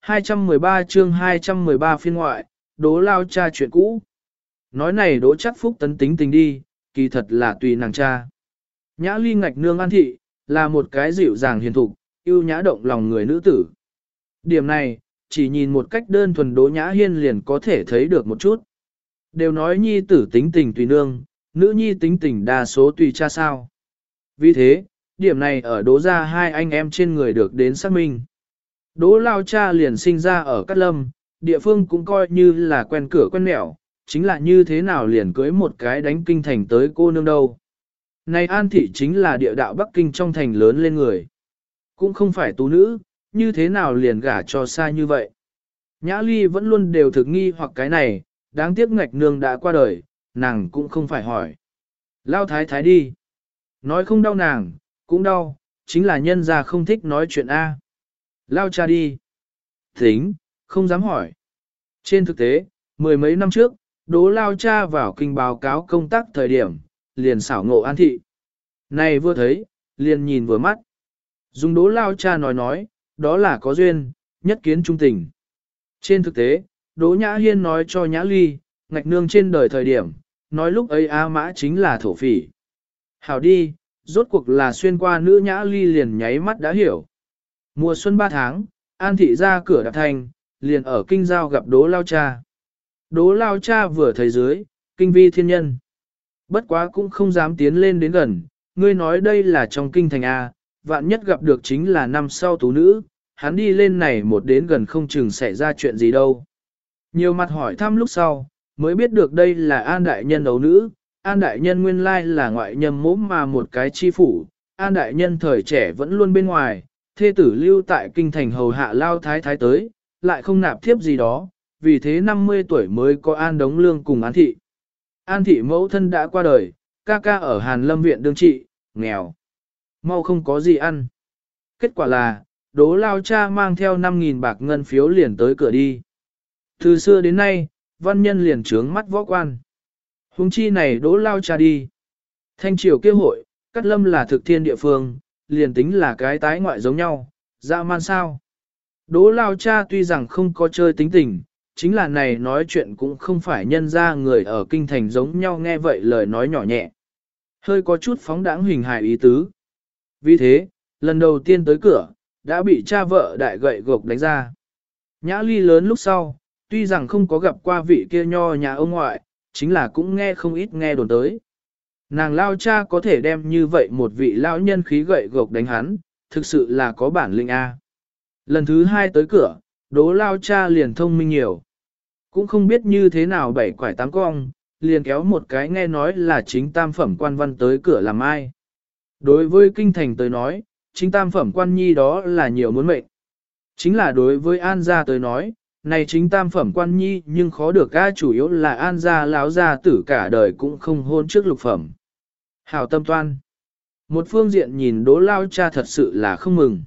213 chương 213 phiên ngoại, đố lao cha chuyện cũ. Nói này đố chắc phúc tấn tính tình đi, kỳ thật là tùy nàng cha. Nhã ly ngạch nương An thị, là một cái dịu dàng hiền thục, yêu nhã động lòng người nữ tử. Điểm này, chỉ nhìn một cách đơn thuần đố nhã hiên liền có thể thấy được một chút. Đều nói nhi tử tính tình tùy nương, nữ nhi tính tình đa số tùy cha sao. Vì thế, điểm này ở đố ra hai anh em trên người được đến xác minh. Đỗ lao cha liền sinh ra ở Cát Lâm, địa phương cũng coi như là quen cửa quen mẹo, chính là như thế nào liền cưới một cái đánh kinh thành tới cô nương đâu. Này An thị chính là địa đạo Bắc Kinh trong thành lớn lên người. Cũng không phải tú nữ, như thế nào liền gả cho xa như vậy. Nhã ly vẫn luôn đều thực nghi hoặc cái này, đáng tiếc ngạch nương đã qua đời, nàng cũng không phải hỏi. Lao thái thái đi. Nói không đau nàng, cũng đau, chính là nhân gia không thích nói chuyện A. Lao cha đi. Tính, không dám hỏi. Trên thực tế, mười mấy năm trước, Đỗ lao cha vào kinh báo cáo công tác thời điểm, liền xảo ngộ An thị. Này vừa thấy, liền nhìn vừa mắt. Dùng Đỗ lao cha nói, đó là có duyên, nhất kiến trung tình. Trên thực tế, Đỗ Nhã Hiên nói cho Nhã Ly, ngạch nương trên đời thời điểm, nói lúc ấy A Mã chính là thổ phỉ. Hảo đi, rốt cuộc là xuyên qua nữ Nhã Ly liền nháy mắt đã hiểu. Mùa xuân 3 tháng, An thị ra cửa đạp thành, liền ở kinh giao gặp Đỗ lao cha. Đỗ lao cha vừa thấy dưới, kinh vi thiên nhân. Bất quá cũng không dám tiến lên đến gần, ngươi nói đây là trong kinh thành A, vạn nhất gặp được chính là năm sau tú nữ, hắn đi lên này một đến gần không chừng xảy ra chuyện gì đâu. Nhiều mặt hỏi thăm lúc sau, mới biết được đây là An đại nhân ấu nữ, An đại nhân nguyên lai là ngoại nhâm mốm mà một cái chi phủ, An đại nhân thời trẻ vẫn luôn bên ngoài, thê tử lưu tại kinh thành hầu hạ lao thái thái tới, lại không nạp thiếp gì đó, vì thế 50 tuổi mới có An Đống Lương cùng An thị. An thị mẫu thân đã qua đời, ca ca ở Hàn Lâm viện đương trị, nghèo, mau không có gì ăn. Kết quả là, Đỗ lao cha mang theo 5.000 bạc ngân phiếu liền tới cửa đi. Từ xưa đến nay, văn nhân liền trướng mắt võ quan. Huống chi này Đỗ lao cha đi. Thanh triều kêu hội, Cát Lâm là thực thiên địa phương, liền tính là cái tái ngoại giống nhau, dã man sao. Đỗ lao cha tuy rằng không có chơi tính tình, chính là này nói chuyện cũng không phải nhân ra người ở kinh thành giống nhau nghe vậy lời nói nhỏ nhẹ. Hơi có chút phóng đãng hình hài ý tứ. Vì thế, lần đầu tiên tới cửa, đã bị cha vợ đại gậy gộc đánh ra. Nhã ly lớn lúc sau, tuy rằng không có gặp qua vị kia nho nhà ông ngoại, chính là cũng nghe không ít nghe đồn tới. Nàng lao cha có thể đem như vậy một vị lão nhân khí gậy gộc đánh hắn, thực sự là có bản lĩnh A. Lần thứ hai tới cửa, Đỗ lao cha liền thông minh nhiều. Cũng không biết như thế nào bảy quải tám cong, liền kéo một cái nghe nói là chính tam phẩm quan văn tới cửa làm ai. Đối với kinh thành tới nói, chính tam phẩm quan nhi đó là nhiều muốn mệnh. Chính là đối với An gia tới nói, này chính tam phẩm quan nhi nhưng khó được A, chủ yếu là An gia lão gia tử cả đời cũng không hôn trước lục phẩm. Hảo tâm toan. Một phương diện nhìn Đỗ lao cha thật sự là không mừng.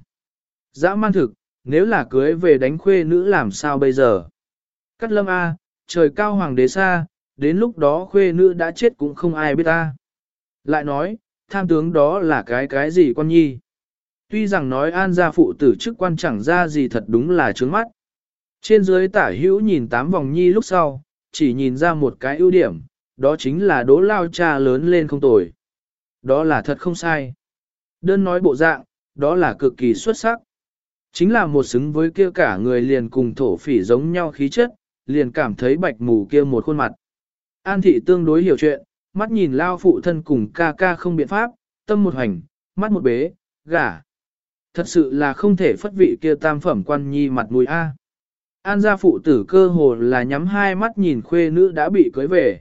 Dã man thực, nếu là cưới về đánh khuê nữ làm sao bây giờ? Cát Lâm A, trời cao hoàng đế xa, đến lúc đó khuê nữ đã chết cũng không ai biết ta. Lại nói, tham tướng đó là cái gì con nhi? Tuy rằng nói An gia phụ tử chức quan chẳng ra gì thật đúng là trướng mắt. Trên dưới tả hữu nhìn 8 vòng nhi lúc sau, chỉ nhìn ra một cái ưu điểm, đó chính là Đỗ lao cha lớn lên không tồi. Đó là thật không sai. Đơn nói bộ dạng, đó là cực kỳ xuất sắc. Chính là một xứng với kia cả người liền cùng thổ phỉ giống nhau khí chất, liền cảm thấy bạch mù kia một khuôn mặt. An thị tương đối hiểu chuyện, mắt nhìn lao phụ thân cùng ca ca không biện pháp, tâm một hành, mắt một bế, gả. Thật sự là không thể phất vị kia tam phẩm quan nhi mặt mũi A. An gia phụ tử cơ hồ là nhắm hai mắt nhìn khuê nữ đã bị cưới về.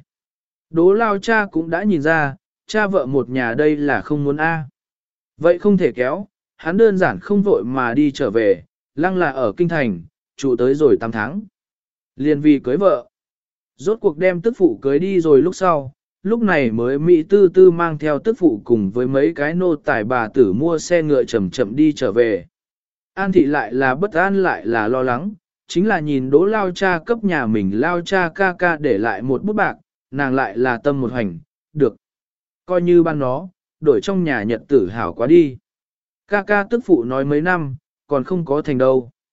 Đỗ lao cha cũng đã nhìn ra, cha vợ một nhà đây là không muốn A. Vậy không thể kéo, hắn đơn giản không vội mà đi trở về, lăng là ở kinh thành, trụ tới rồi 8 tháng. Liền vì cưới vợ. Rốt cuộc đem tức phụ cưới đi rồi lúc sau, lúc này mới Mỹ tư tư mang theo tức phụ cùng với mấy cái nô tài bà tử mua xe ngựa chậm chậm đi trở về. An thị lại là bất an lại là lo lắng, chính là nhìn Đỗ lao cha cấp nhà mình lao cha ca ca để lại một bút bạc, nàng lại là tâm một hành, được. Coi như ban nó, đổi trong nhà nhật tử hảo quá đi. Ca ca tức phụ nói mấy năm, còn không có thành đâu.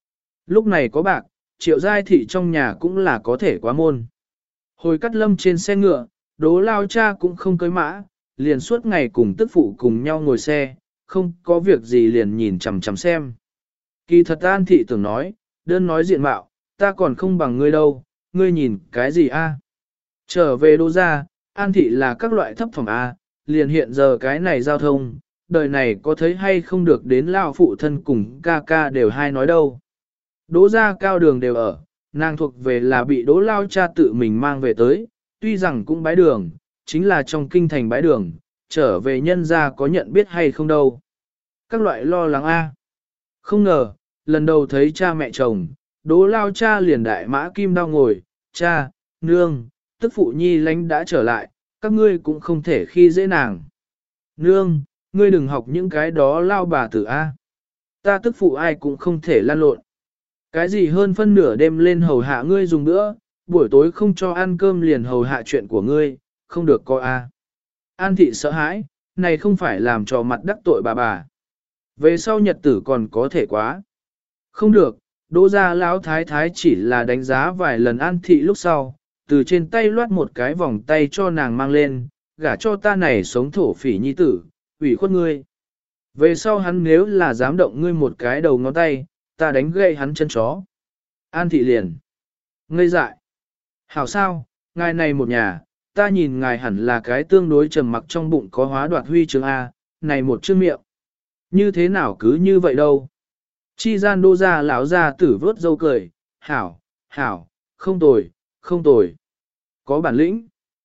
Lúc này có bạc, Triệu Giai Thị trong nhà cũng là có thể quá môn. Hồi Cát Lâm trên xe ngựa, Đỗ lao cha cũng không cưới mã, liền suốt ngày cùng tức phụ cùng nhau ngồi xe, không có việc gì liền nhìn chằm chằm xem. Kỳ thật An Thị tưởng nói, đơn nói diện mạo, ta còn không bằng ngươi đâu, ngươi nhìn cái gì a? Trở về Đỗ gia, An Thị là các loại thấp phẩm a, liền hiện giờ cái này giao thông, đời này có thấy hay không được đến lao phụ thân cùng ca ca đều hai nói đâu. Đỗ gia cao đường đều ở, nàng thuộc về là bị Đỗ lao cha tự mình mang về tới, tuy rằng cũng bái đường, chính là trong kinh thành bái đường, trở về nhân gia có nhận biết hay không đâu. Các loại lo lắng a. Không ngờ, lần đầu thấy cha mẹ chồng, Đỗ lao cha liền đại mã kim đao ngồi, cha, nương, tức phụ nhi lánh đã trở lại, các ngươi cũng không thể khi dễ nàng. Nương, ngươi đừng học những cái đó lao bà tử a. Ta tức phụ ai cũng không thể lan lộn. Cái gì hơn phân nửa đêm lên hầu hạ ngươi dùng nữa, buổi tối không cho ăn cơm liền hầu hạ chuyện của ngươi, không được coi a. An Thị sợ hãi, này không phải làm cho mặt đắc tội bà. Về sau nhật tử còn có thể quá. Không được, Đỗ gia lão thái thái chỉ là đánh giá vài lần An Thị lúc sau, từ trên tay loát một cái vòng tay cho nàng mang lên, gả cho ta này sống thổ phỉ nhi tử, ủy khuất ngươi. Về sau hắn nếu là dám động ngươi một cái đầu ngón tay, ta đánh gãy hắn chân chó. An Thị liền ngây dại. Hảo sao, ngài này một nhà, ta nhìn ngài hẳn là cái tương đối trầm mặc trong bụng có hóa đoạt huy chương A, này một chương miệng. Như thế nào cứ như vậy đâu. Chi gian Đỗ gia lão gia tử vớt dâu cười, hảo, hảo, không tồi, không tồi. Có bản lĩnh.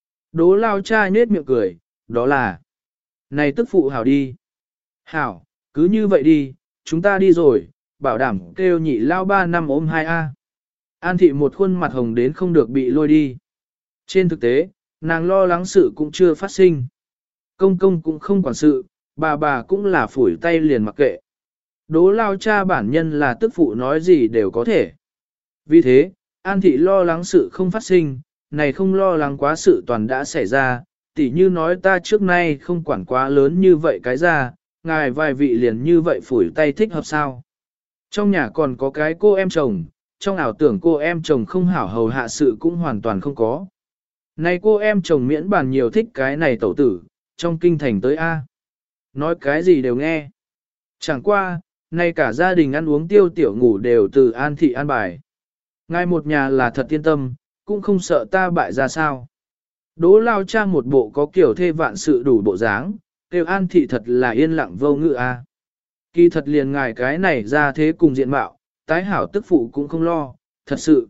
Đỗ lao cha nết miệng cười, đó là. Này tức phụ hảo đi. Hảo, cứ như vậy đi, chúng ta đi rồi, bảo đảm kêu nhị lao 3 năm ôm 2A. An Thị một khuôn mặt hồng đến không được bị lôi đi. Trên thực tế, nàng lo lắng sự cũng chưa phát sinh. Công công cũng không quản sự, bà cũng là phủi tay liền mặc kệ. Đỗ lao cha bản nhân là tức phụ nói gì đều có thể. Vì thế, An Thị lo lắng sự không phát sinh, này không lo lắng quá sự toàn đã xảy ra, tỉ như nói ta trước nay không quản quá lớn như vậy cái ra, ngài vài vị liền như vậy phủi tay thích hợp sao. Trong nhà còn có cái cô em chồng, trong ảo tưởng cô em chồng không hảo hầu hạ sự cũng hoàn toàn không có. Này cô em chồng miễn bàn nhiều thích cái này tẩu tử, trong kinh thành tới A. Nói cái gì đều nghe. Chẳng qua, nay cả gia đình ăn uống tiêu tiểu ngủ đều từ An Thị an bài. Ngài một nhà là thật yên tâm, cũng không sợ ta bại ra sao. Đỗ lao cha một bộ có kiểu thê vạn sự đủ bộ dáng, kêu An Thị thật là yên lặng vô ngữ A. Kỳ thật liền ngài cái này ra thế cùng diện mạo, tái hảo tức phụ cũng không lo, thật sự.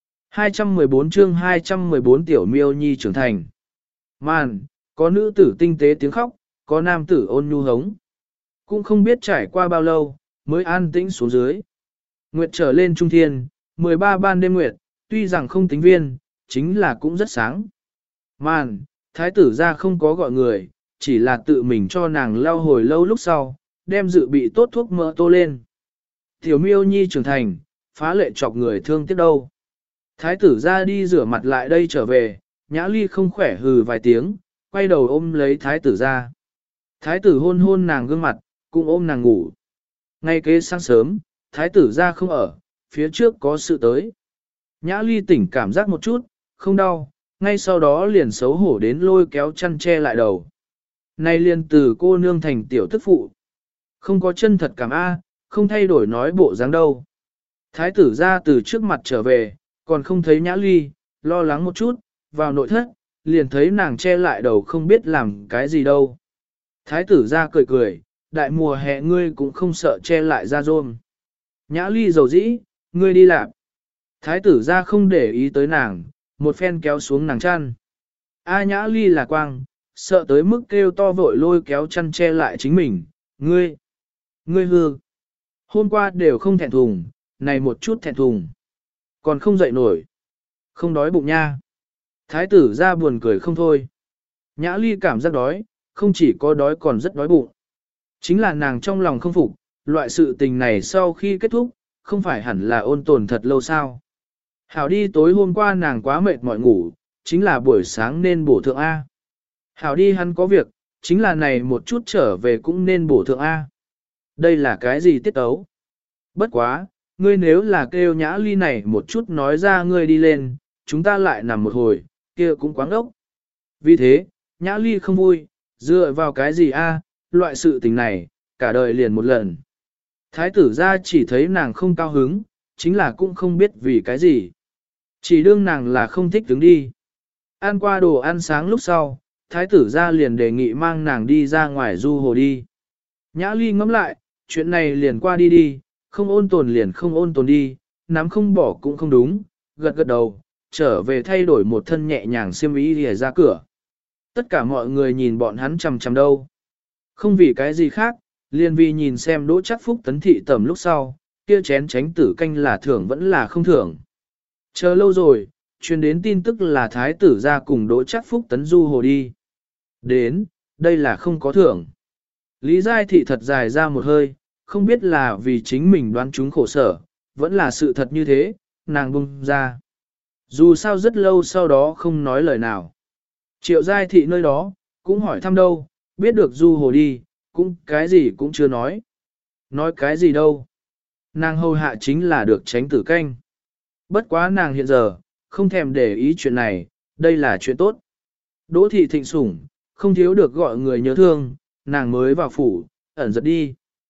214 chương 214 tiểu miêu nhi trưởng thành. Màn, có nữ tử tinh tế tiếng khóc, có nam tử ôn nhu hống. Cũng không biết trải qua bao lâu, mới an tĩnh xuống dưới. Nguyệt trở lên trung thiên, 13 ban đêm nguyệt, tuy rằng không tính viên, chính là cũng rất sáng. Màn, thái tử ra không có gọi người, chỉ là tự mình cho nàng lau hồi lâu lúc sau, đem dự bị tốt thuốc mỡ tô lên. Tiểu miêu nhi trưởng thành, phá lệ chọc người thương tiếc đâu. Thái tử ra đi rửa mặt lại đây trở về, Nhã Ly không khỏe hừ vài tiếng, quay đầu ôm lấy thái tử ra. Thái tử hôn hôn nàng gương mặt, cũng ôm nàng ngủ. Ngay kế sáng sớm, thái tử ra không ở, phía trước có sự tới. Nhã Ly tỉnh cảm giác một chút, không đau, ngay sau đó liền xấu hổ đến lôi kéo chăn che lại đầu. Này liền từ cô nương thành tiểu tức phụ. Không có chân thật cảm A, không thay đổi nói bộ dáng đâu. Thái tử ra từ trước mặt trở về, còn không thấy Nhã Ly, lo lắng một chút, vào nội thất, liền thấy nàng che lại đầu không biết làm cái gì đâu. Thái tử ra cười cười, đại mùa hè ngươi cũng không sợ che lại ra rôm. Nhã Ly dầu dĩ, ngươi đi làm. Thái tử ra không để ý tới nàng, một phen kéo xuống nàng chăn. A Nhã Ly là quang, sợ tới mức kêu to vội lôi kéo chăn che lại chính mình, ngươi hư. Hôm qua đều không thẹn thùng, này một chút thẹn thùng. Còn không dậy nổi. Không đói bụng nha. Thái tử ra buồn cười không thôi. Nhã Ly cảm giác đói, không chỉ có đói còn rất đói bụng. Chính là nàng trong lòng không phục, loại sự tình này sau khi kết thúc, không phải hẳn là ôn tồn thật lâu sao. Hảo đi tối hôm qua nàng quá mệt mỏi ngủ, chính là buổi sáng nên bổ thượng A. Hảo đi hắn có việc, chính là này một chút trở về cũng nên bổ thượng A. Đây là cái gì tiết ấu? Bất quá, ngươi nếu là kêu Nhã Ly này một chút nói ra ngươi đi lên, chúng ta lại nằm một hồi, kia cũng quáng ốc. Vì thế, Nhã Ly không vui, dựa vào cái gì a, loại sự tình này, cả đời liền một lần. Thái tử ra chỉ thấy nàng không cao hứng, chính là cũng không biết vì cái gì. Chỉ đương nàng là không thích đứng đi. Ăn qua đồ ăn sáng lúc sau, thái tử ra liền đề nghị mang nàng đi ra ngoài du hồ đi. Nhã Ly ngẫm lại, chuyện này liền qua đi đi, không ôn tồn liền không ôn tồn đi, nắm không bỏ cũng không đúng, gật gật đầu, trở về thay đổi một thân nhẹ nhàng xiêm y để ra cửa. Tất cả mọi người nhìn bọn hắn chằm chằm đâu. Không vì cái gì khác, liền vì nhìn xem Đỗ Trác Phúc tấn thị tầm lúc sau, kia chén tránh tử canh là thưởng vẫn là không thưởng. Chờ lâu rồi, truyền đến tin tức là thái tử ra cùng Đỗ Trác Phúc tấn du hồ đi. Đến, đây là không có thưởng. Lý Giai Thị thật dài ra một hơi, không biết là vì chính mình đoán chúng khổ sở, vẫn là sự thật như thế, nàng bung ra. Dù sao rất lâu sau đó không nói lời nào. Triệu Giai Thị nơi đó, cũng hỏi thăm đâu, biết được du hồ đi, cũng cái gì cũng chưa nói. Nói cái gì đâu. Nàng hầu hạ chính là được tránh tử canh. Bất quá nàng hiện giờ, không thèm để ý chuyện này, đây là chuyện tốt. Đỗ Thị thịnh sủng, không thiếu được gọi người nhớ thương, nàng mới vào phủ, ẩn giật đi.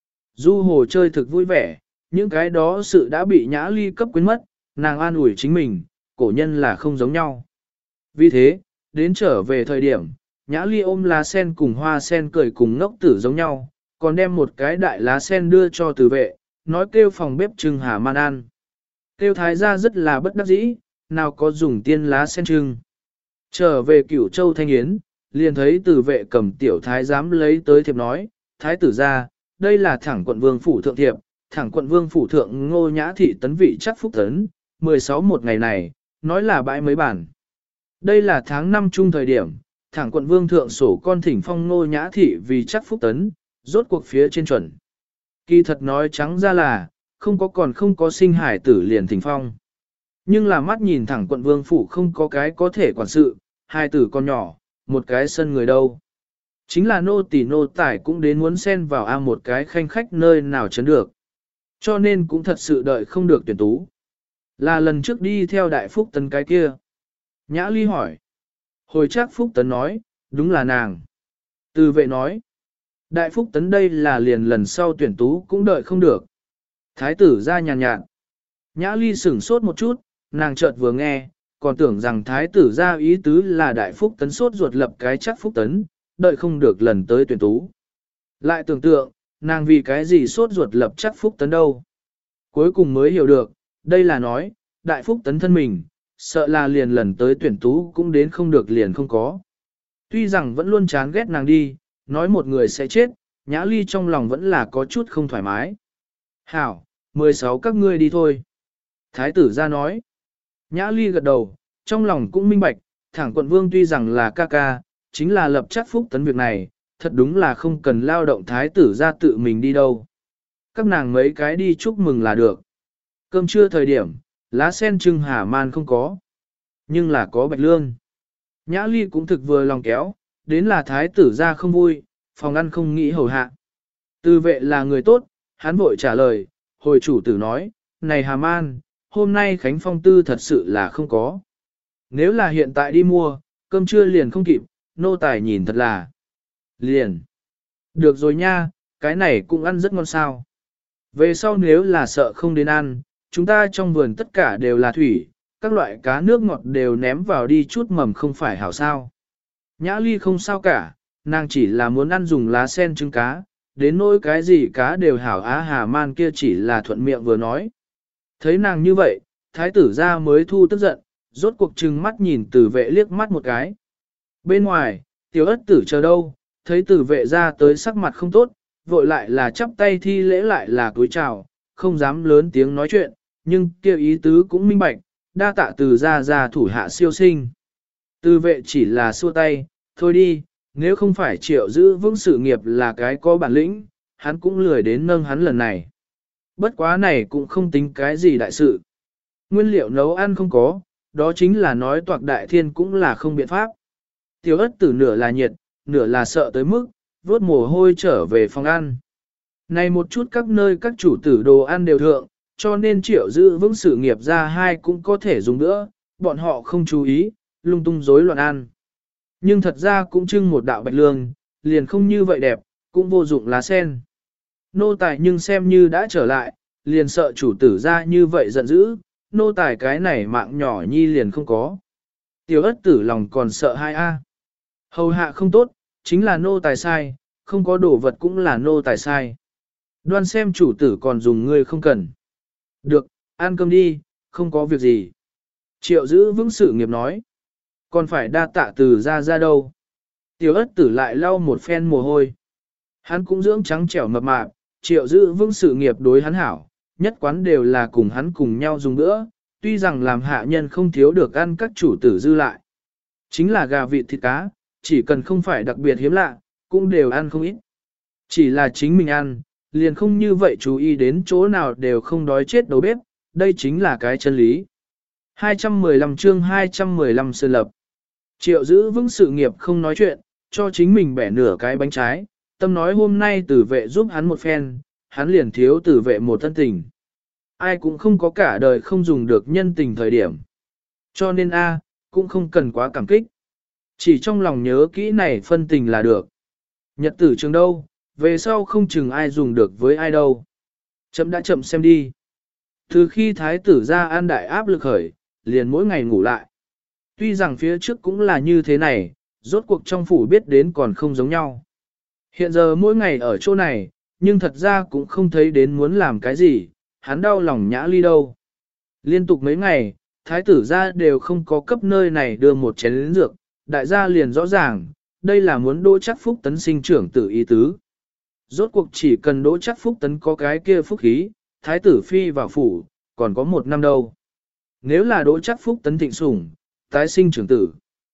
Du hồ chơi thực vui vẻ, những cái đó sự đã bị Nhã Ly cấp quên mất, nàng an ủi chính mình, cổ nhân là không giống nhau. Vì thế, đến trở về thời điểm, Nhã Ly ôm lá sen cùng hoa sen cười cùng ngốc tử giống nhau, còn đem một cái đại lá sen đưa cho tử vệ, nói kêu phòng bếp trưng hà man ăn. Kêu thái gia rất là bất đắc dĩ, nào có dùng tiên lá sen trưng. Trở về Cửu Châu Thanh Yến, liền thấy tử vệ cầm tiểu thái giám lấy tới thiệp nói, thái tử ra, đây là thẳng quận vương phủ thượng thiệp, thẳng quận vương phủ thượng Ngô Nhã Thị tấn vị chắc phúc tấn, 16 một ngày này, nói là bãi mấy bản. Đây là tháng 5 chung thời điểm, thẳng quận vương thượng sổ con thỉnh phong Ngô Nhã Thị vì chắc phúc tấn, rốt cuộc phía trên chuẩn. Kỳ thật nói trắng ra là, không có sinh hải tử liền thỉnh phong. Nhưng là mắt nhìn thẳng quận vương phủ không có cái có thể quản sự, hai tử con nhỏ, một cái sân người đâu. Chính là nô tỳ nô tải cũng đến muốn xen vào một cái khanh khách nơi nào chấn được. Cho nên cũng thật sự đợi không được tuyển tú. Là lần trước đi theo đại phúc tấn cái kia. Nhã Ly hỏi. Hồi chắc phúc tấn nói, đúng là nàng. Từ vệ nói. Đại phúc tấn đây là liền lần sau tuyển tú cũng đợi không được. Thái tử ra nhàn nhạt. Nhã Ly sửng sốt một chút, nàng chợt vừa nghe, còn tưởng rằng thái tử ra ý tứ là đại phúc tấn sốt ruột lập cái chắc phúc tấn, đợi không được lần tới tuyển tú. Lại tưởng tượng, nàng vì cái gì sốt ruột lập chắc phúc tấn đâu. Cuối cùng mới hiểu được, đây là nói, đại phúc tấn thân mình, sợ là liền lần tới tuyển tú cũng đến không được liền không có. Tuy rằng vẫn luôn chán ghét nàng đi, nói một người sẽ chết, Nhã Ly trong lòng vẫn là có chút không thoải mái. Hảo, 16 các ngươi đi thôi. Thái tử ra nói. Nhã Ly gật đầu, trong lòng cũng minh bạch, thẳng quận vương tuy rằng là ca ca, chính là lập chắc phúc tấn việc này, thật đúng là không cần lao động thái tử ra tự mình đi đâu. Các nàng mấy cái đi chúc mừng là được. Cơm trưa thời điểm, lá sen trưng hà man không có. Nhưng là có bạch lương. Nhã Ly cũng thực vừa lòng kéo, đến là thái tử ra không vui, phòng ăn không nghĩ hầu hạ. Tư vệ là người tốt, hắn vội trả lời, hồi chủ tử nói, này hà man, hôm nay Khánh Phong tư thật sự là không có. Nếu là hiện tại đi mua, cơm trưa liền không kịp, nô tài nhìn thật là liền. Được rồi nha, cái này cũng ăn rất ngon sao. Về sau nếu là sợ không đến ăn, chúng ta trong vườn tất cả đều là thủy, các loại cá nước ngọt đều ném vào đi chút mầm không phải hảo sao. Nhã Ly không sao cả, nàng chỉ là muốn ăn dùng lá sen trứng cá, đến nỗi cái gì cá đều hảo á hà man kia chỉ là thuận miệng vừa nói. Thấy nàng như vậy, thái tử ra mới thu tức giận, rốt cuộc trừng mắt nhìn tử vệ liếc mắt một cái. Bên ngoài, tiểu ất tử chờ đâu, thấy tử vệ ra tới sắc mặt không tốt, vội lại là chắp tay thi lễ lại là cúi chào, không dám lớn tiếng nói chuyện, nhưng kêu ý tứ cũng minh bạch, đa tạ từ ra thủ hạ siêu sinh. Tử vệ chỉ là xua tay, thôi đi, nếu không phải Triệu giữ vững sự nghiệp là cái có bản lĩnh, hắn cũng lười đến nâng hắn lần này. Bất quá này cũng không tính cái gì đại sự. Nguyên liệu nấu ăn không có, đó chính là nói toạc đại thiên cũng là không biện pháp. Tiểu ất tử nửa là nhiệt, nửa là sợ tới mức, vốt mồ hôi trở về phòng ăn. Này một chút các nơi các chủ tử đồ ăn đều thượng, cho nên Triệu giữ vững sự nghiệp ra hai cũng có thể dùng nữa, bọn họ không chú ý, lung tung rối loạn ăn. Nhưng thật ra cũng trưng một đạo bạch lương, liền không như vậy đẹp, cũng vô dụng lá sen. Nô tài nhưng xem như đã trở lại, liền sợ chủ tử ra như vậy giận dữ, nô tài cái này mạng nhỏ nhi liền không có. Tiểu ất tử lòng còn sợ hai a. Hầu hạ không tốt, chính là nô tài sai, không có đồ vật cũng là nô tài sai. Đoan xem chủ tử còn dùng ngươi không cần. Được, ăn cơm đi, không có việc gì. Triệu giữ vững sự nghiệp nói. Còn phải đa tạ từ ra đâu. Tiểu ất tử lại lau một phen mồ hôi. Hắn cũng dưỡng trắng trẻo mập mạp, Triệu giữ vững sự nghiệp đối hắn hảo, nhất quán đều là cùng hắn cùng nhau dùng bữa, tuy rằng làm hạ nhân không thiếu được ăn các chủ tử dư lại. Chính là gà vịt thịt cá, chỉ cần không phải đặc biệt hiếm lạ, cũng đều ăn không ít. Chỉ là chính mình ăn, liền không như vậy chú ý đến chỗ nào đều không đói chết đầu bếp, đây chính là cái chân lý. 215 chương 215 sơn lập. Triệu giữ vững sự nghiệp không nói chuyện, cho chính mình bẻ nửa cái bánh trái, tâm nói hôm nay tử vệ giúp hắn một phen, hắn liền thiếu tử vệ một thân tình. Ai cũng không có cả đời không dùng được nhân tình thời điểm. Cho nên cũng không cần quá cảm kích. Chỉ trong lòng nhớ kỹ này phân tình là được. Nhật tử trường đâu, về sau không chừng ai dùng được với ai đâu. Chậm đã chậm xem đi. Từ khi thái tử ra an đại áp lực khởi, liền mỗi ngày ngủ lại. Tuy rằng phía trước cũng là như thế này, rốt cuộc trong phủ biết đến còn không giống nhau. Hiện giờ mỗi ngày ở chỗ này, nhưng thật ra cũng không thấy đến muốn làm cái gì, hắn đau lòng Nhã Ly đâu. Liên tục mấy ngày, thái tử ra đều không có cấp nơi này đưa một chén lĩnh dược, đại gia liền rõ ràng, đây là muốn Đỗ Trác Phúc Tấn sinh trưởng tử ý tứ. Rốt cuộc chỉ cần Đỗ Trác Phúc Tấn có cái kia phúc khí, thái tử phi vào phủ, còn có một năm đâu. Nếu là Đỗ Trác Phúc Tấn thịnh sủng, tái sinh trưởng tử.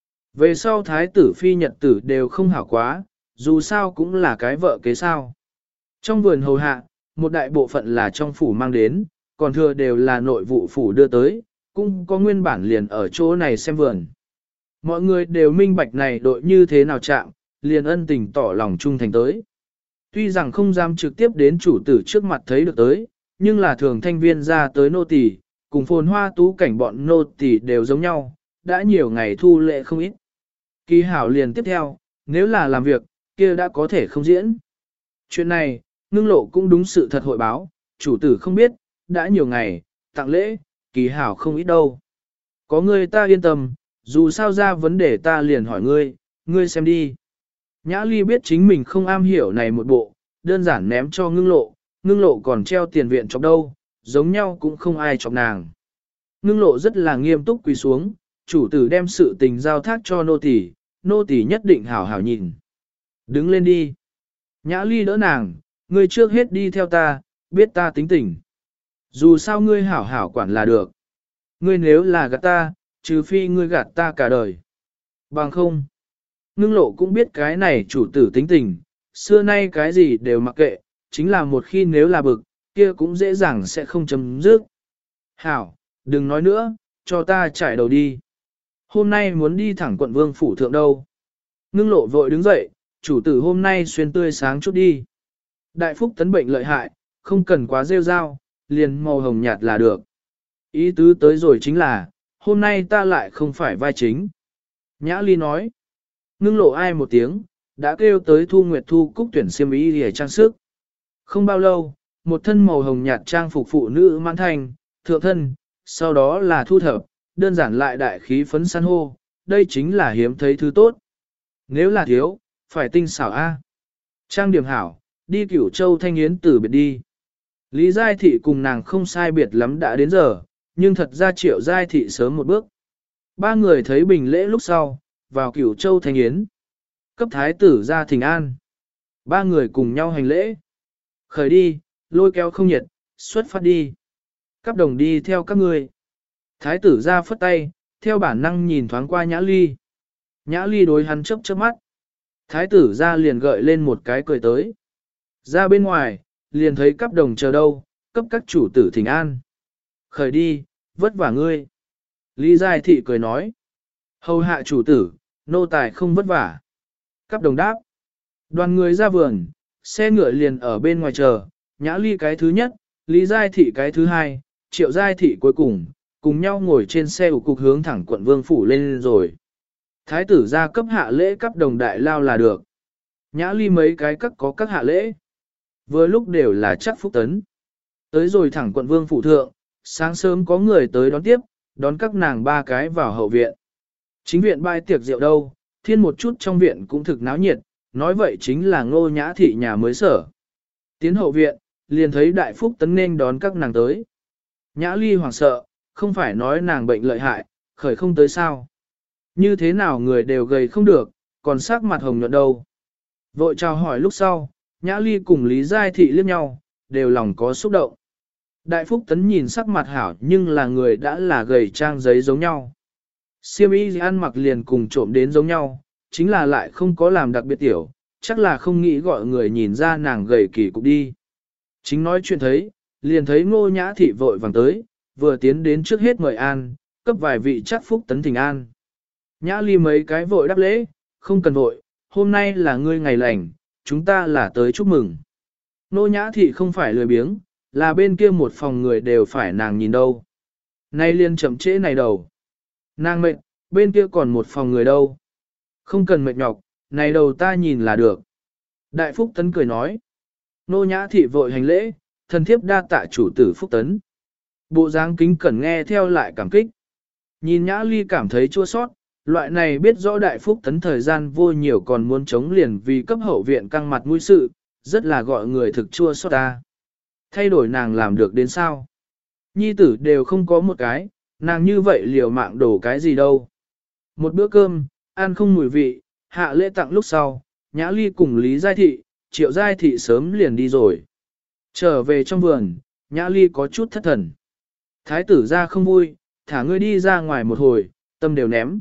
Về sau thái tử phi nhật tử đều không hảo quá, dù sao cũng là cái vợ kế sao. Trong vườn hầu hạ, một đại bộ phận là trong phủ mang đến, còn thừa đều là nội vụ phủ đưa tới, cũng có nguyên bản liền ở chỗ này xem vườn. Mọi người đều minh bạch này đội như thế nào chạm, liền ân tình tỏ lòng trung thành tới. Tuy rằng không dám trực tiếp đến chủ tử trước mặt thấy được tới, nhưng là thường thanh viên ra tới nô tỳ, cùng phồn hoa tú cảnh bọn nô tỳ đều giống nhau, đã nhiều ngày thu lệ không ít. Kỳ hảo liền tiếp theo, nếu là làm việc, kia đã có thể không diễn. Chuyện này, ngưng lộ cũng đúng sự thật hội báo, chủ tử không biết, đã nhiều ngày, tặng lễ, kỳ hảo không ít đâu. Có ngươi ta yên tâm, dù sao ra vấn đề ta liền hỏi ngươi, ngươi xem đi. Nhã Ly biết chính mình không am hiểu này một bộ, đơn giản ném cho ngưng lộ còn treo tiền viện chọc đâu, giống nhau cũng không ai chọc nàng. Ngưng lộ rất là nghiêm túc quỳ xuống, chủ tử đem sự tình giao thác cho nô tỳ nhất định hảo hảo nhìn. Đứng lên đi. Nhã Ly đỡ nàng, ngươi trước hết đi theo ta, biết ta tính tình. Dù sao ngươi hảo hảo quản là được. Ngươi nếu là gạt ta, trừ phi ngươi gạt ta cả đời. Bằng không. Ngưng lộ cũng biết cái này chủ tử tính tình, xưa nay cái gì đều mặc kệ, chính là một khi nếu là bực, kia cũng dễ dàng sẽ không chấm dứt. Hảo, đừng nói nữa, cho ta trải đầu đi. Hôm nay muốn đi thẳng quận vương phủ thượng đâu. Ngưng lộ vội đứng dậy, chủ tử hôm nay xuyên tươi sáng chút đi. Đại phúc tấn bệnh lợi hại, không cần quá rêu rao, liền màu hồng nhạt là được. Ý tứ tới rồi chính là, hôm nay ta lại không phải vai chính. Nhã Ly nói, ngưng lộ ai một tiếng, đã kêu tới Thu Nguyệt Thu Cúc tuyển xiêm y để trang sức. Không bao lâu, một thân màu hồng nhạt trang phục phụ nữ mãn thành, thượng thân, sau đó là thu thập, đơn giản lại đại khí phấn san hô, đây chính là hiếm thấy thứ tốt. Nếu là thiếu, phải tinh xảo A. Trang điểm hảo, đi Cửu Châu Thanh Yến tử biệt đi. Lý Giai Thị cùng nàng không sai biệt lắm đã đến giờ, nhưng thật ra Triệu Giai Thị sớm một bước. Ba người thấy bình lễ lúc sau, vào Cửu Châu Thanh Yến. Cấp thái tử ra thỉnh an. Ba người cùng nhau hành lễ. Khởi đi, lôi kéo không nhiệt, xuất phát đi. Các đồng đi theo các người. Thái tử ra phất tay, theo bản năng nhìn thoáng qua Nhã Ly. Nhã Ly đối hắn chớp chớp mắt. Thái tử ra liền gợi lên một cái cười tới. Ra bên ngoài, liền thấy các đồng chờ đâu, cấp các chủ tử thỉnh an. Khởi đi, vất vả ngươi. Lý Giai Thị cười nói. Hầu hạ chủ tử, nô tài không vất vả. Các đồng đáp. Đoàn người ra vườn, xe ngựa liền ở bên ngoài chờ, Nhã Ly cái thứ nhất, Lý Giai Thị cái thứ hai, Triệu Giai Thị cuối cùng nhau ngồi trên xe ủ cục hướng thẳng quận Vương Phủ lên rồi. Thái tử ra cấp hạ lễ cấp đồng đại lao là được. Nhã Ly mấy cái các có các hạ lễ. Vừa lúc đều là chắc phúc tấn. Tới rồi thẳng quận Vương Phủ thượng, sáng sớm có người tới đón tiếp, đón các nàng ba cái vào hậu viện. Chính viện bãi tiệc rượu đâu, thiên một chút trong viện cũng thực náo nhiệt, nói vậy chính là Ngô Nhã Thị nhà mới sở. Tiến hậu viện, liền thấy đại phúc tấn nên đón các nàng tới. Nhã Ly hoảng sợ, không phải nói nàng bệnh lợi hại, khởi không tới sao. Như thế nào người đều gầy không được, còn sắc mặt hồng nhuận đâu. Vội chào hỏi lúc sau, Nhã Ly cùng Lý Giai Thị liếc nhau, đều lòng có xúc động. Đại Phúc Tấn nhìn sắc mặt hảo nhưng là người đã là gầy trang giấy giống nhau. Xiêm y ăn mặc liền cùng trộm đến giống nhau, chính là lại không có làm đặc biệt tiểu, chắc là không nghĩ gọi người nhìn ra nàng gầy kỳ cục đi. Chính nói chuyện thấy, liền thấy Ngô Nhã Thị vội vàng tới, vừa tiến đến trước hết mời an, cấp vài vị chắc Phúc Tấn thỉnh an. Nhã Ly mấy cái vội đáp lễ, không cần vội, hôm nay là ngươi ngày lành, chúng ta là tới chúc mừng. Ngô Nhã Thị không phải lười biếng, là bên kia một phòng người đều phải nàng nhìn đâu. Nay liên chậm trễ này đầu. Nàng mệt, bên kia còn một phòng người đâu. Không cần mệt nhọc, này đầu ta nhìn là được. Đại Phúc Tấn cười nói. Nô Nhã Thị vội hành lễ, thần thiếp đa tạ chủ tử Phúc Tấn. Bộ dáng kính cẩn nghe theo lại cảm kích. Nhìn Nhã Ly cảm thấy chua sót, loại này biết rõ Đại Phúc Tấn thời gian vô nhiều còn muốn chống liền vì cấp hậu viện căng mặt mũi sự, rất là gọi người thực chua sót ta. Thay đổi nàng làm được đến sao? Nhi tử đều không có một cái, nàng như vậy liều mạng đổ cái gì đâu. Một bữa cơm, ăn không mùi vị, hạ lễ tặng lúc sau, Nhã Ly cùng Lý Giai Thị, Triệu Giai Thị sớm liền đi rồi. Trở về trong vườn, Nhã Ly có chút thất thần. Thái tử ra không vui, thả ngươi đi ra ngoài một hồi, tâm đều ném.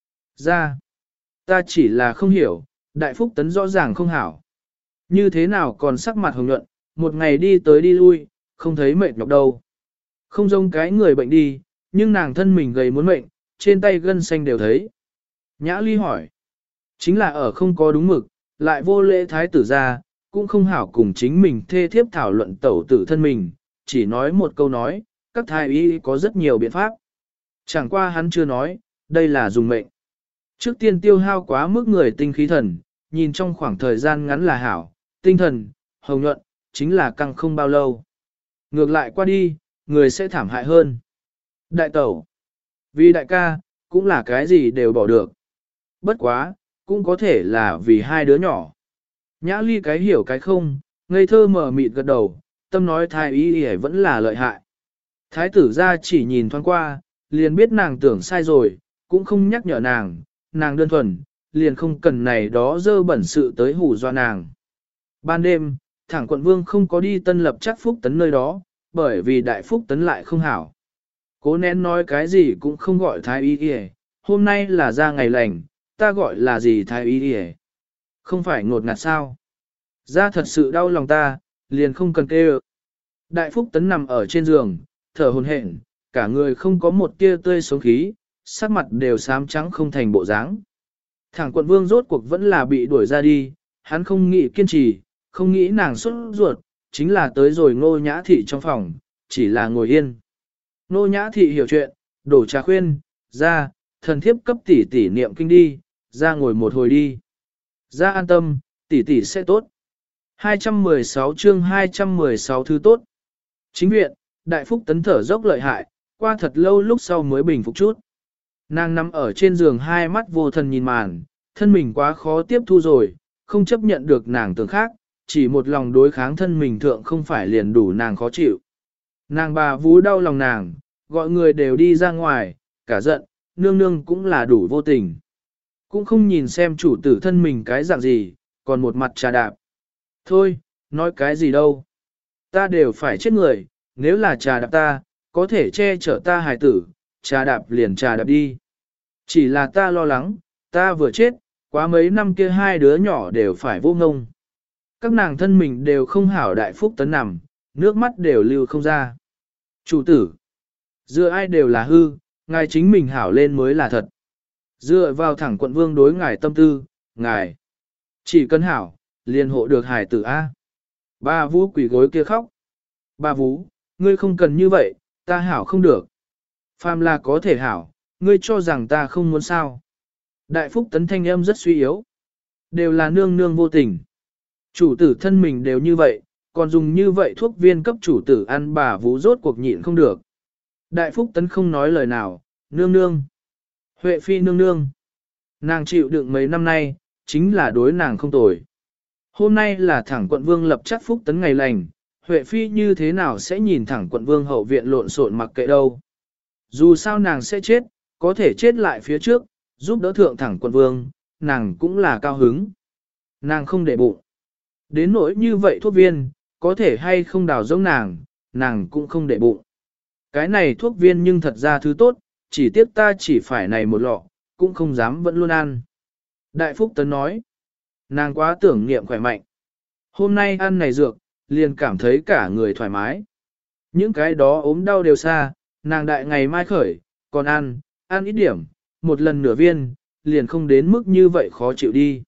Ra, ta chỉ là không hiểu, Đại Phúc Tấn rõ ràng không hảo. Như thế nào còn sắc mặt hồng nhuận, một ngày đi tới đi lui, không thấy mệt nhọc đâu. Không giống cái người bệnh đi, nhưng nàng thân mình gầy muốn mệnh, trên tay gân xanh đều thấy. Nhã Ly hỏi, chính là ở không có đúng mực, lại vô lễ thái tử ra, cũng không hảo cùng chính mình thê thiếp thảo luận tẩu tử thân mình, chỉ nói một câu nói, các thái y có rất nhiều biện pháp. Chẳng qua hắn chưa nói, đây là dùng mệnh. Trước tiên tiêu hao quá mức người tinh khí thần, nhìn trong khoảng thời gian ngắn là hảo, tinh thần, hồng nhuận, chính là căng không bao lâu. Ngược lại qua đi, người sẽ thảm hại hơn. Đại tẩu, vì đại ca, cũng là cái gì đều bỏ được. Bất quá, cũng có thể là vì hai đứa nhỏ. Nhã Ly cái hiểu cái không, ngây thơ mở mịt gật đầu, tâm nói thái y vẫn là lợi hại. Thái tử ra chỉ nhìn thoáng qua, liền biết nàng tưởng sai rồi, cũng không nhắc nhở nàng, nàng đơn thuần, liền không cần này đó dơ bẩn sự tới hù dọa nàng. Ban đêm, thẳng quận vương không có đi tân lập chắc Phúc Tấn nơi đó, bởi vì đại Phúc Tấn lại không hảo. Cố nén nói cái gì cũng không gọi thái y y, hôm nay là ra ngày lành, ta gọi là gì thái y y. Không phải ngột ngạt sao. Ra thật sự đau lòng ta, liền không cần kêu. Đại Phúc Tấn nằm ở trên giường, thở hổn hển, cả người không có một tia tươi sống khí, sắc mặt đều xám trắng không thành bộ dáng. Thẳng quận vương rốt cuộc vẫn là bị đuổi ra đi, hắn không nghĩ kiên trì, không nghĩ nàng xuất ruột, chính là tới rồi Ngô Nhã Thị trong phòng, chỉ là ngồi yên. Ngô Nhã Thị hiểu chuyện, đổ trà khuyên, ra, thần thiếp cấp tỷ tỷ niệm kinh đi, ra ngồi một hồi đi. Ra an tâm, tỷ tỷ sẽ tốt. 216 chương 216 thứ tốt. Chính viện, Đại Phúc Tấn thở dốc lợi hại, qua thật lâu lúc sau mới bình phục chút. Nàng nằm ở trên giường hai mắt vô thần nhìn màn, thân mình quá khó tiếp thu rồi, không chấp nhận được nàng tưởng khác, chỉ một lòng đối kháng thân mình thượng không phải liền đủ nàng khó chịu. Nàng bà vú đau lòng nàng, gọi người đều đi ra ngoài, cả giận, nương nương cũng là đủ vô tình. Cũng không nhìn xem chủ tử thân mình cái dạng gì, còn một mặt trà đạp. Thôi, nói cái gì đâu. Ta đều phải chết người, nếu là trà đạp ta, có thể che chở ta hài tử, trà đạp liền trà đạp đi. Chỉ là ta lo lắng, ta vừa chết, quá mấy năm kia hai đứa nhỏ đều phải vô ngông. Các nàng thân mình đều không hảo Đại Phúc Tấn nằm, nước mắt đều lưu không ra. Chủ tử, dựa ai đều là hư, ngài chính mình hảo lên mới là thật. Dựa vào thẳng quận vương đối ngài tâm tư, ngài chỉ cần hảo, liền hộ được hài tử A. Ba Vũ quỷ gối kia khóc. Ba Vũ, ngươi không cần như vậy, ta hảo không được. Phàm là có thể hảo, ngươi cho rằng ta không muốn sao. Đại Phúc Tấn thanh âm rất suy yếu. Đều là nương nương vô tình. Chủ tử thân mình đều như vậy, còn dùng như vậy thuốc viên cấp chủ tử ăn bà vú rốt cuộc nhịn không được. Đại Phúc Tấn không nói lời nào, nương nương. Huệ Phi nương nương. Nàng chịu đựng mấy năm nay, chính là đối nàng không tồi. Hôm nay là thẳng quận vương lập chắc Phúc Tấn ngày lành, Huệ Phi như thế nào sẽ nhìn thẳng quận vương hậu viện lộn xộn mặc kệ đâu. Dù sao nàng sẽ chết, có thể chết lại phía trước, giúp đỡ thượng thẳng quận vương, nàng cũng là cao hứng. Nàng không để bụng. Đến nỗi như vậy thuốc viên, có thể hay không đào giống nàng cũng không để bụng. Cái này thuốc viên nhưng thật ra thứ tốt, chỉ tiếc ta chỉ phải này một lọ, cũng không dám vẫn luôn ăn. Đại Phúc Tấn nói, nàng quá tưởng niệm khỏe mạnh. Hôm nay ăn này dược, liền cảm thấy cả người thoải mái. Những cái đó ốm đau đều xa, nàng đại ngày mai khởi, còn ăn ít điểm, một lần nửa viên, liền không đến mức như vậy khó chịu đi.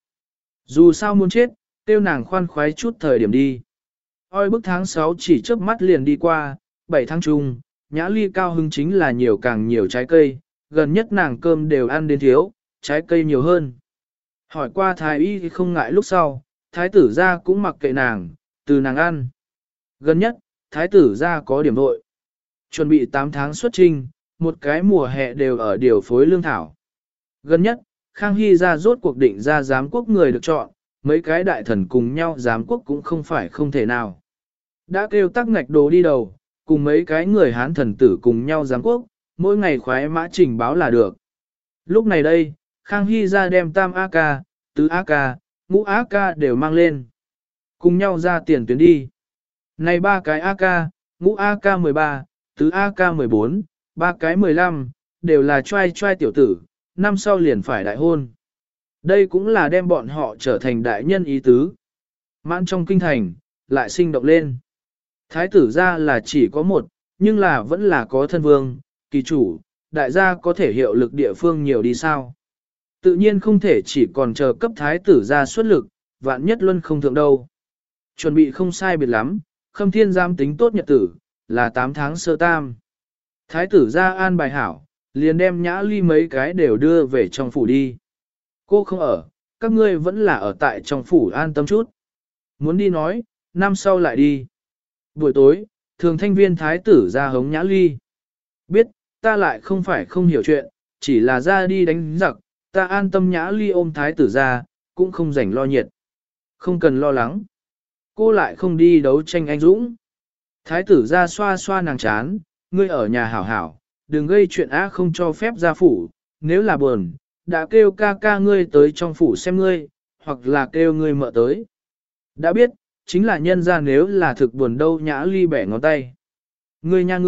Dù sao muốn chết, tiêu nàng khoan khoái chút thời điểm đi. Oi bức tháng 6 chỉ chớp mắt liền đi qua, 7 tháng chung, Nhã Ly cao hứng chính là nhiều càng nhiều trái cây, gần nhất nàng cơm đều ăn đến thiếu, trái cây nhiều hơn. Hỏi qua thái y thì không ngại lúc sau, thái tử gia cũng mặc kệ nàng, từ nàng ăn. Gần nhất, thái tử gia có điểm vội. Chuẩn bị 8 tháng xuất trinh, một cái mùa hè đều ở điều phối lương thảo. Gần nhất, Khang Hy ra rốt cuộc định ra giám quốc người được chọn, mấy cái đại thần cùng nhau giám quốc cũng không phải không thể nào. Đã kêu tắc ngạch đồ đi đầu, cùng mấy cái người Hán thần tử cùng nhau giám quốc, mỗi ngày khoái mã trình báo là được. Lúc này đây, Khang Hy ra đem tam A ca, tứ A ca, ngũ A ca đều mang lên. Cùng nhau ra tiền tuyến đi. Này ba cái A ca, ngũ A ca 13, tứ A ca 14, ba cái 15, đều là trai trai tiểu tử, năm sau liền phải đại hôn. Đây cũng là đem bọn họ trở thành đại nhân ý tứ. Mãn trong kinh thành, lại sinh động lên. Thái tử ra là chỉ có một, nhưng là vẫn là có thân vương, kỳ chủ, đại gia có thể hiệu lực địa phương nhiều đi sao. Tự nhiên không thể chỉ còn chờ cấp thái tử ra xuất lực, vạn nhất luân không thượng đâu. Chuẩn bị không sai biệt lắm, Khâm Thiên giam tính tốt nhật tử, là 8 tháng sơ tam. Thái tử ra an bài hảo, liền đem Nhã Ly mấy cái đều đưa về trong phủ đi. Cô không ở, các ngươi vẫn là ở tại trong phủ an tâm chút. Muốn đi nói, năm sau lại đi. Buổi tối, thường thanh viên thái tử ra hống Nhã Ly. Biết, ta lại không phải không hiểu chuyện, chỉ là ra đi đánh giặc, ta an tâm Nhã Ly ôm thái tử ra, cũng không rảnh lo nhiệt. Không cần lo lắng. Cô lại không đi đấu tranh anh dũng. Thái tử ra xoa xoa nàng chán, ngươi ở nhà hảo hảo, đừng gây chuyện á không cho phép ra phủ, nếu là buồn, đã kêu ca ca ngươi tới trong phủ xem ngươi, hoặc là kêu ngươi mợ tới. Đã biết, chính là nhân ra nếu là thực buồn đâu Nhã Ly bẻ ngón tay. Ngươi nha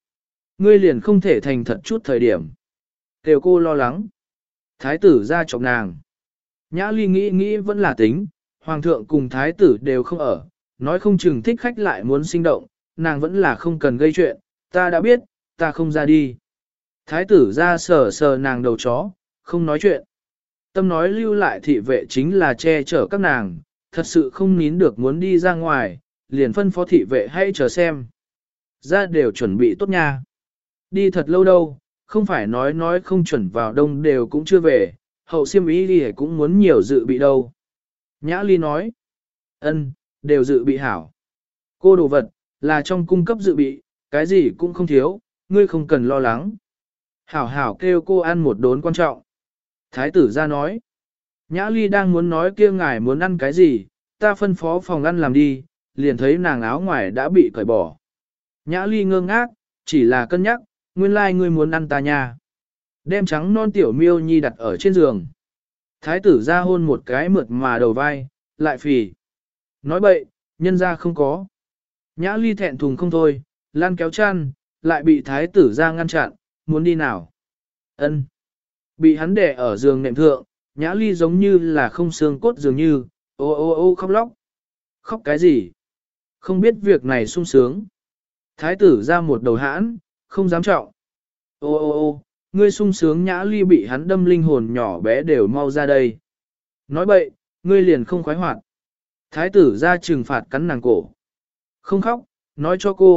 ngươi liền không thể thành thật chút thời điểm. Kêu cô lo lắng. Thái tử ra chọc nàng. Nhã Ly nghĩ vẫn là tính, hoàng thượng cùng thái tử đều không ở, nói không chừng thích khách lại muốn sinh động, nàng vẫn là không cần gây chuyện, ta đã biết, ta không ra đi. Thái tử ra sờ sờ nàng đầu chó, không nói chuyện. Tâm nói lưu lại thị vệ chính là che chở các nàng, thật sự không nín được muốn đi ra ngoài, liền phân phó thị vệ hãy chờ xem. Ra đều chuẩn bị tốt nha. Đi thật lâu đâu, không phải nói không chuẩn vào đông đều cũng chưa về, hậu siêm ý đi cũng muốn nhiều dự bị đâu. Nhã Ly nói, đều dự bị hảo. Cô đồ vật, là trong cung cấp dự bị, cái gì cũng không thiếu, ngươi không cần lo lắng. Hảo hảo kêu cô ăn một đốn quan trọng. Thái tử ra nói, Nhã Ly đang muốn nói kia ngài muốn ăn cái gì, ta phân phó phòng ăn làm đi, liền thấy nàng áo ngoài đã bị cởi bỏ. Nhã Ly ngơ ngác, chỉ là cân nhắc, nguyên lai ngươi muốn ăn ta nha. Đem trắng non tiểu miêu nhi đặt ở trên giường. Thái tử ra hôn một cái mượt mà đầu vai, lại phì. Nói bậy, nhân ra không có. Nhã Ly thẹn thùng không thôi, lan kéo chăn, lại bị thái tử ra ngăn chặn, muốn đi nào. Bị hắn đè ở giường nệm thượng, Nhã Ly giống như là không xương cốt dường như, ô khóc lóc. Khóc cái gì? Không biết việc này sung sướng. Thái tử ra một đầu hãn, không dám trọng. Ô, ngươi sung sướng. Nhã Ly bị hắn đâm linh hồn nhỏ bé đều mau ra đây. Nói bậy, ngươi liền không khoái hoạt. Thái tử ra trừng phạt cắn nàng cổ. Không khóc, nói cho cô,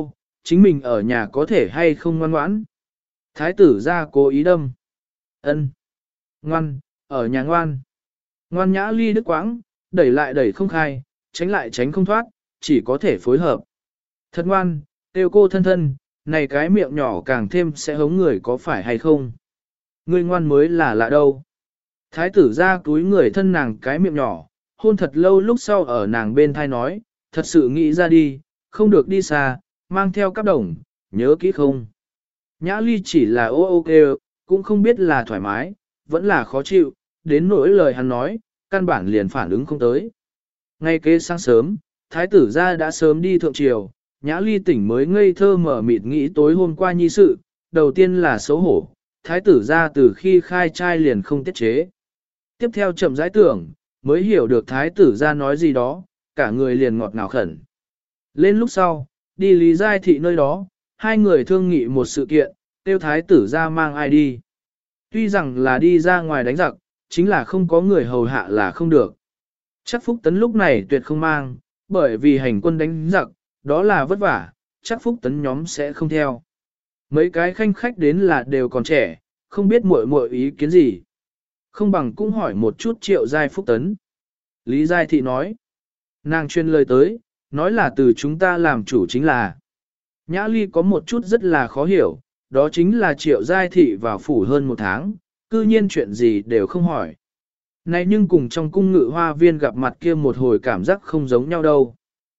chính mình ở nhà có thể hay không ngoan ngoãn. Thái tử ra cố ý đâm. Ân, ngoan, ở nhà ngoan. Ngoan Nhã Ly đứt quãng, đẩy lại đẩy không khai, tránh lại tránh không thoát, chỉ có thể phối hợp. Thật ngoan, kêu cô thân thân, này cái miệng nhỏ càng thêm sẽ hống người có phải hay không. Ngươi ngoan mới là lạ đâu. Thái tử ra túi người thân nàng cái miệng nhỏ, hôn thật lâu lúc sau ở nàng bên thai nói, thật sự nghĩ ra đi, không được đi xa, mang theo cáp đồng, nhớ kỹ không. Nhã Ly chỉ là ô ô kêu, cũng không biết là thoải mái, vẫn là khó chịu, đến nỗi lời hắn nói, căn bản liền phản ứng không tới. Ngay kế sáng sớm, thái tử ra đã sớm đi thượng triều, Nhã Ly tỉnh mới ngây thơ mở mịt nghĩ tối hôm qua nhi sự, đầu tiên là xấu hổ, thái tử ra từ khi khai trai liền không tiết chế. Tiếp theo chậm rãi tưởng, mới hiểu được thái tử ra nói gì đó, cả người liền ngọt ngào khẩn. Lên lúc sau, đi Lý Giai Thị nơi đó, hai người thương nghị một sự kiện, tiêu thái tử ra mang ai đi. Tuy rằng là đi ra ngoài đánh giặc, chính là không có người hầu hạ là không được. Chắc Phúc Tấn lúc này tuyệt không mang, bởi vì hành quân đánh giặc, đó là vất vả, chắc Phúc Tấn nhóm sẽ không theo. Mấy cái khanh khách đến là đều còn trẻ, không biết muội muội ý kiến gì. Không bằng cũng hỏi một chút Triệu Giai Phúc Tấn. Lý Giai Thị nói. Nàng chuyên lời tới, nói là từ chúng ta làm chủ chính là. Nhã Ly có một chút rất là khó hiểu, đó chính là Triệu Giai Thị vào phủ hơn một tháng, cư nhiên chuyện gì đều không hỏi. Này nhưng cùng trong cung ngự hoa viên gặp mặt kia một hồi cảm giác không giống nhau đâu.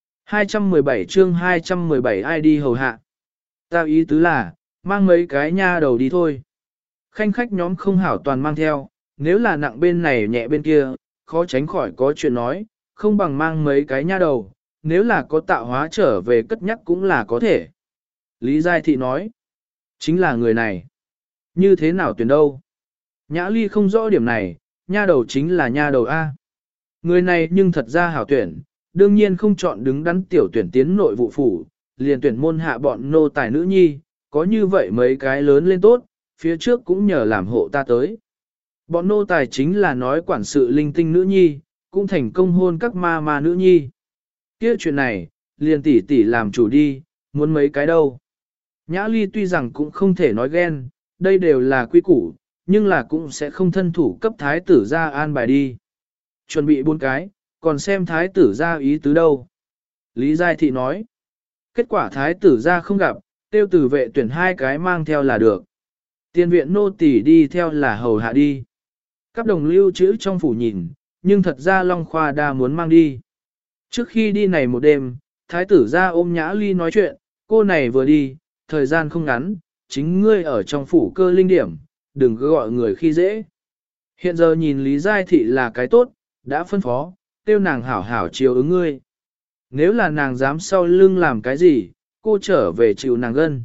217 chương 217 ai đi hầu hạ. Ta ý tứ là, mang mấy cái nha đầu đi thôi. Khanh khách nhóm không hảo toàn mang theo, nếu là nặng bên này nhẹ bên kia, khó tránh khỏi có chuyện nói, không bằng mang mấy cái nha đầu, nếu là có tạo hóa trở về cất nhắc cũng là có thể. Lý Giai Thị nói, chính là người này. Như thế nào tuyển đâu? Nhã Ly không rõ điểm này, nha đầu chính là nha đầu A. Người này nhưng thật ra hảo tuyển, đương nhiên không chọn đứng đắn tiểu tuyển tiến nội vụ phủ, liền tuyển môn hạ bọn nô tài nữ nhi, có như vậy mấy cái lớn lên tốt, phía trước cũng nhờ làm hộ ta tới. Bọn nô tài chính là nói quản sự linh tinh nữ nhi, cũng thành công hôn các ma nữ nhi. Kia chuyện này, liền tỷ tỷ làm chủ đi, muốn mấy cái đâu. Nhã Ly tuy rằng cũng không thể nói ghen, đây đều là quy củ, nhưng là cũng sẽ không thân thủ cấp thái tử ra an bài đi. Chuẩn bị 4 cái, còn xem thái tử ra ý tứ đâu. Lý Giai Thị nói, kết quả thái tử ra không gặp, tiêu tử vệ tuyển 2 cái mang theo là được. Tiên viện nô tỳ đi theo là hầu hạ đi. Các đồng lưu chữ trong phủ nhìn, nhưng thật ra Long Khoa đa muốn mang đi. Trước khi đi này một đêm, thái tử ra ôm Nhã Ly nói chuyện, cô này vừa đi, thời gian không ngắn, chính ngươi ở trong phủ cơ linh điểm, đừng cứ gọi người khi dễ. Hiện giờ nhìn Lý Giai Thị là cái tốt, đã phân phó, tiêu nàng hảo hảo chiều ứng ngươi. Nếu là nàng dám sau lưng làm cái gì, cô trở về chịu nàng gân.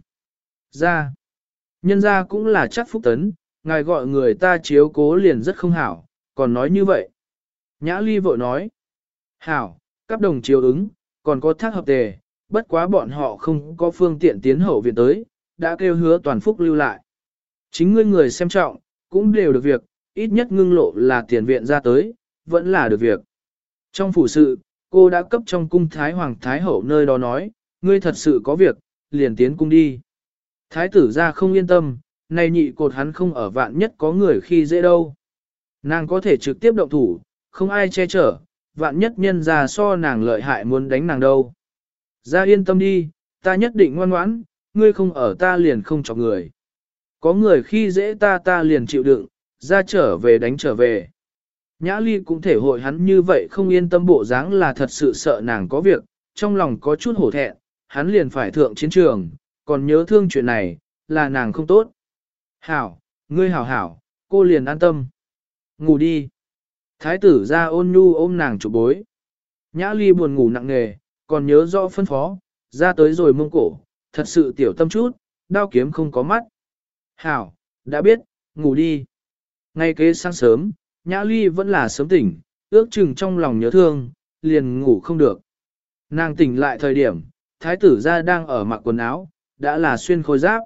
Ra, nhân ra cũng là chắc Phúc Tấn, ngài gọi người ta chiếu cố liền rất không hảo, còn nói như vậy. Nhã Ly vội nói, hảo, các đồng chiếu ứng, còn có thác hợp tề, bất quá bọn họ không có phương tiện tiến hậu viện tới, đã kêu hứa toàn phúc lưu lại. Chính ngươi người xem trọng, cũng đều được việc, ít nhất ngưng lộ là tiền viện ra tới, vẫn là được việc. Trong phủ sự, cô đã cấp trong cung Thái Hoàng Thái Hậu nơi đó nói, ngươi thật sự có việc, liền tiến cung đi. Thái tử ra không yên tâm, này nhị cột hắn không ở vạn nhất có người khi dễ đâu. Nàng có thể trực tiếp động thủ, không ai che chở, vạn nhất nhân ra so nàng lợi hại muốn đánh nàng đâu. Ra yên tâm đi, ta nhất định ngoan ngoãn, ngươi không ở ta liền không cho người. Có người khi dễ ta liền chịu đựng, ra trở về đánh trở về. Nhã Ly cũng thể hội hắn như vậy không yên tâm bộ dáng là thật sự sợ nàng có việc, trong lòng có chút hổ thẹn, hắn liền phải thượng chiến trường, còn nhớ thương chuyện này, là nàng không tốt. Hảo, ngươi hảo hảo, cô liền an tâm. Ngủ đi. Thái tử ra ôn nhu ôm nàng chụp bối. Nhã Ly buồn ngủ nặng nề, còn nhớ rõ phân phó, ra tới rồi mông cổ, thật sự tiểu tâm chút, đao kiếm không có mắt. Hảo, đã biết, ngủ đi. Ngay kế sáng sớm, Nhã Ly vẫn là sớm tỉnh, ước chừng trong lòng nhớ thương, liền ngủ không được. Nàng tỉnh lại thời điểm, thái tử ra đang ở mặc quần áo, đã là xuyên khôi giáp.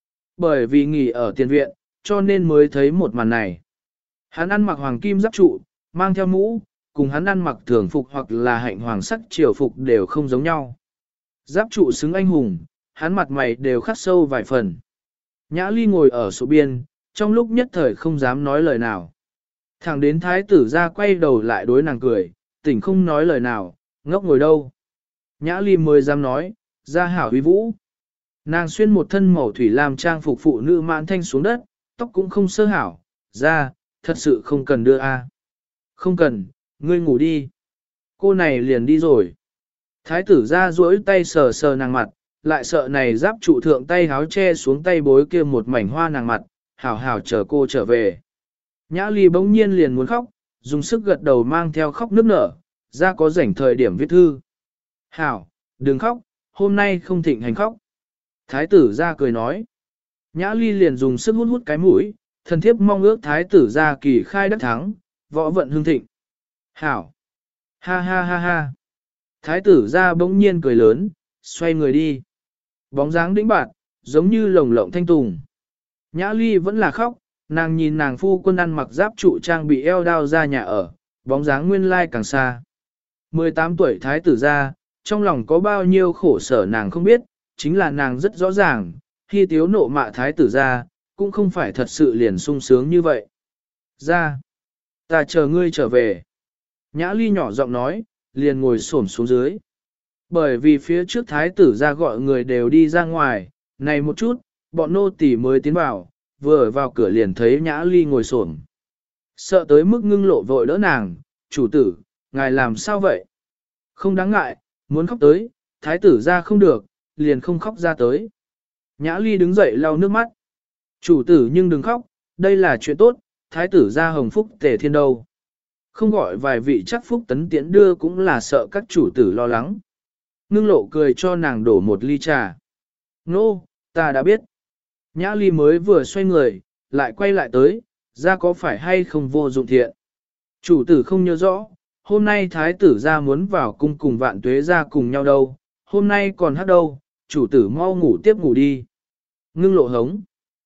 Bởi vì nghỉ ở tiền viện, cho nên mới thấy một màn này. Hắn ăn mặc hoàng kim giáp trụ, mang theo mũ, cùng hắn ăn mặc thường phục hoặc là hạnh hoàng sắc triều phục đều không giống nhau. Giáp trụ xứng anh hùng, hắn mặt mày đều khắc sâu vài phần. Nhã Ly ngồi ở sổ biên, trong lúc nhất thời không dám nói lời nào. Thẳng đến thái tử ra quay đầu lại đối nàng cười, tỉnh không nói lời nào, ngốc ngồi đâu. Nhã Ly mới dám nói, ra hảo uy vũ. Nàng xuyên một thân màu thủy làm trang phục phụ nữ mãn thanh xuống đất, tóc cũng không sơ hảo, ra, thật sự không cần đưa a. Không cần, ngươi ngủ đi. Cô này liền đi rồi. Thái tử ra duỗi tay sờ sờ nàng mặt, lại sợ này giáp trụ thượng tay háo che xuống tay bối kia một mảnh hoa nàng mặt, hảo hảo chờ cô trở về. Nhã Ly bỗng nhiên liền muốn khóc, dùng sức gật đầu mang theo khóc nức nở, ra có rảnh thời điểm viết thư. Hảo, đừng khóc, hôm nay không thịnh hành khóc. Thái tử ra cười nói. Nhã Ly liền dùng sức hút hút cái mũi, thần thiếp mong ước thái tử ra kỳ khai đắc thắng, võ vận hương thịnh. Hảo. Ha ha ha ha. Thái tử ra bỗng nhiên cười lớn, xoay người đi. Bóng dáng đĩnh bạt, giống như lồng lộng thanh tùng. Nhã Ly vẫn là khóc, nàng nhìn nàng phu quân ăn mặc giáp trụ trang bị eo đao ra nhà ở, bóng dáng nguyên lai càng xa. 18 tuổi thái tử ra, trong lòng có bao nhiêu khổ sở nàng không biết, chính là nàng rất rõ ràng, khi tiếu nộ mạ thái tử ra, cũng không phải thật sự liền sung sướng như vậy. Ra, ta chờ ngươi trở về. Nhã Ly nhỏ giọng nói, liền ngồi xổm xuống dưới. Bởi vì phía trước thái tử ra gọi người đều đi ra ngoài, này một chút, bọn nô tỳ mới tiến vào, vừa ở vào cửa liền thấy Nhã Ly ngồi xổm. Sợ tới mức ngưng lộ vội đỡ nàng, chủ tử, ngài làm sao vậy? Không đáng ngại, muốn khóc tới, thái tử ra không được, liền không khóc ra tới. Nhã Ly đứng dậy lau nước mắt. Chủ tử nhưng đừng khóc, đây là chuyện tốt, thái tử ra hồng phúc tề thiên đâu. Không gọi vài vị chắc phúc tấn tiễn đưa cũng là sợ các chủ tử lo lắng. Ngưng lộ cười cho nàng đổ một ly trà. Nô, ta đã biết. Nhã Ly mới vừa xoay người, lại quay lại tới, ra có phải hay không vô dụng thiện. Chủ tử không nhớ rõ, hôm nay thái tử ra muốn vào cung cùng vạn tuế ra cùng nhau đâu, hôm nay còn hát đâu, chủ tử mau ngủ tiếp ngủ đi. Ngưng lộ hống.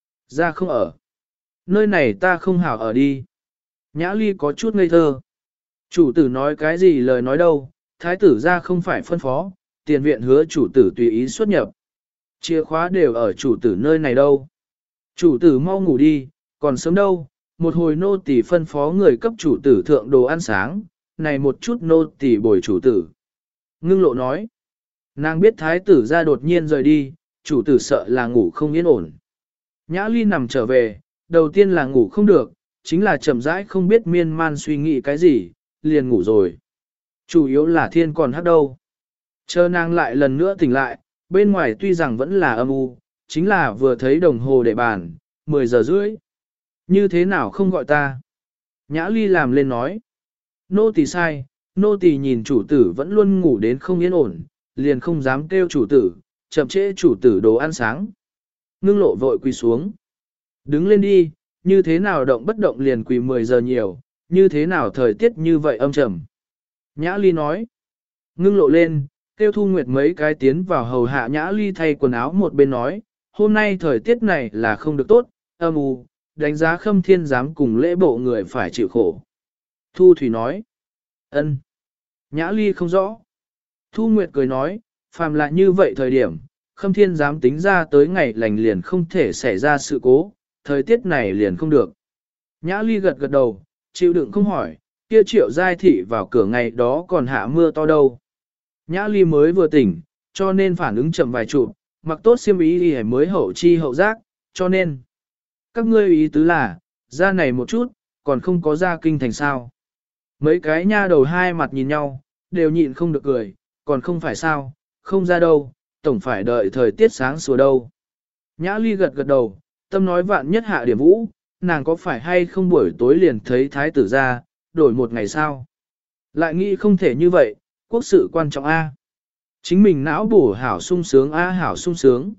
Ra không ở. Nơi này ta không hảo ở đi. Nhã Ly có chút ngây thơ. Chủ tử nói cái gì lời nói đâu, thái tử ra không phải phân phó, tiền viện hứa chủ tử tùy ý xuất nhập. Chìa khóa đều ở chủ tử nơi này đâu. Chủ tử mau ngủ đi, còn sớm đâu, một hồi nô tỳ phân phó người cấp chủ tử thượng đồ ăn sáng, này một chút nô tỳ bồi chủ tử. Ngưng lộ nói, nàng biết thái tử ra đột nhiên rời đi, chủ tử sợ là ngủ không yên ổn. Nhã Ly nằm trở về, đầu tiên là ngủ không được, chính là chậm rãi không biết miên man suy nghĩ cái gì, liền ngủ rồi. Chủ yếu là thiên còn hắc đâu. Chờ nàng lại lần nữa tỉnh lại, bên ngoài tuy rằng vẫn là âm u, chính là vừa thấy đồng hồ để bàn, 10 giờ rưỡi. Như thế nào không gọi ta? Nhã Ly làm lên nói. Nô tỳ sai, nô tỳ nhìn chủ tử vẫn luôn ngủ đến không yên ổn, liền không dám kêu chủ tử, chậm trễ chủ tử đồ ăn sáng. Ngưng lộ vội quỳ xuống. Đứng lên đi, như thế nào động bất động liền quỳ 10 giờ nhiều, như thế nào thời tiết như vậy âm trầm. Nhã Ly nói. Ngưng lộ lên, kêu Thu Nguyệt mấy cái tiến vào hầu hạ Nhã Ly thay quần áo một bên nói, hôm nay thời tiết này là không được tốt, âm u, đánh giá Khâm Thiên giám cùng lễ bộ người phải chịu khổ. Thu Thủy nói. Ân. Nhã Ly không rõ. Thu Nguyệt cười nói, phàm là như vậy thời điểm, Khâm Thiên giám tính ra tới ngày lành liền không thể xảy ra sự cố, thời tiết này liền không được. Nhã Ly gật gật đầu, chịu đựng không hỏi, kia Triệu Giai Thị vào cửa ngày đó còn hạ mưa to đâu. Nhã Ly mới vừa tỉnh, cho nên phản ứng chậm vài chụp, mặc tốt xiêm y đi mới hậu chi hậu giác, cho nên. Các ngươi ý tứ là, ra này một chút, còn không có ra kinh thành sao. Mấy cái nha đầu hai mặt nhìn nhau, đều nhịn không được cười, còn không phải sao, không ra đâu, tổng phải đợi thời tiết sáng sủa đâu. Nhã Ly gật gật đầu, tâm nói vạn nhất hạ điểm vũ, nàng có phải hay không buổi tối liền thấy thái tử ra, đổi một ngày sao. Lại nghĩ không thể như vậy, quốc sự quan trọng A. Chính mình não bổ hảo sung sướng A hảo sung sướng.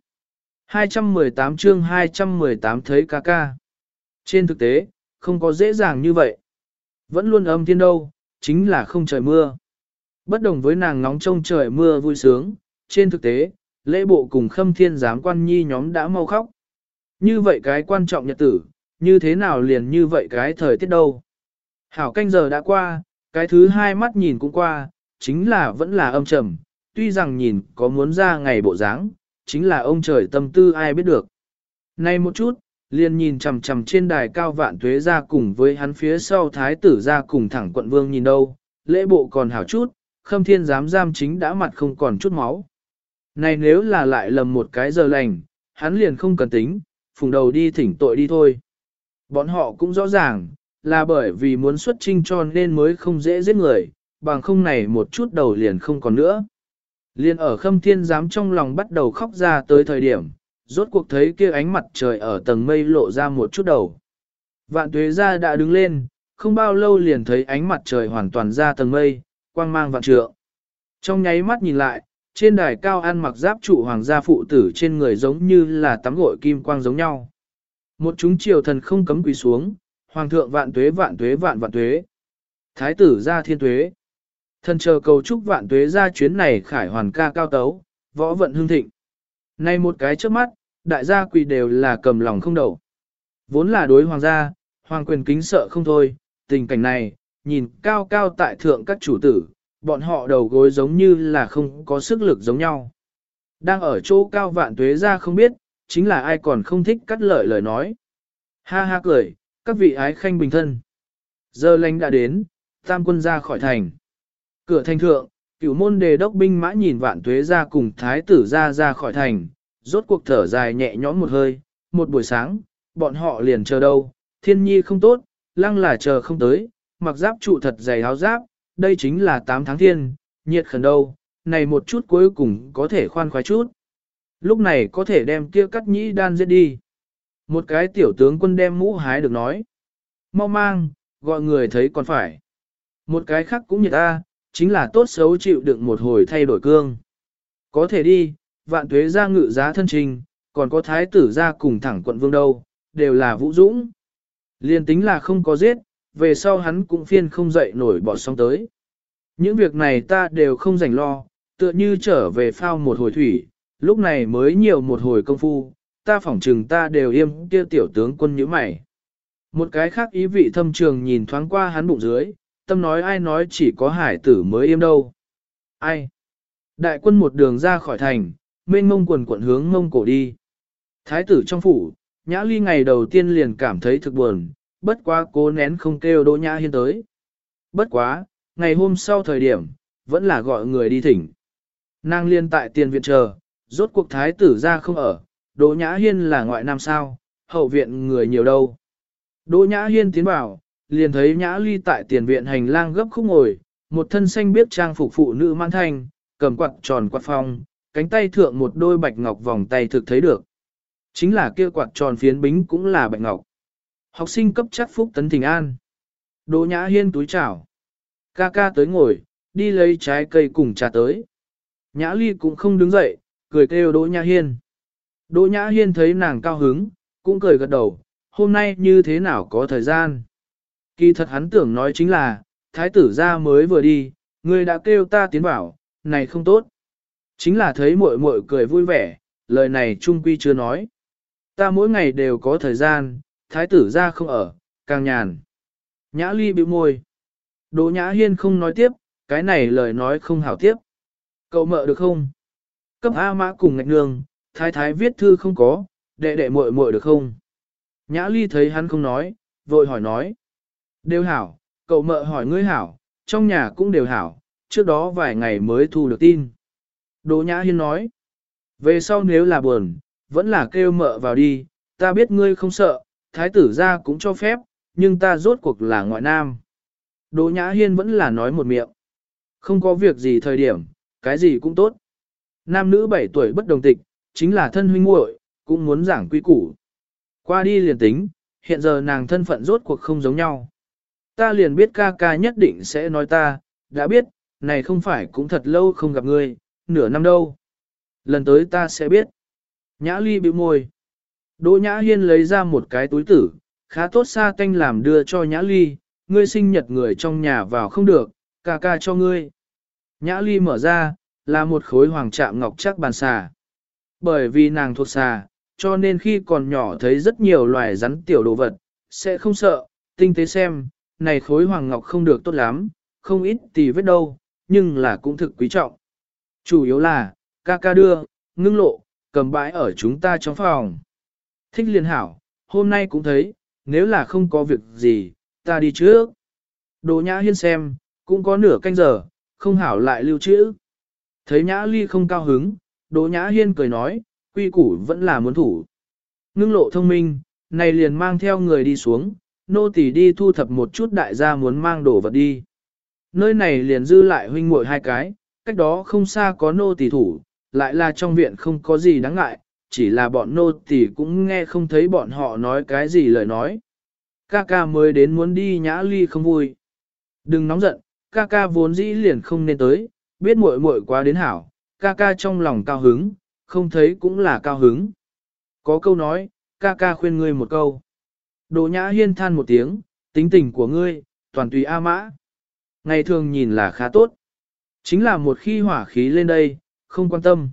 218 chương 218 thấy ca ca. Trên thực tế, không có dễ dàng như vậy. Vẫn luôn âm thiên đâu, chính là không trời mưa. Bất đồng với nàng ngóng trông trời mưa vui sướng, trên thực tế, lễ bộ cùng Khâm Thiên giám quan nhi nhóm đã mau khóc. Như vậy cái quan trọng nhật tử, như thế nào liền như vậy cái thời tiết đâu. Hảo canh giờ đã qua, cái thứ hai mắt nhìn cũng qua, chính là vẫn là âm trầm, tuy rằng nhìn có muốn ra ngày bộ dáng, chính là ông trời tâm tư ai biết được. Nay một chút, liền nhìn chằm chằm trên đài cao Vạn Tuế ra cùng với hắn phía sau thái tử ra cùng thẳng quận vương nhìn đâu, lễ bộ còn hảo chút, Khâm Thiên giám giam chính đã mặt không còn chút máu. Này nếu là lại lầm một cái giờ lành, hắn liền không cần tính, phùng đầu đi thỉnh tội đi thôi. Bọn họ cũng rõ ràng, là bởi vì muốn xuất trinh cho nên mới không dễ giết người, bằng không này một chút đầu liền không còn nữa. Liên ở Khâm Thiên giám trong lòng bắt đầu khóc ra tới thời điểm, rốt cuộc thấy kia ánh mặt trời ở tầng mây lộ ra một chút đầu. Vạn Tuế gia đã đứng lên, không bao lâu liền thấy ánh mặt trời hoàn toàn ra tầng mây, quang mang vạn trượng. Trong nháy mắt nhìn lại, trên đài cao ăn mặc giáp trụ hoàng gia phụ tử trên người giống như là tắm gội kim quang giống nhau. Một chúng triều thần không cấm quỳ xuống, hoàng thượng Vạn Tuế Vạn Tuế Vạn Vạn Tuế. Thái tử gia thiên tuế. Thần chờ cầu chúc Vạn Tuế gia chuyến này khải hoàn ca cao tấu, võ vận hương thịnh. Nay một cái trước mắt, đại gia quỳ đều là cầm lòng không đầu. Vốn là đối hoàng gia, hoàng quyền kính sợ không thôi, tình cảnh này, nhìn cao cao tại thượng các chủ tử, bọn họ đầu gối giống như là không có sức lực giống nhau. Đang ở chỗ cao Vạn Tuế gia không biết, chính là ai còn không thích cắt lợi lời nói. Ha ha cười, các vị ái khanh bình thân. Giờ lành đã đến, tam quân ra khỏi thành. Cửa thành thượng, cửu môn đề đốc binh mã nhìn Vạn Tuế gia cùng thái tử ra khỏi thành, rốt cuộc thở dài nhẹ nhõm một hơi, một buổi sáng, bọn họ liền chờ đâu, thiên nhi không tốt, lăng là chờ không tới, mặc giáp trụ thật dày áo giáp, đây chính là 8 tháng thiên, nhiệt khẩn đâu, này một chút cuối cùng có thể khoan khoái chút. Lúc này có thể đem kia cắt nhĩ đan giết đi. Một cái tiểu tướng quân đem mũ hái được nói. Mau mang, gọi người thấy còn phải. Một cái khác cũng nhiệt ta, chính là tốt xấu chịu đựng một hồi thay đổi cương. Có thể đi, Vạn Tuế gia ngự giá thân trình, còn có thái tử gia cùng thẳng quận vương đâu, đều là vũ dũng. Liên tính là không có giết, về sau hắn cũng phiên không dậy nổi bỏ sóng tới. Những việc này ta đều không rảnh lo, tựa như trở về phao một hồi thủy, lúc này mới nhiều một hồi công phu, ta phỏng trừng ta đều im kia tiểu tướng quân như mày. Một cái khác ý vị thâm trường nhìn thoáng qua hắn bụng dưới, tâm nói ai nói chỉ có hải tử mới im đâu. Ai? Đại quân một đường ra khỏi thành, mênh mông quần quận hướng Mông Cổ đi. Thái tử trong phủ, Nhã Ly ngày đầu tiên liền cảm thấy thực buồn, bất quá cố nén không kêu Đỗ Nhã Hiên tới. Bất quá, ngày hôm sau thời điểm, vẫn là gọi người đi thỉnh. Nàng liên tại tiền viện chờ, rốt cuộc thái tử ra không ở, Đỗ Nhã Hiên là ngoại nam sao, hậu viện người nhiều đâu. Đỗ Nhã Hiên tiến vào, liền thấy Nhã Ly tại tiền viện hành lang gấp khúc ngồi, một thân xanh biếc trang phục phụ nữ mãn thanh, cầm quạt tròn quạt phong, cánh tay thượng một đôi bạch ngọc vòng tay thực thấy được. Chính là kia quạt tròn phiến bính cũng là bạch ngọc. Học sinh cấp chắc phúc tấn thỉnh an. Đỗ Nhã Hiên túi chào. Ca ca tới ngồi, đi lấy trái cây cùng trà tới. Nhã Ly cũng không đứng dậy, cười kêu Đỗ Nhã Hiên. Đỗ Nhã Hiên thấy nàng cao hứng, cũng cười gật đầu, hôm nay như thế nào có thời gian. Kỳ thật hắn tưởng nói chính là, thái tử gia mới vừa đi, người đã kêu ta tiến vào, này không tốt. Chính là thấy muội muội cười vui vẻ, lời này trung quy chưa nói. Ta mỗi ngày đều có thời gian, thái tử gia không ở, càng nhàn. Nhã Ly bĩu môi. Đỗ Nhã Hiên không nói tiếp, cái này lời nói không hảo tiếp. Cậu mợ được không? Cấp A Mã cùng ngạch nương, thái thái viết thư không có, đệ đệ muội muội được không? Nhã Ly thấy hắn không nói, vội hỏi nói. Đều hảo, cậu mợ hỏi ngươi hảo, trong nhà cũng đều hảo, trước đó vài ngày mới thu được tin. Đỗ Nhã Hiên nói. Về sau nếu là buồn, vẫn là kêu mợ vào đi, ta biết ngươi không sợ, thái tử gia cũng cho phép, nhưng ta rốt cuộc là ngoại nam. Đỗ Nhã Hiên vẫn là nói một miệng. Không có việc gì thời điểm, cái gì cũng tốt. Nam nữ 7 tuổi bất đồng tịch, chính là thân huynh muội, cũng muốn giảng quy củ. Qua đi liền tính, hiện giờ nàng thân phận rốt cuộc không giống nhau. Ta liền biết ca ca nhất định sẽ nói ta, đã biết, này không phải cũng thật lâu không gặp ngươi, nửa năm đâu. Lần tới ta sẽ biết. Nhã Ly bĩu môi. Đỗ Nhã Hiên lấy ra một cái túi tử, khá tốt sa tanh làm đưa cho Nhã Ly, ngươi sinh nhật người trong nhà vào không được, ca ca cho ngươi. Nhã Ly mở ra, là một khối hoàng trạm ngọc chắc bàn xà. Bởi vì nàng thuộc xà, cho nên khi còn nhỏ thấy rất nhiều loài rắn tiểu đồ vật, sẽ không sợ, tinh tế xem, này khối hoàng ngọc không được tốt lắm, không ít tì vết đâu, nhưng là cũng thực quý trọng. Chủ yếu là, ca ca đưa, ngưng lộ, cầm bãi ở chúng ta trong phòng. Thích liền hảo, hôm nay cũng thấy, nếu là không có việc gì, ta đi trước. Đỗ Nhã Hiên xem, cũng có nửa canh giờ, không hảo lại lưu trữ. Thấy Nhã Ly không cao hứng, Đỗ Nhã Hiên cười nói, quy củ vẫn là muốn thủ. Ngưng lộ thông minh, này liền mang theo người đi xuống, nô tỳ đi thu thập một chút đại gia muốn mang đồ vật đi. Nơi này liền dư lại huynh muội hai cái, cách đó không xa có nô tỳ thủ, lại là trong viện không có gì đáng ngại, chỉ là bọn nô tỳ cũng nghe không thấy bọn họ nói cái gì lời nói. Ca ca mới đến muốn đi. Nhã Ly không vui. Đừng nóng giận, ca ca vốn dĩ liền không nên tới, biết muội muội quá đến hảo, ca ca trong lòng cao hứng, không thấy cũng là cao hứng. Có câu nói, ca ca khuyên ngươi một câu. Đỗ Nhã Hiên than một tiếng, tính tình của ngươi, toàn tùy A Mã. Ngày thường nhìn là khá tốt. Chính là một khi hỏa khí lên đây, không quan tâm.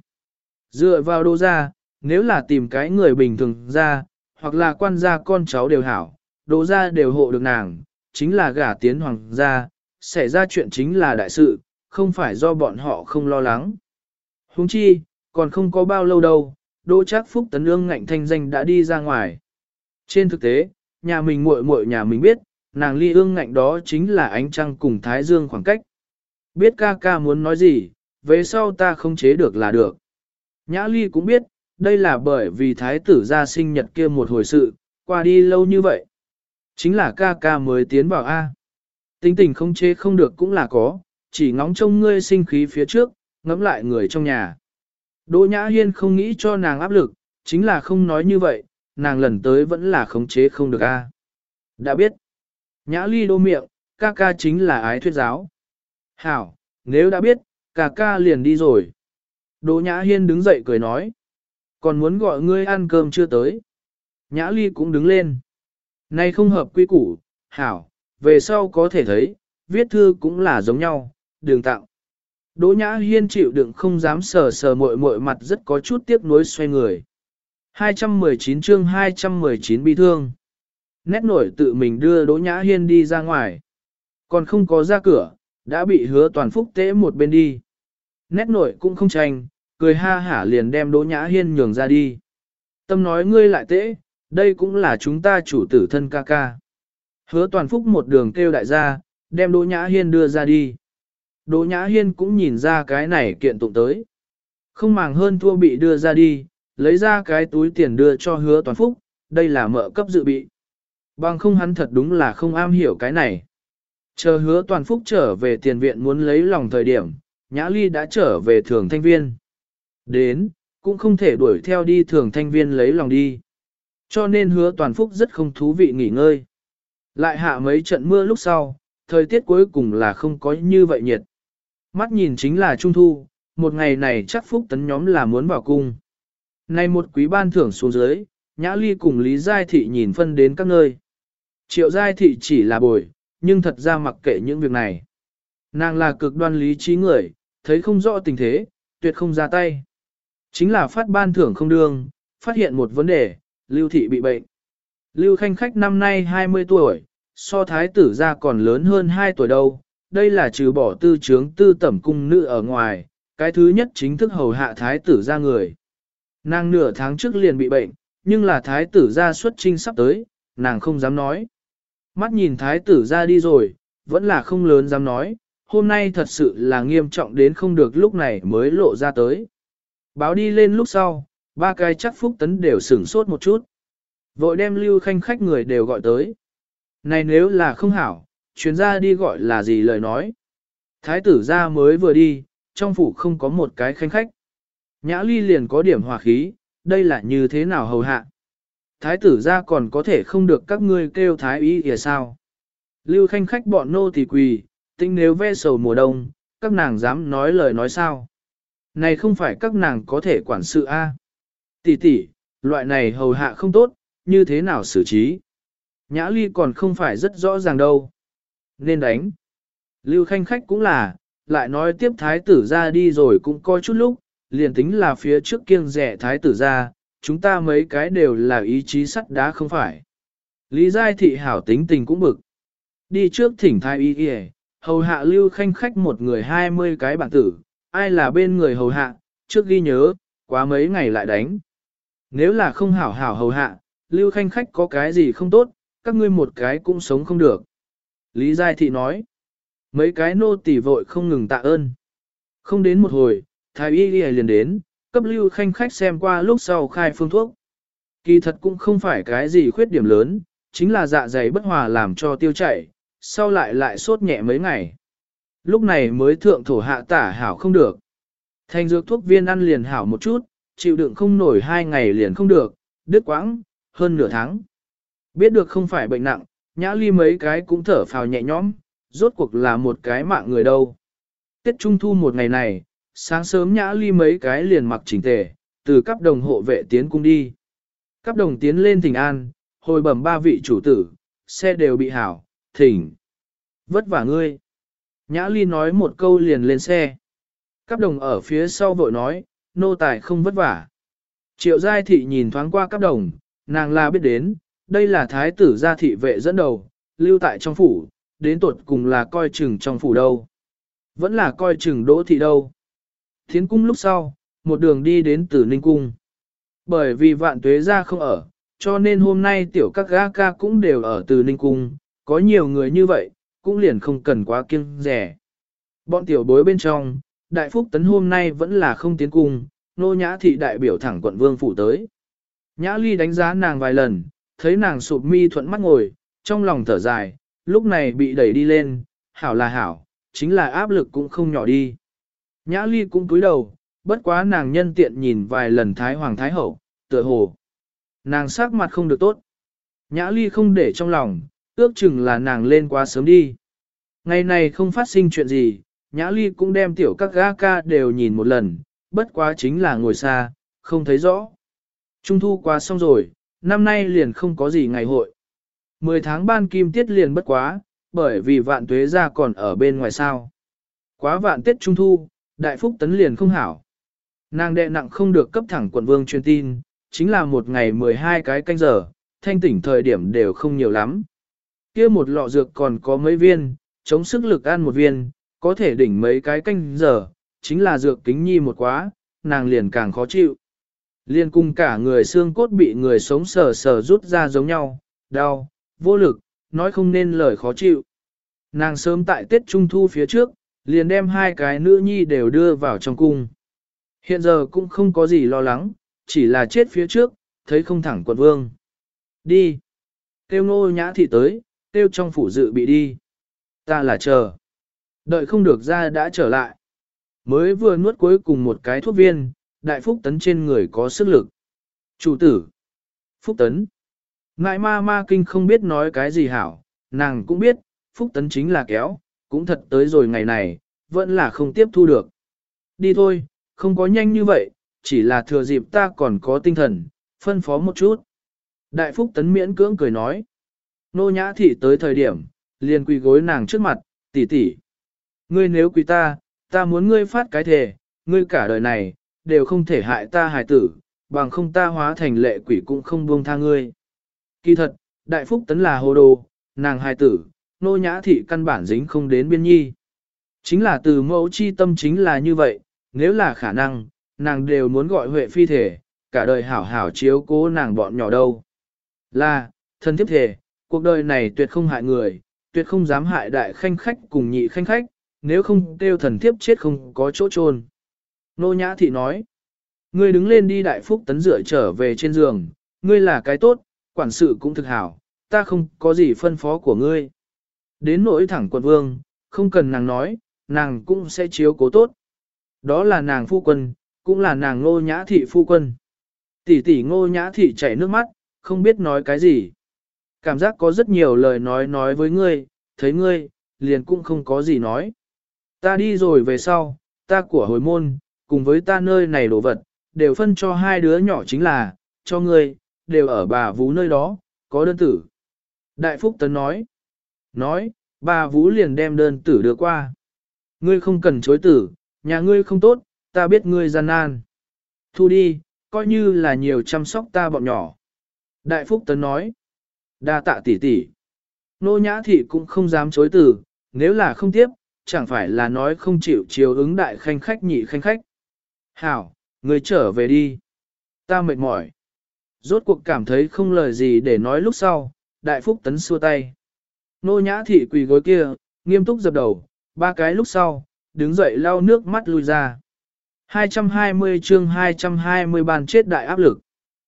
Dựa vào Đỗ gia, nếu là tìm cái người bình thường ra, hoặc là quan gia con cháu đều hảo, Đỗ gia đều hộ được nàng, chính là gả tiến hoàng gia, xảy ra chuyện chính là đại sự, không phải do bọn họ không lo lắng. Huống chi, còn không có bao lâu đâu, Đỗ Trác Phúc Tấn Ương ngạnh thanh danh đã đi ra ngoài. Trên thực tế, nhà mình muội muội nhà mình biết, nàng ly ương ngạnh đó chính là ánh trăng cùng thái dương khoảng cách. Biết ca ca muốn nói gì, về sau ta không chế được là được. Nhã Ly cũng biết, đây là bởi vì thái tử gia sinh nhật kia một hồi sự, qua đi lâu như vậy. Chính là ca ca mới tiến vào A. Tính tình không chế không được cũng là có, chỉ ngóng trông ngươi sinh khí phía trước, ngẫm lại người trong nhà. Đỗ Nhã Hiên không nghĩ cho nàng áp lực, chính là không nói như vậy, nàng lần tới vẫn là khống chế không được A. Đã biết. Nhã Ly đô miệng, ca ca chính là ái thuyết giáo. Hảo, nếu đã biết, ca ca liền đi rồi. Đỗ Nhã Hiên đứng dậy cười nói. Còn muốn gọi ngươi ăn cơm chưa tới. Nhã Ly cũng đứng lên. Này không hợp quy củ, hảo, về sau có thể thấy, viết thư cũng là giống nhau, đường tặng. Đỗ Nhã Hiên chịu đựng không dám sờ sờ muội muội mặt rất có chút tiếc nuối xoay người. 219 chương 219 bi thương. Nét nổi tự mình đưa Đỗ Nhã Hiên đi ra ngoài. Còn không có ra cửa, đã bị Hứa Toàn Phúc tễ một bên đi. Nét nổi cũng không tranh, cười ha hả liền đem Đỗ Nhã Hiên nhường ra đi. Tâm nói ngươi lại tễ, đây cũng là chúng ta chủ tử thân ca ca. Hứa Toàn Phúc một đường kêu đại gia, đem Đỗ Nhã Hiên đưa ra đi. Đỗ Nhã Hiên cũng nhìn ra cái này kiện tụng tới. Không màng hơn thua bị đưa ra đi, lấy ra cái túi tiền đưa cho Hứa Toàn Phúc, đây là mợ cấp dự bị. Bằng không hắn thật đúng là không am hiểu cái này. Chờ Hứa Toàn Phúc trở về tiền viện muốn lấy lòng thời điểm, Nhã Ly đã trở về Thường Thanh Viên. Đến, cũng không thể đuổi theo đi Thường Thanh Viên lấy lòng đi. Cho nên Hứa Toàn Phúc rất không thú vị nghỉ ngơi. Lại hạ mấy trận mưa lúc sau, thời tiết cuối cùng là không có như vậy nhiệt. Mắt nhìn chính là Trung Thu, một ngày này chắc Phúc Tấn nhóm là muốn vào cung. Nay một quý ban thưởng xuống dưới, Nhã Ly cùng Lý Giai Thị nhìn phân đến các nơi. Triệu Giai Thị chỉ là bồi, nhưng thật ra mặc kệ những việc này. Nàng là cực đoan lý trí người, thấy không rõ tình thế, tuyệt không ra tay. Chính là phát ban thưởng không đương, phát hiện một vấn đề, Lưu Thị bị bệnh. Lưu Khanh Khách năm nay 20 tuổi, so thái tử ra còn lớn hơn 2 tuổi đâu. Đây là trừ bỏ tư trướng tư tẩm cung nữ ở ngoài, cái thứ nhất chính thức hầu hạ thái tử ra người. Nàng nửa tháng trước liền bị bệnh, nhưng là thái tử ra xuất trinh sắp tới, nàng không dám nói. Mắt nhìn thái tử ra đi rồi, vẫn là không lớn dám nói, hôm nay thật sự là nghiêm trọng đến không được lúc này mới lộ ra tới. Báo đi lên lúc sau, ba cái chắc Phúc Tấn đều sửng sốt một chút. Vội đem Lưu Khanh Khách người đều gọi tới. Này nếu là không hảo, chuyến ra đi gọi là gì lời nói. Thái tử ra mới vừa đi, trong phủ không có một cái Khanh Khách. Nhã Ly liền có điểm hòa khí, đây là như thế nào hầu hạ. Thái tử ra còn có thể không được các ngươi kêu thái ý kìa sao. Lưu Khanh Khách bọn nô tỳ quỳ, tính nếu ve sầu mùa đông, các nàng dám nói lời nói sao. Này không phải các nàng có thể quản sự a. Tỷ tỷ, loại này hầu hạ không tốt, như thế nào xử trí. Nhã Ly còn không phải rất rõ ràng đâu. Nên đánh. Lưu Khanh Khách cũng là, lại nói tiếp thái tử ra đi rồi cũng coi chút lúc, liền tính là phía trước kiêng rẻ thái tử ra, chúng ta mấy cái đều là ý chí sắt đá không phải. Lý Giai Thị hảo tính tình cũng bực. Đi trước thỉnh thái y y, hầu hạ Lưu Khanh Khách một người 20 cái bản tử, ai là bên người hầu hạ, trước ghi nhớ, Quá mấy ngày lại đánh. Nếu là không hảo hảo hầu hạ, Lưu Khanh khách có cái gì không tốt, các ngươi một cái cũng sống không được. Lý Giai Thị nói. Mấy cái nô tỳ vội không ngừng tạ ơn. Không đến một hồi, Thái Y liền đến, cấp Lưu Khanh khách xem qua lúc sau khai phương thuốc. Kỳ thật cũng không phải cái gì khuyết điểm lớn, chính là dạ dày bất hòa làm cho tiêu chảy, sau lại sốt nhẹ mấy ngày. Lúc này mới thượng thổ hạ tả hảo không được. Thành dược thuốc viên ăn liền hảo một chút, chịu đựng không nổi 2 ngày liền không được, đứt quãng, hơn nửa tháng. Biết được không phải bệnh nặng, Nhã Ly mấy cái cũng thở phào nhẹ nhõm, rốt cuộc là một cái mạng người đâu. Tết Trung Thu một ngày này, sáng sớm Nhã Ly mấy cái liền mặc chỉnh tề, từ cấp đồng hộ vệ tiến cung đi. Cấp đồng tiến lên thỉnh an, hồi bẩm 3 vị chủ tử, xe đều bị hảo, thỉnh. Vất vả ngươi. Nhã Ly nói một câu liền lên xe. Cấp đồng ở phía sau vội nói, nô tài không vất vả. Triệu Giai Thị nhìn thoáng qua cấp đồng, nàng là biết đến, đây là thái tử gia thị vệ dẫn đầu, lưu tại trong phủ, đến tuột cùng là coi chừng trong phủ đâu. Vẫn là coi chừng Đỗ Thị đâu. Thiến cung lúc sau, một đường đi đến Tử Ninh cung. Bởi vì Vạn Tuế gia không ở, cho nên hôm nay tiểu các gã ca cũng đều ở Tử Ninh cung, có nhiều người như vậy, cũng liền không cần quá kiêng rẻ. Bọn tiểu bối bên trong, Đại Phúc Tấn hôm nay vẫn là không tiến cung, Nô Nhã Thị đại biểu thẳng quận vương phủ tới. Nhã Ly đánh giá nàng vài lần, thấy nàng sụp mi thuận mắt ngồi, trong lòng thở dài, lúc này bị đẩy đi lên, hảo là hảo, chính là áp lực cũng không nhỏ đi. Nhã Ly cũng cúi đầu, bất quá nàng nhân tiện nhìn vài lần Thái Hoàng Thái Hậu, tựa hồ. Nàng sắc mặt không được tốt. Nhã Ly không để trong lòng, ước chừng là nàng lên quá sớm đi. Ngày này không phát sinh chuyện gì, Nhã Ly cũng đem tiểu các gã ca đều nhìn một lần, bất quá chính là ngồi xa, không thấy rõ. Trung thu qua xong rồi, năm nay liền không có gì ngày hội. 10 tháng ban kim tiết liền bất quá, bởi vì Vạn Tuế gia còn ở bên ngoài sao. Quá vạn Tết Trung thu, Đại Phúc Tấn liền không hảo. Nàng đệ nặng không được cấp thẳng quận vương truyền tin, chính là một ngày 12 cái canh giờ, thanh tỉnh thời điểm đều không nhiều lắm. Kia một lọ dược còn có mấy viên, chống sức lực ăn một viên, có thể đỉnh mấy cái canh giờ, chính là dược kính nhi một quá, nàng liền càng khó chịu. Liên cùng cả người xương cốt bị người sống sờ sờ rút ra giống nhau, đau, vô lực, nói không nên lời khó chịu. Nàng sớm tại Tết Trung Thu phía trước, liền đem 2 cái nữ nhi đều đưa vào trong cung. Hiện giờ cũng không có gì lo lắng, chỉ là chết phía trước, thấy không thẳng quận vương. Đi. Tiêu Nô Nhã Thị tới, tiêu trong phủ dự bị đi. Ta là chờ. Đợi không được ra đã trở lại. Mới vừa nuốt cuối cùng một cái thuốc viên, Đại Phúc Tấn trên người có sức lực. Chủ tử. Phúc Tấn. Ngại ma kinh không biết nói cái gì hảo, nàng cũng biết, Phúc Tấn chính là kéo, cũng thật tới rồi ngày này, vẫn là không tiếp thu được. Đi thôi, không có nhanh như vậy, chỉ là thừa dịp ta còn có tinh thần, phân phó một chút. Đại Phúc Tấn miễn cưỡng cười nói. Nô Nhã Thị tới thời điểm, liền quỳ gối nàng trước mặt, tỷ tỷ. Ngươi nếu quỳ ta muốn ngươi phát cái thề, ngươi cả đời này, đều không thể hại ta hài tử, bằng không ta hóa thành lệ quỷ cũng không buông tha ngươi. Kỳ thật, Đại Phúc Tấn là hồ đồ, nàng hài tử, Nô Nhã Thị căn bản dính không đến biên nhi. Chính là từ mẫu chi tâm chính là như vậy, nếu là khả năng, nàng đều muốn gọi Huệ Phi thể, cả đời hảo hảo chiếu cố nàng bọn nhỏ đâu. Là, thân thiếp thể, cuộc đời này tuyệt không hại người, tuyệt không dám hại đại khanh khách cùng nhị khanh khách, nếu không kêu thần thiếp chết không có chỗ chôn. Nô Nhã Thị nói, ngươi đứng lên đi. Đại Phúc Tấn dựa trở về trên giường, ngươi là cái tốt, quản sự cũng thực hảo, ta không có gì phân phó của ngươi. Đến nỗi thẳng quận vương, không cần nàng nói, nàng cũng sẽ chiếu cố tốt. Đó là nàng phu quân, cũng là nàng Ngô Nhã Thị phu quân. Tỷ tỷ Ngô Nhã Thị chảy nước mắt, không biết nói cái gì. Cảm giác có rất nhiều lời nói với ngươi, thấy ngươi, liền cũng không có gì nói. Ta đi rồi về sau, ta của hồi môn, cùng với ta nơi này đồ vật, đều phân cho 2 đứa nhỏ chính là, cho ngươi, đều ở bà Vú nơi đó, có đơn tử. Đại Phúc Tấn nói, bà Vú liền đem đơn tử đưa qua. Ngươi không cần chối tử, nhà ngươi không tốt, ta biết ngươi gian nan. Thu đi, coi như là nhiều chăm sóc ta bọn nhỏ. Đại Phúc Tấn nói, đa tạ tỷ tỷ. Nô Nhã Thị cũng không dám chối từ, nếu là không tiếp, chẳng phải là nói không chịu chiều ứng đại khanh khách nhị khanh khách. Hảo, Ngươi trở về đi. Ta mệt mỏi. Rốt cuộc cảm thấy không lời gì để nói lúc sau, đại phúc tấn xua tay. Nô nhã thị quỳ gối kia, nghiêm túc dập đầu, ba cái lúc sau, đứng dậy lau nước mắt lui ra. 220 chương 220 bàn chết đại áp lực.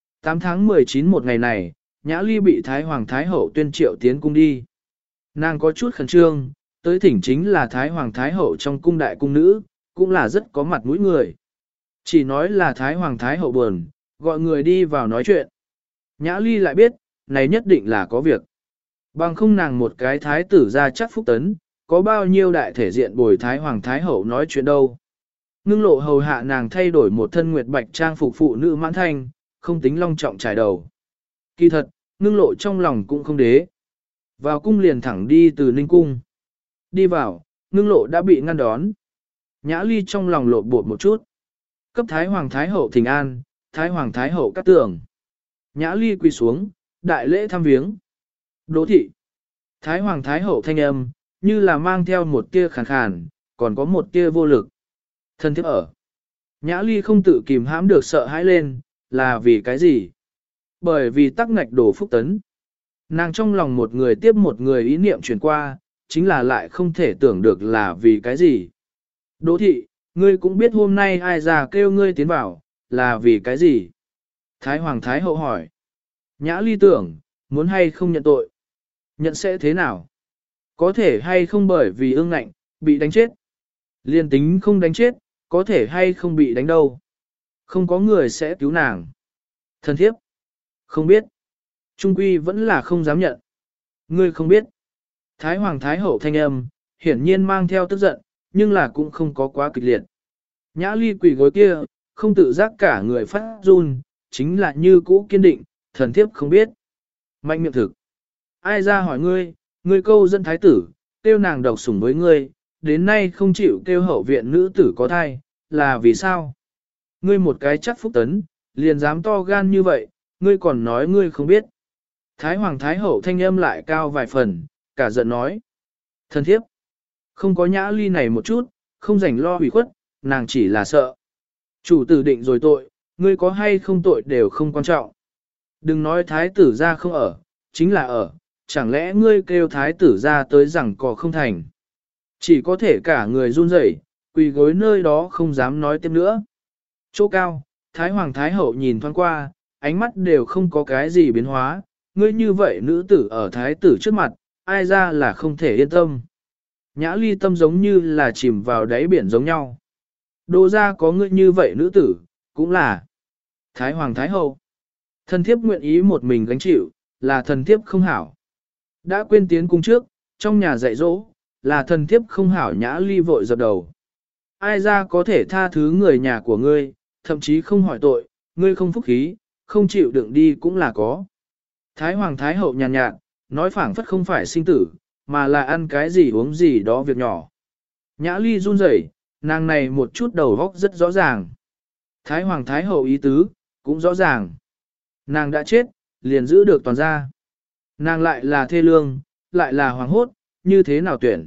8 tháng 19 một ngày này, Nhã Ly bị Thái Hoàng Thái Hậu tuyên triệu tiến cung đi. Nàng có chút khẩn trương, tới thỉnh chính là Thái Hoàng Thái Hậu trong cung đại cung nữ, cũng là rất có mặt mũi người. Chỉ nói là Thái Hoàng Thái Hậu buồn, gọi người đi vào nói chuyện. Nhã Ly lại biết, này nhất định là có việc. Bằng không nàng một cái thái tử ra chắc phúc tấn, có bao nhiêu đại thể diện bồi Thái Hoàng Thái Hậu nói chuyện đâu. Ngưng lộ hầu hạ nàng thay đổi một thân nguyệt bạch trang phục phụ nữ mãn thanh, không tính long trọng trải đầu. Kỳ thật, ngưng lộ trong lòng cũng không đế. Vào cung liền thẳng đi từ Ninh Cung. Đi vào, ngưng lộ đã bị ngăn đón. Nhã Ly trong lòng lộn bột một chút. Cấp Thái Hoàng Thái Hậu thỉnh an, Thái Hoàng Thái Hậu cắt tường. Nhã Ly quỳ xuống, đại lễ thăm viếng. Đỗ thị. Thái Hoàng Thái Hậu thanh âm, như là mang theo một tia khàn khàn, còn có một tia vô lực. Thân thiếp ở. Nhã Ly không tự kìm hãm được sợ hãi lên, là vì cái gì? Bởi vì tắc ngạch đổ phúc tấn. Nàng trong lòng một người tiếp một người ý niệm chuyển qua, chính là lại không thể tưởng được là vì cái gì. Đỗ thị, ngươi cũng biết hôm nay ai già kêu ngươi tiến vào, là vì cái gì? Thái Hoàng Thái Hậu hỏi. Nhã Ly tưởng, muốn hay không nhận tội? Nhận sẽ thế nào? Có thể hay không bởi vì ương ngạnh, bị đánh chết? Liên tính không đánh chết, có thể hay không bị đánh đâu? Không có người sẽ cứu nàng. Thân thiếp. Không biết. Trung quy vẫn là không dám nhận. Ngươi không biết. Thái Hoàng Thái Hậu thanh âm, hiển nhiên mang theo tức giận, nhưng là cũng không có quá kịch liệt. Nhã Ly quỳ gối kia, không tự giác cả người phát run, chính là như cũ kiên định, thần thiếp không biết. Mạnh miệng thực. Ai ra hỏi ngươi, ngươi câu dân thái tử, kêu nàng độc sủng với ngươi, đến nay không chịu kêu hậu viện nữ tử có thai, là vì sao? Ngươi một cái chắc phúc tấn, liền dám to gan như vậy, ngươi còn nói ngươi không biết. Thái Hoàng Thái Hậu thanh âm lại cao vài phần, cả giận nói. Thần thiếp, không có Nhã Ly này một chút, không rảnh lo hủy khuất, nàng chỉ là sợ. Chủ tử định rồi tội, ngươi có hay không tội đều không quan trọng. Đừng nói thái tử ra không ở, chính là ở, chẳng lẽ ngươi kêu thái tử ra tới rằng có không thành. Chỉ có thể cả người run rẩy, quỳ gối nơi đó không dám nói tiếp nữa. Chỗ cao, Thái Hoàng Thái Hậu nhìn thoáng qua, ánh mắt đều không có cái gì biến hóa, ngươi như vậy nữ tử ở thái tử trước mặt, ai ra là không thể yên tâm. Nhã Ly tâm giống như là chìm vào đáy biển giống nhau. Đô ra có ngươi như vậy nữ tử, cũng là Thái Hoàng Thái Hậu. Thần thiếp nguyện ý một mình gánh chịu, là thần thiếp không hảo. Đã quên tiến cung trước, trong nhà dạy dỗ, là thần thiếp không hảo. Nhã Ly vội dập đầu. Ai ra có thể tha thứ người nhà của ngươi, thậm chí không hỏi tội, ngươi không phúc khí, không chịu đựng đi cũng là có. Thái Hoàng Thái Hậu nhàn nhạt, nói phảng phất không phải sinh tử, mà là ăn cái gì uống gì đó việc nhỏ. Nhã Ly run rẩy, nàng này một chút đầu óc rất rõ ràng. Thái Hoàng Thái Hậu ý tứ, cũng rõ ràng. Nàng đã chết, liền giữ được toàn gia. Nàng lại là thê lương, lại là hoàng hốt, như thế nào tuyển?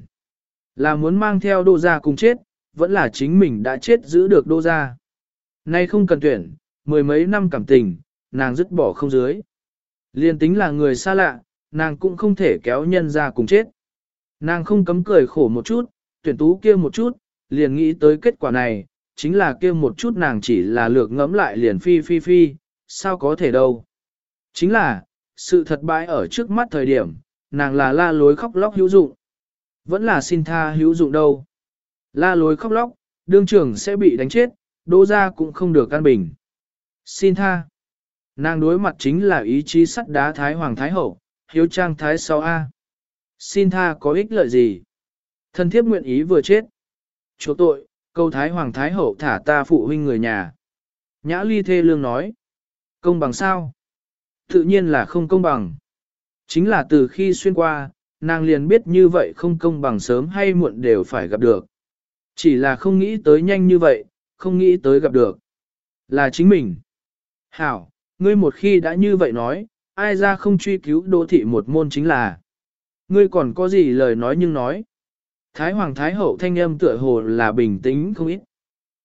Là muốn mang theo Đô gia cùng chết, vẫn là chính mình đã chết giữ được Đô gia. Nay không cần tuyển, mười mấy năm cảm tình, nàng dứt bỏ không dưới. Liên tính là người xa lạ, nàng cũng không thể kéo nhân ra cùng chết. Nàng không cấm cười khổ một chút, tuyển tú kia một chút, liền nghĩ tới kết quả này, chính là kia một chút nàng chỉ là lược ngẫm lại liền phi, sao có thể đâu. Chính là, sự thật bại ở trước mắt thời điểm, nàng là la lối khóc lóc hữu dụng. Vẫn là xin tha hữu dụng đâu. La lối khóc lóc, đương trưởng sẽ bị đánh chết, Đô gia cũng không được an bình. Xin tha. Nàng đối mặt chính là ý chí sắt đá Thái Hoàng Thái Hậu, hiếu trang Thái sau A. Xin tha có ích lợi gì? Thân thiếp nguyện ý vừa chết. Chỗ tội, câu Thái Hoàng Thái Hậu thả ta phụ huynh người nhà. Nhã Ly thê lương nói. Công bằng sao? Tự nhiên là không công bằng. Chính là từ khi xuyên qua, nàng liền biết như vậy không công bằng sớm hay muộn đều phải gặp được. Chỉ là không nghĩ tới nhanh như vậy, không nghĩ tới gặp được. Là chính mình. Hảo, ngươi một khi đã như vậy nói, ai ra không truy cứu Đỗ thị một môn chính là. Ngươi còn có gì lời nói nhưng nói. Thái Hoàng Thái Hậu thanh âm tựa hồ là bình tĩnh không ít.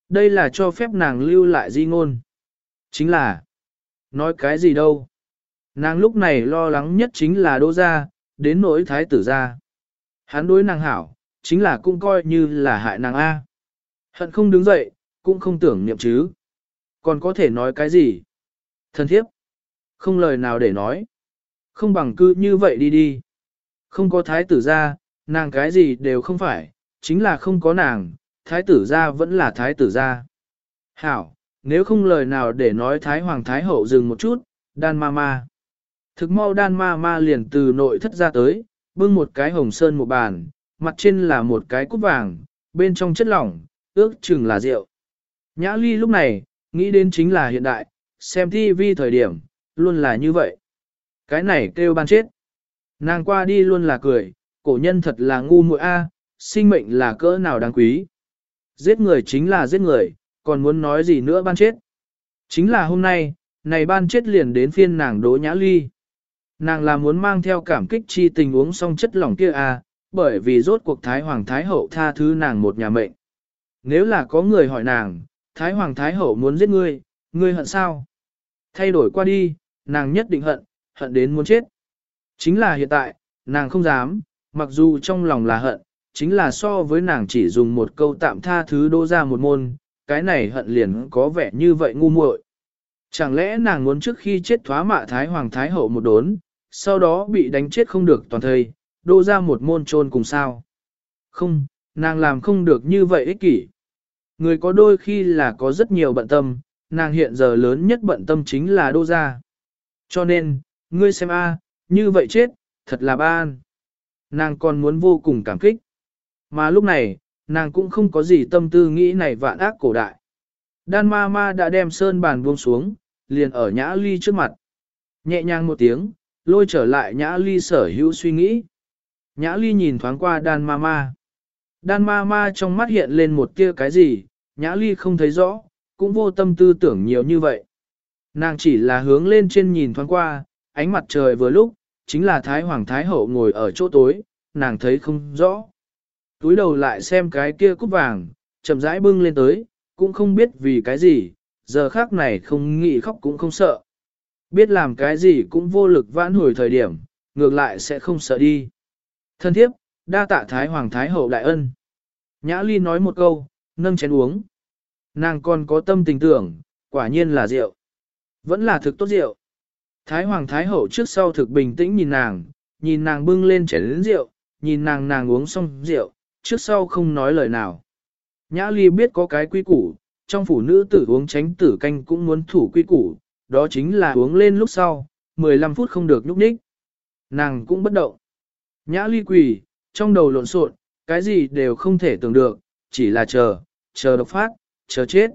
Đây là cho phép nàng lưu lại di ngôn. Chính là, nói cái gì đâu. Nàng lúc này lo lắng nhất chính là Đỗ gia, đến nỗi thái tử gia. Hắn đối nàng hảo, chính là cũng coi như là hại nàng A. Hận không đứng dậy, cũng không tưởng niệm chứ. Còn có thể nói cái gì? Thân thiếp, không lời nào để nói. Không bằng cứ như vậy đi đi. Không có thái tử gia, nàng cái gì đều không phải, chính là không có nàng, thái tử gia vẫn là thái tử gia. Hảo, nếu không lời nào để nói thái hoàng thái hậu dừng một chút, đan ma ma. Thực mau đan ma ma liền từ nội thất ra tới, bưng một cái hồng sơn một bàn, mặt trên là một cái cúp vàng, bên trong chất lỏng, ước chừng là rượu. Nhã Ly lúc này, nghĩ đến chính là hiện đại, xem TV thời điểm, luôn là như vậy. Cái này kêu ban chết. Nàng qua đi luôn là cười, cổ nhân thật là ngu muội a, sinh mệnh là cỡ nào đáng quý. Giết người chính là giết người, còn muốn nói gì nữa ban chết. Chính là hôm nay, này ban chết liền đến phiên nàng Đỗ Nhã Ly. Nàng là muốn mang theo cảm kích chi tình uống xong chất lỏng kia à, bởi vì rốt cuộc Thái Hoàng Thái Hậu tha thứ nàng một nhà mệnh. Nếu là có người hỏi nàng, Thái Hoàng Thái Hậu muốn giết ngươi, ngươi hận sao? Thay đổi qua đi, nàng nhất định hận, hận đến muốn chết. Chính là hiện tại, nàng không dám, mặc dù trong lòng là hận, chính là so với nàng chỉ dùng một câu tạm tha thứ Đỗ ra một môn, cái này hận liền có vẻ như vậy ngu muội. Chẳng lẽ nàng muốn trước khi chết thoá mạ Thái Hoàng Thái Hậu một đốn, sau đó bị đánh chết không được toàn thời, Đỗ ra một môn chôn cùng sao? Không, nàng làm không được như vậy ích kỷ. Người có đôi khi là có rất nhiều bận tâm, nàng hiện giờ lớn nhất bận tâm chính là Đỗ gia. Cho nên, ngươi xem a, như vậy chết, thật là ban. Nàng còn muốn vô cùng cảm kích. Mà lúc này, nàng cũng không có gì tâm tư nghĩ này vạn ác cổ đại. Đan ma ma đã đem sơn bàn buông xuống, liền ở Nhã Ly trước mặt. Nhẹ nhàng một tiếng, lôi trở lại Nhã Ly sở hữu suy nghĩ. Nhã Ly nhìn thoáng qua đan ma ma. Đan ma ma trong mắt hiện lên một tia cái gì, Nhã Ly không thấy rõ, cũng vô tâm tư tưởng nhiều như vậy. Nàng chỉ là hướng lên trên nhìn thoáng qua, ánh mặt trời vừa lúc, chính là Thái Hoàng Thái Hậu ngồi ở chỗ tối, nàng thấy không rõ. Túi đầu lại xem cái kia cúp vàng, chậm rãi bưng lên tới, cũng không biết vì cái gì, giờ khác này không nghĩ khóc cũng không sợ. Biết làm cái gì cũng vô lực vãn hồi thời điểm, ngược lại sẽ không sợ đi. Thân thiếp, đa tạ Thái Hoàng Thái Hậu đại ân. Nhã Ly nói một câu, nâng chén uống. Nàng còn có tâm tình tưởng, quả nhiên là rượu. Vẫn là thực tốt rượu. Thái Hoàng Thái Hậu trước sau thực bình tĩnh nhìn nàng bưng lên chén rượu, nhìn nàng uống xong rượu, trước sau không nói lời nào. Nhã Ly biết có cái quy củ, trong phủ nữ tử uống tránh tử canh cũng muốn thủ quy củ, đó chính là uống lên lúc sau, 15 phút không được nhúc nhích. Nàng cũng bất động. Nhã Ly quỳ, trong đầu lộn xộn, cái gì đều không thể tưởng được, chỉ là chờ độc phát, chờ chết.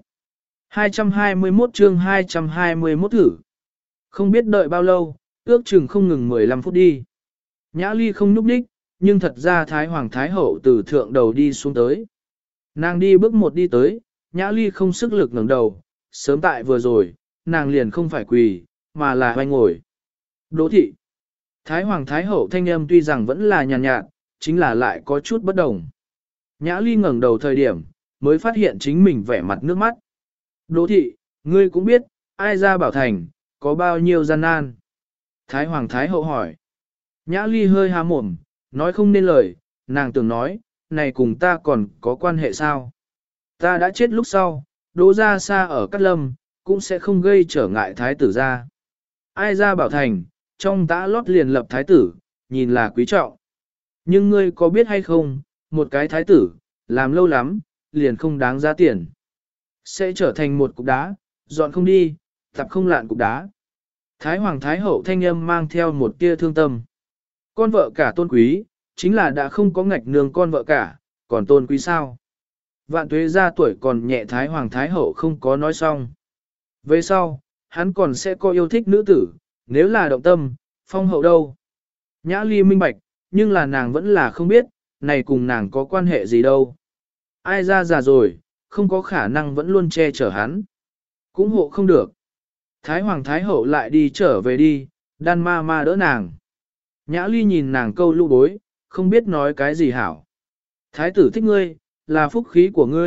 221 chương 221 thử. Không biết đợi bao lâu, ước chừng không ngừng 15 phút đi. Nhã Ly không nhúc nhích, nhưng thật ra Thái Hoàng Thái Hậu từ thượng đầu đi xuống tới. Nàng đi bước một đi tới, Nhã Ly không sức lực ngẩng đầu, sớm tại vừa rồi, nàng liền không phải quỳ, mà là hoanh ngồi. Đỗ thị. Thái Hoàng Thái Hậu thanh âm tuy rằng vẫn là nhàn nhạt, chính là lại có chút bất đồng. Nhã Ly ngẩng đầu thời điểm, mới phát hiện chính mình vẻ mặt nước mắt. Đỗ thị, ngươi cũng biết, ai ra bảo thành, có bao nhiêu gian nan. Thái Hoàng Thái Hậu hỏi. Nhã Ly hơi há mồm, nói không nên lời, nàng tưởng nói, này cùng ta còn có quan hệ sao? Ta đã chết lúc sau, Đỗ gia xa ở Cát Lâm, cũng sẽ không gây trở ngại thái tử gia. Ai ra bảo thành, trong tã lót liền lập thái tử, nhìn là quý trọng. Nhưng ngươi có biết hay không, một cái thái tử, làm lâu lắm, liền không đáng giá tiền. Sẽ trở thành một cục đá, dọn không đi, tập không lạn cục đá. Thái Hoàng Thái Hậu thanh âm mang theo một tia thương tâm. Con vợ cả tôn quý, chính là đã không có ngạch nương con vợ cả, còn tôn quý sao? Vạn tuế ra tuổi còn nhẹ Thái Hoàng Thái Hậu không có nói xong. Về sau, hắn còn sẽ có yêu thích nữ tử, nếu là động tâm, phong hậu đâu? Nhã Ly minh bạch, nhưng là nàng vẫn là không biết, này cùng nàng có quan hệ gì đâu. Ai ra già rồi, không có khả năng vẫn luôn che chở hắn. Cũng hộ không được. Thái Hoàng Thái Hậu lại đi trở về đi, đan ma ma đỡ nàng. Nhã Ly nhìn nàng câu lũ bối, không biết nói cái gì hảo. Thái tử thích ngươi, là phúc khí của ngươi,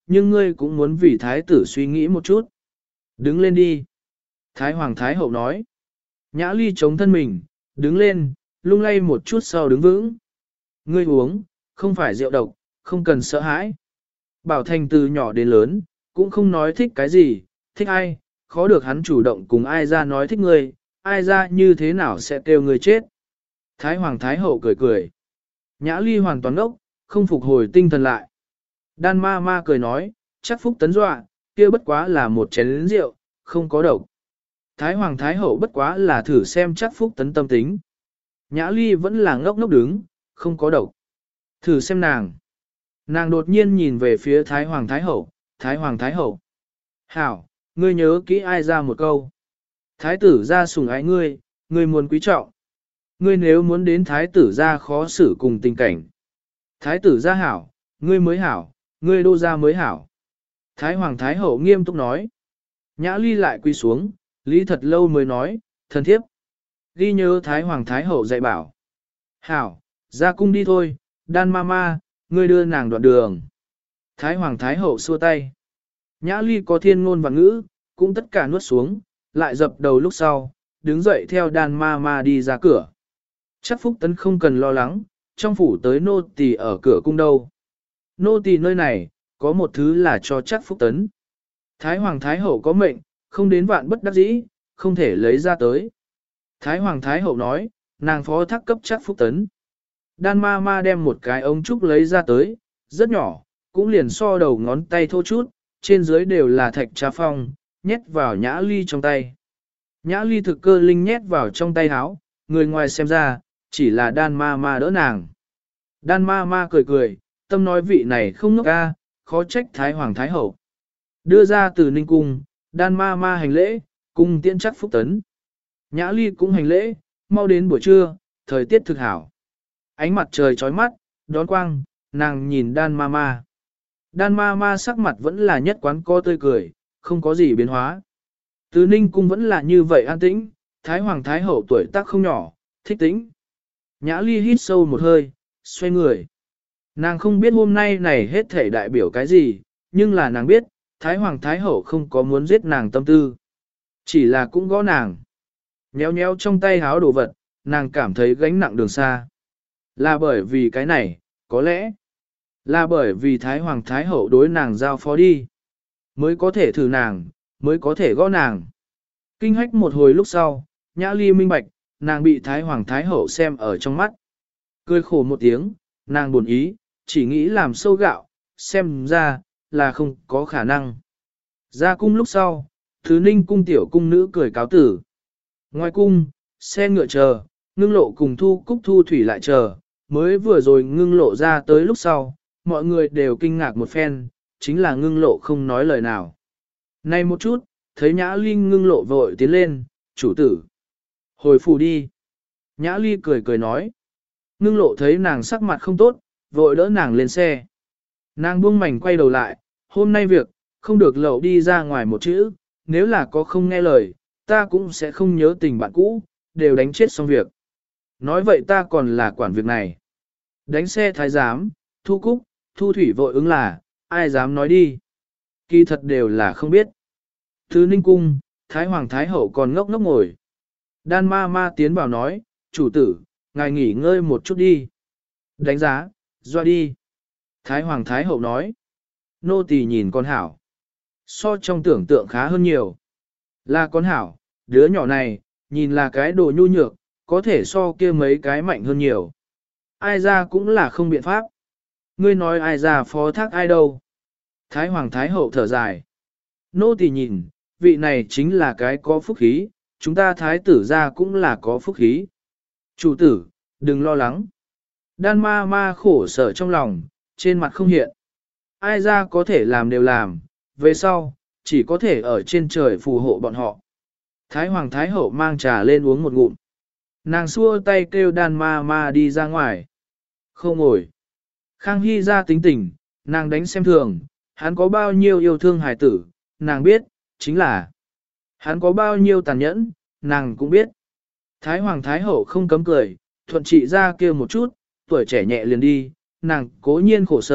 nhưng ngươi cũng muốn vì thái tử suy nghĩ một chút. Đứng lên đi. Thái hoàng thái hậu nói. Nhã ly chống thân mình, đứng lên, lung lay một chút sau đứng vững. Ngươi uống, không phải rượu độc, không cần sợ hãi. Bảo Thành từ nhỏ đến lớn, cũng không nói thích cái gì, thích ai, khó được hắn chủ động cùng ai ra nói thích ngươi, ai ra như thế nào sẽ kêu ngươi chết. Thái hoàng thái hậu cười cười. Nhã ly hoàn toàn ngốc, không phục hồi tinh thần lại. Đan ma ma cười nói, chắc Phúc Tấn dọa, kia bất quá là một chén rượu, không có độc. Thái hoàng thái hậu bất quá là thử xem chắc Phúc Tấn tâm tính. Nhã ly vẫn là ngốc ngốc đứng, không có độc. Thử xem nàng. Nàng đột nhiên nhìn về phía Thái hoàng thái hậu, Thái hoàng thái hậu. Hảo, ngươi nhớ kỹ ai ra một câu. Thái tử ra sủng ái ngươi, ngươi muốn quý trọng. Ngươi nếu muốn đến thái tử ra khó xử cùng tình cảnh. Thái tử ra hảo, ngươi mới hảo, ngươi đô ra mới hảo. Thái hoàng thái hậu nghiêm túc nói. Nhã ly lại quy xuống, lý thật lâu mới nói, thần thiếp. Ghi nhớ thái hoàng thái hậu dạy bảo. Hảo, ra cung đi thôi, đan ma ma, ngươi đưa nàng đoạn đường. Thái hoàng thái hậu xua tay. Nhã ly có thiên ngôn và ngữ, cũng tất cả nuốt xuống, lại dập đầu lúc sau, đứng dậy theo đan ma ma đi ra cửa. Chắc Phúc Tấn không cần lo lắng, trong phủ tới nô tỳ ở cửa cung đâu. Nô tỳ nơi này, có một thứ là cho chắc Phúc Tấn. Thái hoàng thái hậu có mệnh, không đến vạn bất đắc dĩ, không thể lấy ra tới. Thái hoàng thái hậu nói, nàng phó thác cấp chắc Phúc Tấn. Đan ma ma đem một cái ống trúc lấy ra tới, rất nhỏ, cũng liền so đầu ngón tay thô chút, trên dưới đều là thạch trà phong, nhét vào nhã ly trong tay. Nhã ly thực cơ linh nhét vào trong tay áo, người ngoài xem ra, chỉ là đan ma ma đỡ nàng. Đan ma ma cười cười, tâm nói vị này không ngốc ca, khó trách thái hoàng thái hậu. Đưa ra từ ninh cung, đan ma ma hành lễ, cung tiễn chắc Phúc Tấn. Nhã ly cũng hành lễ, mau đến buổi trưa, thời tiết thực hảo. Ánh mặt trời chói mắt, đón quang, nàng nhìn đan ma ma. Đan ma ma sắc mặt vẫn là nhất quán co tươi cười, không có gì biến hóa. Từ ninh cung vẫn là như vậy an tĩnh, thái hoàng thái hậu tuổi tác không nhỏ, thích tĩnh. Nhã ly hít sâu một hơi, xoay người. Nàng không biết hôm nay này hết thể đại biểu cái gì, nhưng là nàng biết, thái hoàng thái hậu không có muốn giết nàng tâm tư. Chỉ là cũng gõ nàng. Nhéo nhéo trong tay háo đồ vật, nàng cảm thấy gánh nặng đường xa. Là bởi vì cái này, có lẽ là bởi vì Thái Hoàng Thái Hậu đối nàng giao phó đi. Mới có thể thử nàng, mới có thể gõ nàng. Kinh hách một hồi lúc sau, Nhã ly minh bạch, nàng bị Thái Hoàng Thái Hậu xem ở trong mắt. Cười khổ một tiếng, nàng buồn ý, chỉ nghĩ làm sâu gạo, xem ra, là không có khả năng. Ra cung lúc sau, Thứ Ninh cung tiểu cung nữ cười cáo tử. Ngoài cung, xe ngựa chờ, Ngưng Lộ cùng Thu Cúc Thu Thủy lại chờ, mới vừa rồi Ngưng Lộ ra tới lúc sau, mọi người đều kinh ngạc một phen, chính là Ngưng Lộ không nói lời nào. Này một chút, thấy Nhã Ly Ngưng Lộ vội tiến lên, chủ tử. Hồi phủ đi. Nhã Ly cười cười nói. Ngưng Lộ thấy nàng sắc mặt không tốt, vội đỡ nàng lên xe. Nàng buông mảnh quay đầu lại, hôm nay việc, không được Lộ đi ra ngoài một chữ, nếu là có không nghe lời, ta cũng sẽ không nhớ tình bạn cũ, đều đánh chết xong việc. Nói vậy ta còn là quản việc này. Đánh xe thái giám, Thu Cúc, Thu Thủy vội ứng là, ai dám nói đi. Kỳ thật đều là không biết. Thứ Ninh cung, Thái Hoàng Thái Hậu còn ngốc ngốc ngồi. Đan ma ma tiến vào nói, chủ tử, ngài nghỉ ngơi một chút đi. Đánh giá, doa đi. Thái Hoàng Thái Hậu nói, nô tỳ nhìn con hảo. So trong tưởng tượng khá hơn nhiều. Là con hảo, đứa nhỏ này, nhìn là cái đồ nhu nhược, có thể so kia mấy cái mạnh hơn nhiều. Ai ra cũng là không biện pháp. Ngươi nói ai ra phó thác ai đâu. Thái Hoàng Thái Hậu thở dài. Nô tỳ nhìn, vị này chính là cái có phúc khí, chúng ta thái tử ra cũng là có phúc khí. Chủ tử, đừng lo lắng. Đan ma ma khổ sở trong lòng, trên mặt không hiện. Ai ra có thể làm đều làm, về sau, chỉ có thể ở trên trời phù hộ bọn họ. Thái Hoàng Thái Hậu mang trà lên uống một ngụm. Nàng xua tay kêu đan ma ma đi ra ngoài. Không ngồi. Khang Hy ra tính tình, nàng đánh xem thường, hắn có bao nhiêu yêu thương hài tử, nàng biết, chính là hắn có bao nhiêu tàn nhẫn, nàng cũng biết. Thái Hoàng Thái Hậu không cấm cười, thuận trị ra kia một chút, tuổi trẻ nhẹ liền đi, nàng cố nhiên khổ sở,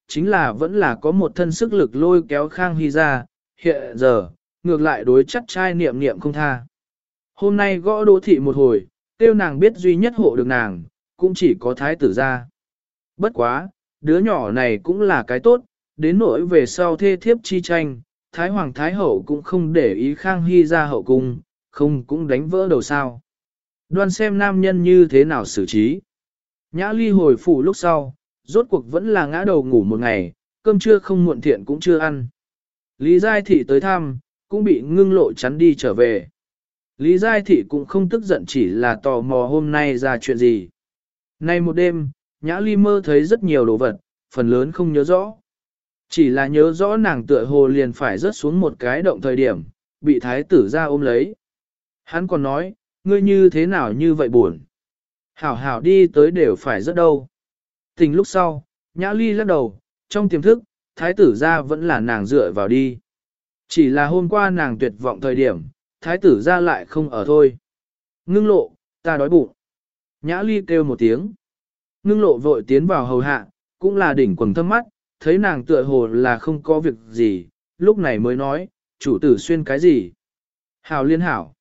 chính là vẫn là có một thân sức lực lôi kéo Khang Hy ra, hiện giờ, ngược lại đối chắc trai niệm niệm không tha. Hôm nay gõ Đỗ thị một hồi, tiêu nàng biết duy nhất hộ được nàng, cũng chỉ có thái tử ra. Bất quá, đứa nhỏ này cũng là cái tốt, đến nỗi về sau thê thiếp chi tranh, Thái Hoàng Thái Hậu cũng không để ý Khang Hy ra hậu cung, không cũng đánh vỡ đầu sao. Đoan xem nam nhân như thế nào xử trí. Nhã Ly hồi phủ lúc sau, rốt cuộc vẫn là ngã đầu ngủ một ngày, cơm trưa không muộn thiện cũng chưa ăn. Lý Giai Thị tới thăm, cũng bị ngưng lộ chắn đi trở về. Lý Giai Thị cũng không tức giận, chỉ là tò mò hôm nay ra chuyện gì. Nay một đêm, Nhã Ly mơ thấy rất nhiều đồ vật, phần lớn không nhớ rõ. Chỉ là nhớ rõ nàng tựa hồ liền phải rớt xuống một cái động thời điểm, bị thái tử ra ôm lấy. Hắn còn nói, ngươi như thế nào như vậy buồn. Hảo hảo đi tới đều phải rất đâu. Tình lúc sau, Nhã Ly lắc đầu, trong tiềm thức, thái tử ra vẫn là nàng dựa vào đi. Chỉ là hôm qua nàng tuyệt vọng thời điểm, thái tử ra lại không ở thôi. Ngưng lộ, ta đói bụng. Nhã Ly kêu một tiếng. Ngưng lộ vội tiến vào hầu hạ, cũng là đỉnh quầng thâm mắt, thấy nàng tựa hồ là không có việc gì, lúc này mới nói, chủ tử xuyên cái gì. Hảo liên hảo.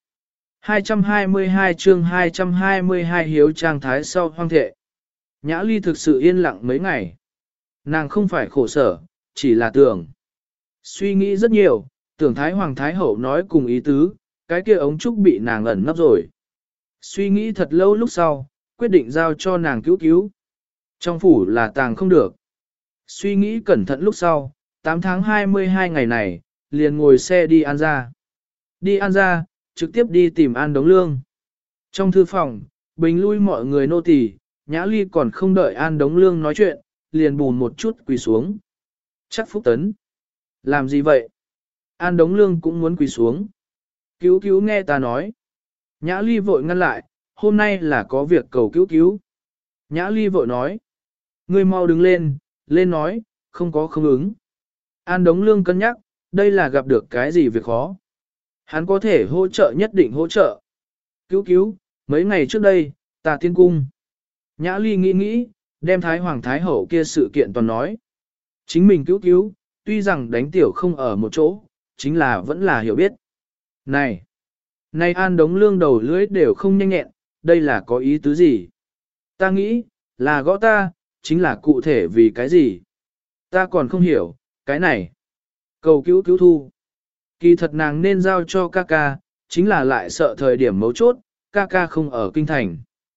222 chương 222 hiếu trang thái sau hoang thệ. Nhã Ly thực sự yên lặng mấy ngày. Nàng không phải khổ sở, chỉ là tưởng. Suy nghĩ rất nhiều, tưởng Thái Hoàng Thái Hậu nói cùng ý tứ, cái kia ống trúc bị nàng ẩn nấp rồi. Suy nghĩ thật lâu lúc sau, quyết định giao cho nàng cứu cứu. Trong phủ là tàng không được. Suy nghĩ cẩn thận lúc sau, 8 tháng 22 ngày này, liền ngồi xe đi An ra. Đi An ra, trực tiếp đi tìm An Đống Lương. Trong thư phòng, bình lui mọi người nô tỳ, Nhã Ly còn không đợi An Đống Lương nói chuyện, liền bùn một chút quỳ xuống. Chắc Phúc Tấn. Làm gì vậy? An Đống Lương cũng muốn quỳ xuống. Cứu cứu nghe ta nói. Nhã Ly vội ngăn lại, hôm nay là có việc cầu cứu cứu. Nhã Ly vội nói. Ngươi mau đứng lên, lên nói, không có không ứng. An Đống Lương cân nhắc, đây là gặp được cái gì việc khó. Hắn có thể hỗ trợ nhất định hỗ trợ. Cứu cứu, mấy ngày trước đây, ta tiến cung. Nhã Ly nghĩ nghĩ, đem Thái Hoàng Thái Hậu kia sự kiện toàn nói. Chính mình cứu cứu, tuy rằng đánh tiểu không ở một chỗ, chính là vẫn là hiểu biết. Này! Này An Đống Lương đầu lưỡi đều không nhanh nhẹn, đây là có ý tứ gì? Ta nghĩ, là gõ ta, chính là cụ thể vì cái gì? Ta còn không hiểu, cái này. Cầu cứu cứu thu. Kỳ thật nàng nên giao cho ca ca, chính là lại sợ thời điểm mấu chốt, ca ca không ở kinh thành.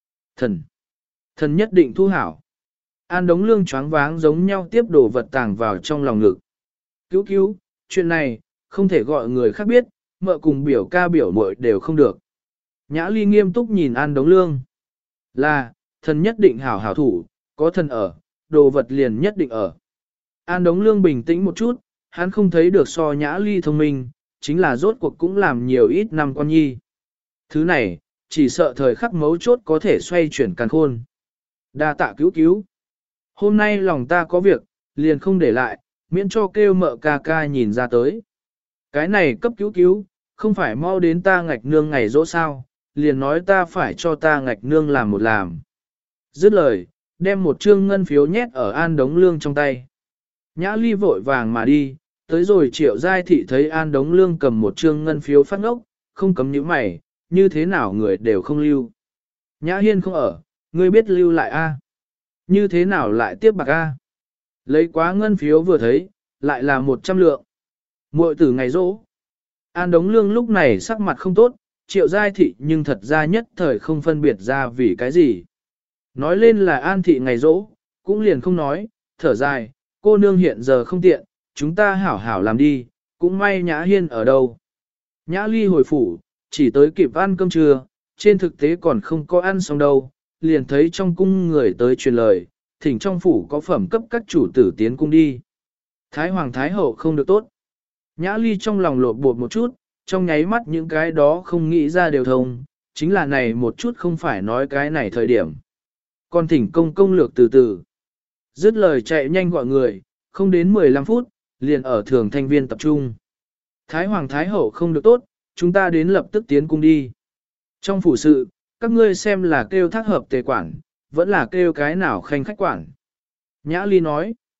Thần nhất định thu hảo. An Đống Lương choáng váng giống nhau tiếp đồ vật tàng vào trong lòng ngực. Cứu cứu, chuyện này, không thể gọi người khác biết, mợ cùng biểu ca biểu muội đều không được. Nhã Ly nghiêm túc nhìn An Đống Lương. Là, thần nhất định hảo hảo thủ, có thần ở, đồ vật liền nhất định ở. An Đống Lương bình tĩnh một chút, hắn không thấy được so Nhã Ly thông minh, chính là rốt cuộc cũng làm nhiều ít năm con nhi. Thứ này, chỉ sợ thời khắc mấu chốt có thể xoay chuyển càn khôn. Đa tạ cứu cứu. Hôm nay lòng ta có việc, liền không để lại, miễn cho kêu mợ ca ca nhìn ra tới. Cái này cấp cứu cứu, không phải mau đến ta ngạch nương ngày dỗ sao, liền nói ta phải cho ta ngạch nương làm một làm. Dứt lời, đem một trương ngân phiếu nhét ở An Đống Lương trong tay. Nhã Ly vội vàng mà đi, tới rồi Triệu Giai Thị thấy An Đống Lương cầm một trương ngân phiếu phát ngốc, không cấm nhíu mày, như thế nào người đều không lưu. Nhã Hiên không ở, ngươi biết lưu lại a? Như thế nào lại tiếp bạc a? Lấy quá ngân phiếu vừa thấy, lại là 100 lượng. Muội tử ngày rỗ. An Đống Lương lúc này sắc mặt không tốt, Triệu Giai Thị nhưng thật ra nhất thời không phân biệt ra vì cái gì. Nói lên là An Thị ngày rỗ, cũng liền không nói, thở dài, cô nương hiện giờ không tiện, chúng ta hảo hảo làm đi, cũng may Nhã Hiên ở đâu. Nhã Ly hồi phủ, chỉ tới kịp ăn cơm trưa, trên thực tế còn không có ăn xong đâu, liền thấy trong cung người tới truyền lời, thỉnh trong phủ có phẩm cấp các chủ tử tiến cung đi. Thái Hoàng Thái Hậu không được tốt. Nhã Ly trong lòng lột bột một chút, trong nháy mắt những cái đó không nghĩ ra đều thông, chính là này một chút không phải nói cái này thời điểm. Còn thỉnh công lược từ từ. Dứt lời chạy nhanh gọi người, không đến 15 phút, liền ở thường thanh viên tập trung. Thái Hoàng Thái Hậu không được tốt, chúng ta đến lập tức tiến cung đi. Trong phủ sự, các ngươi xem là kêu thác hợp tề quản, vẫn là kêu cái nào khanh khách quản. Nhã Ly nói,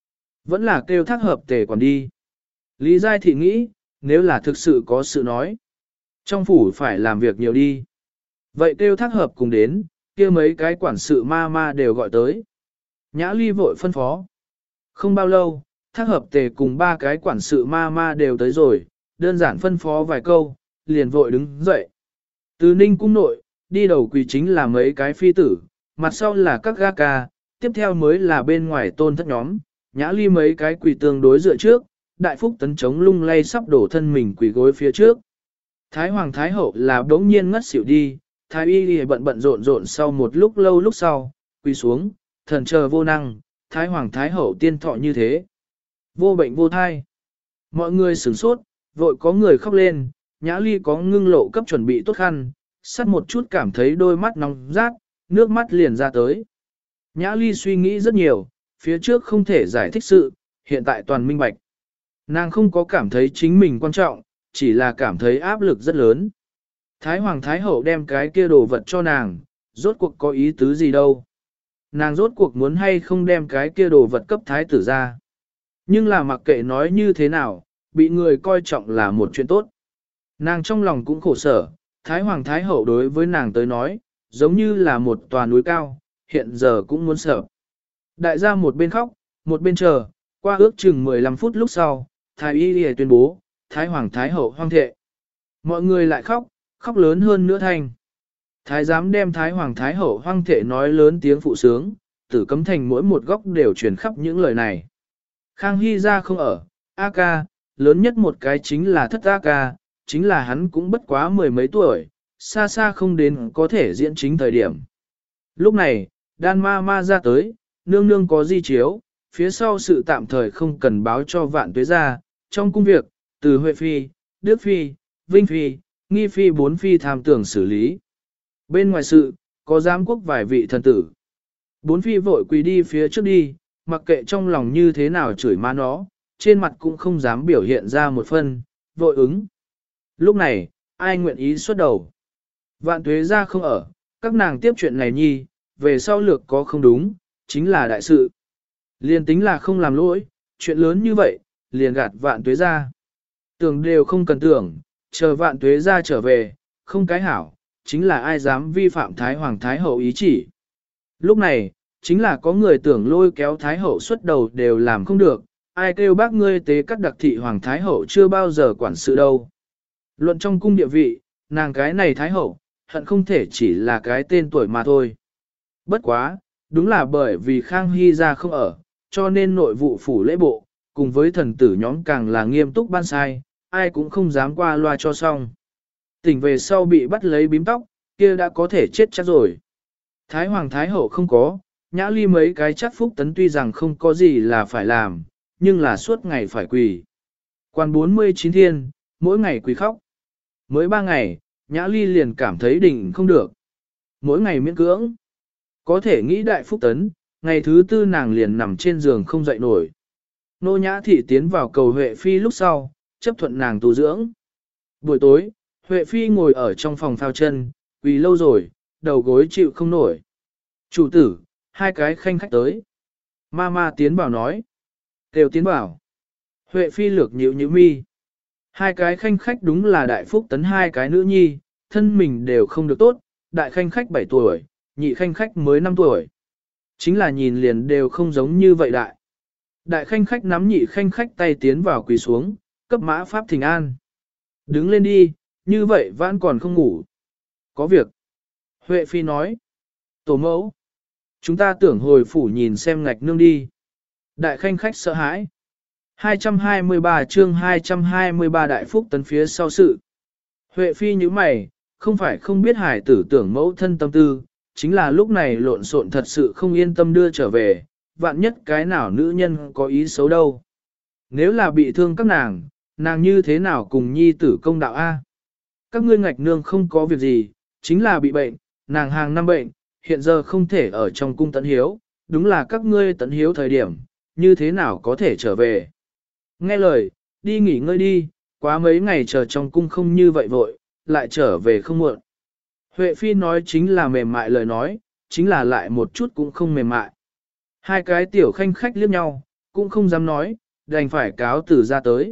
Vẫn là kêu thác hợp tề quản đi. Lý Giai Thị nghĩ, nếu là thực sự có sự nói. Trong phủ phải làm việc nhiều đi. Vậy kêu thác hợp cùng đến, kia mấy cái quản sự ma ma đều gọi tới. Nhã Ly vội phân phó. Không bao lâu, thác hợp tề cùng ba cái quản sự ma ma đều tới rồi, đơn giản phân phó vài câu, liền vội đứng dậy. Từ Ninh cung nội, đi đầu quỳ chính là mấy cái phi tử, mặt sau là các ga ca, tiếp theo mới là bên ngoài tôn thất nhóm, Nhã Ly mấy cái quỳ tương đối dựa trước, Đại Phúc Tấn chống lung lay sắp đổ thân mình quỳ gối phía trước. Thái Hoàng Thái Hậu là đống nhiên ngất xỉu đi, Thái Y bận bận rộn rộn sau một lúc lâu lúc sau, quỳ xuống, thần chờ vô năng, Thái Hoàng Thái Hậu tiên thọ như thế. Vô bệnh vô thai. Mọi người sửng sốt, vội có người khóc lên, Nhã Ly có ngưng lộ cấp chuẩn bị tốt khăn, sắt một chút cảm thấy đôi mắt nóng rát, nước mắt liền ra tới. Nhã Ly suy nghĩ rất nhiều, phía trước không thể giải thích sự, hiện tại toàn minh bạch. Nàng không có cảm thấy chính mình quan trọng, chỉ là cảm thấy áp lực rất lớn. Thái Hoàng Thái Hậu đem cái kia đồ vật cho nàng, rốt cuộc có ý tứ gì đâu. Nàng rốt cuộc muốn hay không đem cái kia đồ vật cấp thái tử ra. Nhưng là mặc kệ nói như thế nào, bị người coi trọng là một chuyện tốt. Nàng trong lòng cũng khổ sở, Thái Hoàng Thái Hậu đối với nàng tới nói, giống như là một tòa núi cao, hiện giờ cũng muốn sợ. Đại gia một bên khóc, một bên chờ, qua ước chừng 15 phút lúc sau, Thái Y tuyên bố, Thái Hoàng Thái Hậu hoang thệ. Mọi người lại khóc, khóc lớn hơn nữa thanh. Thái giám đem Thái Hoàng Thái Hậu hoang thệ nói lớn tiếng phụ sướng, Tử Cấm Thành mỗi một góc đều truyền khắp những lời này. Khang Hy ra không ở, A ca, lớn nhất một cái chính là thất A ca, chính là hắn cũng bất quá mười mấy tuổi, xa xa không đến có thể diễn chính thời điểm. Lúc này, đan ma ma ra tới, nương nương có di chiếu, phía sau sự tạm thời không cần báo cho vạn tuế ra, trong công việc, từ Huệ Phi, Đức Phi, Vinh Phi, Nghi Phi bốn Phi tham tưởng xử lý. Bên ngoài sự, có giám quốc vài vị thần tử. Bốn Phi vội quỳ đi phía trước đi, mặc kệ trong lòng như thế nào chửi má nó, trên mặt cũng không dám biểu hiện ra một phân, vội ứng. Lúc này, ai nguyện ý xuất đầu? Vạn tuế ra không ở, các nàng tiếp chuyện này nhi, về sau lược có không đúng, chính là đại sự. Liền tính là không làm lỗi, chuyện lớn như vậy, liền gạt vạn tuế ra. Tưởng đều không cần tưởng, chờ vạn tuế ra trở về, không cái hảo, chính là ai dám vi phạm Thái Hoàng Thái Hậu ý chỉ. Lúc này, chính là có người tưởng lôi kéo Thái Hậu xuất đầu đều làm không được, ai kêu bác ngươi tế cắt đặc thị Hoàng Thái Hậu chưa bao giờ quản sự đâu. Luận trong cung địa vị, nàng cái này Thái Hậu, hận không thể chỉ là cái tên tuổi mà thôi. Bất quá, đúng là bởi vì Khang Hy ra không ở, cho nên nội vụ phủ lễ bộ, cùng với thần tử nhóm càng là nghiêm túc ban sai, ai cũng không dám qua loa cho xong. Tỉnh về sau bị bắt lấy bím tóc, kia đã có thể chết chắc rồi. Thái Hoàng Thái Hậu không có, Nhã Ly mấy cái chắc Phúc Tấn tuy rằng không có gì là phải làm, nhưng là suốt ngày phải quỳ. Quan 49 thiên, mỗi ngày quỳ khóc. Mới 3 ngày, Nhã Ly liền cảm thấy đỉnh không được. Mỗi ngày miễn cưỡng. Có thể nghĩ Đại Phúc Tấn, ngày thứ tư nàng liền nằm trên giường không dậy nổi. Nô Nhã Thị tiến vào cầu Huệ Phi lúc sau, chấp thuận nàng tu dưỡng. Buổi tối, Huệ Phi ngồi ở trong phòng phao chân, quỳ lâu rồi, đầu gối chịu không nổi. Chủ tử, hai cái khanh khách tới. Mama tiến bảo nói. Đều tiến bảo. Huệ Phi lược nhíu nhíu mi. Hai cái khanh khách đúng là Đại Phúc Tấn hai cái nữ nhi, thân mình đều không được tốt, đại khanh khách 7 tuổi, nhị khanh khách mới 5 tuổi. Chính là nhìn liền đều không giống như vậy đại. Đại khanh khách nắm nhị khanh khách tay tiến vào quỳ xuống, cấp mã pháp thỉnh an. Đứng lên đi, như vậy vẫn còn không ngủ. Có việc. Huệ Phi nói. Tổ mẫu. Chúng ta tưởng hồi phủ nhìn xem ngạch nương đi. Đại khanh khách sợ hãi. 223 chương 223 Đại Phúc Tấn phía sau sự. Huệ Phi như mày, không phải không biết hải tử tưởng mẫu thân tâm tư, chính là lúc này lộn xộn thật sự không yên tâm đưa trở về, vạn nhất cái nào nữ nhân có ý xấu đâu. Nếu là bị thương các nàng như thế nào cùng nhi tử công đạo A. Các ngươi ngạch nương không có việc gì, chính là bị bệnh, nàng hàng năm bệnh, hiện giờ không thể ở trong cung tận hiếu, đúng là các ngươi tận hiếu thời điểm, như thế nào có thể trở về. Nghe lời, đi nghỉ ngơi đi, quá mấy ngày chờ trong cung không như vậy vội, lại trở về không muộn. Huệ Phi nói chính là mềm mại lời nói, chính là lại một chút cũng không mềm mại. Hai cái tiểu khanh khách liếc nhau, cũng không dám nói, đành phải cáo từ ra tới.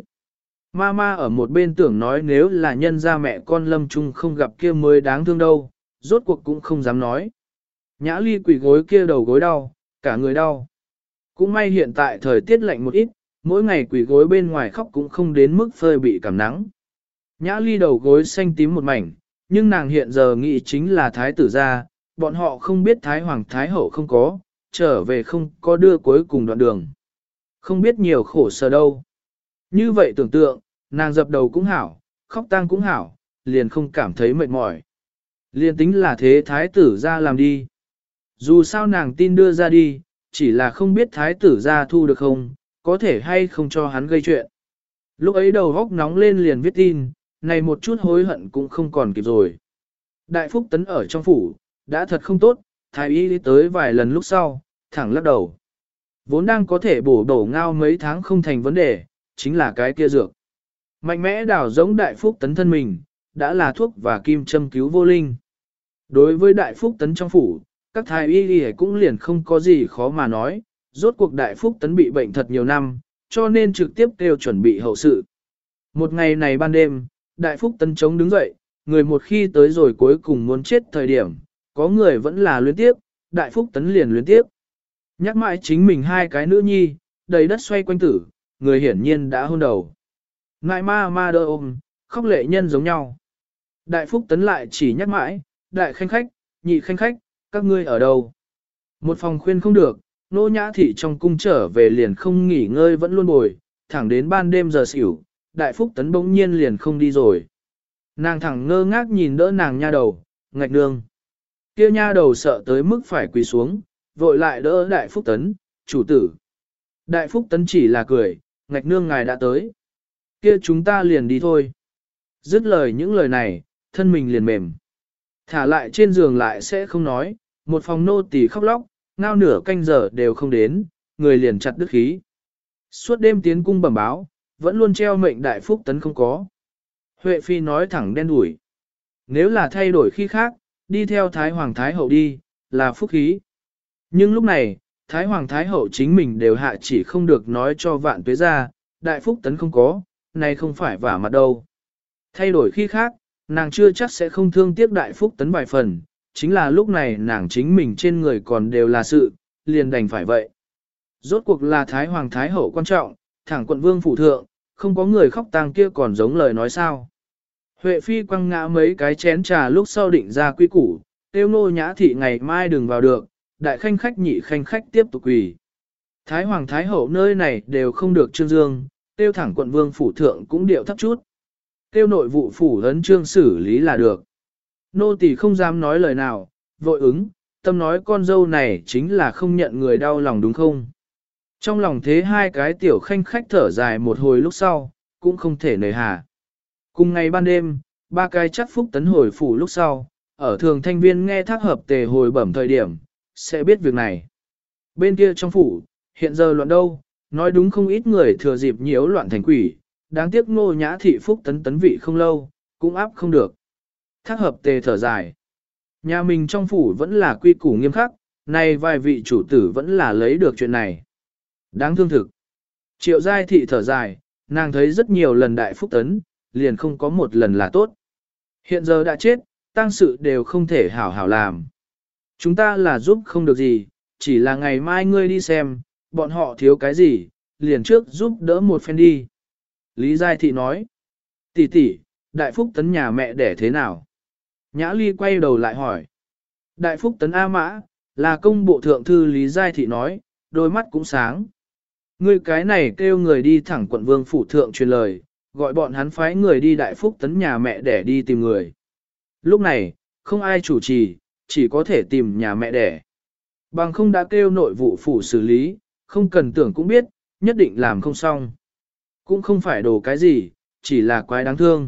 Mama ở một bên tưởng nói nếu là nhân gia mẹ con lâm chung không gặp kia mới đáng thương đâu, rốt cuộc cũng không dám nói. Nhã ly quỳ gối kia đầu gối đau, cả người đau. Cũng may hiện tại thời tiết lạnh một ít, mỗi ngày quỳ gối bên ngoài khóc cũng không đến mức phơi bị cảm nắng. Nhã ly đầu gối xanh tím một mảnh, nhưng nàng hiện giờ nghĩ chính là thái tử gia, bọn họ không biết thái hoàng thái hậu không có, trở về không có đưa cuối cùng đoạn đường. Không biết nhiều khổ sở đâu. Như vậy tưởng tượng, nàng dập đầu cũng hảo, khóc tang cũng hảo, liền không cảm thấy mệt mỏi. Liền tính là thế thái tử ra làm đi. Dù sao nàng tin đưa ra đi, chỉ là không biết thái tử ra thu được không, có thể hay không cho hắn gây chuyện. Lúc ấy đầu góc nóng lên liền viết tin, này một chút hối hận cũng không còn kịp rồi. Đại Phúc Tấn ở trong phủ, đã thật không tốt, thái y đi tới vài lần lúc sau, thẳng lắc đầu. Vốn đang có thể bổ ngao mấy tháng không thành vấn đề, chính là cái kia dược. Mạnh mẽ đảo giống Đại Phúc Tấn thân mình, đã là thuốc và kim châm cứu vô linh. Đối với Đại Phúc Tấn trong phủ, các thái y cũng liền không có gì khó mà nói, rốt cuộc Đại Phúc Tấn bị bệnh thật nhiều năm, cho nên trực tiếp kêu chuẩn bị hậu sự. Một ngày này ban đêm, Đại Phúc Tấn chống đứng dậy, người một khi tới rồi cuối cùng muốn chết thời điểm, có người vẫn là luyến tiếp, Đại Phúc Tấn liền luyến tiếp. Nhắc mãi chính mình hai cái nữ nhi, đầy đất xoay quanh tử, người hiển nhiên đã hôn đầu. Ngại ma đỡ ôm, khóc lệ nhân giống nhau. Đại Phúc Tấn lại chỉ nhắc mãi, đại khanh khách, nhị khanh khách, các ngươi ở đâu? Một phòng khuyên không được, Nô Nhã Thị trong cung trở về liền không nghỉ ngơi vẫn luôn bồi, thẳng đến ban đêm giờ xỉu, Đại Phúc Tấn bỗng nhiên liền không đi rồi. Nàng thẳng ngơ ngác nhìn đỡ nàng nha đầu, ngạch nương. Kia nha đầu sợ tới mức phải quỳ xuống, vội lại đỡ Đại Phúc Tấn, chủ tử. Đại Phúc Tấn chỉ là cười, ngạch nương ngài đã tới. Kia chúng ta liền đi thôi. Dứt lời những lời này, thân mình liền mềm. Thả lại trên giường lại sẽ không nói, một phòng nô tỳ khóc lóc, ngao nửa canh giờ đều không đến, người liền chặt đứt khí. Suốt đêm tiến cung bẩm báo, vẫn luôn treo mệnh Đại Phúc Tấn không có. Huệ Phi nói thẳng đen đủi. Nếu là thay đổi khi khác, đi theo Thái Hoàng Thái Hậu đi, là phúc khí. Nhưng lúc này, Thái Hoàng Thái Hậu chính mình đều hạ chỉ không được nói cho Vạn Tuế ra, Đại Phúc Tấn không có, này không phải vả mặt đâu. Thay đổi khi khác, nàng chưa chắc sẽ không thương tiếc Đại Phúc Tấn vài phần, chính là lúc này nàng chính mình trên người còn đều là sự, liền đành phải vậy. Rốt cuộc là Thái Hoàng Thái Hậu quan trọng, thẳng quận vương phủ thượng, không có người khóc tang kia còn giống lời nói sao. Huệ Phi quăng ngã mấy cái chén trà lúc sau định ra quy củ, tiêu Nô Nhã Thị ngày mai đừng vào được, đại khanh khách nhị khanh khách tiếp tục quỳ. Thái Hoàng Thái Hậu nơi này đều không được trương dương, tiêu thẳng quận vương phủ thượng cũng điệu thấp chút. Tiêu nội vụ phủ ấn trương xử lý là được. Nô tỳ không dám nói lời nào, vội ứng, tâm nói con dâu này chính là không nhận người đau lòng đúng không? Trong lòng thế hai cái tiểu khanh khách thở dài một hồi lúc sau, cũng không thể nời hà. Cùng ngày ban đêm, ba cái chắc Phúc Tấn hồi phủ lúc sau, ở thường thanh viên nghe thác hợp tề hồi bẩm thời điểm, sẽ biết việc này. Bên kia trong phủ, hiện giờ loạn đâu, nói đúng không ít người thừa dịp nhiễu loạn thành quỷ, đáng tiếc Ngô Nhã Thị Phúc Tấn tấn vị không lâu, cũng áp không được. Thác hợp tề thở dài. Nhà mình trong phủ vẫn là quy củ nghiêm khắc, nay vài vị chủ tử vẫn là lấy được chuyện này. Đáng thương thực. Triệu Giai Thị thở dài, nàng thấy rất nhiều lần Đại Phúc Tấn, liền không có một lần là tốt. Hiện giờ đã chết, tang sự đều không thể hảo hảo làm. Chúng ta là giúp không được gì, chỉ là ngày mai ngươi đi xem, bọn họ thiếu cái gì, liền trước giúp đỡ một phen đi. Lý Giai Thị nói, tỷ tỷ, Đại Phúc Tấn nhà mẹ đẻ thế nào? Nhã Ly quay đầu lại hỏi. Đại Phúc Tấn A Mã, là công bộ thượng thư Lý Giai Thị nói, đôi mắt cũng sáng. Ngươi cái này kêu người đi thẳng quận vương phủ thượng truyền lời, gọi bọn hắn phái người đi Đại Phúc Tấn nhà mẹ đẻ đi tìm người. Lúc này, không ai chủ trì, chỉ có thể tìm nhà mẹ đẻ. Bằng không đã kêu nội vụ phủ xử lý, không cần tưởng cũng biết, nhất định làm không xong. Cũng không phải đồ cái gì, chỉ là quái đáng thương.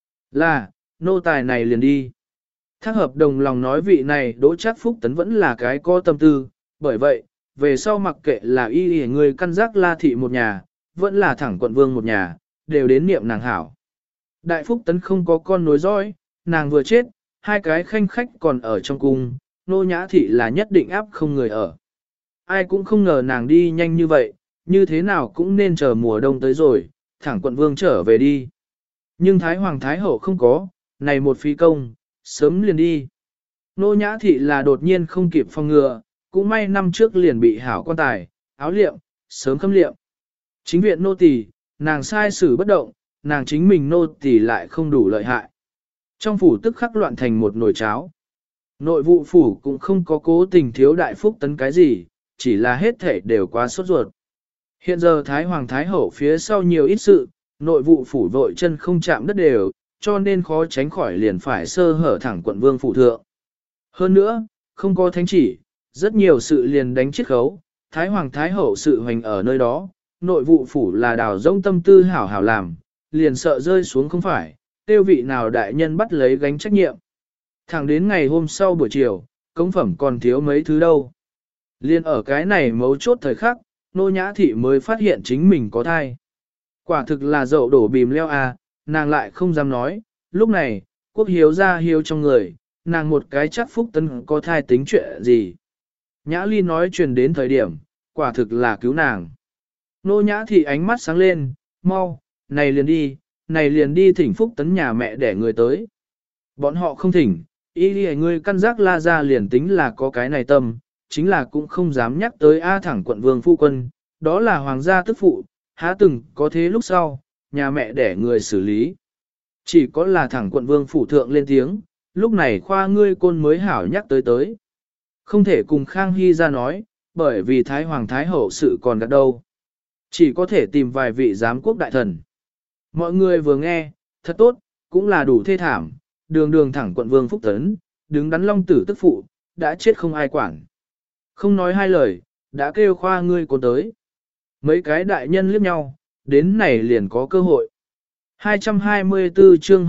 Là, nô tài này liền đi. Thác hợp đồng lòng nói vị này Đỗ Trác Phúc Tấn vẫn là cái có tâm tư, bởi vậy, về sau mặc kệ là y người căn giác La Thị một nhà, vẫn là thẳng quận vương một nhà, đều đến niệm nàng hảo. Đại Phúc Tấn không có con nối dõi, nàng vừa chết, hai cái khanh khách còn ở trong cung, Nô Nhã Thị là nhất định áp không người ở. Ai cũng không ngờ nàng đi nhanh như vậy, như thế nào cũng nên chờ mùa đông tới rồi, thẳng quận vương trở về đi. Nhưng Thái Hoàng Thái Hậu không có, này một phi công, sớm liền đi. Nô Nhã Thị là đột nhiên không kịp phòng ngừa, cũng may năm trước liền bị hảo quan tài, áo liệm, sớm khâm liệm. Chính viện nô tỳ, nàng sai xử bất động, nàng chính mình nô tỳ lại không đủ lợi hại. Trong phủ tức khắc loạn thành một nồi cháo. Nội vụ phủ cũng không có cố tình thiếu đại phúc tấn cái gì, chỉ là hết thể đều quá sốt ruột. Hiện giờ Thái Hoàng Thái Hậu phía sau nhiều ít sự, nội vụ phủ vội chân không chạm đất đều, cho nên khó tránh khỏi liền phải sơ hở thẳng quận vương phủ thượng. Hơn nữa, không có thánh chỉ, rất nhiều sự liền đánh chiết khấu, Thái Hoàng Thái Hậu sự hoành ở nơi đó, nội vụ phủ là đào rông tâm tư hảo hảo làm, liền sợ rơi xuống không phải, tiêu vị nào đại nhân bắt lấy gánh trách nhiệm. Thẳng đến ngày hôm sau buổi chiều, cống phẩm còn thiếu mấy thứ đâu. Liên ở cái này mấu chốt thời khắc, nô nhã thị mới phát hiện chính mình có thai. Quả thực là dậu đổ bìm leo à, nàng lại không dám nói, lúc này, quốc hiếu ra hiếu trong người, nàng một cái chắc phúc tấn có thai tính chuyện gì. Nhã ly nói truyền đến thời điểm, quả thực là cứu nàng. Nô nhã thị ánh mắt sáng lên, mau, này liền đi thỉnh phúc tấn nhà mẹ để người tới. Bọn họ không thỉnh, y đi ngươi căn giác la ra liền tính là có cái này tâm, chính là cũng không dám nhắc tới A thẳng quận vương phu quân, đó là hoàng gia tức phụ, há từng có thế lúc sau, nhà mẹ để người xử lý. Chỉ có là thẳng quận vương phủ thượng lên tiếng, lúc này khoa ngươi côn mới hảo nhắc tới. Không thể cùng Khang Hy ra nói, bởi vì Thái Hoàng Thái Hậu sự còn gạt đâu. Chỉ có thể tìm vài vị giám quốc đại thần. Mọi người vừa nghe, thật tốt, cũng là đủ thê thảm, đường thẳng quận vương Phúc Tấn, đứng đắn long tử tức phụ, đã chết không ai quản. Không nói hai lời, đã kêu khoa ngươi côn tới. Mấy cái đại nhân liếc nhau, đến này liền có cơ hội. 224 chương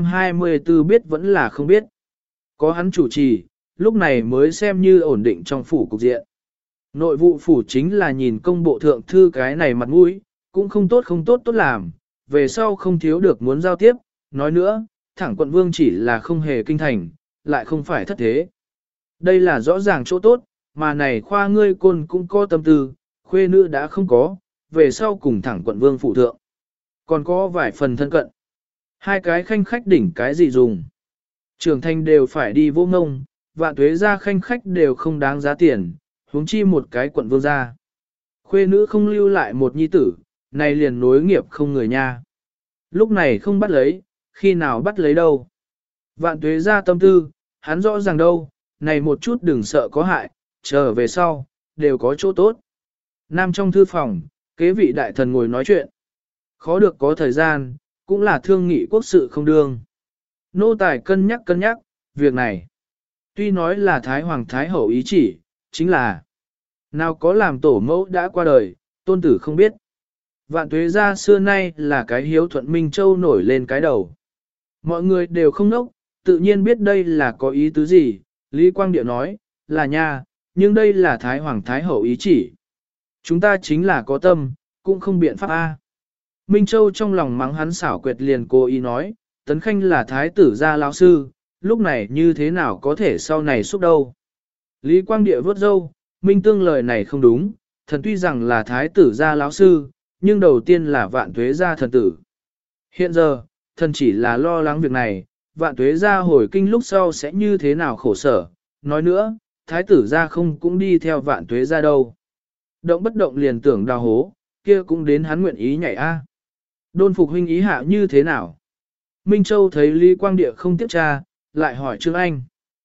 224 biết vẫn là không biết. Có hắn chủ trì, lúc này mới xem như ổn định trong phủ cục diện. Nội vụ phủ chính là nhìn công bộ thượng thư cái này mặt mũi, cũng không tốt làm, về sau không thiếu được muốn giao tiếp, nói nữa, thẳng quận vương chỉ là không hề kinh thành, lại không phải thất thế. Đây là rõ ràng chỗ tốt, mà này khoa ngươi côn cũng có tâm tư, khuê nữ đã không có, về sau cùng thẳng quận vương phụ thượng. Còn có vài phần thân cận. Hai cái khanh khách đỉnh cái gì dùng. Trưởng thành đều phải đi vô ngông, vạn tuế ra khanh khách đều không đáng giá tiền, huống chi một cái quận vương gia. Khuê nữ không lưu lại một nhi tử, này liền nối nghiệp không người nha. Lúc này không bắt lấy, khi nào bắt lấy đâu. Vạn tuế ra tâm tư, hắn rõ ràng đâu, này một chút đừng sợ có hại, trở về sau, đều có chỗ tốt. Nam trong thư phòng, kế vị đại thần ngồi nói chuyện. Khó được có thời gian, cũng là thương nghị quốc sự không đương. Nô tài cân nhắc, việc này. Tuy nói là Thái Hoàng Thái Hậu ý chỉ, chính là nào có làm tổ mẫu đã qua đời, tôn tử không biết. Vạn tuế gia xưa nay là cái hiếu thuận Minh Châu nổi lên cái đầu. Mọi người đều không nốc, tự nhiên biết đây là có ý tứ gì. Lý Quang Điệu nói, là nha, nhưng đây là Thái Hoàng Thái Hậu ý chỉ. Chúng ta chính là có tâm, cũng không biện pháp A. Minh Châu trong lòng mắng hắn xảo quyệt liền cố ý nói, Tấn Khanh là thái tử gia lão sư, lúc này như thế nào có thể sau này xúc đâu. Lý Quang Địa vớt râu, Minh Tương lời này không đúng, thần tuy rằng là thái tử gia lão sư, nhưng đầu tiên là vạn tuế gia thần tử. Hiện giờ, thần chỉ là lo lắng việc này, vạn tuế gia hồi kinh lúc sau sẽ như thế nào khổ sở. Nói nữa, thái tử gia không cũng đi theo vạn tuế gia đâu. Động bất động liền tưởng đào hố, kia cũng đến hắn nguyện ý nhảy a. Đôn phục huynh ý hạ như thế nào? Minh Châu thấy Lý Quang Địa không tiếp tra, lại hỏi Trương Anh.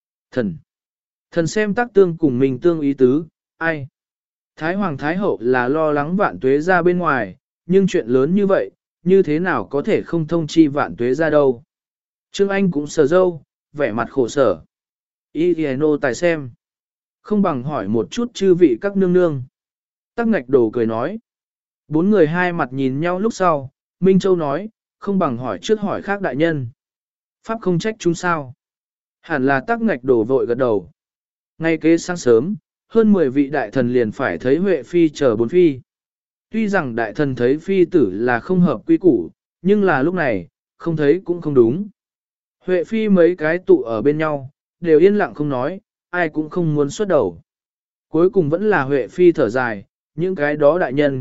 Thần xem tác tương cùng mình tương ý tứ, ai? Thái Hoàng Thái Hậu là lo lắng vạn tuế ra bên ngoài, nhưng chuyện lớn như vậy, như thế nào có thể không thông chi vạn tuế ra đâu? Trương Anh cũng sờ dâu, vẻ mặt khổ sở. Ý thì nô tài xem. Không bằng hỏi một chút chư vị các nương nương. Tắc ngạch đồ cười nói. Bốn người hai mặt nhìn nhau lúc sau, Minh Châu nói, không bằng hỏi trước hỏi khác đại nhân. Pháp không trách chúng sao. Hẳn là tắc ngạch đổ vội gật đầu. Ngay kế sáng sớm, hơn 10 vị đại thần liền phải thấy Huệ Phi chờ bốn phi. Tuy rằng đại thần thấy phi tử là không hợp quy củ, nhưng là lúc này, không thấy cũng không đúng. Huệ Phi mấy cái tụ ở bên nhau, đều yên lặng không nói, ai cũng không muốn xuất đầu. Cuối cùng vẫn là Huệ Phi thở dài, những cái đó đại nhân,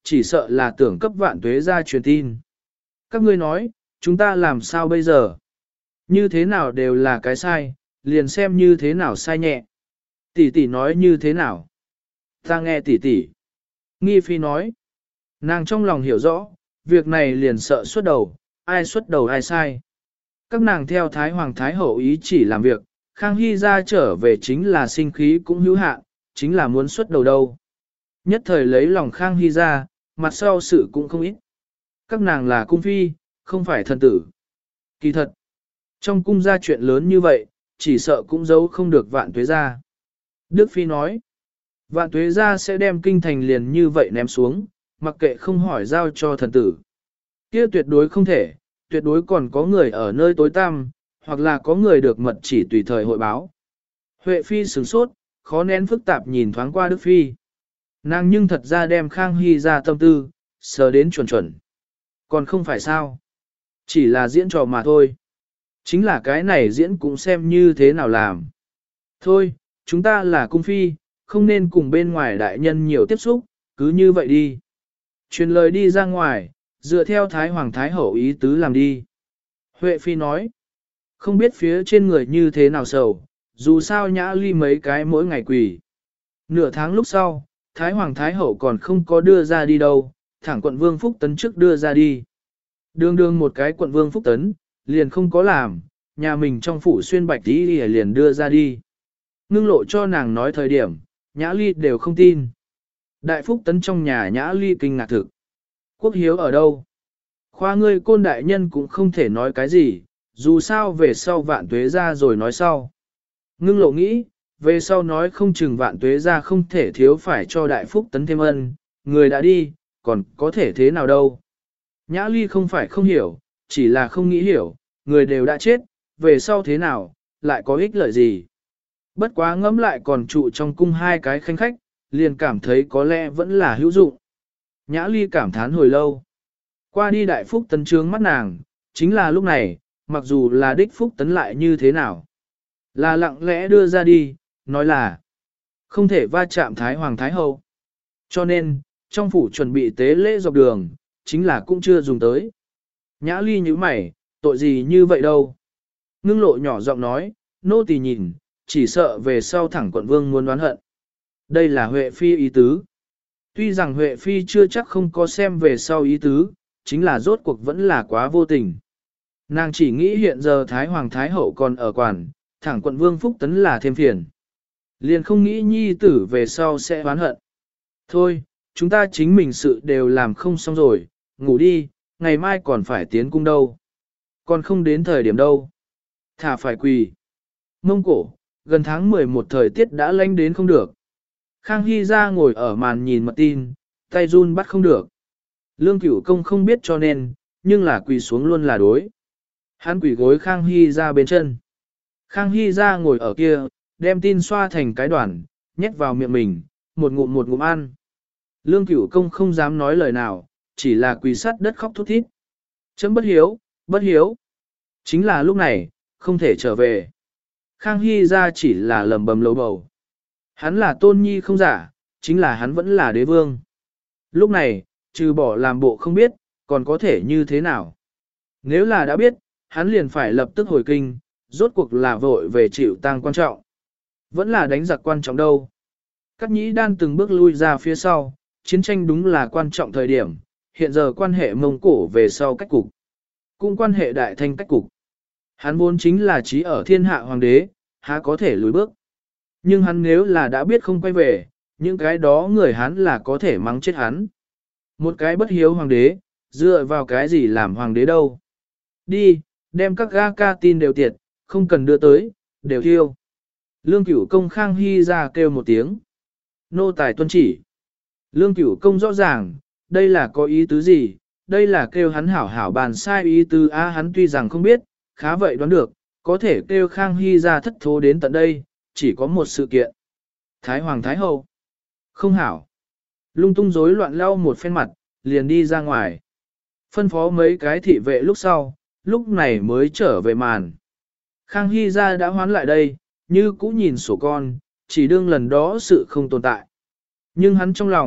chỉ sợ là tưởng cấp Vạn Tuế ra truyền tin. Các ngươi nói, chúng ta làm sao bây giờ? Như thế nào đều là cái sai, liền xem như thế nào sai nhẹ. Tỷ tỷ nói như thế nào? Ta nghe tỷ tỷ. Nghi Phi nói. Nàng trong lòng hiểu rõ, việc này liền sợ xuất đầu, ai xuất đầu ai sai. Các nàng theo Thái Hoàng Thái Hậu ý chỉ làm việc, Khang Hy ra trở về chính là sinh khí cũng hữu hạn, chính là muốn xuất đầu đâu. Nhất thời lấy lòng Khang Hy ra, mặt sau sự cũng không ít. Các nàng là cung phi, không phải thần tử. Kỳ thật, trong cung ra chuyện lớn như vậy, chỉ sợ cũng giấu không được Vạn Tuế ra. Đức Phi nói, Vạn Tuế ra sẽ đem kinh thành liền như vậy ném xuống, mặc kệ không hỏi giao cho thần tử. Kia tuyệt đối không thể, tuyệt đối còn có người ở nơi tối tăm, hoặc là có người được mật chỉ tùy thời hội báo. Huệ Phi sửng sốt, khó nén phức tạp nhìn thoáng qua Đức Phi. Nàng nhưng thật ra đem Khang Hy ra tâm tư, sờ đến chuẩn chuẩn. Còn không phải sao. Chỉ là diễn trò mà thôi. Chính là cái này diễn cũng xem như thế nào làm. Thôi, chúng ta là cung phi, không nên cùng bên ngoài đại nhân nhiều tiếp xúc, cứ như vậy đi. Truyền lời đi ra ngoài, dựa theo Thái Hoàng Thái Hậu ý tứ làm đi. Huệ Phi nói, không biết phía trên người như thế nào sầu, dù sao Nhã Ly mấy cái mỗi ngày quỳ. Nửa tháng lúc sau, Thái Hoàng Thái Hậu còn không có đưa ra đi đâu, thẳng quận Vương Phúc Tấn trước đưa ra đi. Đương một cái quận Vương Phúc Tấn, liền không có làm, nhà mình trong phủ xuyên bạch tí liền đưa ra đi. Ngưng lộ cho nàng nói thời điểm, Nhã Ly đều không tin. Đại Phúc Tấn trong nhà Nhã Ly kinh ngạc thực. Quốc hiếu ở đâu? Khoa ngươi côn đại nhân cũng không thể nói cái gì, dù sao về sau Vạn Tuế ra rồi nói sau. Ngưng lộ nghĩ, về sau nói không chừng Vạn Tuế ra không thể thiếu phải cho Đại Phúc Tấn thêm ân, người đã đi, còn có thể thế nào đâu. Nhã Ly không phải không hiểu, chỉ là không nghĩ hiểu, người đều đã chết, về sau thế nào, lại có ích lợi gì. Bất quá ngẫm lại còn trụ trong cung hai cái khanh khách, liền cảm thấy có lẽ vẫn là hữu dụng. Nhã Ly cảm thán hồi lâu. Qua đi Đại Phúc Tấn trướng mắt nàng, chính là lúc này, mặc dù là đích Phúc Tấn lại như thế nào. Là lặng lẽ đưa ra đi, nói là không thể va chạm Thái Hoàng Thái Hậu. Cho nên, trong phủ chuẩn bị tế lễ dọc đường, chính là cũng chưa dùng tới. Nhã Ly như mày, tội gì như vậy đâu. Ngưng lộ nhỏ giọng nói, nô tỳ nhìn, chỉ sợ về sau thẳng quận vương muốn đoán hận. Đây là Huệ Phi ý tứ. Tuy rằng Huệ Phi chưa chắc không có xem về sau ý tứ, chính là rốt cuộc vẫn là quá vô tình. Nàng chỉ nghĩ hiện giờ Thái Hoàng Thái Hậu còn ở quản, thẳng quận Vương Phúc Tấn là thêm phiền. Liền không nghĩ nhi tử về sau sẽ oán hận. Thôi, chúng ta chính mình sự đều làm không xong rồi, ngủ đi, ngày mai còn phải tiến cung đâu. Còn không đến thời điểm đâu. Thả phải quỳ. Mông cổ, gần tháng 11 thời tiết đã lạnh đến không được. Khang Hy ra ngồi ở màn nhìn mật tin, tay run bắt không được. Lương Cửu Công không biết cho nên, nhưng là quỳ xuống luôn là đối. Hắn quỳ gối Khang Hy ra bên chân. Khang Hy ra ngồi ở kia, đem tin xoa thành cái đoàn, nhét vào miệng mình, một ngụm ăn. Lương Cửu Công không dám nói lời nào, chỉ là quỳ sát đất khóc thút thít. Chấm bất hiếu, bất hiếu. Chính là lúc này, không thể trở về. Khang Hy ra chỉ là lầm bầm lầu bầu. Hắn là tôn nhi không giả, chính là hắn vẫn là đế vương. Lúc này, trừ bỏ làm bộ không biết, còn có thể như thế nào? Nếu là đã biết, hắn liền phải lập tức hồi kinh, rốt cuộc là vội về chịu tang quan trọng. Vẫn là đánh giặc quan trọng đâu. Cát Nhĩ Đan từng bước lui ra phía sau, chiến tranh đúng là quan trọng thời điểm, hiện giờ quan hệ Mông Cổ về sau cách cục. Cũng quan hệ Đại Thanh cách cục. Hắn vốn chính là trí ở thiên hạ hoàng đế, há có thể lùi bước. Nhưng hắn nếu là đã biết không quay về, những cái đó người hắn là có thể mắng chết hắn. Một cái bất hiếu hoàng đế, dựa vào cái gì làm hoàng đế đâu. Đi, đem các ga ca tin đều tiệt, không cần đưa tới, đều thiêu. Lương Cửu Công Khang Hy ra kêu một tiếng. Nô tài tuân chỉ. Lương Cửu Công rõ ràng, đây là có ý tứ gì, đây là kêu hắn hảo hảo bàn sai ý tứ á hắn tuy rằng không biết, khá vậy đoán được, có thể kêu Khang Hy ra thất thố đến tận đây, chỉ có một sự kiện. Thái Hoàng Thái Hậu. Không hảo. Lung tung rối loạn lau một phen mặt, liền đi ra ngoài. Phân phó mấy cái thị vệ lúc sau, lúc này mới trở về màn. Khang Hy ra đã hoán lại đây, như cũ nhìn sổ con, chỉ đương lần đó sự không tồn tại. Nhưng hắn trong lòng,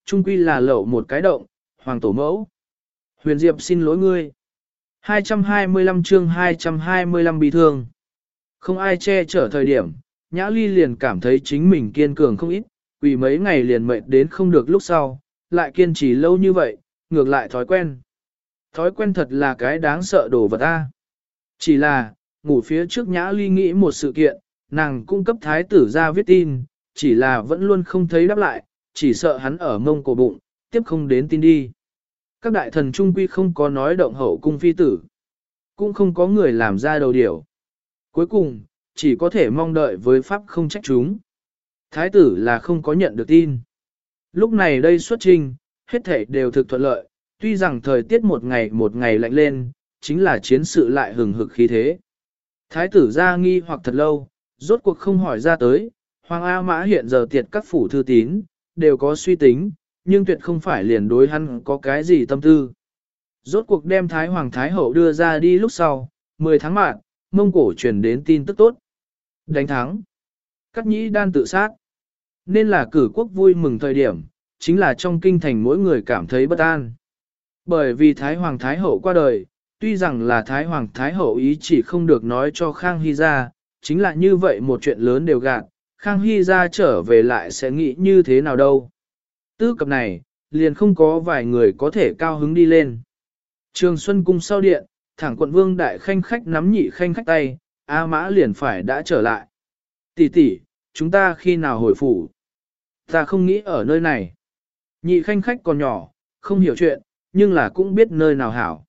trung quy là lậu một cái động, hoàng tổ mẫu. Huyền Diệp xin lỗi ngươi. 225 chương 225 bị thương. Không ai che chở thời điểm, Nhã Ly liền cảm thấy chính mình kiên cường không ít, vì mấy ngày liền mệt đến không được lúc sau, lại kiên trì lâu như vậy, ngược lại thói quen. Thói quen thật là cái đáng sợ đồ vật ta. Chỉ là, ngủ phía trước Nhã Ly nghĩ một sự kiện, nàng cung cấp thái tử ra viết tin, chỉ là vẫn luôn không thấy đáp lại, chỉ sợ hắn ở mông cổ bụng, tiếp không đến tin đi. Các đại thần trung quy không có nói động hậu cung phi tử, cũng không có người làm ra đầu điểu. Cuối cùng, chỉ có thể mong đợi với pháp không trách chúng. Thái tử là không có nhận được tin. Lúc này đây xuất trình, hết thảy đều thực thuận lợi, tuy rằng thời tiết một ngày lạnh lên, chính là chiến sự lại hừng hực khí thế. Thái tử ra nghi hoặc thật lâu, rốt cuộc không hỏi ra tới, Hoàng A Mã hiện giờ tiệt các phủ thư tín, đều có suy tính, nhưng tuyệt không phải liền đối hắn có cái gì tâm tư. Rốt cuộc đem Thái Hoàng Thái Hậu đưa ra đi lúc sau, 10 tháng mạng, Mông Cổ truyền đến tin tức tốt. Đánh thắng. Cát Nhĩ Đan tự sát. Nên là cử quốc vui mừng thời điểm, chính là trong kinh thành mỗi người cảm thấy bất an. Bởi vì Thái Hoàng Thái Hậu qua đời, tuy rằng là Thái Hoàng Thái Hậu ý chỉ không được nói cho Khang Hy ra, chính là như vậy một chuyện lớn đều gạt, Khang Hy ra trở về lại sẽ nghĩ như thế nào đâu. Tư cập này, liền không có vài người có thể cao hứng đi lên. Trường Xuân Cung sau điện, thẳng quận vương đại khanh khách nắm nhị khanh khách tay, A Mã liền phải đã trở lại. Tỷ tỷ, chúng ta khi nào hồi phủ? Ta không nghĩ ở nơi này. Nhị khanh khách còn nhỏ, không hiểu chuyện, nhưng là cũng biết nơi nào hảo.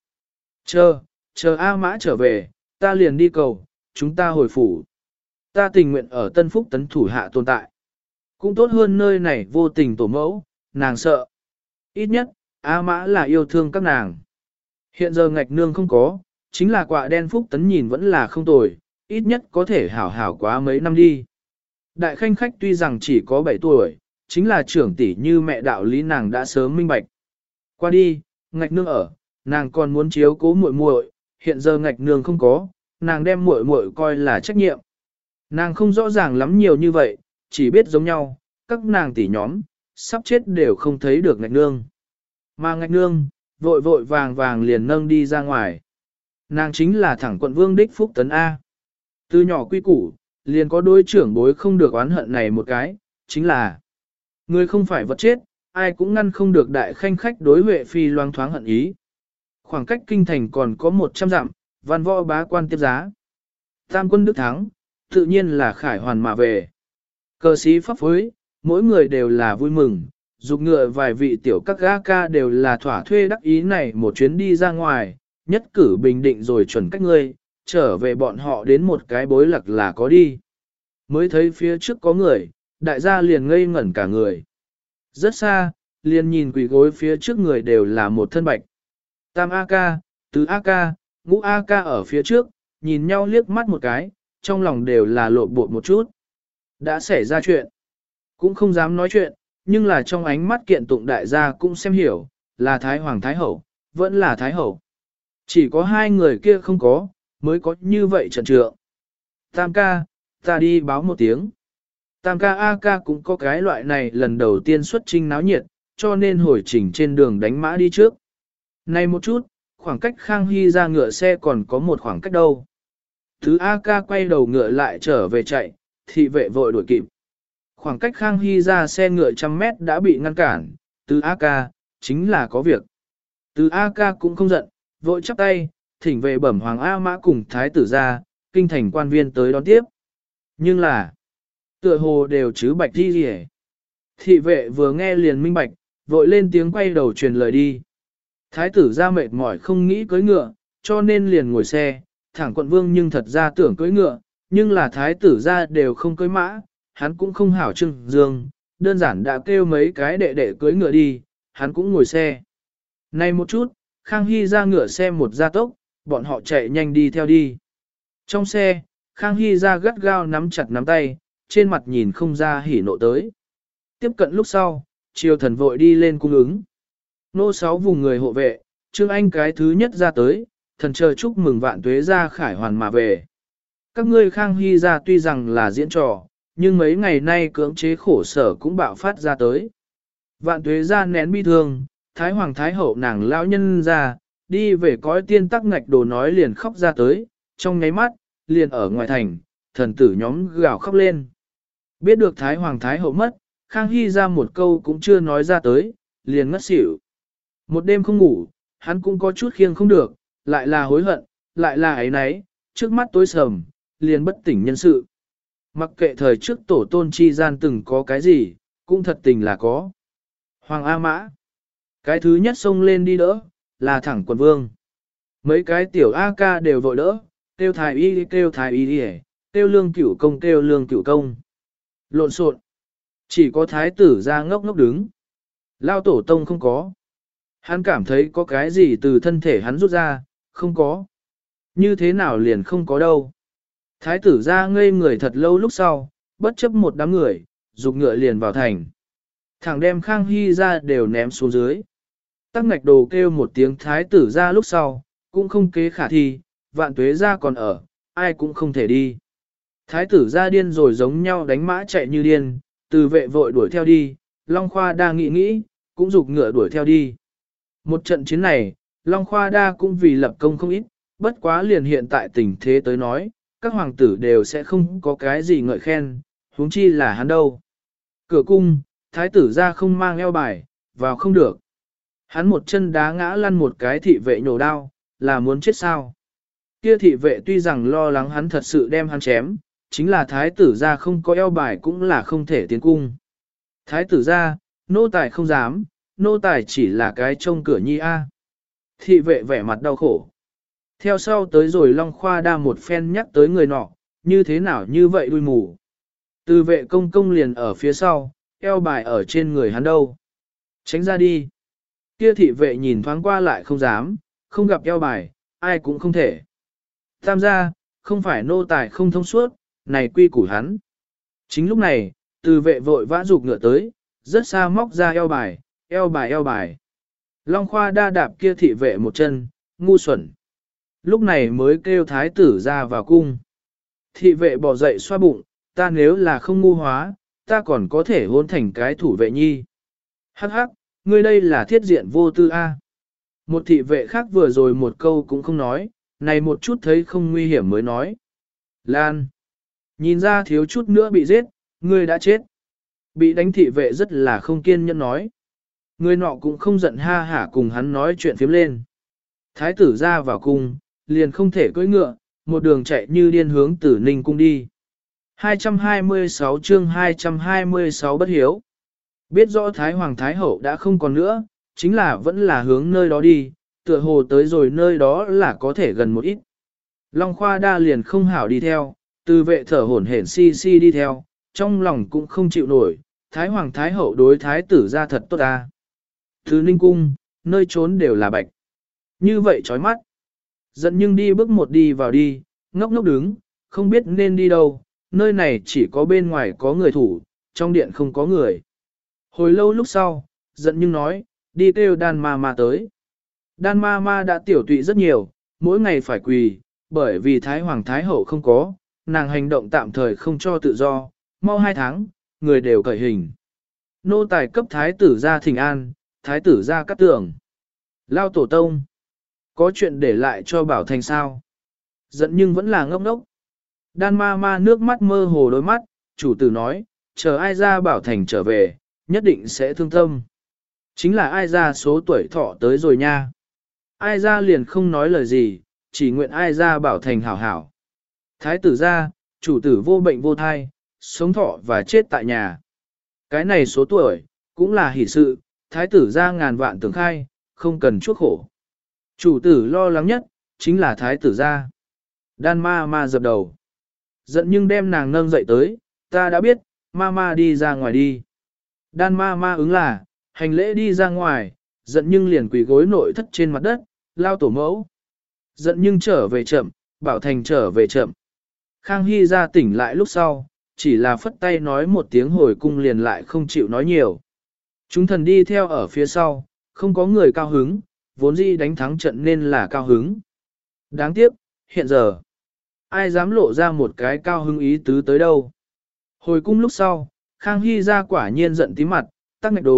Chờ A Mã trở về, ta liền đi cầu, chúng ta hồi phủ. Ta tình nguyện ở Tân Phúc Tấn thủ hạ tồn tại. Cũng tốt hơn nơi này vô tình tổ mẫu, nàng sợ. Ít nhất, A Mã là yêu thương các nàng. Hiện giờ ngạch nương không có, chính là quạ đen Phúc Tấn nhìn vẫn là không tồi, ít nhất có thể hảo hảo quá mấy năm đi. Đại khanh khách tuy rằng chỉ có 7 tuổi, chính là trưởng tỷ như mẹ đạo lý nàng đã sớm minh bạch. Qua đi, ngạch nương ở, nàng còn muốn chiếu cố muội muội, hiện giờ ngạch nương không có, nàng đem muội muội coi là trách nhiệm. Nàng không rõ ràng lắm nhiều như vậy, chỉ biết giống nhau, các nàng tỷ nhóm, sắp chết đều không thấy được ngạch nương. Mà ngạch nương, vội vội vàng vàng liền nâng đi ra ngoài. Nàng chính là thẳng quận vương đích Phúc Tấn A. Từ nhỏ quy củ, liền có đối trưởng bối không được oán hận này một cái, chính là người không phải vật chết, ai cũng ngăn không được đại khanh khách đối Huệ Phi loang thoáng hận ý. Khoảng cách kinh thành còn có 100 dặm, văn võ bá quan tiếp giá. Tam quân đức thắng, tự nhiên là khải hoàn mà về. Cờ sĩ pháp phối, mỗi người đều là vui mừng, dục ngựa vài vị tiểu các gã ca đều là thỏa thuê đắc ý này một chuyến đi ra ngoài, nhất cử bình định rồi chuẩn cách ngươi, trở về bọn họ đến một cái bối lạc là có đi. Mới thấy phía trước có người, đại gia liền ngây ngẩn cả người. Rất xa, liền nhìn quỷ gối phía trước người đều là một thân bạch. Tam A ca, tứ A ca, ngũ A ca ở phía trước, nhìn nhau liếc mắt một cái, trong lòng đều là lộn bột một chút. Đã xảy ra chuyện, cũng không dám nói chuyện, nhưng là trong ánh mắt kiện tụng đại gia cũng xem hiểu, là Thái Hoàng Thái Hậu, vẫn là Thái Hậu. Chỉ có hai người kia không có, mới có như vậy trận trượng. Tam ca, ta đi báo một tiếng. Tam ca A ca cũng có cái loại này lần đầu tiên xuất trinh náo nhiệt, cho nên hồi chỉnh trên đường đánh mã đi trước. Này một chút, khoảng cách Khang Hy ra ngựa xe còn có một khoảng cách đâu. Thứ A ca quay đầu ngựa lại trở về chạy, thị vệ vội đuổi kịp. Khoảng cách Khang Hy ra xe ngựa 100 mét đã bị ngăn cản, từ A ca, chính là có việc. Từ A ca cũng không giận, vội chắp tay, thỉnh về bẩm Hoàng A Mã cùng Thái tử ra, kinh thành quan viên tới đón tiếp. Nhưng là, tựa hồ đều chứ bạch đi gì hết. Thị vệ vừa nghe liền minh bạch, vội lên tiếng quay đầu truyền lời đi. Thái tử ra mệt mỏi không nghĩ cưỡi ngựa, cho nên liền ngồi xe, thẳng quận vương nhưng thật ra tưởng cưỡi ngựa, nhưng là thái tử ra đều không cưỡi mã, hắn cũng không hảo trưng dương, đơn giản đã kêu mấy cái đệ đệ cưỡi ngựa đi, hắn cũng ngồi xe. Này một chút, Khang Hy ra ngựa xe một gia tốc, bọn họ chạy nhanh đi theo đi. Trong xe, Khang Hy ra gắt gao nắm chặt nắm tay, trên mặt nhìn không ra hỉ nộ tới. Tiếp cận lúc sau, triều thần vội đi lên cung ứng. Nô 6 vùng người hộ vệ, Trương Anh cái thứ nhất ra tới, thần chờ chúc mừng vạn tuế ra khải hoàn mà về. Các ngươi Khang Hy ra tuy rằng là diễn trò, nhưng mấy ngày nay cưỡng chế khổ sở cũng bạo phát ra tới. Vạn tuế ra nén bi thương, Thái Hoàng Thái Hậu nàng lão nhân ra, đi về cõi tiên tắc ngạch đồ nói liền khóc ra tới, trong nháy mắt, liền ở ngoài thành, thần tử nhóm gào khóc lên. Biết được Thái Hoàng Thái Hậu mất, Khang Hy ra một câu cũng chưa nói ra tới, liền ngất xỉu. Một đêm không ngủ, hắn cũng có chút khiêng không được, lại là hối hận, lại là ấy nấy, trước mắt tối sầm, liền bất tỉnh nhân sự. Mặc kệ thời trước tổ tôn chi gian từng có cái gì, cũng thật tình là có. Hoàng A Mã. Cái thứ nhất xông lên đi đỡ, là thẳng quần vương. Mấy cái tiểu A ca đều vội đỡ, kêu thái y kêu lương cửu công kêu lương cửu công. Lộn xộn. Chỉ có thái tử ra ngốc ngốc đứng. Lao tổ tông không có. Hắn cảm thấy có cái gì từ thân thể hắn rút ra, không có. Như thế nào liền không có đâu. Thái tử ra ngây người thật lâu lúc sau, bất chấp một đám người, dục ngựa liền vào thành. Thằng đem Khang Hy ra đều ném xuống dưới. Tắc ngạch đồ kêu một tiếng thái tử ra lúc sau, cũng không kế khả thi, vạn tuế ra còn ở, ai cũng không thể đi. Thái tử ra điên rồi giống nhau đánh mã chạy như điên, từ vệ vội đuổi theo đi, Long Khoa đa nghĩ, cũng dục ngựa đuổi theo đi. Một trận chiến này, Long Khoa đa cũng vì lập công không ít, bất quá liền hiện tại tình thế tới nói, các hoàng tử đều sẽ không có cái gì ngợi khen, huống chi là hắn đâu. Cửa cung, thái tử ra không mang eo bài, vào không được. Hắn một chân đá ngã lăn một cái thị vệ nhổ đao, là muốn chết sao. Kia thị vệ tuy rằng lo lắng hắn thật sự đem hắn chém, chính là thái tử ra không có eo bài cũng là không thể tiến cung. Thái tử ra, nô tài không dám, nô tài chỉ là cái trông cửa nhi a. Thị vệ vẻ mặt đau khổ. Theo sau tới rồi Long Khoa đa một phen nhắc tới người nọ, như thế nào như vậy đuôi mù. Từ vệ công công liền ở phía sau, eo bài ở trên người hắn đâu. Tránh ra đi. Kia thị vệ nhìn thoáng qua lại không dám, không gặp eo bài, ai cũng không thể. Tam gia, không phải nô tài không thông suốt, này quy củ hắn. Chính lúc này, từ vệ vội vã rụt ngựa tới, rất xa móc ra eo bài, eo bài eo bài. Long Khoa đa đạp kia thị vệ một chân, ngu xuẩn. Lúc này mới kêu thái tử ra vào cung. Thị vệ bỏ dậy xoa bụng, ta nếu là không ngu hóa, ta còn có thể hôn thành cái thủ vệ nhi. Hắc hắc, ngươi đây là thiết diện vô tư a. Một thị vệ khác vừa rồi một câu cũng không nói, này một chút thấy không nguy hiểm mới nói. Lan. Nhìn ra thiếu chút nữa bị giết, ngươi đã chết. Bị đánh thị vệ rất là không kiên nhẫn nói. Người nọ cũng không giận ha hả cùng hắn nói chuyện phiếm lên. Thái tử ra vào cung, liền không thể cưỡi ngựa, một đường chạy như điên hướng Tử Ninh cung đi. 226 chương 226 bất hiếu. Biết rõ Thái Hoàng Thái Hậu đã không còn nữa, chính là vẫn là hướng nơi đó đi, tựa hồ tới rồi nơi đó là có thể gần một ít. Long Khoa đa liền không hảo đi theo, từ vệ thở hổn hển si đi theo, trong lòng cũng không chịu nổi, Thái Hoàng Thái Hậu đối Thái tử ra thật tốt ta. Từ Ninh cung, nơi trốn đều là bạch. Như vậy chói mắt. Giận nhưng đi bước một đi vào đi, ngốc ngốc đứng, không biết nên đi đâu, nơi này chỉ có bên ngoài có người thủ, trong điện không có người. Hồi lâu lúc sau, giận nhưng nói, đi kêu đan ma tới. Đan ma đã tiểu tụy rất nhiều, mỗi ngày phải quỳ, bởi vì Thái Hoàng Thái Hậu không có, nàng hành động tạm thời không cho tự do, mau 2 tháng, người đều cởi hình. Nô tài cấp Thái tử ra thỉnh an, Thái tử ra cắt tưởng. Lao tổ tông. Có chuyện để lại cho Bảo Thành sao? Giận nhưng vẫn là ngốc ngốc. Đan ma nước mắt mơ hồ đôi mắt, chủ tử nói, chờ ai ra Bảo Thành trở về, nhất định sẽ thương tâm. Chính là ai ra số tuổi thọ tới rồi nha. Ai ra liền không nói lời gì, chỉ nguyện ai ra Bảo Thành hảo hảo. Thái tử ra, chủ tử vô bệnh vô thai, sống thọ và chết tại nhà. Cái này số tuổi, cũng là hỷ sự, thái tử ra ngàn vạn tưởng khai, không cần chuốc khổ. Chủ tử lo lắng nhất, chính là thái tử gia. Đan ma dập đầu. Giận nhưng đem nàng nâng dậy tới, ta đã biết, ma đi ra ngoài đi. Đan ma ứng là, hành lễ đi ra ngoài, giận nhưng liền quỳ gối nội thất trên mặt đất, lao tổ mẫu. Giận nhưng trở về chậm, Bảo Thành trở về chậm. Khang Hy ra tỉnh lại lúc sau, chỉ là phất tay nói một tiếng hồi cung liền lại không chịu nói nhiều. Chúng thần đi theo ở phía sau, không có người cao hứng, vốn dĩ đánh thắng trận nên là cao hứng. Đáng tiếc, hiện giờ, ai dám lộ ra một cái cao hứng ý tứ tới đâu. Hồi cung lúc sau, Khang Hy ra quả nhiên giận tí mặt, tắc ngạch đồ,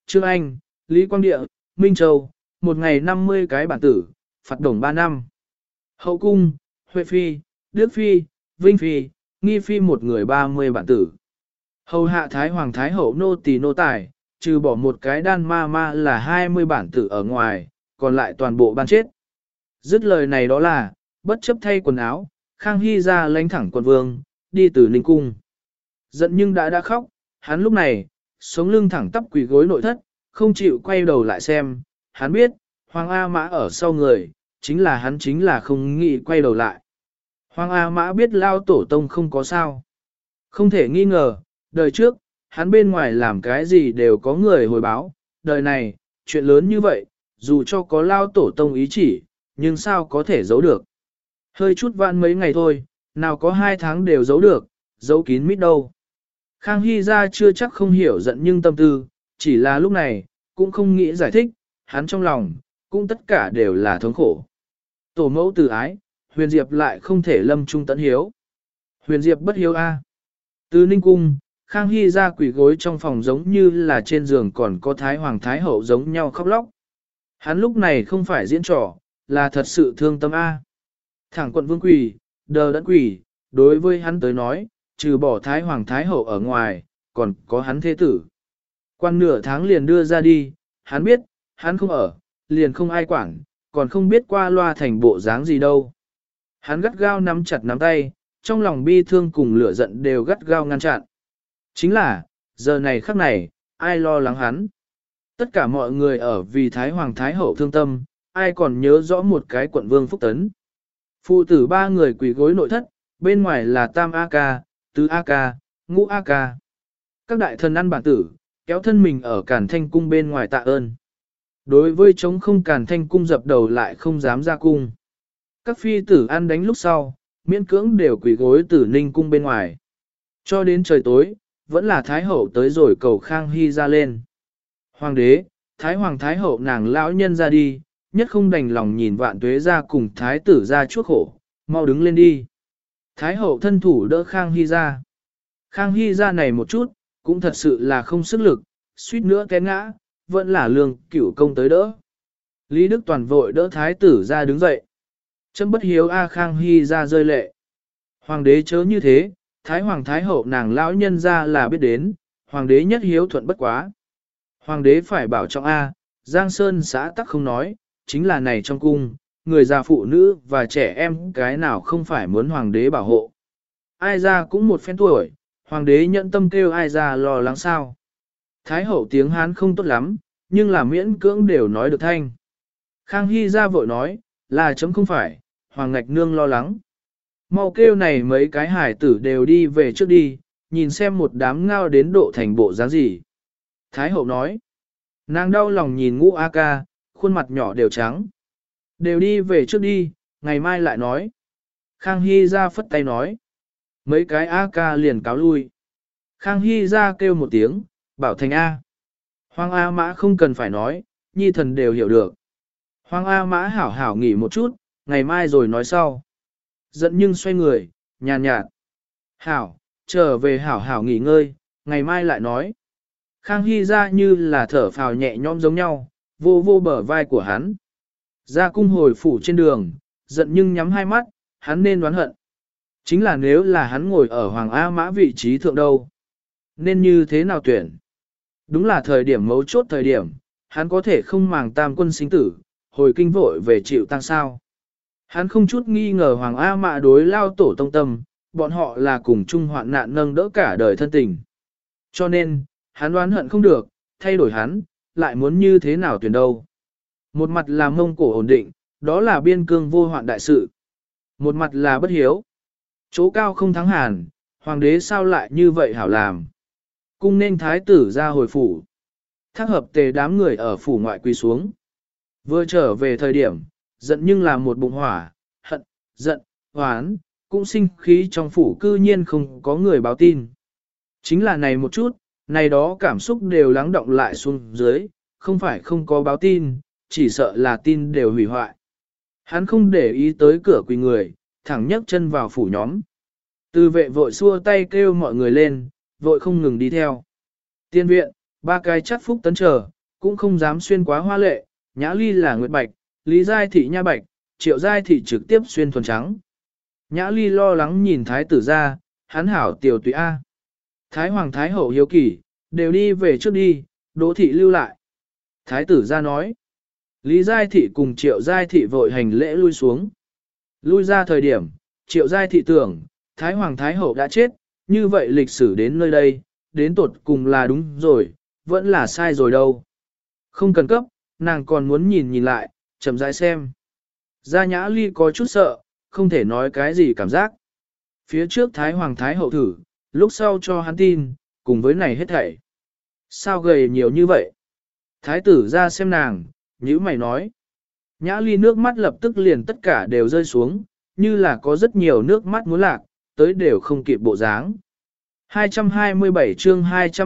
Trương Anh, Lý Quang Địa, Minh Châu, một ngày 50 cái bản tử, phạt đồng 3 năm. Hậu cung, Huệ Phi, Đức Phi, Vinh Phi, Nghi Phi một người 30 bản tử. Hầu hạ Thái Hoàng Thái Hậu nô tỳ nô tài, trừ bỏ một cái đan ma ma là 20 bản tử ở ngoài, còn lại toàn bộ ban chết. Dứt lời này đó là, bất chấp thay quần áo, Khang Hy ra lánh thẳng quận vương, đi từ Ninh Cung. Giận nhưng đã khóc, hắn lúc này, sống lưng thẳng tắp quỳ gối nội thất, không chịu quay đầu lại xem, hắn biết, Hoàng A Mã ở sau người, chính là không nghĩ quay đầu lại. Hoàng A Mã biết lao tổ tông không có sao. Không thể nghi ngờ, đời trước, hắn bên ngoài làm cái gì đều có người hồi báo, đời này, chuyện lớn như vậy, dù cho có lao tổ tông ý chỉ, nhưng sao có thể giấu được. Hơi chút vạn mấy ngày thôi, nào có 2 tháng đều giấu được, giấu kín mít đâu. Khang Hy ra chưa chắc không hiểu giận nhưng tâm tư, chỉ là lúc này, cũng không nghĩ giải thích, hắn trong lòng, cũng tất cả đều là thống khổ. Tổ mẫu từ ái, Huyền Diệp lại không thể lâm trung tận hiếu. Huyền Diệp bất hiếu a. Từ Ninh Cung, Khang Hy ra quỷ gối trong phòng giống như là trên giường còn có Thái Hoàng Thái Hậu giống nhau khóc lóc. Hắn lúc này không phải diễn trò, là thật sự thương tâm a. Thẳng quận vương quỷ, đờ đẫn quỷ, đối với hắn tới nói, trừ bỏ Thái Hoàng Thái Hậu ở ngoài, còn có hắn thế tử. Quan nửa tháng liền đưa ra đi, hắn biết, hắn không ở, liền không ai quản, còn không biết qua loa thành bộ dáng gì đâu. Hắn gắt gao nắm chặt nắm tay, trong lòng bi thương cùng lửa giận đều gắt gao ngăn chặn. Chính là, giờ này khắc này, ai lo lắng hắn. Tất cả mọi người ở vì Thái Hoàng Thái Hậu thương tâm, ai còn nhớ rõ một cái quận vương Phúc Tấn. Phụ tử 3 người quỳ gối nội thất, bên ngoài là Tam A Ca, Tứ A Ca, Ngũ A Ca. Các đại thần ăn bản tử, kéo thân mình ở Càn Thanh Cung bên ngoài tạ ơn. Đối với trống không Càn Thanh Cung dập đầu lại không dám ra cung. Các phi tử ăn đánh lúc sau, miễn cưỡng đều quỳ gối Tử Ninh Cung bên ngoài. Cho đến trời tối, vẫn là Thái Hậu tới rồi cầu Khang Hy ra lên. Hoàng đế, Thái Hoàng Thái Hậu nàng lão nhân ra đi, nhất không đành lòng nhìn Vạn Tuế ra cùng Thái tử ra chuốc khổ, mau đứng lên đi. Thái Hậu thân thủ đỡ Khang Hy ra. Khang Hy ra này một chút, cũng thật sự là không sức lực, suýt nữa té ngã, vẫn là lương cửu công tới đỡ. Lý Đức Toàn vội đỡ Thái tử ra đứng dậy. Chấm bất hiếu A Khang Hy ra rơi lệ. Hoàng đế chớ như thế, Thái Hoàng Thái Hậu nàng lão nhân ra là biết đến, Hoàng đế nhất hiếu thuận bất quá. Hoàng đế phải bảo trọng A, Giang Sơn xã tắc không nói, chính là này trong cung, người già phụ nữ và trẻ em cái nào không phải muốn Hoàng đế bảo hộ. Ai ra cũng một phen tuổi, Hoàng đế nhận tâm kêu ai ra lo lắng sao. Thái Hậu tiếng Hán không tốt lắm, nhưng là miễn cưỡng đều nói được thanh. Khang Hy ra vội nói, là chấm không phải, Hoàng Ngạch Nương lo lắng. Mau kêu này mấy cái hải tử đều đi về trước đi, nhìn xem một đám ngao đến độ thành bộ dáng gì. Thái Hậu nói, nàng đau lòng nhìn Ngũ A Ca, khuôn mặt nhỏ đều trắng. Đều đi về trước đi, ngày mai lại nói. Khang Hy ra phất tay nói. Mấy cái A Ca liền cáo lui. Khang Hy ra kêu một tiếng, bảo thành A. Hoàng A Mã không cần phải nói, nhi thần đều hiểu được. Hoàng A Mã hảo hảo nghỉ một chút, ngày mai rồi nói sau. Giận nhưng xoay người, nhàn nhạt. Hảo, trở về hảo hảo nghỉ ngơi, ngày mai lại nói. Khang Hy ra như là thở phào nhẹ nhõm giống nhau, vô vô bờ vai của hắn. Ra cung hồi phủ trên đường, giận nhưng nhắm hai mắt, hắn nên đoán hận. Chính là nếu là hắn ngồi ở Hoàng A Mã vị trí thượng đâu. Nên như thế nào tuyển? Đúng là thời điểm mấu chốt thời điểm, hắn có thể không màng tam quân sinh tử, hồi kinh vội về chịu tăng sao. Hắn không chút nghi ngờ Hoàng A Mã đối lao tổ tông tâm, bọn họ là cùng chung hoạn nạn nâng đỡ cả đời thân tình. Cho nên, hắn đoán hận không được, thay đổi hắn, lại muốn như thế nào tuyển đâu. Một mặt là Mông Cổ ổn định, đó là biên cương vô hoạn đại sự. Một mặt là bất hiếu. Chỗ cao không thắng hàn, hoàng đế sao lại như vậy hảo làm. Cung nên thái tử ra hồi phủ. Thác hợp tề đám người ở phủ ngoại quỳ xuống. Vừa trở về thời điểm, giận nhưng là một bụng hỏa, hận, giận, hoán, cũng sinh khí trong phủ cư nhiên không có người báo tin. Chính là này một chút, này đó cảm xúc đều lắng động lại xuống dưới, không phải không có báo tin, chỉ sợ là tin đều hủy hoại. Hắn không để ý tới cửa quỳ người, thẳng nhấc chân vào phủ nhóm. Từ vệ vội xua tay kêu mọi người lên, vội không ngừng đi theo. Tiên viện, ba cái chắt phúc tấn chờ, cũng không dám xuyên quá hoa lệ, Nhã Ly là nguyệt bạch, Lý Giai Thị nha bạch, Triệu Giai Thị trực tiếp xuyên thuần trắng. Nhã Ly lo lắng nhìn thái tử ra, hắn hảo tiểu tùy A. Thái Hoàng Thái Hậu hiếu kỳ, đều đi về trước đi, Đỗ Thị lưu lại. Thái tử ra nói. Lý Giai Thị cùng Triệu Giai Thị vội hành lễ lui xuống. Lui ra thời điểm, Triệu Giai Thị tưởng, Thái Hoàng Thái Hậu đã chết, như vậy lịch sử đến nơi đây, đến tột cùng là đúng rồi, vẫn là sai rồi đâu. Không cần cấp, nàng còn muốn nhìn lại, chậm rãi xem. Gia Nhã Ly có chút sợ, không thể nói cái gì cảm giác. Phía trước Thái Hoàng Thái Hậu thử, lúc sau cho hắn tin, cùng với này hết thảy. Sao gầy nhiều như vậy? Thái tử ra xem nàng, nhữ mày nói. Nhã Ly nước mắt lập tức liền tất cả đều rơi xuống, như là có rất nhiều nước mắt muốn lạc, tới đều không kịp bộ dáng. 227 chương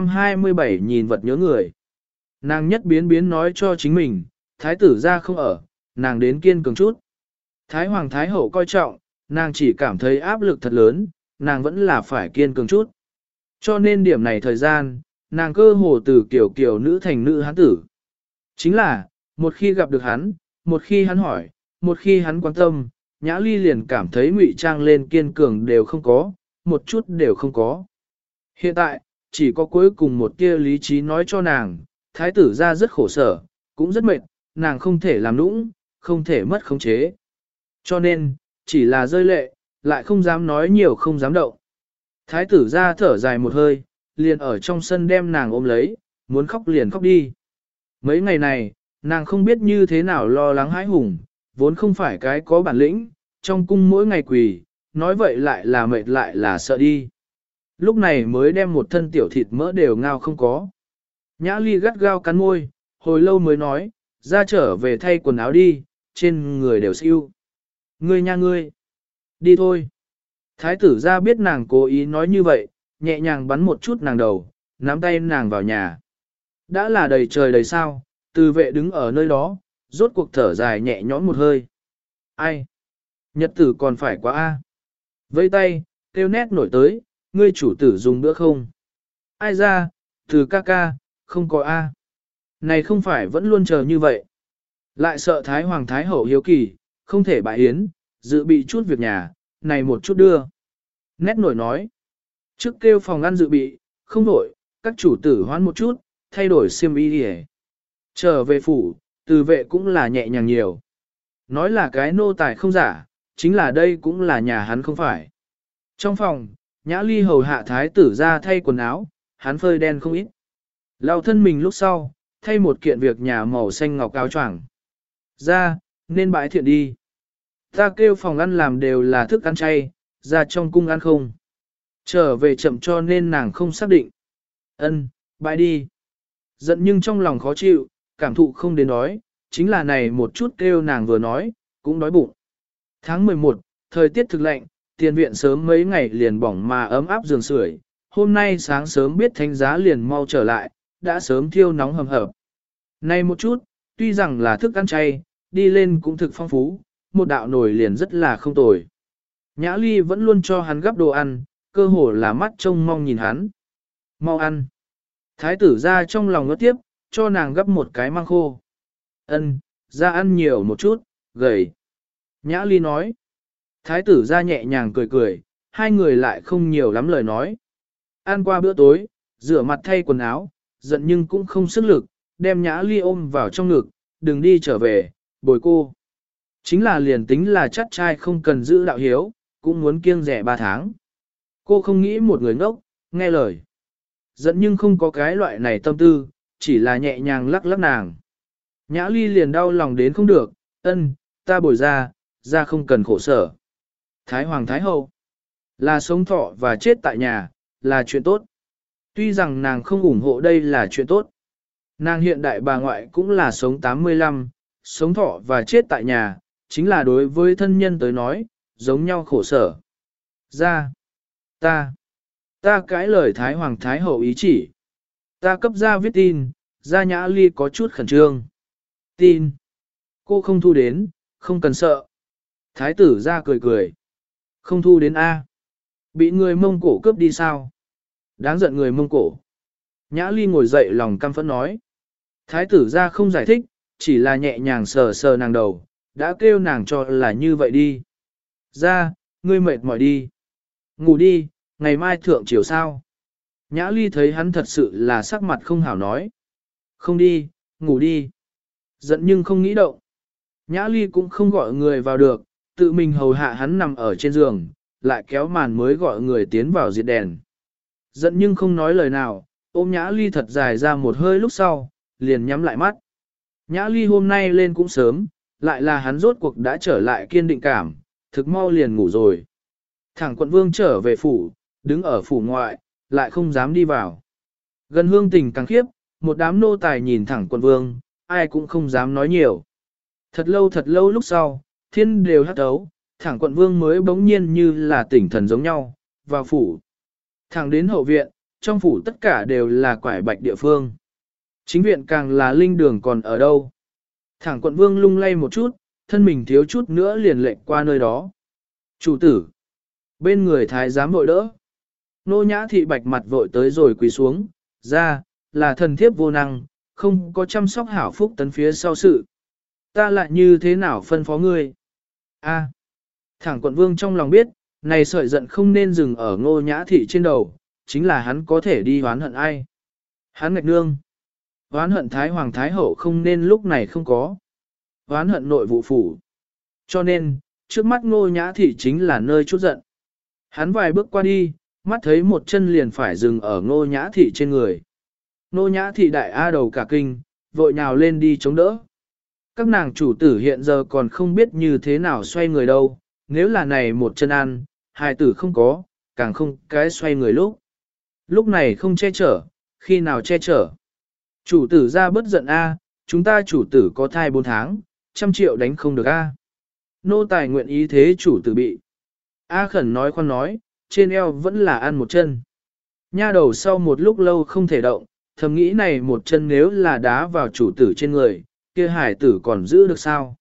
227 nhìn vật nhớ người. Nàng nhất biến nói cho chính mình, thái tử ra không ở, nàng đến kiên cường chút. Thái Hoàng Thái Hậu coi trọng, nàng chỉ cảm thấy áp lực thật lớn, nàng vẫn là phải kiên cường chút. Cho nên điểm này thời gian, nàng cơ hồ từ kiểu nữ thành nữ hán tử. Chính là, một khi gặp được hắn, một khi hắn hỏi, một khi hắn quan tâm, Nhã Ly liền cảm thấy ngụy trang lên kiên cường đều không có, một chút đều không có. Hiện tại, chỉ có cuối cùng một tia lý trí nói cho nàng, thái tử ra rất khổ sở, cũng rất mệt, nàng không thể làm nũng, không thể mất khống chế. Cho nên, chỉ là rơi lệ, lại không dám nói nhiều không dám động. Thái tử ra thở dài một hơi, liền ở trong sân đem nàng ôm lấy, muốn khóc liền khóc đi. Mấy ngày này, nàng không biết như thế nào lo lắng hãi hùng, vốn không phải cái có bản lĩnh, trong cung mỗi ngày quỳ, nói vậy lại là mệt lại là sợ đi. Lúc này mới đem một thân tiểu thịt mỡ đều ngao không có. Nhã Ly gắt gao cắn môi, hồi lâu mới nói, ra trở về thay quần áo đi, trên người đều siêu. Ngươi nha ngươi, đi thôi. Thái tử ra biết nàng cố ý nói như vậy, nhẹ nhàng bắn một chút nàng đầu, nắm tay nàng vào nhà. Đã là đầy trời đầy sao, từ vệ đứng ở nơi đó, rốt cuộc thở dài nhẹ nhõm một hơi. Ai? Nhật tử còn phải quá a. Vây tay, kêu nét nổi tới, ngươi chủ tử dùng bữa không? Ai ra, từ ca ca, không có a. Này không phải vẫn luôn chờ như vậy. Lại sợ Thái Hoàng Thái Hậu hiếu kỳ, không thể bại hiến, dự bị chút việc nhà, này một chút đưa. Nét nổi nói. Trước kêu phòng ăn dự bị, không đổi, các chủ tử hoán một chút, thay đổi xiêm y đi. Trở về phủ, từ vệ cũng là nhẹ nhàng nhiều. Nói là cái nô tài không giả, chính là đây cũng là nhà hắn không phải. Trong phòng, Nhã Ly hầu hạ thái tử ra thay quần áo, hắn phơi đen không ít. Lau thân mình lúc sau, thay một kiện việc nhà màu xanh ngọc áo choàng. Ra, nên bãi thiện đi. Ta kêu phòng ăn làm đều là thức ăn chay, ra trong cung ăn không. Trở về chậm cho nên nàng không xác định. Ân, bãi đi. Giận nhưng trong lòng khó chịu, cảm thụ không đến đói, chính là này một chút kêu nàng vừa nói, cũng đói bụng. Tháng 11, thời tiết thực lạnh, tiền viện sớm mấy ngày liền bỏng mà ấm áp giường sưởi. Hôm nay sáng sớm biết thánh giá liền mau trở lại, đã sớm thiêu nóng hầm hập. Này một chút, tuy rằng là thức ăn chay, đi lên cũng thực phong phú, một đạo nồi liền rất là không tồi. Nhã Ly vẫn luôn cho hắn gắp đồ ăn, cơ hồ là mắt trông mong nhìn hắn. Mau ăn. Thái tử ra trong lòng ngất tiếp, cho nàng gắp một cái măng khô. Ân, ra ăn nhiều một chút, gầy. Nhã Ly nói. Thái tử ra nhẹ nhàng cười cười, hai người lại không nhiều lắm lời nói. Ăn qua bữa tối, rửa mặt thay quần áo, giận nhưng cũng không sức lực, đem Nhã Ly ôm vào trong ngực, đừng đi trở về, bồi cô. Chính là liền tính là chắc trai không cần giữ đạo hiếu, cũng muốn kiêng rẻ 3 tháng. Cô không nghĩ một người ngốc, nghe lời. Giận nhưng không có cái loại này tâm tư, chỉ là nhẹ nhàng lắc lắc nàng. Nhã Ly liền đau lòng đến không được, ân, ta bồi ra không cần khổ sở. Thái Hoàng Thái Hậu, là sống thọ và chết tại nhà, là chuyện tốt. Tuy rằng nàng không ủng hộ đây là chuyện tốt. Nàng hiện đại bà ngoại cũng là sống 85, sống thọ và chết tại nhà, chính là đối với thân nhân tới nói, giống nhau khổ sở. Ra, ta cãi lời Thái Hoàng Thái Hậu ý chỉ. Ta cấp ra viết tin, ra Nhã Ly có chút khẩn trương. Tin. Cô không thu đến, không cần sợ. Thái tử ra cười cười. Không thu đến A. Bị người Mông Cổ cướp đi sao? Đáng giận người Mông Cổ. Nhã Ly ngồi dậy lòng căm phẫn nói. Thái tử ra không giải thích, chỉ là nhẹ nhàng sờ sờ nàng đầu, đã kêu nàng cho là như vậy đi. Ra, ngươi mệt mỏi đi. Ngủ đi, ngày mai thượng chiều sao. Nhã Ly thấy hắn thật sự là sắc mặt không hảo nói. Không đi, ngủ đi. Giận nhưng không nghĩ động. Nhã Ly cũng không gọi người vào được, tự mình hầu hạ hắn nằm ở trên giường, lại kéo màn mới gọi người tiến vào diệt đèn. Giận nhưng không nói lời nào, ôm Nhã Ly thật dài ra một hơi lúc sau, liền nhắm lại mắt. Nhã Ly hôm nay lên cũng sớm, lại là hắn rốt cuộc đã trở lại kiên định cảm, thực mau liền ngủ rồi. Thẳng quận vương trở về phủ, đứng ở phủ ngoại, lại không dám đi vào. Gần hương tình càng khiếp, một đám nô tài nhìn thẳng quận vương, ai cũng không dám nói nhiều. Thật lâu lúc sau, thiên đều hắt đấu, thẳng quận vương mới bỗng nhiên như là tỉnh thần giống nhau, vào phủ. Thẳng đến hậu viện, trong phủ tất cả đều là quải bạch địa phương. Chính viện càng là linh đường còn ở đâu. Thẳng quận vương lung lay một chút, thân mình thiếu chút nữa liền lệnh qua nơi đó. Chủ tử. Bên người thái giám vội đỡ. Nô nhã thị bạch mặt vội tới rồi quỳ xuống, ra, là thần thiếp vô năng, không có chăm sóc hảo phúc tấn phía sau sự. Ta lại như thế nào phân phó ngươi? A. Thẳng quận vương trong lòng biết, này sợi giận không nên dừng ở ngô nhã thị trên đầu, chính là hắn có thể đi hoán hận ai. Hắn ngạch nương. Hoán hận thái hoàng thái hậu không nên lúc này không có. Hoán hận nội vụ phủ. Cho nên, trước mắt ngô nhã thị chính là nơi chút giận. Hắn vài bước qua đi, mắt thấy một chân liền phải dừng ở ngô nhã thị trên người. Ngô nhã thị đại a đầu cả kinh, vội nhào lên đi chống đỡ. Các nàng chủ tử hiện giờ còn không biết như thế nào xoay người đâu, nếu là này một chân ăn, hài tử không có, càng không cái xoay người lúc. Lúc này không che chở, khi nào che chở. Chủ tử ra bất giận a, chúng ta chủ tử có thai 4 tháng, 100 triệu đánh không được a. Nô tài nguyện ý thế chủ tử bị. A khẩn nói khoan nói, trên eo vẫn là ăn một chân. Nha đầu sau một lúc lâu không thể động, thầm nghĩ này một chân nếu là đá vào chủ tử trên người, kia hải tử còn giữ được sao?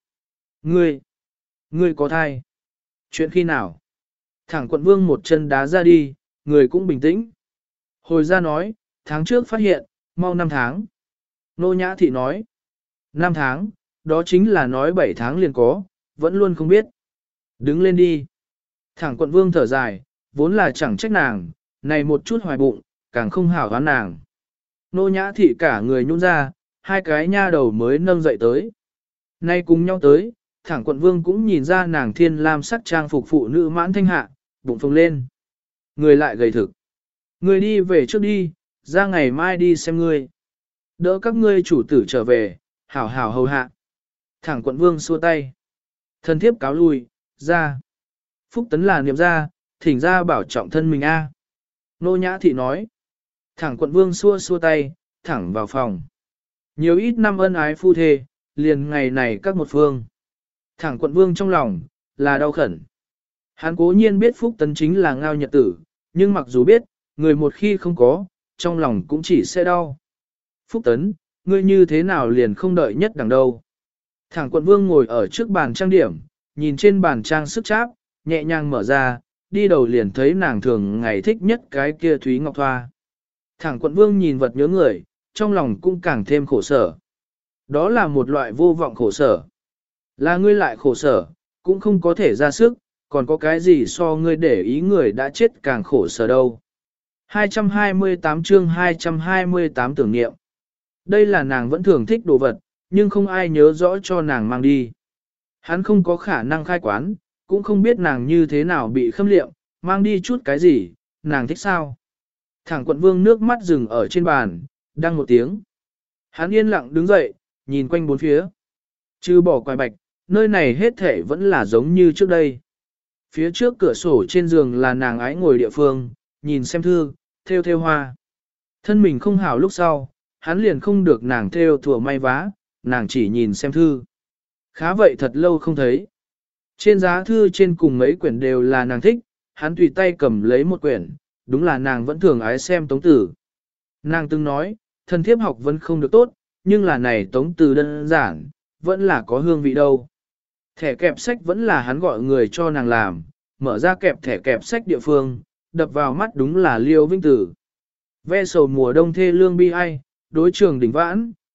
Ngươi có thai. Chuyện khi nào? Thẳng quận vương một chân đá ra đi, người cũng bình tĩnh. Hồi ra nói, tháng trước phát hiện, mau 5 tháng. Nô nhã thị nói, 5 tháng, đó chính là nói 7 tháng liền có, vẫn luôn không biết. Đứng lên đi. Thẳng quận vương thở dài, vốn là chẳng trách nàng, này một chút hoài bụng, càng không hảo đoán nàng. Nô nhã thị cả người nhún ra, hai cái nha đầu mới nâng dậy tới. Nay cùng nhau tới, thẳng quận vương cũng nhìn ra nàng thiên lam sắc trang phục phụ nữ mãn thanh hạ, bụng phồng lên. Người lại gầy thực. Người đi về trước đi, ra ngày mai đi xem ngươi. Đỡ các ngươi chủ tử trở về, hảo hảo hầu hạ. Thẳng quận vương xua tay. Thân thiếp cáo lui, ra. Phúc tấn là niệm ra, thỉnh ra bảo trọng thân mình a. Nô nhã thị nói. Thẳng quận vương xua tay, thẳng vào phòng. Nhiều ít năm ân ái phu thê, liền ngày này các một phương. Thẳng quận vương trong lòng, là đau khẩn. Hắn cố nhiên biết Phúc tấn chính là ngao nhật tử, nhưng mặc dù biết, người một khi không có, trong lòng cũng chỉ sẽ đau. Phúc tấn, ngươi như thế nào liền không đợi nhất đằng đâu. Thẳng quận vương ngồi ở trước bàn trang điểm, nhìn trên bàn trang sức cháp, nhẹ nhàng mở ra, đi đầu liền thấy nàng thường ngày thích nhất cái kia Thúy Ngọc Thoa. Thẳng quận vương nhìn vật nhớ người, trong lòng cũng càng thêm khổ sở. Đó là một loại vô vọng khổ sở. Là ngươi lại khổ sở, cũng không có thể ra sức, còn có cái gì so ngươi để ý người đã chết càng khổ sở đâu. 228 chương 228 tưởng niệm. Đây là nàng vẫn thường thích đồ vật, nhưng không ai nhớ rõ cho nàng mang đi. Hắn không có khả năng khai quán, cũng không biết nàng như thế nào bị khâm liệm, mang đi chút cái gì, nàng thích sao. Thẳng quận vương nước mắt dừng ở trên bàn, đăng một tiếng. Hắn yên lặng đứng dậy, nhìn quanh bốn phía. Chứ bỏ quài bạch, nơi này hết thể vẫn là giống như trước đây. Phía trước cửa sổ trên giường là nàng ái ngồi địa phương, nhìn xem thư, theo hoa. Thân mình không hảo lúc sau, hắn liền không được nàng theo thùa may vá, nàng chỉ nhìn xem thư. Khá vậy thật lâu không thấy. Trên giá thư trên cùng mấy quyển đều là nàng thích, hắn tùy tay cầm lấy một quyển, đúng là nàng vẫn thường ái xem tống tử. Nàng từng nói, thân thiếp học vẫn không được tốt, nhưng là này tống từ đơn giản, vẫn là có hương vị đâu. Thẻ kẹp sách vẫn là hắn gọi người cho nàng làm, mở ra kẹp thẻ kẹp sách địa phương, đập vào mắt đúng là Liêu Vinh Tử. Ve sầu mùa đông thê lương bi ai, đối trường đỉnh vãn,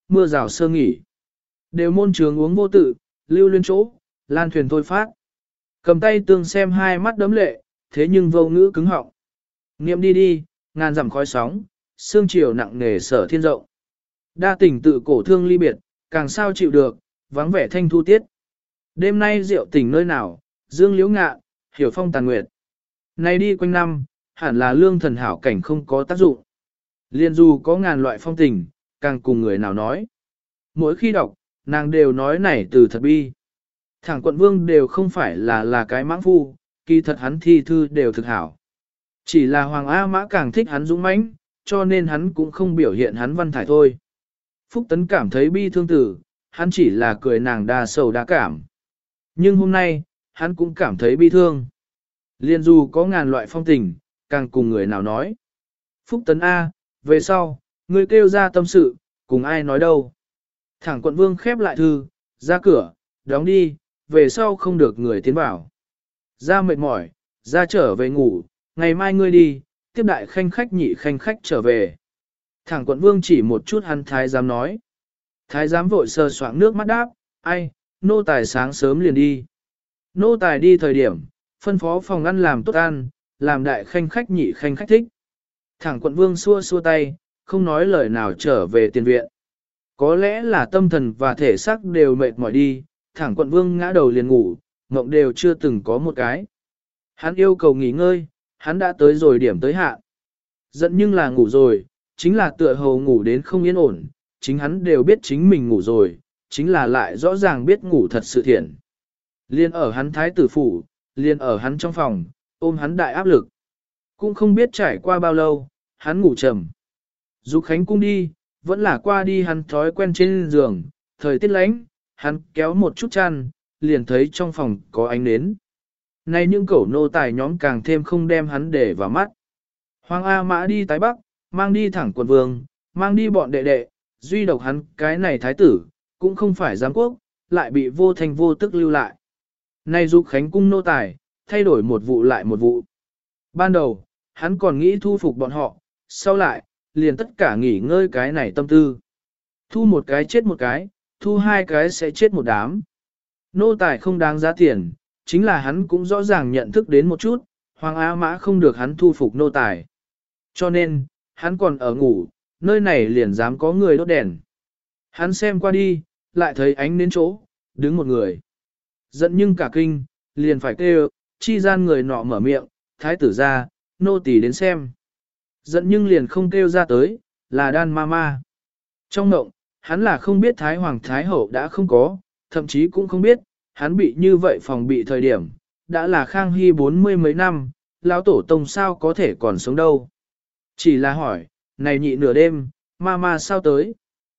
mưa rào sơ nghỉ. Đều môn trường uống vô tự, lưu luyến chỗ, lan thuyền thôi phát. Cầm tay tương xem hai mắt đấm lệ, thế nhưng vô ngữ cứng họng. Niệm đi đi, ngàn dặm khói sóng, sương chiều nặng nề sở thiên rộng. Đa tình tự cổ thương ly biệt, càng sao chịu được, vắng vẻ thanh thu tiết. Đêm nay rượu tình nơi nào, dương liễu ngạ, hiểu phong tàn nguyệt. Này đi quanh năm, hẳn là lương thần hảo cảnh không có tác dụng. Liên dù có ngàn loại phong tình, càng cùng người nào nói. Mỗi khi đọc, nàng đều nói này từ thật bi. Thẳng quận vương đều không phải là cái mãng phu, kỳ thật hắn thi thư đều thực hảo. Chỉ là Hoàng A Mã càng thích hắn dũng mãnh, cho nên hắn cũng không biểu hiện hắn văn thải thôi. Phúc Tấn cảm thấy bi thương tử, hắn chỉ là cười nàng đa sầu đa cảm. Nhưng hôm nay, hắn cũng cảm thấy bi thương. Liên dù có ngàn loại phong tình, càng cùng người nào nói. Phúc Tấn A, về sau, người kêu ra tâm sự, cùng ai nói đâu. Thẳng quận vương khép lại thư, ra cửa, đóng đi, về sau không được người tiến vào. Ra mệt mỏi, ra trở về ngủ, ngày mai ngươi đi, tiếp đại khanh khách nhị khanh khách trở về. Thẳng quận vương chỉ một chút hắn thái giám nói. Thái giám vội sờ soạng nước mắt đáp, ai, nô tài sáng sớm liền đi. Nô tài đi thời điểm, phân phó phòng ăn làm tốt ăn, làm đại khanh khách nhị khanh khách thích. Thẳng quận vương xua xua tay, không nói lời nào trở về tiền viện. Có lẽ là tâm thần và thể xác đều mệt mỏi đi, thẳng quận vương ngã đầu liền ngủ, mộng đều chưa từng có một cái. Hắn yêu cầu nghỉ ngơi, hắn đã tới rồi điểm tới hạn. Giận nhưng là ngủ rồi, chính là tựa hồ ngủ đến không yên ổn, chính hắn đều biết chính mình ngủ rồi, chính là lại rõ ràng biết ngủ thật sự thiện. Liên ở hắn thái tử phủ, liên ở hắn trong phòng, ôm hắn đại áp lực. Cũng không biết trải qua bao lâu, hắn ngủ trầm. Dục Khánh cung đi, vẫn là qua đi hắn thói quen trên giường, thời tiết lạnh, hắn kéo một chút chăn, liền thấy trong phòng có ánh nến. Nay những cẩu nô tài nhóm càng thêm không đem hắn để vào mắt. Hoàng A Mã đi tái bắc, mang đi thẳng quận vương, mang đi bọn đệ đệ, duy độc hắn cái này thái tử, cũng không phải giám quốc, lại bị vô thành vô tức lưu lại. Nay Dục Khánh cung nô tài, thay đổi một vụ lại một vụ. Ban đầu, hắn còn nghĩ thu phục bọn họ, sau lại, liền tất cả nghỉ ngơi cái này tâm tư. Thu một cái chết một cái, thu hai cái sẽ chết một đám. Nô tài không đáng giá tiền, chính là hắn cũng rõ ràng nhận thức đến một chút, Hoàng A Mã không được hắn thu phục nô tài. Cho nên, hắn còn ở ngủ, nơi này liền dám có người đốt đèn. Hắn xem qua đi, lại thấy ánh đến chỗ, đứng một người. Giận nhưng cả kinh, liền phải kêu, chi gian người nọ mở miệng, thái tử ra, nô tỳ đến xem. Giận nhưng liền không kêu ra tới, là đan ma ma. Trong mộng, hắn là không biết thái hoàng thái hậu đã không có, thậm chí cũng không biết, hắn bị như vậy phòng bị thời điểm, đã là Khang Hy 40 mấy năm, lão tổ tông sao có thể còn sống đâu. Chỉ là hỏi, này nhị nửa đêm, ma ma sao tới?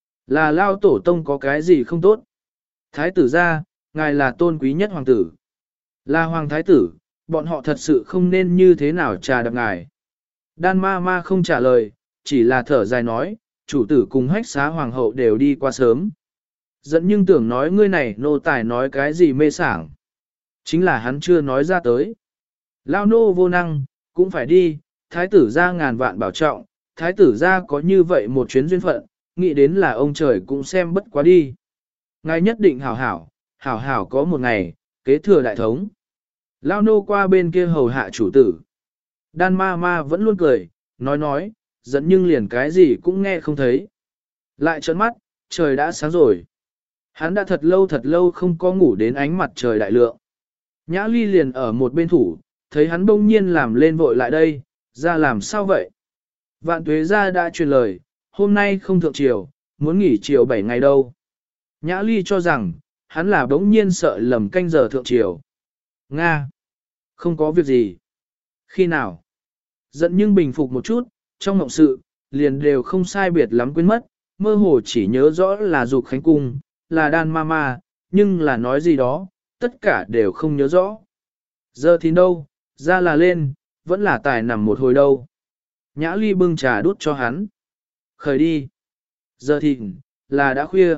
Là lão tổ tông có cái gì không tốt? Thái tử ra, ngài là tôn quý nhất hoàng tử. Là hoàng thái tử, bọn họ thật sự không nên như thế nào trà đập ngài. Đan ma ma không trả lời, chỉ là thở dài nói, chủ tử cùng hách xá hoàng hậu đều đi qua sớm. Giận nhưng tưởng nói ngươi này nô tài nói cái gì mê sảng. Chính là hắn chưa nói ra tới. Lao nô vô năng, cũng phải đi, thái tử ra ngàn vạn bảo trọng, thái tử ra có như vậy một chuyến duyên phận, nghĩ đến là ông trời cũng xem bất quá đi. Ngài nhất định hảo hảo có một ngày, kế thừa đại thống. Lao nô qua bên kia hầu hạ chủ tử. Đan ma ma vẫn luôn cười, nói, giận nhưng liền cái gì cũng nghe không thấy. Lại trợn mắt, trời đã sáng rồi. Hắn đã thật lâu không có ngủ đến ánh mặt trời đại lượng. Nhã Ly liền ở một bên thủ, thấy hắn bỗng nhiên làm lên vội lại đây, ra làm sao vậy? Vạn tuế ra đã truyền lời, hôm nay không thượng triều, muốn nghỉ triều 7 ngày đâu. Nhã Ly cho rằng, hắn là bỗng nhiên sợ lầm canh giờ thượng triều. Nga! Không có việc gì. Khi nào? Giận nhưng bình phục một chút, trong mộng sự, liền đều không sai biệt lắm quên mất, mơ hồ chỉ nhớ rõ là Dục Khánh cung, là đan ma ma, nhưng là nói gì đó, tất cả đều không nhớ rõ. Giờ thì đâu, ra là lên, vẫn là tài nằm một hồi đâu. Nhã Ly bưng trà đút cho hắn. Khởi đi. Giờ thì, là đã khuya.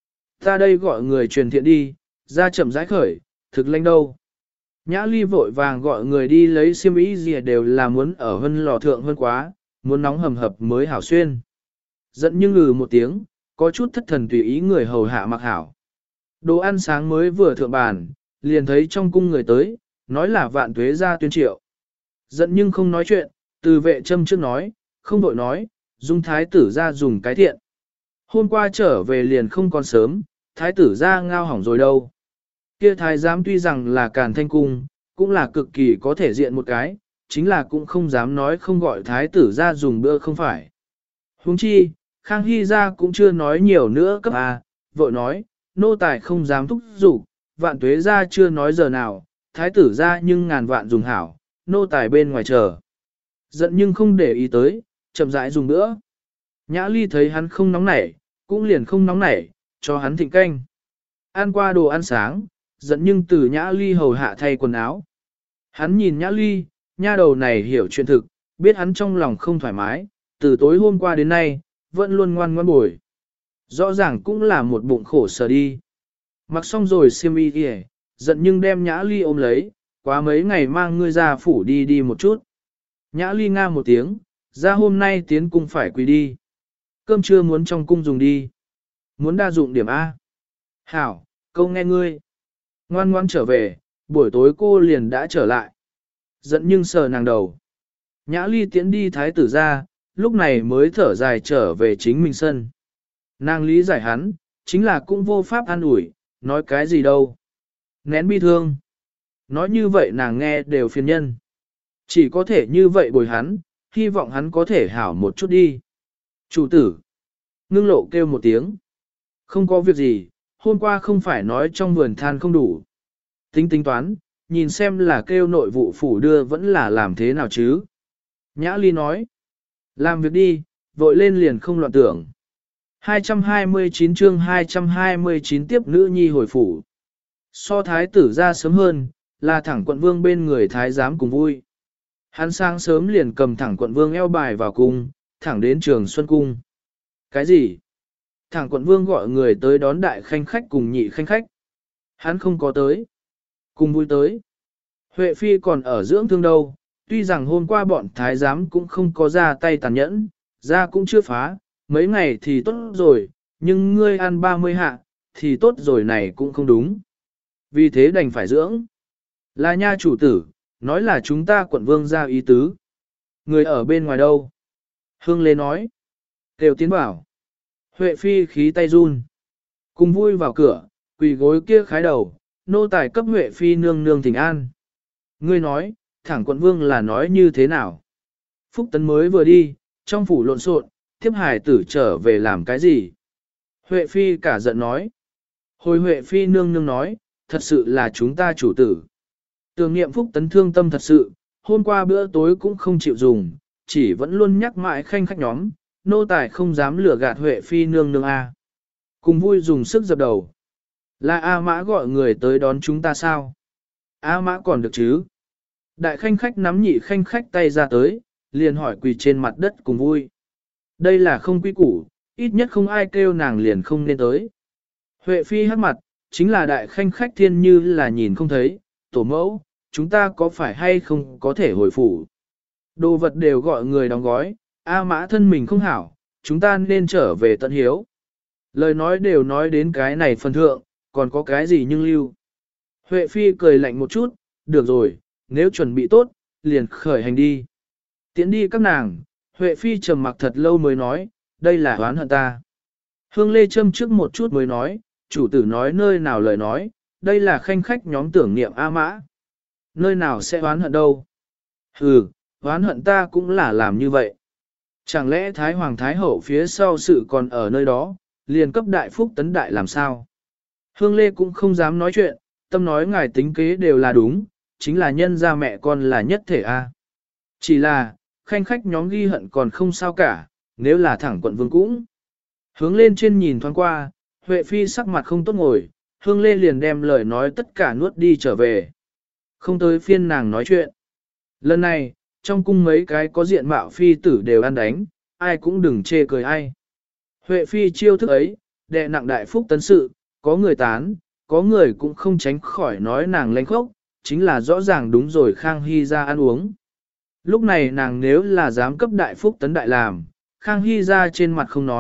Ta đây gọi người truyền thiện đi, ra chậm rãi khởi, thực lanh đâu. Nhã Ly vội vàng gọi người đi lấy xiêm y gì đều là muốn ở hơn lò thượng hơn quá, muốn nóng hầm hập mới hảo xuyên. Giận nhưng một tiếng, có chút thất thần tùy ý người hầu hạ mặc hảo. Đồ ăn sáng mới vừa thượng bàn, liền thấy trong cung người tới, nói là Vạn Tuế ra tuyên triệu. Giận nhưng không nói chuyện, từ vệ châm trước nói, không vội nói, dung thái tử ra dùng cái thiện. Hôm qua trở về liền không còn sớm, thái tử ra ngao hỏng rồi đâu. Kia thái giám tuy rằng là Càn Thanh Cung, cũng là cực kỳ có thể diện một cái, chính là cũng không dám nói không gọi thái tử ra dùng bữa không phải. Huống chi, Khang Hy ra cũng chưa nói nhiều nữa cấp A, vội nói, nô tài không dám thúc giục, Vạn Tuế ra chưa nói giờ nào, thái tử ra nhưng ngàn vạn dùng hảo, nô tài bên ngoài chờ. Giận nhưng không để ý tới, chậm rãi dùng bữa. Nhã Ly thấy hắn không nóng nảy, cũng liền không nóng nảy, cho hắn thịnh canh. Ăn qua đồ ăn sáng, giận nhưng từ Nhã Ly hầu hạ thay quần áo. Hắn nhìn Nhã Ly, nha đầu này hiểu chuyện thực, biết hắn trong lòng không thoải mái, từ tối hôm qua đến nay, vẫn luôn ngoan ngoan bồi. Rõ ràng cũng là một bụng khổ sở đi. Mặc xong rồi xiêm y kìa, giận nhưng đem Nhã Ly ôm lấy, quá mấy ngày mang ngươi ra phủ đi đi một chút. Nhã Ly nga một tiếng, ra hôm nay tiến cung phải quỳ đi. Cơm trưa muốn trong cung dùng đi. Muốn đa dụng điểm A. Hảo, câu nghe ngươi. Ngoan ngoan trở về, buổi tối cô liền đã trở lại. Giận nhưng sờ nàng đầu. Nhã Ly tiễn đi thái tử ra, lúc này mới thở dài trở về chính mình sân. Nàng lý giải hắn, chính là cũng vô pháp an ủi, nói cái gì đâu. Nén bi thương. Nói như vậy nàng nghe đều phiền nhân. Chỉ có thể như vậy bồi hắn, hy vọng hắn có thể hảo một chút đi. Chủ tử. Ngưng lộ kêu một tiếng. Không có việc gì, hôm qua không phải nói trong vườn than không đủ. Tính tính toán, nhìn xem là kêu nội vụ phủ đưa vẫn là làm thế nào chứ. Nhã Ly nói. Làm việc đi, vội lên liền không loạn tưởng. 229 chương 229 tiếp nữ nhi hồi phủ. So thái tử ra sớm hơn, là thẳng quận vương bên người thái giám cùng vui. Hắn sáng sớm liền cầm thẳng quận vương eo bài vào cung, thẳng đến trường Xuân Cung. Cái gì? Thẳng quận vương gọi người tới đón đại khanh khách cùng nhị khanh khách. Hắn không có tới. Cùng vui tới. Huệ Phi còn ở dưỡng thương đâu, tuy rằng hôm qua bọn thái giám cũng không có ra tay tàn nhẫn, ra cũng chưa phá, mấy ngày thì tốt rồi, nhưng ngươi ăn 30 hạ, thì tốt rồi này cũng không đúng. Vì thế đành phải dưỡng. Là nha chủ tử, nói là chúng ta quận vương ra ý tứ. Người ở bên ngoài đâu? Hương Lê nói. Kêu tiến bảo. Huệ Phi khí tay run. Cùng vui vào cửa, quỳ gối kia khái đầu, nô tài cấp Huệ Phi nương nương thỉnh an. Ngươi nói, thẳng quận vương là nói như thế nào? Phúc Tấn mới vừa đi, trong phủ lộn xộn, thiếp hải tử trở về làm cái gì? Huệ Phi cả giận nói. Hồi Huệ Phi nương nương nói, thật sự là chúng ta chủ tử. Tưởng niệm Phúc Tấn thương tâm thật sự, hôm qua bữa tối cũng không chịu dùng, chỉ vẫn luôn nhắc mãi khanh khách nhóm, nô tài không dám lừa gạt Huệ Phi nương nương A. Cùng vui dùng sức dập đầu. Là A Mã gọi người tới đón chúng ta sao? A Mã còn được chứ? Đại khanh khách nắm nhị khanh khách tay ra tới, liền hỏi quỳ trên mặt đất cùng vui. Đây là không quy củ, ít nhất không ai kêu nàng liền không nên tới. Huệ Phi hắc mặt, chính là đại khanh khách thiên như là nhìn không thấy, tổ mẫu, chúng ta có phải hay không có thể hồi phủ. Đồ vật đều gọi người đóng gói, A Mã thân mình không hảo, chúng ta nên trở về tận hiếu. Lời nói đều nói đến cái này phần thượng, còn có cái gì nhưng lưu. Huệ Phi cười lạnh một chút, được rồi, nếu chuẩn bị tốt, liền khởi hành đi. Tiến đi các nàng, Huệ Phi trầm mặc thật lâu mới nói, đây là oán hận ta. Hương Lê châm trước một chút mới nói, chủ tử nói nơi nào lời nói, đây là khanh khách nhóm tưởng niệm A Mã. Nơi nào sẽ oán hận đâu? Hừ, oán hận ta cũng là làm như vậy. Chẳng lẽ Thái Hoàng Thái Hậu phía sau sự còn ở nơi đó, liền cấp đại phúc tấn đại làm sao? Hương Lê cũng không dám nói chuyện, tâm nói ngài tính kế đều là đúng, chính là nhân ra mẹ con là nhất thể A. Chỉ là, khanh khách nhóm ghi hận còn không sao cả, nếu là thẳng quận vương cũng. Hướng lên trên nhìn thoáng qua, Huệ Phi sắc mặt không tốt ngồi, Hương Lê liền đem lời nói tất cả nuốt đi trở về. Không tới phiên nàng nói chuyện. Lần này, trong cung mấy cái có diện mạo phi tử đều ăn đánh, ai cũng đừng chê cười ai. Huệ Phi chiêu thức ấy, đệ nặng đại phúc tấn sự, có người tán, có người cũng không tránh khỏi nói nàng lanh khốc, chính là rõ ràng đúng rồi Khang Hy ra ăn uống. Lúc này nàng nếu là dám cấp đại phúc tấn đại làm, Khang Hy ra trên mặt không nói,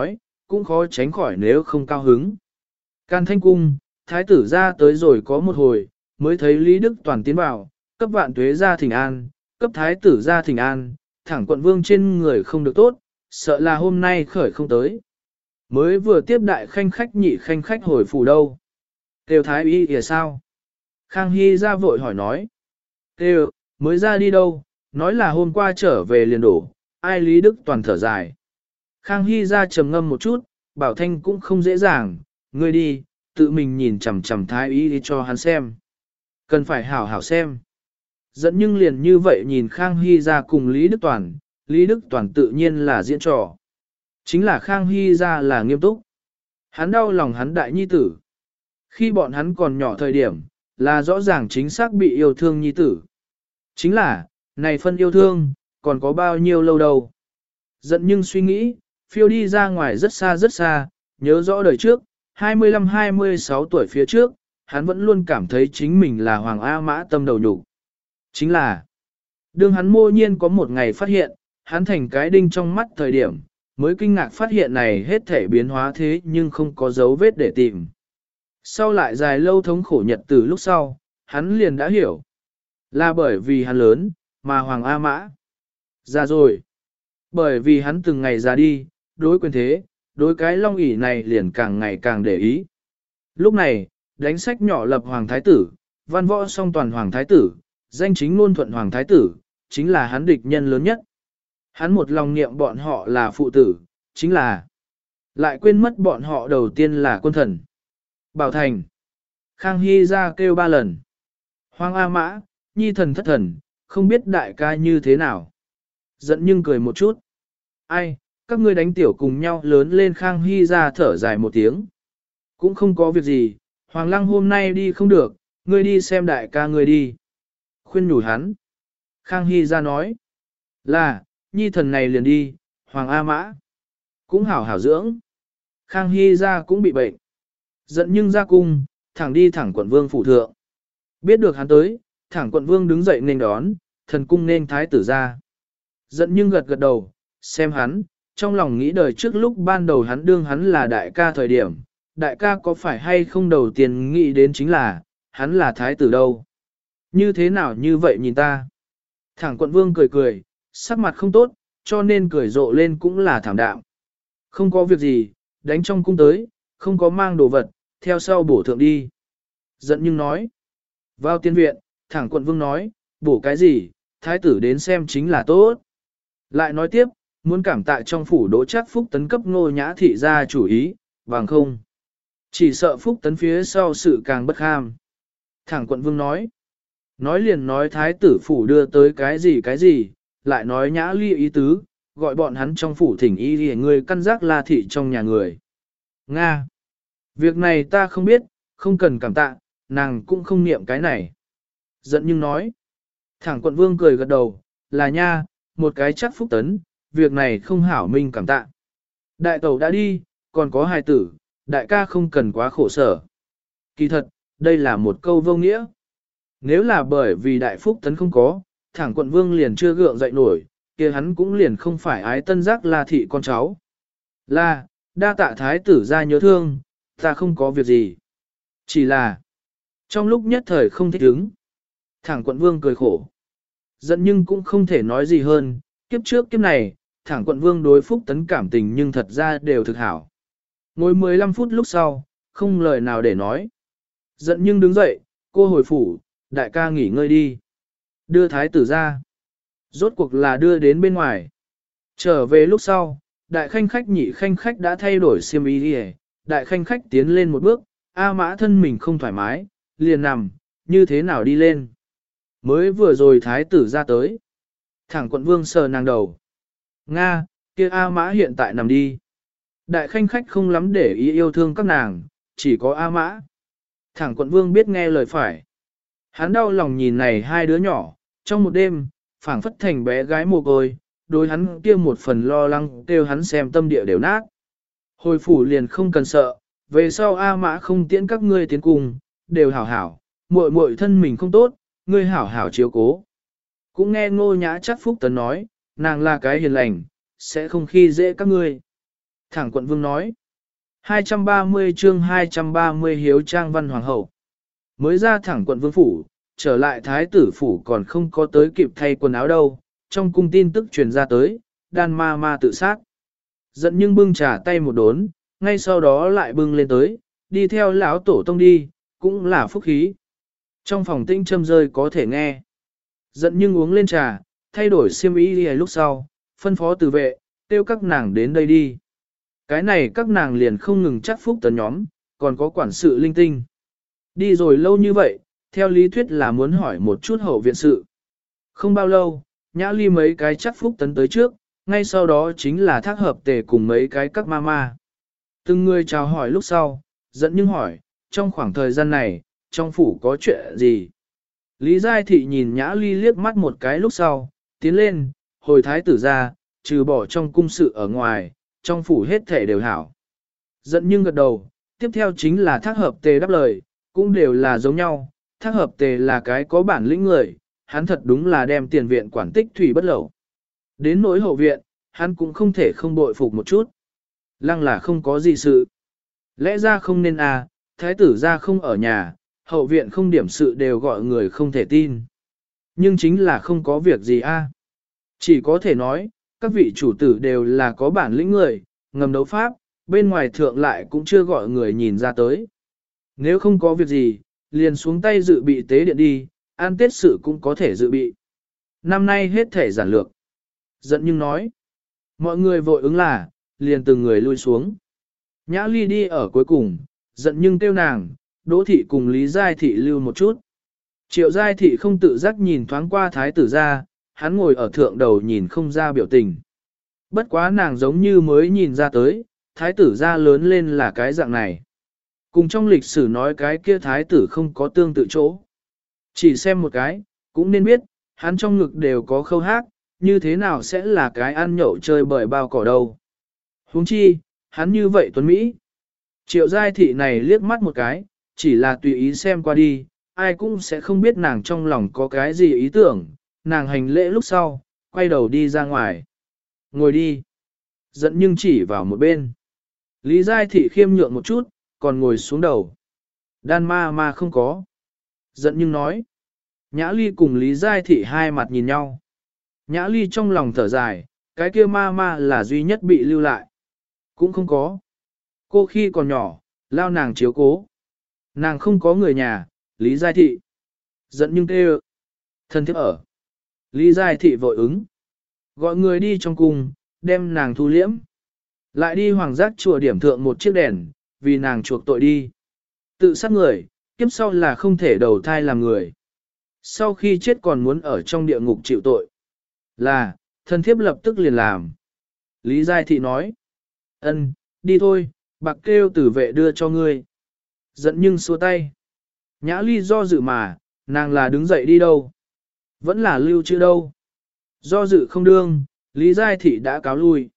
cũng khó tránh khỏi nếu không cao hứng. Can Thanh Cung, thái tử ra tới rồi có một hồi, mới thấy Lý Đức Toàn tiến vào, cấp vạn tuế ra thỉnh an, cấp thái tử ra thỉnh an, thẳng quận vương trên người không được tốt, sợ là hôm nay khởi không tới. Mới vừa tiếp đại khanh khách nhị khanh khách hồi phủ đâu. Kêu thái y kìa sao? Khang Hy ra vội hỏi nói. Kêu, mới ra đi đâu, nói là hôm qua trở về liền đổ, ai Lý Đức Toàn thở dài. Khang Hy ra trầm ngâm một chút, bảo thanh cũng không dễ dàng, ngươi đi, tự mình nhìn chằm chằm thái y đi cho hắn xem. Cần phải hảo hảo xem. Dẫn nhưng liền như vậy nhìn Khang Hy ra cùng Lý Đức Toàn, Lý Đức Toàn tự nhiên là diễn trò. Chính là Khang Hy ra là nghiêm túc. Hắn đau lòng hắn đại nhi tử. Khi bọn hắn còn nhỏ thời điểm, là rõ ràng chính xác bị yêu thương nhi tử. Chính là, này phân yêu thương, còn có bao nhiêu lâu đâu. Giận nhưng suy nghĩ, phiêu đi ra ngoài rất xa, nhớ rõ đời trước, 25-26 tuổi phía trước, hắn vẫn luôn cảm thấy chính mình là Hoàng A Mã tâm đầu nhục. Chính là, đương hắn mô nhiên có một ngày phát hiện, hắn thành cái đinh trong mắt thời điểm, mới kinh ngạc phát hiện này hết thể biến hóa thế nhưng không có dấu vết để tìm. Sau lại dài lâu thống khổ nhật từ lúc sau, hắn liền đã hiểu. Là bởi vì hắn lớn, mà Hoàng A Mã già rồi. Bởi vì hắn từng ngày già đi, đối quyền thế, đối cái long ỷ này liền càng ngày càng để ý. Lúc này, đánh sách nhỏ lập Hoàng Thái Tử, văn võ song toàn Hoàng Thái Tử, danh chính ngôn thuận Hoàng Thái Tử, chính là hắn địch nhân lớn nhất. Hắn một lòng niệm bọn họ là phụ tử, chính là lại quên mất bọn họ đầu tiên là quân thần. Bảo Thành. Khang Hy ra kêu 3 lần. Hoàng A Mã, nhi thần thất thần, không biết đại ca như thế nào. Giận nhưng cười một chút. Ai, các ngươi đánh tiểu cùng nhau lớn lên. Khang Hy ra thở dài một tiếng. Cũng không có việc gì, Hoàng Lăng hôm nay đi không được, ngươi đi xem đại ca ngươi đi. Khuyên nhủ hắn. Khang Hy ra nói. Là, nhi thần này liền đi, Hoàng A Mã. Cũng hảo hảo dưỡng. Khang Hy ra cũng bị bệnh. Giận nhưng ra cung, thẳng đi thẳng quận vương phủ thượng. Biết được hắn tới, thẳng quận vương đứng dậy nên đón, thần cung nên thái tử ra. Giận nhưng gật gật đầu, xem hắn, trong lòng nghĩ đời trước lúc ban đầu hắn đương hắn là đại ca thời điểm, đại ca có phải hay không đầu tiên nghĩ đến chính là, hắn là thái tử đâu. Như thế nào như vậy nhìn ta? Thẳng quận vương cười cười, sắc mặt không tốt, cho nên cười rộ lên cũng là thảm đạm. Không có việc gì, đánh trong cung tới, không có mang đồ vật, theo sau bổ thượng đi. Giận nhưng nói. Vào tiên viện, thẳng quận vương nói, bổ cái gì, thái tử đến xem chính là tốt. Lại nói tiếp, muốn cảm tạ trong phủ Đỗ Trác Phúc Tấn cấp Ngô Nhã thị ra chủ ý, bằng không. Chỉ sợ Phúc Tấn phía sau sự càng bất ham. Thẳng quận vương nói. Nói liền nói thái tử phủ đưa tới cái gì, lại nói Nhã Ly ý tứ, gọi bọn hắn trong phủ thỉnh y để người căn giác La thị trong nhà người. Nga. Việc này ta không biết, không cần cảm tạ, nàng cũng không niệm cái này. Giận nhưng nói. Thẳng quận vương cười gật đầu, là nha, một cái chắc Phúc Tấn, việc này không hảo minh cảm tạ. Đại tẩu đã đi, còn có hài tử, đại ca không cần quá khổ sở. Kỳ thật, đây là một câu vô nghĩa. Nếu là bởi vì đại Phúc Tấn không có, thẳng quận vương liền chưa gượng dậy nổi, kia hắn cũng liền không phải ái tân giác La thị con cháu. Là, đa tạ thái tử ra nhớ thương, ta không có việc gì. Chỉ là, trong lúc nhất thời không thích ứng. Thẳng quận vương cười khổ. Giận nhưng cũng không thể nói gì hơn, kiếp trước kiếp này, thẳng quận vương đối Phúc Tấn cảm tình nhưng thật ra đều thực hảo. Ngồi 15 phút lúc sau, không lời nào để nói. Giận nhưng đứng dậy, cô hồi phủ, đại ca nghỉ ngơi đi. Đưa thái tử ra. Rốt cuộc là đưa đến bên ngoài. Trở về lúc sau, đại khanh khách nhị khanh khách đã thay đổi xiêm y đi. Đại khanh khách tiến lên một bước, A Mã thân mình không thoải mái, liền nằm, như thế nào đi lên. Mới vừa rồi thái tử ra tới. Thẳng quận vương sờ nàng đầu. Nga, kia A Mã hiện tại nằm đi. Đại khanh khách không lắm để ý yêu thương các nàng, chỉ có A Mã. Thẳng quận vương biết nghe lời phải. Hắn đau lòng nhìn này hai đứa nhỏ, trong một đêm, phảng phất thành bé gái mồ côi, đối hắn kia một phần lo lắng kêu hắn xem tâm địa đều nát. Hồi phủ liền không cần sợ, về sau A Mã không tiễn các ngươi tiến cùng, đều hảo hảo, muội muội thân mình không tốt, ngươi hảo hảo chiếu cố. Cũng nghe Ngô Nhã chắc Phúc Tấn nói, nàng là cái hiền lành, sẽ không khi dễ các ngươi. Thẳng quận vương nói. 230 chương 230 hiếu trang văn hoàng hậu. Mới ra thẳng quận vương phủ, trở lại thái tử phủ còn không có tới kịp thay quần áo đâu, trong cung tin tức truyền ra tới, đan ma ma tự sát. Giận nhưng bưng trà tay một đốn, ngay sau đó lại bưng lên tới, đi theo lão tổ tông đi, cũng là phúc khí. Trong phòng tinh châm rơi có thể nghe. Giận nhưng uống lên trà, thay đổi xiêm y đi lúc sau, phân phó tử vệ, kêu các nàng đến đây đi. Cái này các nàng liền không ngừng chắc phúc tấn nhóm, còn có quản sự linh tinh. Đi rồi lâu như vậy, theo lý thuyết là muốn hỏi một chút hậu viện sự. Không bao lâu, Nhã Ly mấy cái chắc phúc tấn tới trước, ngay sau đó chính là thác hợp tề cùng mấy cái các ma. Từng người chào hỏi lúc sau, giận nhưng hỏi, trong khoảng thời gian này, trong phủ có chuyện gì? Lý Giai Thị nhìn Nhã Ly liếc mắt một cái lúc sau, tiến lên, hồi thái tử ra, trừ bỏ trong cung sự ở ngoài, trong phủ hết thể đều hảo. Giận nhưng gật đầu, tiếp theo chính là thác hợp tề đáp lời, cũng đều là giống nhau, thác hợp tề là cái có bản lĩnh người, hắn thật đúng là đem tiền viện quản tích thủy bất lẩu. Đến nỗi hậu viện, hắn cũng không thể không bội phục một chút. Lăng là không có gì sự. Lẽ ra không nên à, thái tử ra không ở nhà, hậu viện không điểm sự đều gọi người không thể tin. Nhưng chính là không có việc gì a. Chỉ có thể nói, các vị chủ tử đều là có bản lĩnh người, ngầm đấu pháp, bên ngoài thượng lại cũng chưa gọi người nhìn ra tới. Nếu không có việc gì, liền xuống tay dự bị tế điện đi, ăn tết sự cũng có thể dự bị. Năm nay hết thể giản lược. Giận nhưng nói, mọi người vội ứng là, liền từng người lui xuống. Nhã Ly đi ở cuối cùng, giận nhưng kêu nàng, Đỗ Thị cùng Lý Giai Thị lưu một chút. Triệu Giai Thị không tự giác nhìn thoáng qua thái tử ra, hắn ngồi ở thượng đầu nhìn không ra biểu tình. Bất quá nàng giống như mới nhìn ra tới, thái tử ra lớn lên là cái dạng này. Cùng trong lịch sử nói cái kia thái tử không có tương tự chỗ. Chỉ xem một cái, cũng nên biết, hắn trong ngực đều có khâu hát, như thế nào sẽ là cái ăn nhậu chơi bời bao cỏ đâu. Huống chi, hắn như vậy tuấn Mỹ. Triệu Giai Thị này liếc mắt một cái, chỉ là tùy ý xem qua đi, ai cũng sẽ không biết nàng trong lòng có cái gì ý tưởng, nàng hành lễ lúc sau, quay đầu đi ra ngoài. Ngồi đi. Giận nhưng chỉ vào một bên. Lý Giai Thị khiêm nhượng một chút, còn ngồi xuống đầu. Đan ma không có. Giận nhưng nói. Nhã Ly cùng Lý Giai Thị hai mặt nhìn nhau. Nhã Ly trong lòng thở dài, cái kia ma là duy nhất bị lưu lại. Cũng không có. Cô khi còn nhỏ, lao nàng chiếu cố. Nàng không có người nhà, Lý Giai Thị. Giận nhưng kêu. Thân thiếp ở. Lý Giai Thị vội ứng. Gọi người đi trong cung, đem nàng thu liễm. Lại đi hoàng giác chùa điểm thượng một chiếc đèn, vì nàng chuộc tội đi. Tự sát người, kiếp sau là không thể đầu thai làm người. Sau khi chết còn muốn ở trong địa ngục chịu tội. Là, thân thiếp lập tức liền làm. Lý Giai Thị nói. Ân, đi thôi, bạc kêu tử vệ đưa cho ngươi. Giận nhưng xua tay. Nhã Ly do dự mà, nàng là đứng dậy đi đâu? Vẫn là lưu trữ đâu? Do dự không đương, Lý Giai Thị đã cáo lui.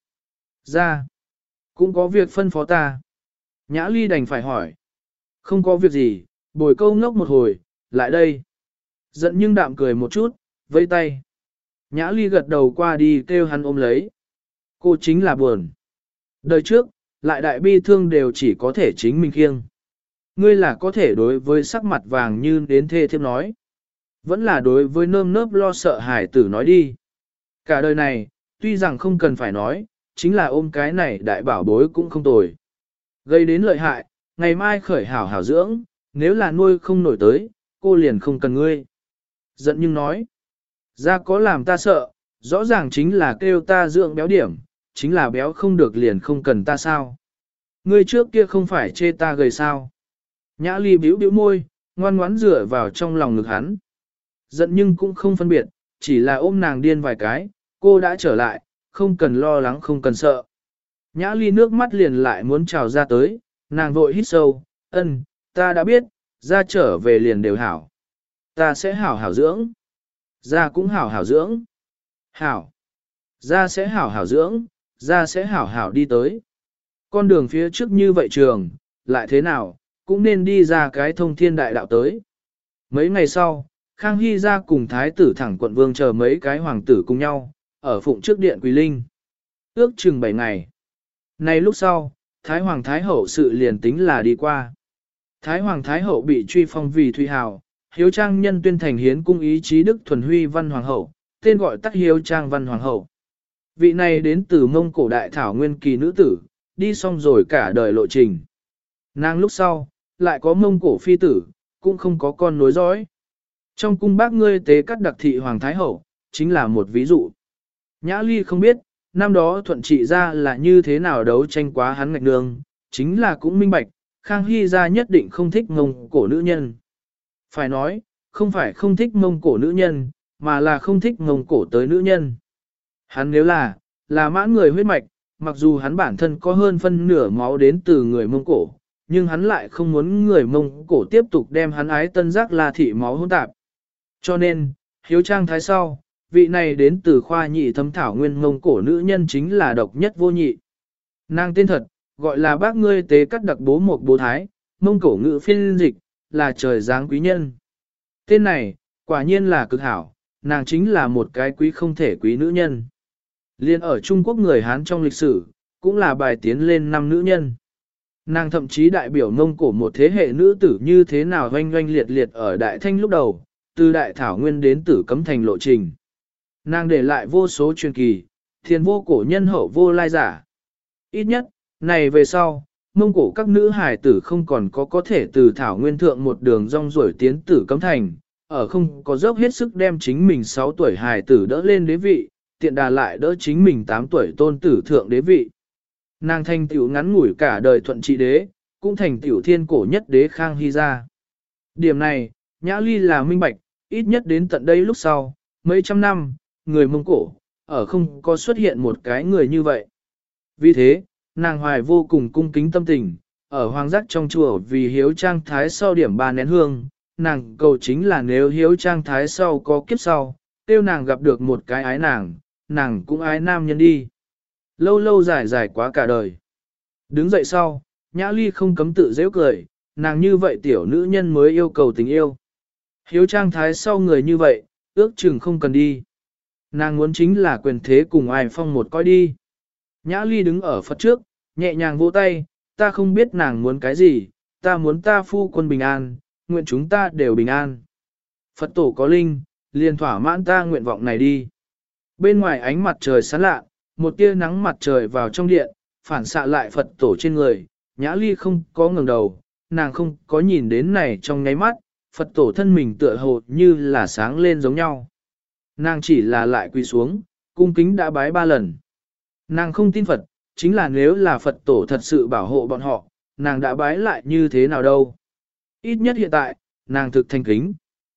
Ra, cũng có việc phân phó ta. Nhã Ly đành phải hỏi. Không có việc gì, bồi câu ngốc một hồi, lại đây. Giận nhưng đạm cười một chút, vẫy tay. Nhã Ly gật đầu qua đi kêu hắn ôm lấy. Cô chính là buồn. Đời trước, lại đại bi thương đều chỉ có thể chính mình khiêng. Ngươi là có thể đối với sắc mặt vàng như đến thê thiếp nói. Vẫn là đối với nơm nớp lo sợ hải tử nói đi. Cả đời này, tuy rằng không cần phải nói, chính là ôm cái này đại bảo bối cũng không tồi. Gây đến lợi hại, ngày mai khởi hảo hảo dưỡng, nếu là nuôi không nổi tới, cô liền không cần ngươi. Giận nhưng nói, ra có làm ta sợ, rõ ràng chính là kêu ta dưỡng béo điểm, chính là béo không được liền không cần ta sao. Ngươi trước kia không phải chê ta gầy sao. Nhã Ly bĩu bĩu môi, ngoan ngoãn dựa vào trong lòng ngực hắn. Giận nhưng cũng không phân biệt, chỉ là ôm nàng điên vài cái, cô đã trở lại, không cần lo lắng không cần sợ. Nhã Ly nước mắt liền lại muốn trào ra tới, nàng vội hít sâu, ân, ta đã biết, ra trở về liền đều hảo. Ta sẽ hảo hảo dưỡng. Ra cũng hảo hảo dưỡng. Hảo. Ra sẽ hảo hảo dưỡng, ra sẽ hảo hảo đi tới. Con đường phía trước như vậy trường, lại thế nào, cũng nên đi ra cái thông thiên đại đạo tới. Mấy ngày sau, Khang Hy ra cùng thái tử thẳng quận vương chờ mấy cái hoàng tử cùng nhau, ở phụng trước điện Quỳ Linh. Ước chừng 7 ngày. Này lúc sau, Thái Hoàng Thái Hậu sự liền tính là đi qua. Thái Hoàng Thái Hậu bị truy phong vì Thụy Hào, Hiếu Trang nhân tuyên thành hiến cung ý chí Đức Thuần Huy Văn Hoàng Hậu, tên gọi tắt Hiếu Trang Văn Hoàng Hậu. Vị này đến từ Mông Cổ Đại Thảo Nguyên Kỳ nữ tử, đi xong rồi cả đời lộ trình. Nàng lúc sau, lại có Mông Cổ phi tử, cũng không có con nối dõi. Trong cung bác ngươi tế cắt đặc thị Hoàng Thái Hậu, chính là một ví dụ. Nhã Ly không biết, năm đó thuận trị ra là như thế nào đấu tranh quá hắn ngạch nương, chính là cũng minh bạch, Khang Hy ra nhất định không thích Mông Cổ nữ nhân. Phải nói, không phải không thích Mông Cổ nữ nhân, mà là không thích Mông Cổ tới nữ nhân. Hắn nếu là mãn người huyết mạch, mặc dù hắn bản thân có hơn phân nửa máu đến từ người Mông Cổ, nhưng hắn lại không muốn người Mông Cổ tiếp tục đem hắn ái tân giác là thị máu hỗn tạp. Cho nên, Hiếu Trang Thái sau, vị này đến từ khoa nhị thấm thảo nguyên Mông Cổ nữ nhân chính là độc nhất vô nhị. Nàng tên thật, gọi là bác ngươi tế cắt đặc bố một bố thái, Mông Cổ ngữ phiên dịch, là trời giáng quý nhân. Tên này, quả nhiên là cực hảo, nàng chính là một cái quý không thể quý nữ nhân. Liên ở Trung Quốc người Hán trong lịch sử, cũng là bài tiến lên năm nữ nhân. Nàng thậm chí đại biểu Mông Cổ một thế hệ nữ tử như thế nào oanh oanh liệt liệt ở Đại Thanh lúc đầu, từ Đại Thảo Nguyên đến Tử Cấm Thành lộ trình. Nàng để lại vô số truyền kỳ, thiền vô cổ nhân hậu vô lai giả. Ít nhất, này về sau, Mông Cổ các nữ hài tử không còn có thể từ Thảo Nguyên thượng một đường rong ruổi tiến Tử Cấm Thành, ở không có dốc hết sức đem chính mình 6 tuổi hài tử đỡ lên đế vị, tiện đà lại đỡ chính mình 8 tuổi tôn tử thượng đế vị. Nàng thành tiểu ngắn ngủi cả đời thuận trị đế, cũng thành tiểu thiên cổ nhất đế Khang Hy gia. Điểm này, Nhã Ly là minh bạch, ít nhất đến tận đây lúc sau, mấy trăm năm, người Mông Cổ, ở không có xuất hiện một cái người như vậy. Vì thế, nàng hoài vô cùng cung kính tâm tình, ở hoàng giác trong chùa vì Hiếu Trang Thái sau điểm 3 nén hương, nàng cầu chính là nếu Hiếu Trang Thái sau có kiếp sau, tiêu nàng gặp được một cái ái nàng cũng ái nam nhân đi. Lâu lâu dài dài quá cả đời. Đứng dậy sau, Nhã Ly không cấm tự dễ cười, nàng như vậy tiểu nữ nhân mới yêu cầu tình yêu. Hiếu Trang Thái sau người như vậy, ước chừng không cần đi. Nàng muốn chính là quyền thế cùng ai phong một coi đi. Nhã Ly đứng ở Phật trước, nhẹ nhàng vỗ tay, ta không biết nàng muốn cái gì, ta muốn ta phu quân bình an, nguyện chúng ta đều bình an. Phật tổ có linh, liền thỏa mãn ta nguyện vọng này đi. Bên ngoài ánh mặt trời sáng lạ, một tia nắng mặt trời vào trong điện, phản xạ lại Phật tổ trên người, Nhã Ly không có ngẩng đầu, nàng không có nhìn đến này trong nháy mắt, Phật tổ thân mình tựa hồ như là sáng lên giống nhau. Nàng chỉ là lại quỳ xuống, cung kính đã bái 3 lần. Nàng không tin Phật, chính là nếu là Phật tổ thật sự bảo hộ bọn họ, nàng đã bái lại như thế nào đâu. Ít nhất hiện tại, nàng thực thành kính.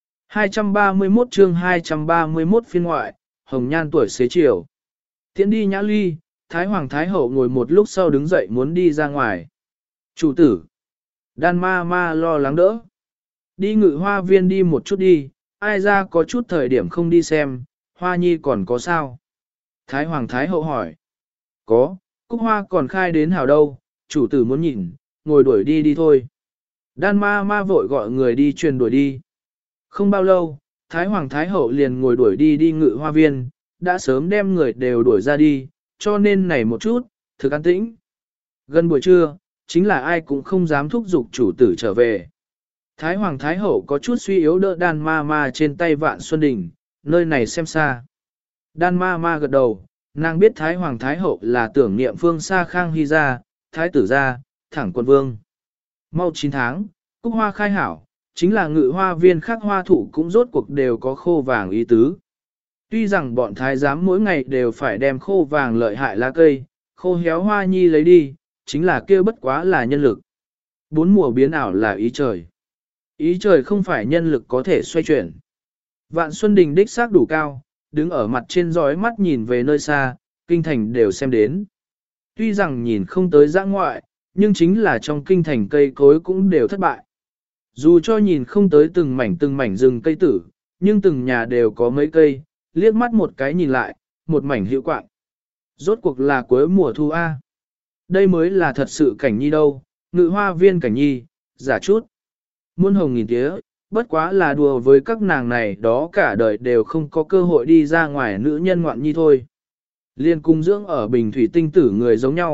231 chương 231 phiên ngoại, hồng nhan tuổi xế chiều. Tiễn đi Nhã Ly, Thái Hoàng Thái Hậu ngồi một lúc sau đứng dậy muốn đi ra ngoài. Chủ tử. Đan ma ma lo lắng đỡ. Đi Ngự Hoa Viên đi một chút đi, ai ra có chút thời điểm không đi xem, Hoa Nhi còn có sao? Thái Hoàng Thái Hậu hỏi. Có, cúc hoa còn khai đến hào đâu, chủ tử muốn nhìn, ngồi đuổi đi đi thôi. Đan ma ma vội gọi người đi truyền đuổi đi. Không bao lâu, Thái Hoàng Thái Hậu liền ngồi đuổi đi Ngự Hoa Viên, đã sớm đem người đều đuổi ra đi, cho nên này một chút, thực an tĩnh. Gần buổi trưa, chính là ai cũng không dám thúc giục chủ tử trở về. Thái Hoàng Thái Hậu có chút suy yếu đỡ đan ma ma trên tay Vạn Xuân Đình, nơi này xem xa. Đan ma ma gật đầu, nàng biết Thái Hoàng Thái Hậu là tưởng niệm phương xa Khang Hy gia, Thái tử gia, thẳng quân vương. Mau 9 tháng, cúc hoa khai hảo, chính là Ngự Hoa Viên khác hoa thụ cũng rốt cuộc đều có khô vàng ý tứ. Tuy rằng bọn thái giám mỗi ngày đều phải đem khô vàng lợi hại lá cây, khô héo hoa nhi lấy đi, chính là kêu bất quá là nhân lực. 4 mùa biến ảo là ý trời. Ý trời không phải nhân lực có thể xoay chuyển. Vạn Xuân Đình đích xác đủ cao, đứng ở mặt trên dõi mắt nhìn về nơi xa, kinh thành đều xem đến. Tuy rằng nhìn không tới dã ngoại, nhưng chính là trong kinh thành cây cối cũng đều thất bại. Dù cho nhìn không tới từng mảnh rừng cây tử, nhưng từng nhà đều có mấy cây, liếc mắt một cái nhìn lại, một mảnh hữu quạng. Rốt cuộc là cuối mùa thu A. Đây mới là thật sự cảnh nhi đâu, Ngự Hoa Viên cảnh nhi, giả chút. Muôn hồng nghìn tía, bất quá là đùa với các nàng này đó cả đời đều không có cơ hội đi ra ngoài nữ nhân ngoạn nhi thôi. Liên cung dưỡng ở bình thủy tinh tử người giống nhau,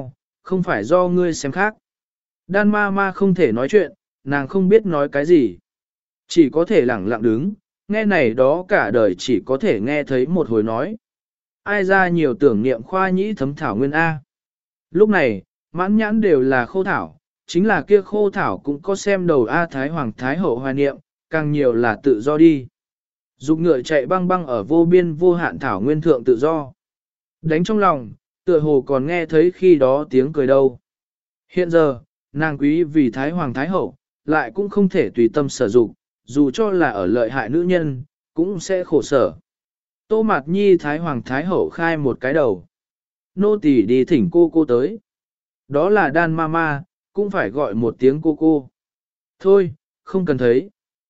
không phải do ngươi xem khác. Đan ma ma không thể nói chuyện, nàng không biết nói cái gì. Chỉ có thể lẳng lặng đứng, nghe này đó cả đời chỉ có thể nghe thấy một hồi nói. Ai ra nhiều tưởng niệm khoa nhĩ thấm thảo nguyên A. Lúc này, mãn nhãn đều là khô thảo, chính là kia khô thảo cũng có xem đầu A Thái Hoàng Thái Hậu hoài niệm, càng nhiều là tự do đi. Dục ngựa chạy băng băng ở vô biên vô hạn thảo nguyên thượng tự do. Đánh trong lòng, tựa hồ còn nghe thấy khi đó tiếng cười đâu. Hiện giờ, nàng quý vì Thái Hoàng Thái Hậu, lại cũng không thể tùy tâm sở dụng, dù cho là ở lợi hại nữ nhân, cũng sẽ khổ sở. Tô Mạt Nhi Thái Hoàng Thái Hậu khai một cái đầu. Nô tỳ đi thỉnh cô tới. Đó là Đan Mama, cũng phải gọi một tiếng cô. Thôi, không cần thấy.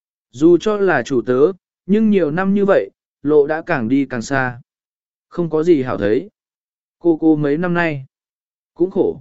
Dù cho là chủ tớ, nhưng nhiều năm như vậy, lộ đã càng đi càng xa. Không có gì hảo thấy. Cô mấy năm nay, cũng khổ.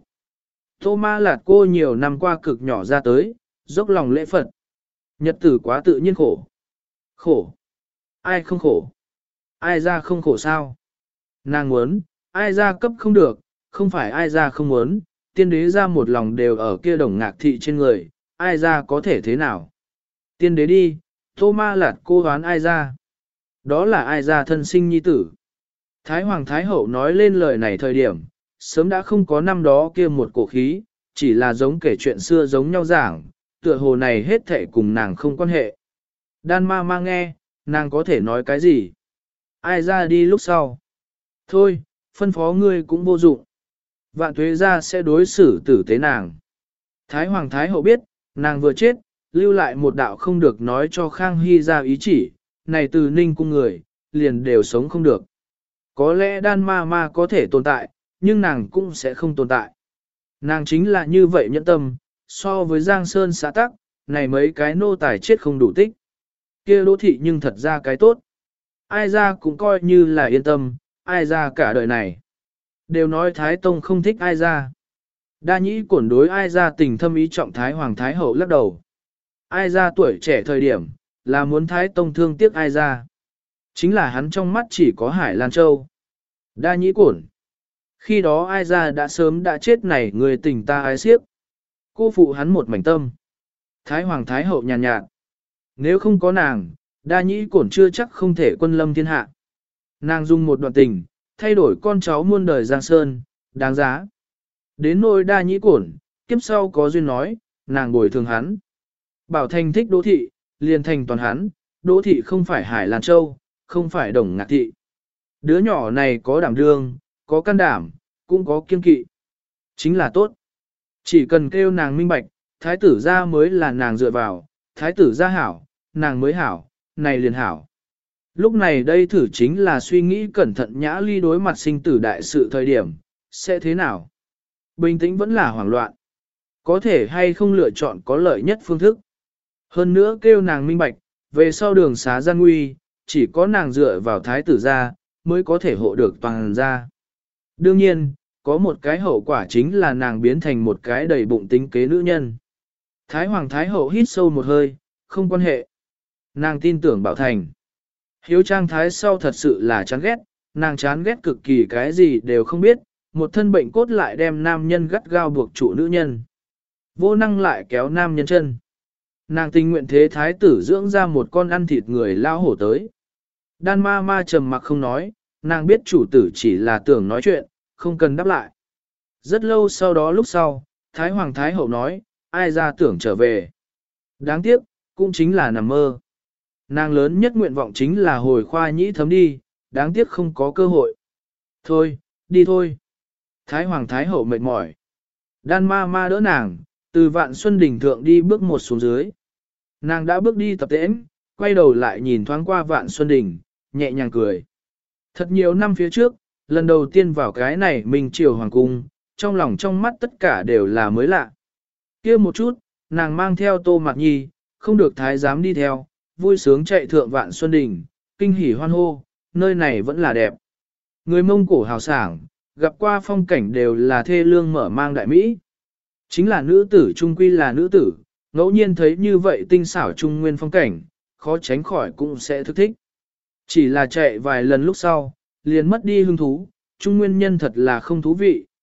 Tô Ma Lạt cô nhiều năm qua cực nhỏ ra tới, dốc lòng lễ Phật. Nhật tử quá tự nhiên khổ. Khổ. Ai không khổ? Ai ra không khổ sao? Nàng muốn, ai ra cấp không được, không phải ai ra không muốn, tiên đế ra một lòng đều ở kia đồng ngạc thị trên người, ai ra có thể thế nào? Tiên đế đi, Tô Ma Lạt cô hoán ai ra? Đó là ai ra thân sinh nhi tử? Thái Hoàng Thái Hậu nói lên lời này thời điểm, sớm đã không có năm đó kia một cổ khí, chỉ là giống kể chuyện xưa giống nhau giảng, tựa hồ này hết thệ cùng nàng không quan hệ. Đan ma ma nghe, nàng có thể nói cái gì? Ai ra đi lúc sau? Thôi, phân phó ngươi cũng vô dụng. Vạn Tuế gia sẽ đối xử tử tế nàng. Thái Hoàng Thái Hậu biết, nàng vừa chết, lưu lại một đạo không được nói cho Khang Hy ra ý chỉ, này từ ninh cung người, liền đều sống không được. Có lẽ đan ma ma có thể tồn tại, nhưng nàng cũng sẽ không tồn tại. Nàng chính là như vậy nhẫn tâm, so với Giang Sơn xã tắc, này mấy cái nô tài chết không đủ tích. Kia đỗ thị nhưng thật ra cái tốt. Ai ra cũng coi như là yên tâm, ai ra cả đời này. Đều nói Thái Tông không thích ai ra. Đa nhĩ cổn đối ai ra tình thâm ý trọng Thái Hoàng Thái Hậu lắc đầu. Ai ra tuổi trẻ thời điểm, là muốn Thái Tông thương tiếc ai ra. Chính là hắn trong mắt chỉ có Hải Lan Châu. Đa nhĩ cổn. Khi đó ai ra đã sớm đã chết này người tình ta ái siếc. Cô phụ hắn một mảnh tâm. Thái Hoàng Thái Hậu nhàn nhạt. Nếu không có nàng, đa nhĩ cổn chưa chắc không thể quân lâm thiên hạ. Nàng dùng một đoạn tình, thay đổi con cháu muôn đời Giang Sơn, đáng giá. Đến nỗi đa nhĩ cổn, kiếp sau có duyên nói, nàng bồi thường hắn. Bảo Thành thích Đỗ Thị, liền thành toàn hắn, Đỗ Thị không phải Hải Lan Châu, không phải Đồng Ngạc Thị. Đứa nhỏ này có đảm đương, có can đảm, cũng có kiên kỵ. Chính là tốt. Chỉ cần kêu nàng minh bạch, thái tử gia mới là nàng dựa vào, thái tử gia hảo, nàng mới hảo, này liền hảo. Lúc này đây thử chính là suy nghĩ cẩn thận Nhã Ly đối mặt sinh tử đại sự thời điểm, sẽ thế nào? Bình tĩnh vẫn là hoảng loạn. Có thể hay không lựa chọn có lợi nhất phương thức. Hơn nữa kêu nàng minh bạch, về sau đường xá gian nguy, chỉ có nàng dựa vào thái tử gia mới có thể hộ được toàn gia. Đương nhiên, có một cái hậu quả chính là nàng biến thành một cái đầy bụng tính kế nữ nhân. Thái Hoàng Thái Hậu hít sâu một hơi, không quan hệ. Nàng tin tưởng Bảo Thành. Hiếu Trang Thái sau thật sự là chán ghét, nàng chán ghét cực kỳ cái gì đều không biết, một thân bệnh cốt lại đem nam nhân gắt gao buộc trụ nữ nhân. Vô năng lại kéo nam nhân chân. Nàng tình nguyện thế thái tử dưỡng ra một con ăn thịt người lao hổ tới. Đan ma ma trầm mặc không nói, nàng biết chủ tử chỉ là tưởng nói chuyện, không cần đáp lại. Rất lâu sau đó lúc sau, Thái Hoàng Thái Hậu nói, ai ra tưởng trở về. Đáng tiếc, cũng chính là nằm mơ. Nàng lớn nhất nguyện vọng chính là hồi khoa nhĩ thấm đi, đáng tiếc không có cơ hội. Thôi, đi thôi. Thái Hoàng Thái Hậu mệt mỏi. Đan ma ma đỡ nàng, từ Vạn Xuân Đỉnh thượng đi bước một xuống dưới. Nàng đã bước đi tập tễnh, quay đầu lại nhìn thoáng qua Vạn Xuân Đỉnh, nhẹ nhàng cười. Thật nhiều năm phía trước, lần đầu tiên vào cái này Minh Triều Hoàng Cung, trong lòng trong mắt tất cả đều là mới lạ. Kia một chút, nàng mang theo Tô Mạt Nhi, không được thái giám đi theo, vui sướng chạy thượng Vạn Xuân Đình, kinh hỉ hoan hô, nơi này vẫn là đẹp. Người Mông Cổ hào sảng, gặp qua phong cảnh đều là thê lương mở mang đại Mỹ. Chính là nữ tử trung quy là nữ tử, ngẫu nhiên thấy như vậy tinh xảo trung nguyên phong cảnh, khó tránh khỏi cũng sẽ thức thích. Chỉ là chạy vài lần lúc sau, liền mất đi hứng thú, trung nguyên nhân thật là không thú vị,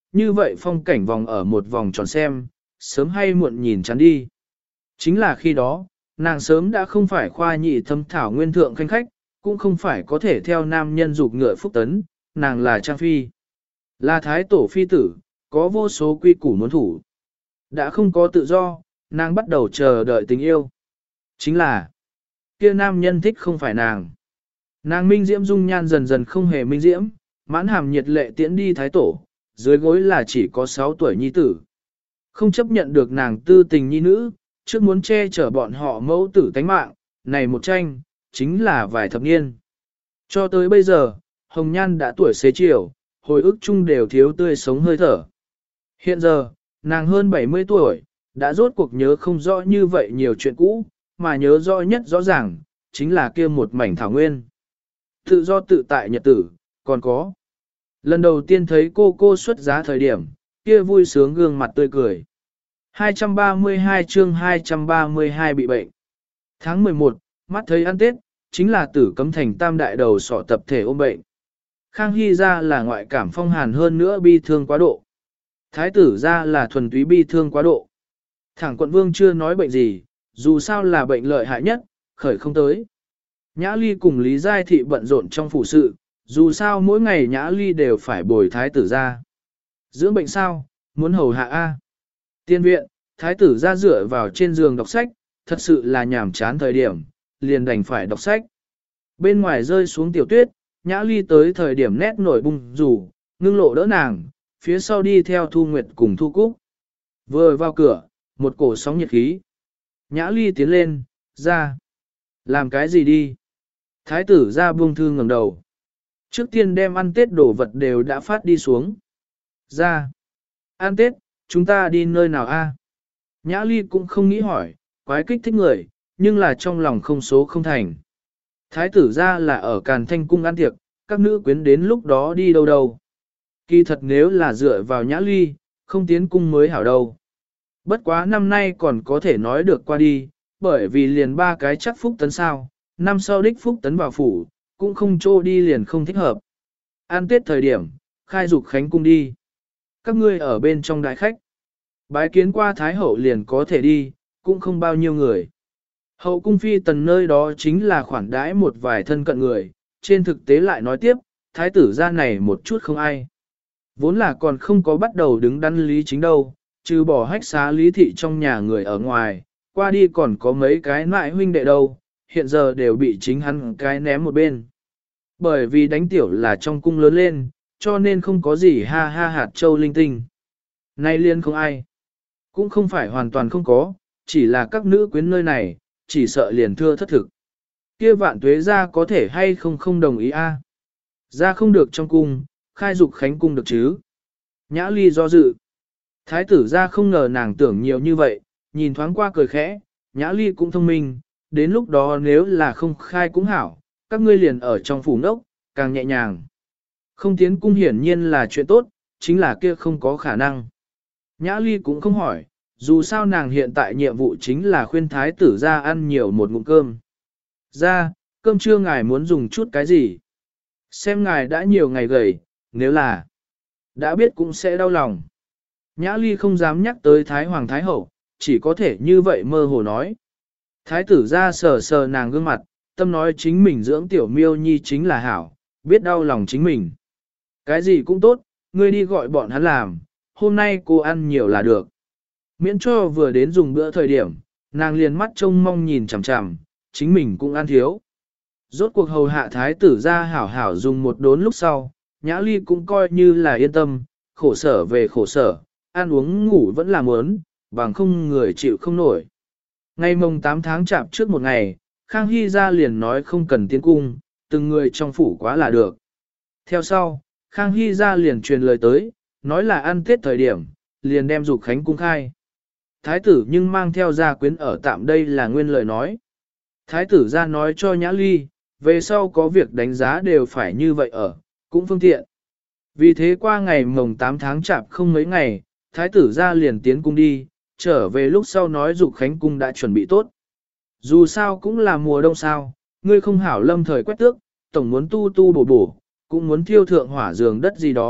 như vậy phong cảnh vòng ở một vòng tròn xem, sớm hay muộn nhìn chán đi. Chính là khi đó, nàng sớm đã không phải khoa nhị thâm thảo nguyên thượng khanh khách, cũng không phải có thể theo nam nhân dục ngựa phúc tấn, nàng là trang phi. Là thái tổ phi tử, có vô số quy củ muốn thủ. Đã không có tự do, nàng bắt đầu chờ đợi tình yêu. Chính là, kia nam nhân thích không phải nàng. Nàng minh diễm dung nhan dần dần không hề minh diễm, mãn hàm nhiệt lệ tiễn đi thái tổ, dưới gối là chỉ có 6 tuổi nhi tử. Không chấp nhận được nàng tư tình nhi nữ, trước muốn che chở bọn họ mẫu tử tánh mạng, này một tranh, chính là vài thập niên. Cho tới bây giờ, Hồng Nhan đã tuổi xế chiều, hồi ức chung đều thiếu tươi sống hơi thở. Hiện giờ, nàng hơn 70 tuổi, đã rốt cuộc nhớ không rõ như vậy nhiều chuyện cũ, mà nhớ rõ nhất rõ ràng, chính là kia một mảnh thảo nguyên. Tự do tự tại nhật tử, còn có. Lần đầu tiên thấy cô xuất giá thời điểm, kia vui sướng gương mặt tươi cười. 232 chương 232 bị bệnh. Tháng 11, mắt thấy ăn Tết, chính là Tử Cấm Thành tam đại đầu sọ tập thể ôm bệnh. Khang Hy ra là ngoại cảm phong hàn hơn nữa bi thương quá độ. Thái tử ra là thuần túy bi thương quá độ. Thẳng quận vương chưa nói bệnh gì, dù sao là bệnh lợi hại nhất, khởi không tới. Nhã Ly cùng Lý Giai Thị bận rộn trong phủ sự, dù sao mỗi ngày Nhã Ly đều phải bồi thái tử ra. Dưỡng bệnh sao, muốn hầu hạ A. Tiên viện, thái tử ra dựa vào trên giường đọc sách, thật sự là nhàm chán thời điểm, liền đành phải đọc sách. Bên ngoài rơi xuống tiểu tuyết, Nhã Ly tới thời điểm nét nổi bung rủ, ngưng lộ đỡ nàng, phía sau đi theo Thu Nguyệt cùng Thu Cúc. Vừa vào cửa, một cổ sóng nhiệt khí. Nhã Ly tiến lên, ra. Làm cái gì đi? Thái tử ra buông thư ngẩng đầu. Trước tiên đem ăn Tết đồ vật đều đã phát đi xuống. Ra. Ăn Tết, chúng ta đi nơi nào a? Nhã Ly cũng không nghĩ hỏi, quái kích thích người, nhưng là trong lòng không số không thành. Thái tử ra là ở Càn Thanh Cung ăn tiệc, các nữ quyến đến lúc đó đi đâu đâu. Kỳ thật nếu là dựa vào Nhã Ly, không tiến cung mới hảo đâu. Bất quá năm nay còn có thể nói được qua đi, bởi vì liền 3 cái chắc phúc tấn sao, năm sau đích phúc tấn vào phủ, cũng không trô đi liền không thích hợp. An Tết thời điểm, khai dục khánh cung đi. Các ngươi ở bên trong đại khách. Bái kiến qua Thái Hậu liền có thể đi, cũng không bao nhiêu người. Hậu cung phi tần nơi đó chính là khoản đãi một vài thân cận người, trên thực tế lại nói tiếp, thái tử gia này một chút không ai. Vốn là còn không có bắt đầu đứng đắn lý chính đâu, trừ bỏ hách xá lý thị trong nhà người ở ngoài, qua đi còn có mấy cái nại huynh đệ đâu, hiện giờ đều bị chính hắn cái ném một bên. Bởi vì đánh tiểu là trong cung lớn lên, cho nên không có gì ha ha hạt châu linh tinh. Nay liên không ai. Cũng không phải hoàn toàn không có, chỉ là các nữ quyến nơi này, chỉ sợ liền thưa thất thực. Kia Vạn Tuế ra có thể hay không đồng ý a? Ra không được trong cung, khai dục khánh cung được chứ? Nhã Ly do dự. Thái tử ra không ngờ nàng tưởng nhiều như vậy, nhìn thoáng qua cười khẽ, Nhã Ly cũng thông minh, đến lúc đó nếu là không khai cũng hảo, các ngươi liền ở trong phủ nốc, càng nhẹ nhàng. Không tiến cung hiển nhiên là chuyện tốt, chính là kia không có khả năng. Nhã Ly cũng không hỏi, dù sao nàng hiện tại nhiệm vụ chính là khuyên thái tử ra ăn nhiều một ngụm cơm. Ra, cơm trưa ngài muốn dùng chút cái gì? Xem ngài đã nhiều ngày gầy, nếu là đã biết cũng sẽ đau lòng. Nhã Ly không dám nhắc tới Thái Hoàng Thái Hậu, chỉ có thể như vậy mơ hồ nói. Thái tử ra sờ sờ nàng gương mặt, tâm nói chính mình dưỡng tiểu miêu nhi chính là hảo, biết đau lòng chính mình. Cái gì cũng tốt, ngươi đi gọi bọn hắn làm, hôm nay cô ăn nhiều là được. Miễn cho vừa đến dùng bữa thời điểm, nàng liền mắt trông mong nhìn chằm chằm, chính mình cũng ăn thiếu. Rốt cuộc hầu hạ thái tử ra hảo hảo dùng một đốn lúc sau, Nhã Ly cũng coi như là yên tâm, khổ sở về khổ sở, ăn uống ngủ vẫn là muốn, bằng không người chịu không nổi. Ngày mồng 8 tháng chạp trước một ngày, Khang Hy ra liền nói không cần tiến cung, từng người trong phủ quá là được. Theo sau, Khang Hy ra liền truyền lời tới, nói là ăn Tết thời điểm, liền đem dục khánh cung khai. Thái tử nhưng mang theo gia quyến ở tạm đây là nguyên lời nói. Thái tử ra nói cho Nhã Ly, về sau có việc đánh giá đều phải như vậy ở, cũng phương tiện. Vì thế qua ngày mồng 8 tháng chạp không mấy ngày, thái tử ra liền tiến cung đi, trở về lúc sau nói dục khánh cung đã chuẩn bị tốt. Dù sao cũng là mùa đông sao, ngươi không hảo lâm thời quét tước, tổng muốn tu bổ, cũng muốn thiêu thượng hỏa giường đất gì đó,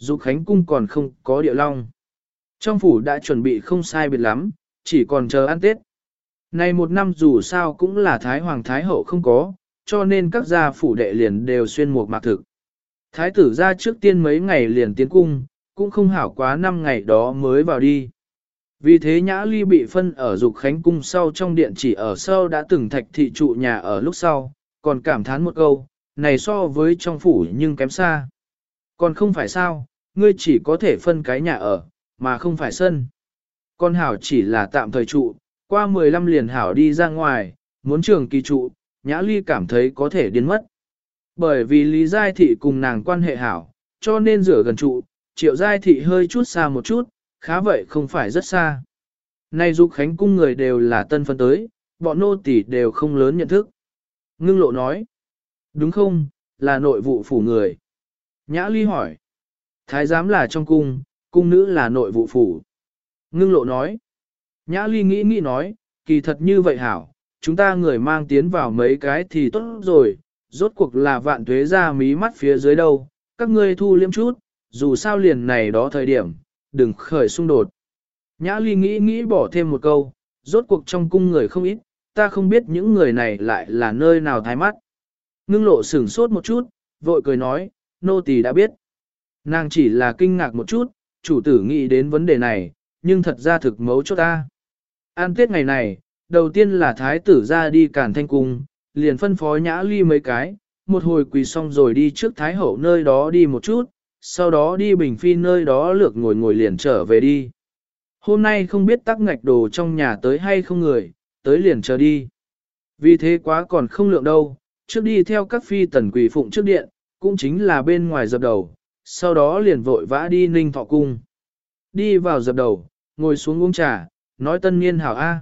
Dục Khánh cung còn không có điệu long. Trong phủ đã chuẩn bị không sai biệt lắm, chỉ còn chờ ăn Tết. Này một năm dù sao cũng là Thái Hoàng Thái Hậu không có, cho nên các gia phủ đệ liền đều xuyên một mạc thực. Thái tử ra trước tiên mấy ngày liền tiến cung, cũng không hảo quá 5 ngày đó mới vào đi. Vì thế Nhã Ly bị phân ở Dục Khánh cung sau trong điện chỉ ở sau đã từng thạch thị trụ nhà ở lúc sau, còn cảm thán một câu, này so với trong phủ nhưng kém xa. Còn không phải sao, ngươi chỉ có thể phân cái nhà ở, mà không phải sân. Con hảo chỉ là tạm thời trụ, qua 15 liền hảo đi ra ngoài, muốn trường kỳ trụ, Nhã Ly cảm thấy có thể điên mất. Bởi vì Lý Giai Thị cùng nàng quan hệ hảo, cho nên rửa gần trụ, Triệu Giai Thị hơi chút xa một chút, khá vậy không phải rất xa. Nay Dục Khánh cung người đều là tân phân tới, bọn nô tỳ đều không lớn nhận thức. Ngưng Lộ nói, đúng không, là nội vụ phủ người. Nhã Ly hỏi, thái giám là trong cung, cung nữ là nội vụ phủ. Ngưng Lộ nói, Nhã Ly nghĩ nói, kỳ thật như vậy hảo, chúng ta người mang tiến vào mấy cái thì tốt rồi, rốt cuộc là vạn tuế ra mí mắt phía dưới đâu, các ngươi thu liêm chút, dù sao liền này đó thời điểm, đừng khởi xung đột. Nhã Ly nghĩ bỏ thêm một câu, rốt cuộc trong cung người không ít, ta không biết những người này lại là nơi nào thái mắt. Ngưng Lộ sửng sốt một chút, vội cười nói, nô tỳ đã biết. Nàng chỉ là kinh ngạc một chút, chủ tử nghĩ đến vấn đề này, nhưng thật ra thực mấu chốt ta. An Tết ngày này, đầu tiên là thái tử ra đi Càn Thanh cung, liền phân phó Nhã Ly mấy cái, một hồi quỳ xong rồi đi trước thái hậu nơi đó đi một chút, sau đó đi Bình Phi nơi đó lược ngồi liền trở về đi. Hôm nay không biết tắc ngạch đồ trong nhà tới hay không người, tới liền chờ đi. Vì thế quá còn không lượng đâu, trước đi theo các phi tần quỳ phụng trước điện, cũng chính là bên ngoài dập đầu, sau đó liền vội vã đi Ninh Thọ cung. Đi vào dập đầu, ngồi xuống uống trà, nói tân niên hảo A.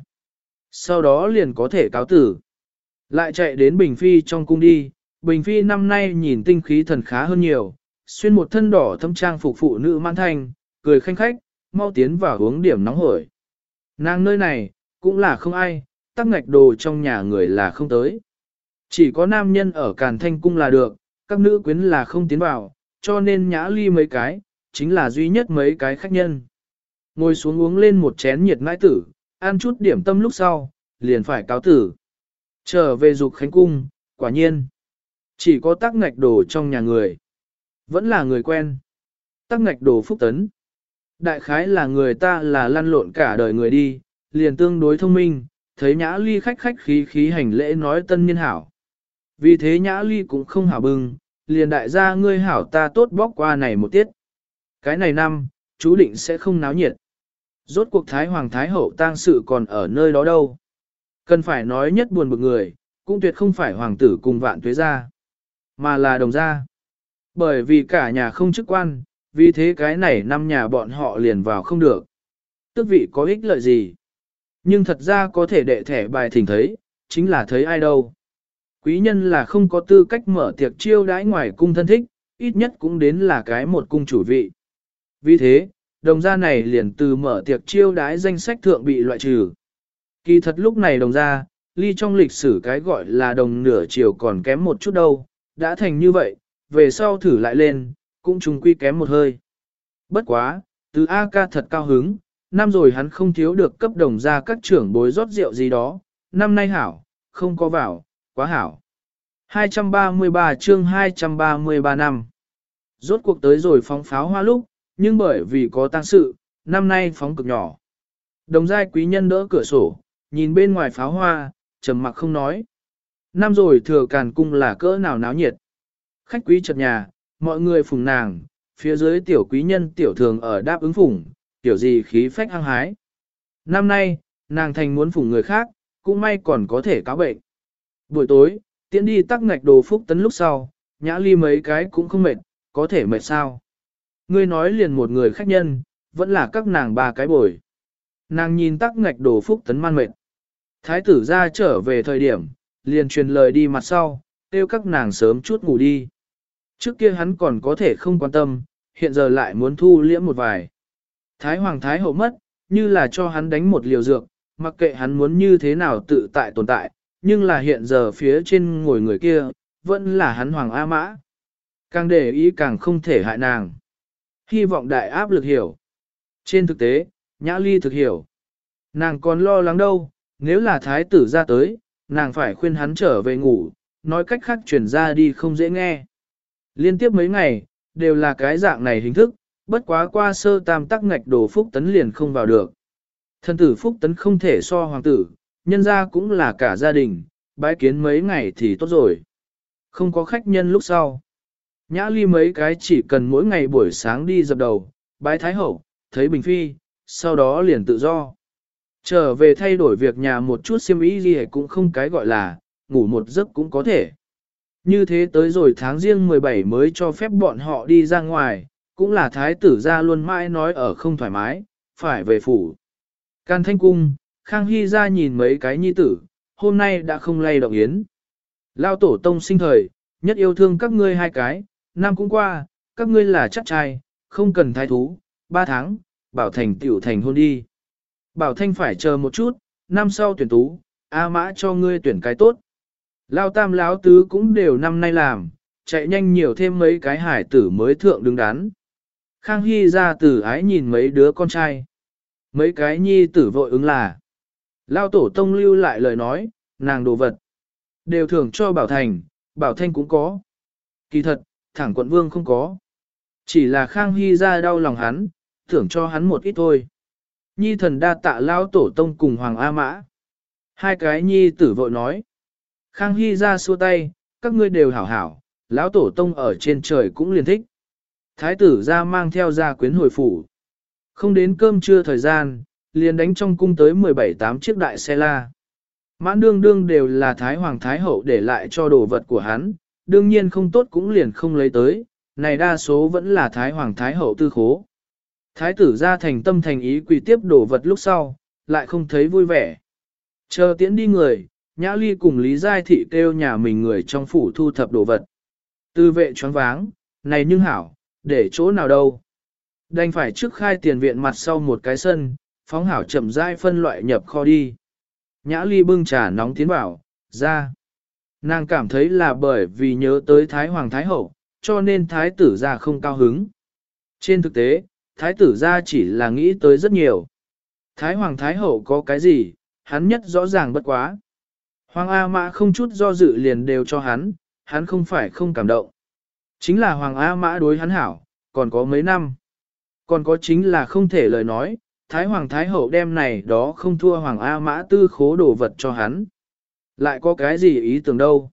Sau đó liền có thể cáo tử. Lại chạy đến Bình Phi trong cung đi, Bình Phi năm nay nhìn tinh khí thần khá hơn nhiều, xuyên một thân đỏ thâm trang phục phụ nữ mãn thanh, cười khanh khách, mau tiến vào uống điểm nóng hổi. Nàng nơi này, cũng là không ai, tắc ngạch đồ trong nhà người là không tới. Chỉ có nam nhân ở Càn Thanh cung là được, các nữ quyến là không tiến vào, cho nên Nhã Ly mấy cái, chính là duy nhất mấy cái khách nhân. Ngồi xuống uống lên một chén nhiệt nãi tử, ăn chút điểm tâm lúc sau, liền phải cáo tử. Trở về Dục Khánh cung, quả nhiên, chỉ có tắc ngạch đồ trong nhà người. Vẫn là người quen. Tắc ngạch đồ Phúc Tấn. Đại khái là người ta là lăn lộn cả đời người đi, liền tương đối thông minh, thấy Nhã Ly khách khí hành lễ nói tân niên hảo. Vì thế Nhã Ly cũng không hảo bừng, liền đại gia ngươi hảo ta tốt bóc qua này một tiết. Cái này năm, chú định sẽ không náo nhiệt. Rốt cuộc Thái Hoàng Thái Hậu tang sự còn ở nơi đó đâu. Cần phải nói nhất buồn bực người, cũng tuyệt không phải hoàng tử cùng vạn tuế gia, mà là đồng gia. Bởi vì cả nhà không chức quan, vì thế cái này năm nhà bọn họ liền vào không được. Tước vị có ích lợi gì? Nhưng thật ra có thể đệ thẻ bài thỉnh thấy, chính là thấy ai đâu. Quý nhân là không có tư cách mở tiệc chiêu đãi ngoài cung thân thích, ít nhất cũng đến là cái một cung chủ vị. Vì thế, đồng gia này liền từ mở tiệc chiêu đãi danh sách thượng bị loại trừ. Kỳ thật lúc này đồng gia, ly trong lịch sử cái gọi là đồng nửa chiều còn kém một chút đâu, đã thành như vậy, về sau thử lại lên, cũng trùng quy kém một hơi. Bất quá, từ A ca thật cao hứng, năm rồi hắn không thiếu được cấp đồng gia các trưởng bối rót rượu gì đó, năm nay hảo, không có vào, quá hảo. 233 chương 233 năm. Rốt cuộc tới rồi phóng pháo hoa lúc, nhưng bởi vì có tang sự, năm nay phóng cực nhỏ. Đồng giai quý nhân đỡ cửa sổ, nhìn bên ngoài pháo hoa, trầm mặc không nói. Năm rồi thừa Càn cung là cỡ nào náo nhiệt. Khách quý chật nhà, mọi người phùng nàng, phía dưới tiểu quý nhân tiểu thường ở đáp ứng phùng, tiểu gì khí phách hăng hái. Năm nay, nàng thành muốn phùng người khác, cũng may còn có thể cáo bệnh. Buổi tối, tiễn đi tắc ngạch đồ Phúc Tấn lúc sau, Nhã Ly mấy cái cũng không mệt, có thể mệt sao. Ngươi nói liền một người khách nhân, vẫn là các nàng ba cái bồi. Nàng nhìn tắc ngạch đồ Phúc Tấn man mệt. Thái tử ra trở về thời điểm, liền truyền lời đi mặt sau, kêu các nàng sớm chút ngủ đi. Trước kia hắn còn có thể không quan tâm, hiện giờ lại muốn thu liễm một vài. Thái Hoàng Thái Hậu mất, như là cho hắn đánh một liều dược, mặc kệ hắn muốn như thế nào tự tại tồn tại, nhưng là hiện giờ phía trên ngồi người kia, vẫn là hắn Hoàng A Mã. Càng để ý càng không thể hại nàng. Hy vọng đại áp lực hiểu. Trên thực tế, Nhã Ly thực hiểu. Nàng còn lo lắng đâu, nếu là thái tử ra tới, nàng phải khuyên hắn trở về ngủ, nói cách khác chuyển ra đi không dễ nghe. Liên tiếp mấy ngày, đều là cái dạng này hình thức, bất quá qua sơ tam tắc ngạch đồ Phúc Tấn liền không vào được. Thân tử Phúc Tấn không thể so hoàng tử, nhân ra cũng là cả gia đình, bái kiến mấy ngày thì tốt rồi. Không có khách nhân lúc sau. Nhã Ly mấy cái chỉ cần mỗi ngày buổi sáng đi dập đầu, bái thái hậu, thấy bình phi, sau đó liền tự do. Trở về thay đổi việc nhà một chút xiêm ý gì cũng không cái gọi là, ngủ một giấc cũng có thể. Như thế tới rồi tháng riêng 17 mới cho phép bọn họ đi ra ngoài, cũng là thái tử gia luôn mãi nói ở không thoải mái, phải về phủ. Can Thanh Cung, Khang Hy ra nhìn mấy cái nhi tử, hôm nay đã không lay động yến. Lao tổ tông sinh thời, nhất yêu thương các ngươi hai cái, năm cũng qua, các ngươi là chắc trai, không cần thái thú, 3 tháng, Bảo Thành tiểu thành hôn đi. Bảo Thanh phải chờ một chút, năm sau tuyển tú, A Mã cho ngươi tuyển cái tốt. Lao tam láo tứ cũng đều năm nay làm, chạy nhanh nhiều thêm mấy cái hải tử mới thượng đứng đắn. Khang Hy ra tử ái nhìn mấy đứa con trai. Mấy cái nhi tử vội ứng là. Lao tổ tông lưu lại lời nói, nàng đồ vật. Đều thưởng cho Bảo Thành, Bảo Thanh cũng có. Kỳ thật, thẳng quận vương không có. Chỉ là Khang Hy ra đau lòng hắn, thưởng cho hắn một ít thôi. Nhi thần đa tạ Lao tổ tông cùng Hoàng A Mã. Hai cái nhi tử vội nói. Khang Hy ra xua tay, các ngươi đều hảo hảo, lão tổ tông ở trên trời cũng liền thích. Thái tử ra mang theo gia quyến hồi phủ. Không đến cơm trưa thời gian, liền đánh trong cung tới 17-8 chiếc đại xe la. Mãn đương đương đều là Thái Hoàng Thái Hậu để lại cho đồ vật của hắn, đương nhiên không tốt cũng liền không lấy tới, này đa số vẫn là Thái Hoàng Thái Hậu tư khố. Thái tử ra thành tâm thành ý quỳ tiếp đồ vật lúc sau, lại không thấy vui vẻ. Chờ tiễn đi người, Nhã Ly cùng Lý Giai Thị kêu nhà mình người trong phủ thu thập đồ vật. Tư vệ choáng váng, này nhưng hảo, để chỗ nào đâu. Đành phải trước khai tiền viện mặt sau một cái sân, phóng hảo chậm rãi phân loại nhập kho đi. Nhã Ly bưng trà nóng tiến vào, ra. Nàng cảm thấy là bởi vì nhớ tới Thái Hoàng Thái Hậu, cho nên Thái tử ra không cao hứng. Trên thực tế, Thái tử ra chỉ là nghĩ tới rất nhiều. Thái Hoàng Thái Hậu có cái gì, hắn nhất rõ ràng bất quá. Hoàng A Mã không chút do dự liền đều cho hắn không phải không cảm động. Chính là Hoàng A Mã đối hắn hảo, còn có mấy năm. Còn có chính là không thể lời nói, Thái Hoàng Thái Hậu đem này đó không thua Hoàng A Mã tư khố đồ vật cho hắn. Lại có cái gì ý tưởng đâu.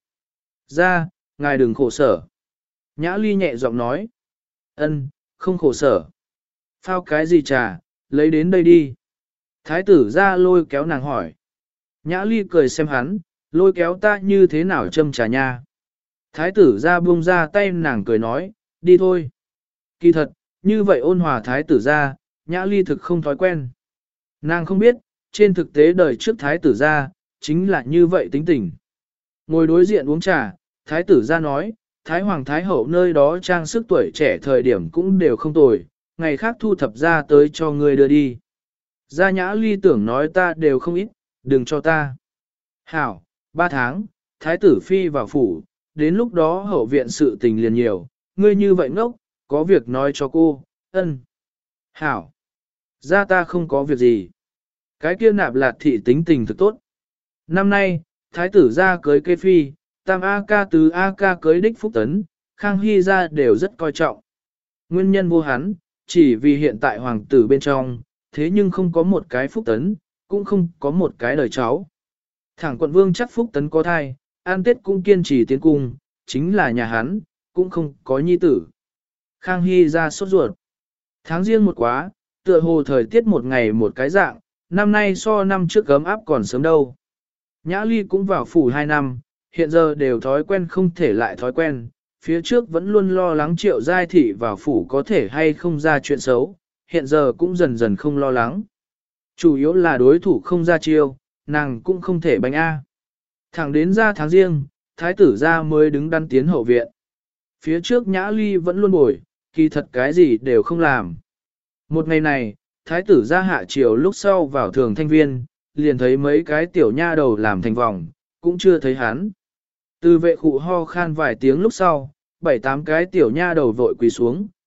Ra, ngài đừng khổ sở. Nhã Ly nhẹ giọng nói. Ân, không khổ sở. Phao cái gì trà, lấy đến đây đi. Thái tử ra lôi kéo nàng hỏi. Nhã Ly cười xem hắn, lôi kéo ta như thế nào châm trà nha. Thái tử ra buông ra tay nàng cười nói, đi thôi. Kỳ thật, như vậy ôn hòa thái tử ra, Nhã Ly thực không thói quen. Nàng không biết, trên thực tế đời trước thái tử ra, chính là như vậy tính tình. Ngồi đối diện uống trà, thái tử ra nói, Thái Hoàng Thái Hậu nơi đó trang sức tuổi trẻ thời điểm cũng đều không tồi, ngày khác thu thập ra tới cho người đưa đi. Gia Nhã Ly tưởng nói ta đều không ít, đừng cho ta. Hảo, 3 tháng, Thái tử phi vào phủ, đến lúc đó hậu viện sự tình liền nhiều, ngươi như vậy ngốc, có việc nói cho cô, ân. Hảo, ra ta không có việc gì. Cái kia Nạp Lạt thị tính tình thực tốt. Năm nay, Thái tử ra cưới kê phi, Tam A ca tứ A ca cưới đích Phúc Tấn, Khang Hy ra đều rất coi trọng. Nguyên nhân vô hắn, chỉ vì hiện tại hoàng tử bên trong, thế nhưng không có một cái Phúc Tấn, cũng không có một cái đời cháu. Thẳng quận vương chắc Phúc Tấn có thai, an tết cũng kiên trì tiến cung, chính là nhà hắn, cũng không có nhi tử. Khang Hy ra sốt ruột. Tháng riêng một quá, tựa hồ thời tiết một ngày một cái dạng, năm nay so năm trước gấm áp còn sớm đâu. Nhã Ly cũng vào phủ 2 năm, hiện giờ đều thói quen không thể lại thói quen, phía trước vẫn luôn lo lắng Triệu Giai Thị vào phủ có thể hay không ra chuyện xấu, hiện giờ cũng dần dần không lo lắng. Chủ yếu là đối thủ không ra chiêu, nàng cũng không thể bánh A. Thẳng đến ra tháng riêng, thái tử ra mới đứng đắn tiến hậu viện. Phía trước Nhã Ly vẫn luôn bồi, kỳ thật cái gì đều không làm. Một ngày này, thái tử ra hạ chiều lúc sau vào thường thanh viên, liền thấy mấy cái tiểu nha đầu làm thành vòng, cũng chưa thấy hắn. Từ vệ khụ ho khan vài tiếng lúc sau, 7-8 cái tiểu nha đầu vội quỳ xuống,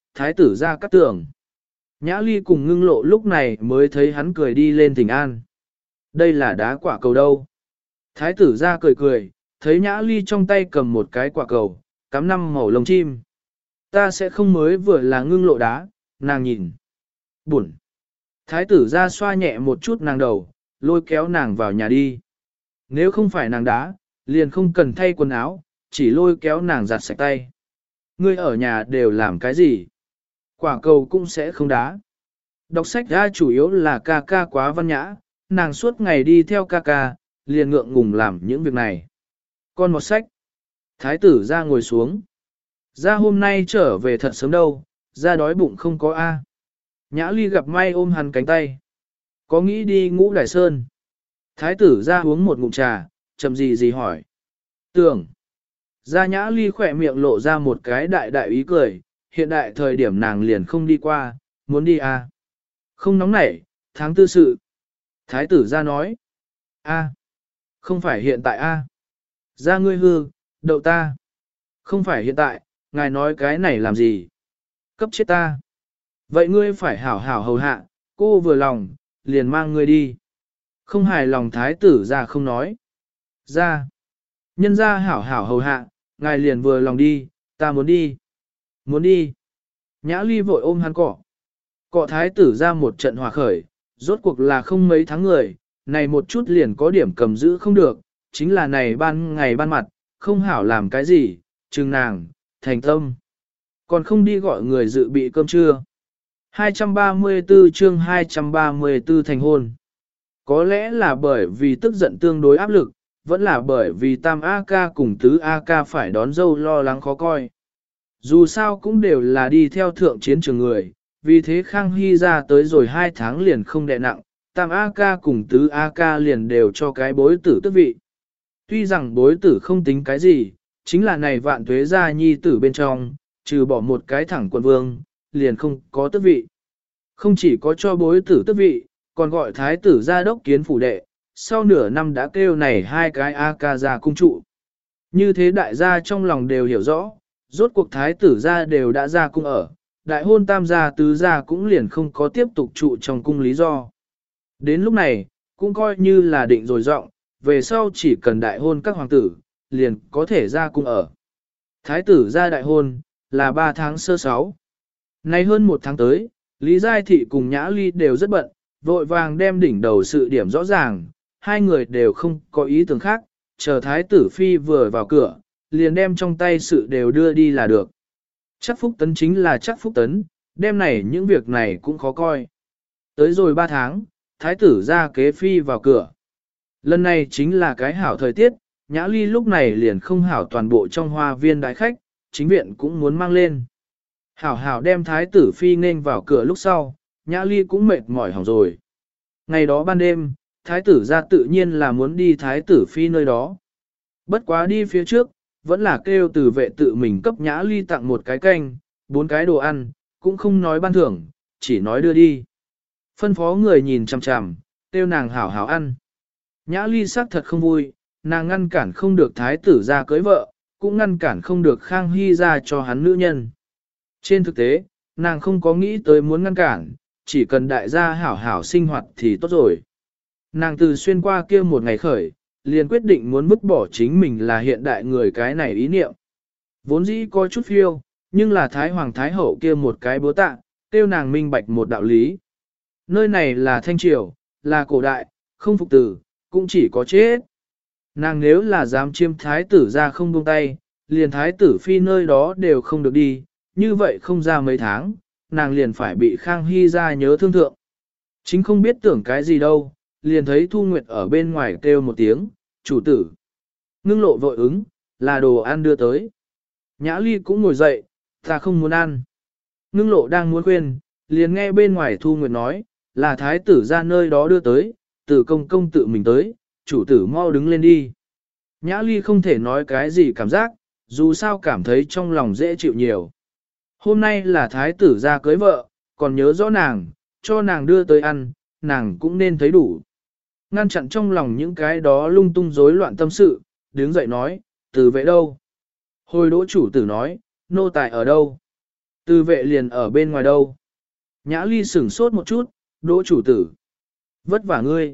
thái tử ra cắt tường. Nhã Ly cùng Ngưng Lộ lúc này mới thấy hắn cười đi lên thỉnh an. Đây là đá quả cầu đâu. Thái tử ra cười cười, thấy Nhã Ly trong tay cầm một cái quả cầu, cắm 5 màu lông chim. Ta sẽ không mới vừa là Ngưng Lộ đá, nàng nhìn. Buồn. Thái tử ra xoa nhẹ một chút nàng đầu, lôi kéo nàng vào nhà đi. Nếu không phải nàng đá, liền không cần thay quần áo, chỉ lôi kéo nàng giặt sạch tay. Ngươi ở nhà đều làm cái gì? Quả cầu cũng sẽ không đá. Đọc sách ra chủ yếu là ca ca quá văn nhã, nàng suốt ngày đi theo ca ca, liền ngượng ngùng làm những việc này. Con một sách. Thái tử ra ngồi xuống. Ra hôm nay trở về thật sớm đâu, ra đói bụng không có A. Nhã Ly gặp may ôm hắn cánh tay. Có nghĩ đi Ngũ Đài Sơn. Thái tử ra uống một ngụm trà, chậm gì hỏi. Tưởng. Ra Nhã Ly khỏe miệng lộ ra một cái đại đại ý cười, hiện đại thời điểm nàng liền không đi qua, muốn đi A. Không nóng nảy, tháng tư sự. Thái tử ra nói. A. Không phải hiện tại A. Ra ngươi hư, đậu ta. Không phải hiện tại, ngài nói cái này làm gì? Cấp chết ta. Vậy ngươi phải hảo hảo hầu hạ, cô vừa lòng, liền mang ngươi đi. Không hài lòng thái tử ra không nói. Ra. Nhân ra hảo hảo hầu hạ, ngài liền vừa lòng đi, ta muốn đi. Muốn đi. Nhã Ly vội ôm hắn cọ. Cọ thái tử ra một trận hòa khởi, rốt cuộc là không mấy tháng người, này một chút liền có điểm cầm giữ không được, chính là này ban ngày ban mặt, không hảo làm cái gì, chừng nàng, thành tâm. Còn không đi gọi người dự bị cơm trưa. 234 chương 234 thành hôn. Có lẽ là bởi vì tức giận tương đối áp lực, vẫn là bởi vì Tam A Ca cùng Tứ A Ca phải đón dâu lo lắng khó coi. Dù sao cũng đều là đi theo thượng chiến trường người, vì thế Khang Hy ra tới rồi 2 tháng liền không đè nặng, Tam A Ca cùng Tứ A Ca liền đều cho cái bối tử tước vị. Tuy rằng bối tử không tính cái gì, chính là này vạn tuế gia nhi tử bên trong, trừ bỏ một cái thẳng quận vương, liền không có tước vị. Không chỉ có cho bối tử tước vị, còn gọi thái tử gia đốc kiến phủ đệ, sau nửa năm đã kêu này 2 cái A Ca ra cung trụ. Như thế đại gia trong lòng đều hiểu rõ, rốt cuộc thái tử gia đều đã ra cung ở, đại hôn tam gia tứ gia cũng liền không có tiếp tục trụ trong cung lý do. Đến lúc này, cũng coi như là định rồi rộng, về sau chỉ cần đại hôn các hoàng tử, liền có thể ra cung ở. Thái tử gia đại hôn, là 3 tháng sơ 6. Nay hơn 1 tháng tới, Lý Giai Thị cùng Nhã Ly đều rất bận, vội vàng đem đỉnh đầu sự điểm rõ ràng, hai người đều không có ý tưởng khác, chờ thái tử phi vừa vào cửa, liền đem trong tay sự đều đưa đi là được. Chắc Phúc Tấn chính là chắc Phúc Tấn, đem này những việc này cũng khó coi. Tới rồi 3 tháng, thái tử ra kế phi vào cửa. Lần này chính là cái hảo thời tiết, Nhã Ly lúc này liền không hảo toàn bộ trong hoa viên đại khách, chính viện cũng muốn mang lên. Hảo hảo đem thái tử phi nên vào cửa lúc sau, Nhã Ly cũng mệt mỏi hỏng rồi. Ngày đó ban đêm, thái tử ra tự nhiên là muốn đi thái tử phi nơi đó. Bất quá đi phía trước, vẫn là kêu từ vệ tự mình cấp Nhã Ly tặng một cái canh, 4 cái đồ ăn, cũng không nói ban thưởng, chỉ nói đưa đi. Phân phó người nhìn chằm chằm, kêu nàng hảo hảo ăn. Nhã Ly sắc thật không vui, nàng ngăn cản không được thái tử ra cưới vợ, cũng ngăn cản không được Khang Hy ra cho hắn nữ nhân. Trên thực tế, nàng không có nghĩ tới muốn ngăn cản, chỉ cần đại gia hảo hảo sinh hoạt thì tốt rồi. Nàng từ xuyên qua kia một ngày khởi, liền quyết định muốn vứt bỏ chính mình là hiện đại người cái này ý niệm. Vốn dĩ có chút phiêu, nhưng là Thái Hoàng Thái Hậu kia một cái bố tạ, tiêu nàng minh bạch một đạo lý. Nơi này là Thanh Triều, là cổ đại, không phục tử, cũng chỉ có chết. Nàng nếu là dám chiêm thái tử ra không buông tay, liền thái tử phi nơi đó đều không được đi, như vậy không ra mấy tháng, nàng liền phải bị Khang Hy ra nhớ thương thượng. Chính không biết tưởng cái gì đâu, liền thấy Thu Nguyệt ở bên ngoài kêu một tiếng, chủ tử. Ngưng Lộ vội ứng, là đồ ăn đưa tới. Nhã Ly cũng ngồi dậy, ta không muốn ăn. Ngưng Lộ đang muốn khuyên, liền nghe bên ngoài Thu Nguyệt nói, là thái tử ra nơi đó đưa tới, từ công công tự mình tới, chủ tử mau đứng lên đi. Nhã Ly không thể nói cái gì cảm giác, dù sao cảm thấy trong lòng dễ chịu nhiều. Hôm nay là thái tử ra cưới vợ, còn nhớ rõ nàng, cho nàng đưa tới ăn, nàng cũng nên thấy đủ. Ngăn chặn trong lòng những cái đó lung tung rối loạn tâm sự, đứng dậy nói, từ vệ đâu? Hồi đỗ chủ tử nói, nô tài ở đâu? Từ vệ liền ở bên ngoài đâu. Nhã ly sửng sốt một chút, đỗ chủ tử. Vất vả ngươi.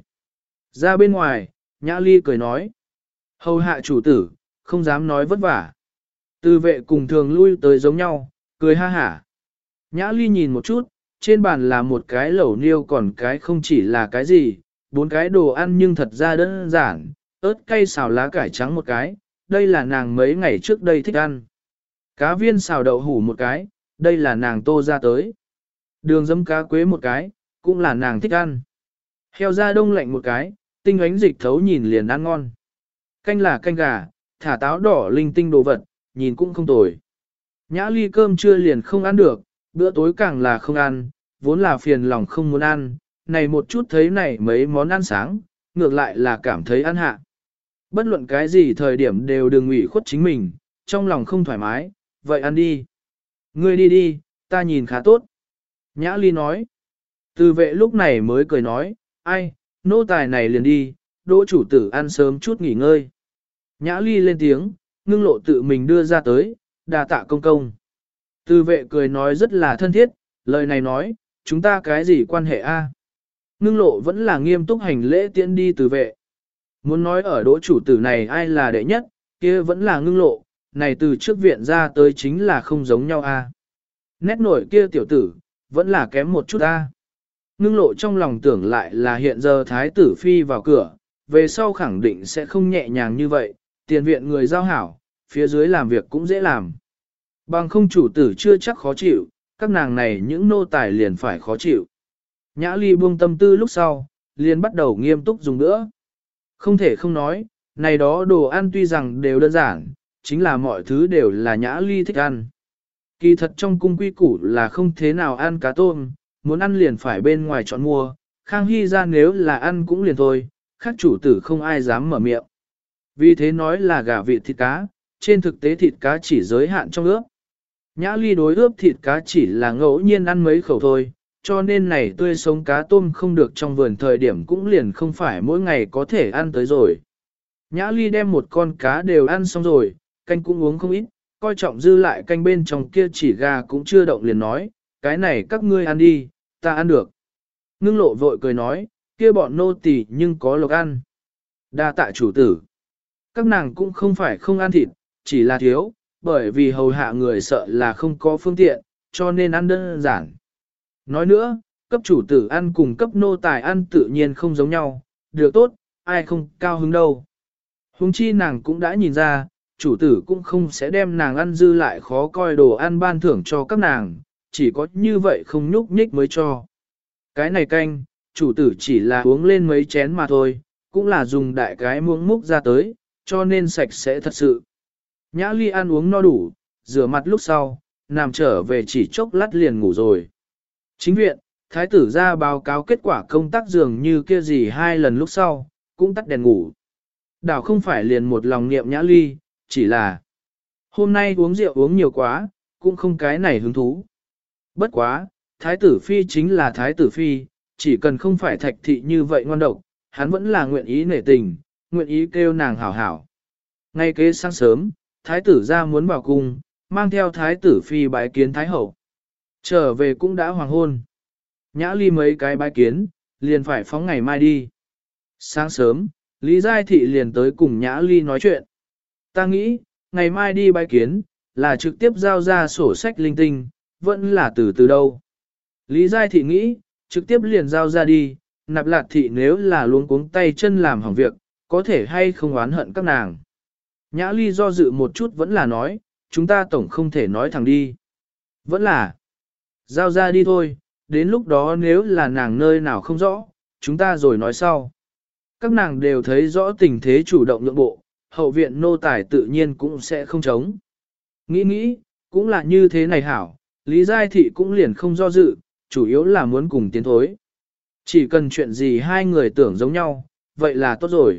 Ra bên ngoài, nhã ly cười nói. Hầu hạ chủ tử, không dám nói vất vả. Từ vệ cùng thường lui tới giống nhau, cười ha hả. Nhã ly nhìn một chút, trên bàn là một cái lẩu niêu còn cái không chỉ là cái gì, 4 cái đồ ăn nhưng thật ra đơn giản, ớt cay xào lá cải trắng một cái, đây là nàng mấy ngày trước đây thích ăn. Cá viên xào đậu hủ một cái, đây là nàng tô ra tới. Đường dấm cá quế một cái, cũng là nàng thích ăn. Heo da đông lạnh một cái, tinh ánh dịch thấu nhìn liền ăn ngon. Canh là canh gà, thả táo đỏ linh tinh đồ vật, nhìn cũng không tồi. Nhã ly cơm trưa liền không ăn được, bữa tối càng là không ăn, vốn là phiền lòng không muốn ăn, này một chút thấy này mấy món ăn sáng, ngược lại là cảm thấy ăn hạ. Bất luận cái gì thời điểm đều đừng ủy khuất chính mình, trong lòng không thoải mái, vậy ăn đi. Ngươi đi đi, ta nhìn khá tốt. Nhã ly nói. Từ vệ lúc này mới cười nói, ai, nô tài này liền đi, đỗ chủ tử ăn sớm chút nghỉ ngơi. Nhã ly lên tiếng, ngưng lộ tự mình đưa ra tới, đà tạ công công. Từ vệ cười nói rất là thân thiết, lời này nói, chúng ta cái gì quan hệ a? Ngưng lộ vẫn là nghiêm túc hành lễ tiễn đi từ vệ. Muốn nói ở đỗ chủ tử này ai là đệ nhất, kia vẫn là ngưng lộ, này từ trước viện ra tới chính là không giống nhau a. Nét nổi kia tiểu tử, vẫn là kém một chút a. Ngưng lộ trong lòng tưởng lại là hiện giờ thái tử phi vào cửa, về sau khẳng định sẽ không nhẹ nhàng như vậy, tiền viện người giao hảo, phía dưới làm việc cũng dễ làm. Bằng không chủ tử chưa chắc khó chịu, các nàng này những nô tài liền phải khó chịu. Nhã ly buông tâm tư lúc sau, liền bắt đầu nghiêm túc dùng nữa. Không thể không nói, này đó đồ ăn tuy rằng đều đơn giản, chính là mọi thứ đều là nhã ly thích ăn. Kỳ thật trong cung quy củ là không thế nào ăn cá tôm, muốn ăn liền phải bên ngoài chọn mua, Khang Hy ra nếu là ăn cũng liền thôi, khác chủ tử không ai dám mở miệng. Vì thế nói là gà vịt thịt cá, trên thực tế thịt cá chỉ giới hạn trong ướp. Nhã ly đối ướp thịt cá chỉ là ngẫu nhiên ăn mấy khẩu thôi, cho nên này tươi sống cá tôm không được trong vườn thời điểm cũng liền không phải mỗi ngày có thể ăn tới rồi. Nhã ly đem một con cá đều ăn xong rồi, canh cũng uống không ít, coi trọng dư lại canh bên trong kia chỉ gà cũng chưa động liền nói, cái này các ngươi ăn đi, ta ăn được. Ngưng lộ vội cười nói, kia bọn nô tỳ nhưng có lộc ăn. Đa tạ chủ tử. Các nàng cũng không phải không ăn thịt, chỉ là thiếu, bởi vì hầu hạ người sợ là không có phương tiện, cho nên ăn đơn giản. Nói nữa, cấp chủ tử ăn cùng cấp nô tài ăn tự nhiên không giống nhau, được tốt, ai không cao hứng đâu. Huống chi nàng cũng đã nhìn ra, chủ tử cũng không sẽ đem nàng ăn dư lại khó coi đồ ăn ban thưởng cho các nàng, chỉ có như vậy không nhúc nhích mới cho. Cái này canh, chủ tử chỉ là uống lên mấy chén mà thôi, cũng là dùng đại cái muỗng múc ra tới, cho nên sạch sẽ thật sự. Nhã ly ăn uống no đủ, rửa mặt lúc sau, nằm trở về chỉ chốc lát liền ngủ rồi. Chính viện, thái tử ra báo cáo kết quả công tác dường như kia gì 2 lần lúc sau, cũng tắt đèn ngủ. Đảo không phải liền một lòng niệm nhã ly, chỉ là hôm nay uống rượu uống nhiều quá, cũng không cái này hứng thú. Bất quá, thái tử phi chính là thái tử phi, chỉ cần không phải thạch thị như vậy ngoan độc, hắn vẫn là nguyện ý nể tình, nguyện ý kêu nàng hảo hảo. Ngay kế sáng sớm, thái tử ra muốn vào cung, mang theo thái tử phi bái kiến thái hậu. Trở về cũng đã hoàng hôn. Nhã ly mấy cái bái kiến, liền phải phóng ngày mai đi. Sáng sớm, Lý Giai Thị liền tới cùng Nhã ly nói chuyện. Ta nghĩ, ngày mai đi bái kiến, là trực tiếp giao ra sổ sách linh tinh, vẫn là từ đâu. Lý Giai Thị nghĩ, trực tiếp liền giao ra đi, Nạp Lạt Thị nếu là luống cuống tay chân làm hỏng việc, có thể hay không oán hận các nàng. Nhã ly do dự một chút vẫn là nói, chúng ta tổng không thể nói thẳng đi. Vẫn là, giao ra đi thôi, đến lúc đó nếu là nàng nơi nào không rõ, chúng ta rồi nói sau. Các nàng đều thấy rõ tình thế chủ động nhượng bộ, hậu viện nô tài tự nhiên cũng sẽ không chống. Nghĩ, cũng là như thế này hảo, Lý Giai Thị cũng liền không do dự, chủ yếu là muốn cùng tiến thối. Chỉ cần chuyện gì hai người tưởng giống nhau, vậy là tốt rồi.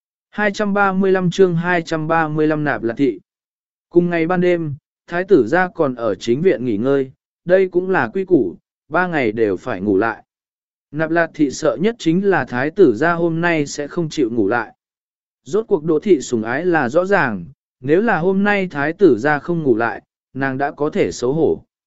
235 chương 235 Nạp Lạt Thị. Cùng ngày ban đêm, thái tử ra còn ở chính viện nghỉ ngơi, đây cũng là quy củ, 3 ngày đều phải ngủ lại. Nạp Lạt Thị sợ nhất chính là thái tử ra hôm nay sẽ không chịu ngủ lại. Rốt cuộc Đỗ thị sủng ái là rõ ràng, nếu là hôm nay thái tử ra không ngủ lại, nàng đã có thể xấu hổ.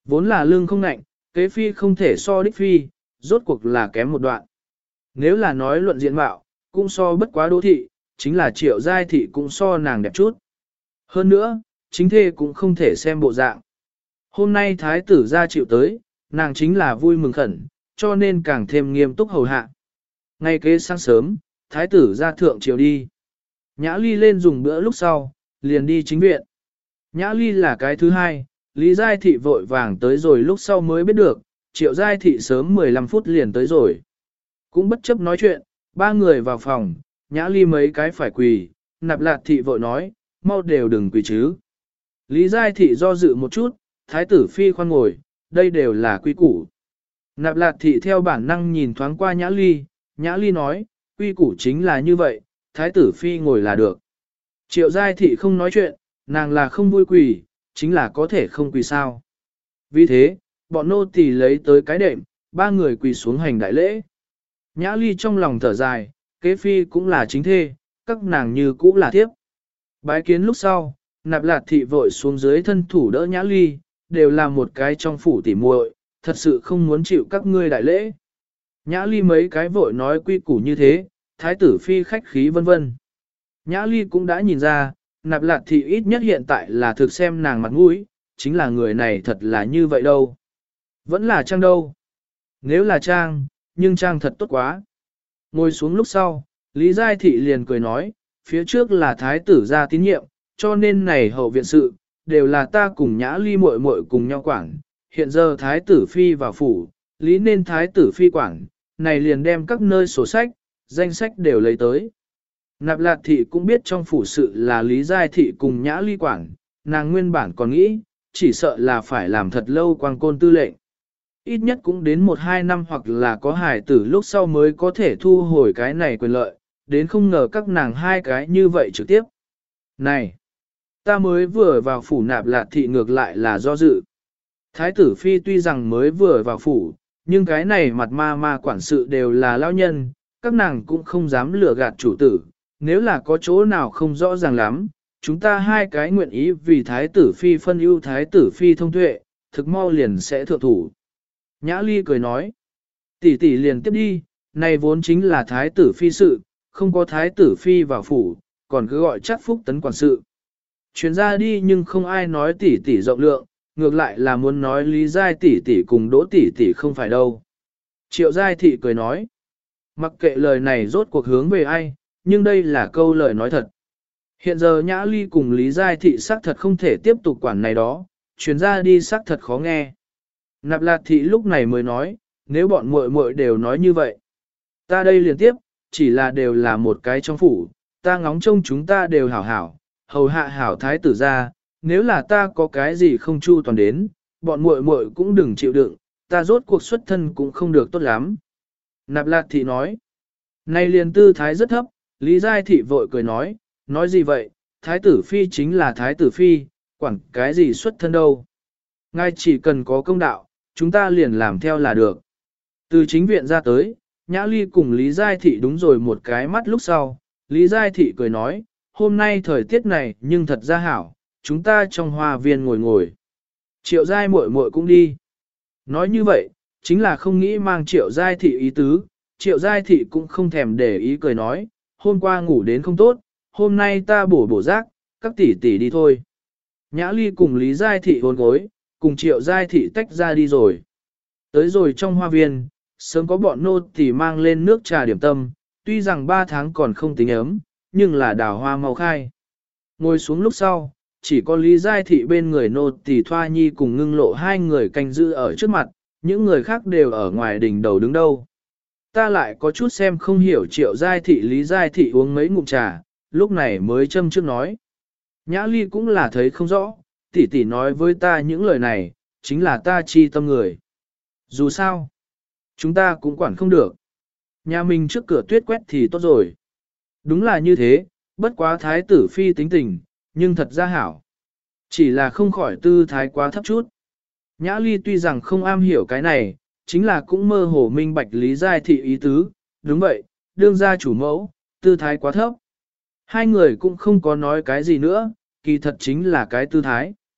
Vốn là lương không nạnh, kế phi không thể so đích phi, rốt cuộc là kém một đoạn. Nếu là nói luận diện mạo, cũng so bất quá đỗ thị, chính là triệu giai thị cũng so nàng đẹp chút. Hơn nữa, chính thê cũng không thể xem bộ dạng. Hôm nay thái tử ra chịu tới, nàng chính là vui mừng khẩn, cho nên càng thêm nghiêm túc hầu hạ. Ngay kế sáng sớm, thái tử ra thượng triều đi. Nhã Ly lên dùng bữa lúc sau, liền đi chính viện. Nhã Ly là cái thứ hai, Lý Giai Thị vội vàng tới rồi lúc sau mới biết được, Triệu Giai Thị sớm 15 phút liền tới rồi. Cũng bất chấp nói chuyện, ba người vào phòng, Nhã Ly mấy cái phải quỳ, Nạp Lạt Thị vội nói, mau đều đừng quỳ chứ. Lý Giai Thị do dự một chút, Thái tử Phi khoan ngồi, đây đều là quy củ. Nạp Lạt Thị theo bản năng nhìn thoáng qua Nhã Ly nói, quy củ chính là như vậy, Thái tử Phi ngồi là được. Triệu Giai Thị không nói chuyện, nàng là không vui quỳ, chính là có thể không quỳ sao. Vì thế, bọn nô tỳ lấy tới cái đệm, ba người quỳ xuống hành đại lễ. Nhã Ly trong lòng thở dài, kế phi cũng là chính thê, các nàng như cũ là thiếp. Bái kiến lúc sau, Nạp Lạt Thị vội xuống dưới thân thủ đỡ Nhã Ly, đều là một cái trong phủ tỉ muội, thật sự không muốn chịu các ngươi đại lễ. Nhã Ly mấy cái vội nói quy củ như thế, Thái tử Phi khách khí vân vân. Nhã Ly cũng đã nhìn ra, Nạp Lạt Thị ít nhất hiện tại là thực xem nàng mặt mũi, chính là người này thật là như vậy đâu. Vẫn là Trang đâu. Nếu là Trang, nhưng Trang thật tốt quá. Ngồi xuống lúc sau, Lý Giai Thị liền cười nói, phía trước là Thái tử ra tín nhiệm, cho nên này hậu viện sự, đều là ta cùng Nhã Ly muội muội cùng nhau quản. Hiện giờ Thái tử Phi vào phủ, lý nên Thái tử Phi quản, này liền đem các nơi sổ sách, danh sách đều lấy tới. Nạp Lạt Thị cũng biết trong phủ sự là Lý Giai Thị cùng Nhã Ly quản, nàng nguyên bản còn nghĩ, chỉ sợ là phải làm thật lâu quang côn tư lệnh. Ít nhất cũng đến 1-2 năm hoặc là có hài tử lúc sau mới có thể thu hồi cái này quyền lợi, đến không ngờ các nàng hai cái như vậy trực tiếp. Này, ta mới vừa vào phủ. Nạp Lạt Thị ngược lại là do dự. Thái tử Phi tuy rằng mới vừa vào phủ, nhưng cái này mặt ma quản sự đều là lão nhân, các nàng cũng không dám lừa gạt chủ tử. Nếu là có chỗ nào không rõ ràng lắm, chúng ta hai cái nguyện ý vì Thái tử Phi phân ưu Thái tử Phi thông tuệ, thực mau liền sẽ thượng thủ. Nhã Ly cười nói, tỷ tỷ liền tiếp đi, này vốn chính là Thái tử Phi sự, không có Thái tử Phi vào phủ, còn cứ gọi chắc phúc tấn quản sự. Chuyến ra đi nhưng không ai nói tỷ tỷ rộng lượng, ngược lại là muốn nói Lý Giai tỷ tỷ cùng Đỗ tỷ tỷ không phải đâu. Triệu Giai Thị cười nói, mặc kệ lời này rốt cuộc hướng về ai, nhưng đây là câu lời nói thật. Hiện giờ Nhã Ly cùng Lý Giai Thị xác thật không thể tiếp tục quản này đó, chuyến ra đi xác thật khó nghe. Nạp Lạt Thị lúc này mới nói, nếu bọn muội muội đều nói như vậy, ta đây liền tiếp, chỉ là đều là một cái trong phủ, ta ngóng trông chúng ta đều hảo hảo, hầu hạ hảo thái tử ra, nếu là ta có cái gì không chu toàn đến, bọn muội muội cũng đừng chịu đựng, ta rốt cuộc xuất thân cũng không được tốt lắm. Nạp Lạt Thị nói, này liền tư thái rất thấp, Lý Giai Thị vội cười nói gì vậy, Thái tử Phi chính là Thái tử Phi, quản cái gì xuất thân đâu. Ngài chỉ cần có công đạo, chúng ta liền làm theo là được. Từ chính viện ra tới, Nhã Ly cùng Lý Giai Thị đúng rồi một cái mắt lúc sau, Lý Giai Thị cười nói, hôm nay thời tiết này nhưng thật ra hảo, chúng ta trong hoa viên ngồi ngồi. Triệu Giai muội muội cũng đi. Nói như vậy, chính là không nghĩ mang Triệu Giai Thị ý tứ, Triệu Giai Thị cũng không thèm để ý cười nói, hôm qua ngủ đến không tốt, hôm nay ta bổ giấc, các tỷ tỷ đi thôi. Nhã Ly cùng Lý Giai Thị hôn gối, cùng Triệu Giai Thị tách ra đi rồi. Tới rồi trong hoa viên, sớm có bọn nô tỳ mang lên nước trà điểm tâm, tuy rằng 3 tháng còn không tính ấm, nhưng là đào hoa mau khai. Ngồi xuống lúc sau, chỉ có Lý Giai Thị bên người nô tỳ Thoa Nhi cùng Ngưng Lộ hai người canh giữ ở trước mặt, những người khác đều ở ngoài đỉnh đầu đứng đâu. Ta lại có chút xem không hiểu Triệu Giai Thị Lý Giai Thị uống mấy ngụm trà, lúc này mới châm trước nói. Nhã Ly cũng là thấy không rõ, tỷ tỷ nói với ta những lời này, chính là ta chi tâm người. Dù sao, chúng ta cũng quản không được. Nhà mình trước cửa tuyết quét thì tốt rồi. Đúng là như thế, bất quá thái tử phi tính tình, nhưng thật ra hảo. Chỉ là không khỏi tư thái quá thấp chút. Nhã Ly tuy rằng không am hiểu cái này, chính là cũng mơ hồ minh bạch Lý Giai Thị ý tứ. Đúng vậy, đương gia chủ mẫu, tư thái quá thấp. Hai người cũng không có nói cái gì nữa, kỳ thật chính là cái tư thái.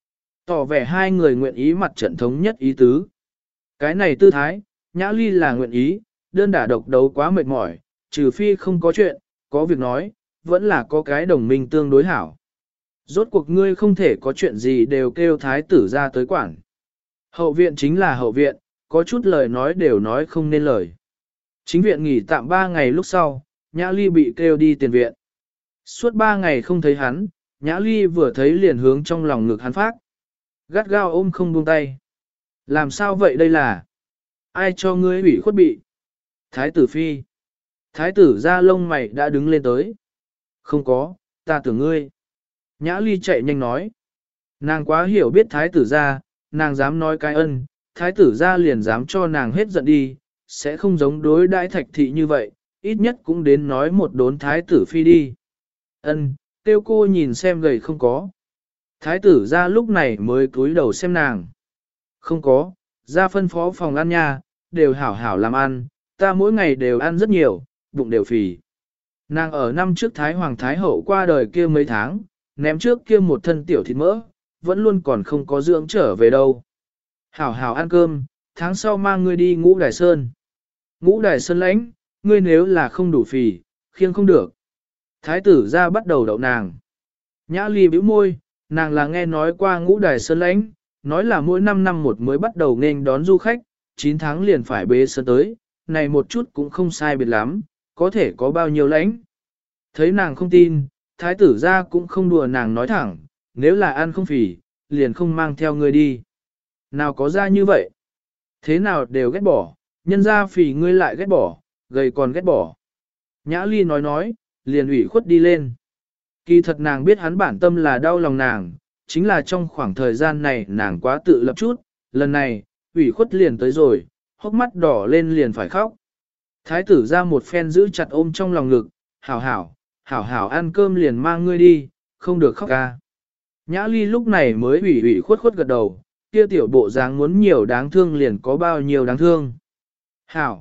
Tỏ vẻ hai người nguyện ý mặt trận thống nhất ý tứ. Cái này tư thái, Nhã Ly là nguyện ý, đơn đả độc đấu quá mệt mỏi, trừ phi không có chuyện, có việc nói, vẫn là có cái đồng minh tương đối hảo. Rốt cuộc ngươi không thể có chuyện gì đều kêu thái tử ra tới quản. Hậu viện chính là hậu viện, có chút lời nói đều nói không nên lời. Chính viện nghỉ tạm 3 ngày lúc sau, Nhã Ly bị kêu đi tiền viện. Suốt 3 ngày không thấy hắn, Nhã Ly vừa thấy liền hướng trong lòng ngực hắn phát. Gắt gao ôm không buông tay. Làm sao vậy đây là? Ai cho ngươi ủy khuất bị? Thái tử phi. Thái tử ra lông mày đã đứng lên tới. Không có, ta tưởng ngươi. Nhã Ly chạy nhanh nói. Nàng quá hiểu biết thái tử ra, nàng dám nói cái ân, thái tử ra liền dám cho nàng hết giận đi, sẽ không giống đối đãi thạch thị như vậy, ít nhất cũng đến nói một đốn thái tử phi đi. Ân, tiêu cô nhìn xem gầy không có. Thái tử ra lúc này mới cúi đầu xem nàng. Không có, ra phân phó phòng ăn nha, đều hảo hảo làm ăn, ta mỗi ngày đều ăn rất nhiều, bụng đều phì. Nàng ở năm trước Thái Hoàng Thái Hậu qua đời kia mấy tháng, ném trước kia một thân tiểu thịt mỡ, vẫn luôn còn không có dưỡng trở về đâu. Hảo hảo ăn cơm, tháng sau mang ngươi đi Ngũ Đài Sơn. Ngũ Đài Sơn lãnh, ngươi nếu là không đủ phì, khiêng không được. Thái tử ra bắt đầu đậu nàng. Nhã Ly bĩu môi, nàng là nghe nói qua Ngũ Đài Sơn lãnh, nói là mỗi 5 năm một mới bắt đầu nên đón du khách, 9 tháng liền phải bế sơn tới, này một chút cũng không sai biệt lắm, có thể có bao nhiêu lãnh. Thấy nàng không tin, thái tử ra cũng không đùa nàng nói thẳng, nếu là ăn không phì, liền không mang theo ngươi đi. Nào có ra như vậy? Thế nào đều ghét bỏ, nhân ra phì ngươi lại ghét bỏ, gầy còn ghét bỏ. Nhã Ly nói, liền ủy khuất đi lên. Kỳ thật nàng biết hắn bản tâm là đau lòng nàng, chính là trong khoảng thời gian này nàng quá tự lập chút, lần này, ủy khuất liền tới rồi, hốc mắt đỏ lên liền phải khóc. Thái tử ra một phen giữ chặt ôm trong lòng ngực, hảo hảo ăn cơm liền mang ngươi đi, không được khóc ca. Nhã Ly lúc này mới ủy khuất gật đầu, kia tiểu bộ dáng muốn nhiều đáng thương liền có bao nhiêu đáng thương. Hảo,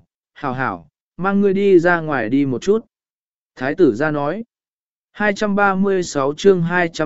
mang ngươi đi ra ngoài đi một chút. Thái tử ra nói. 236 chương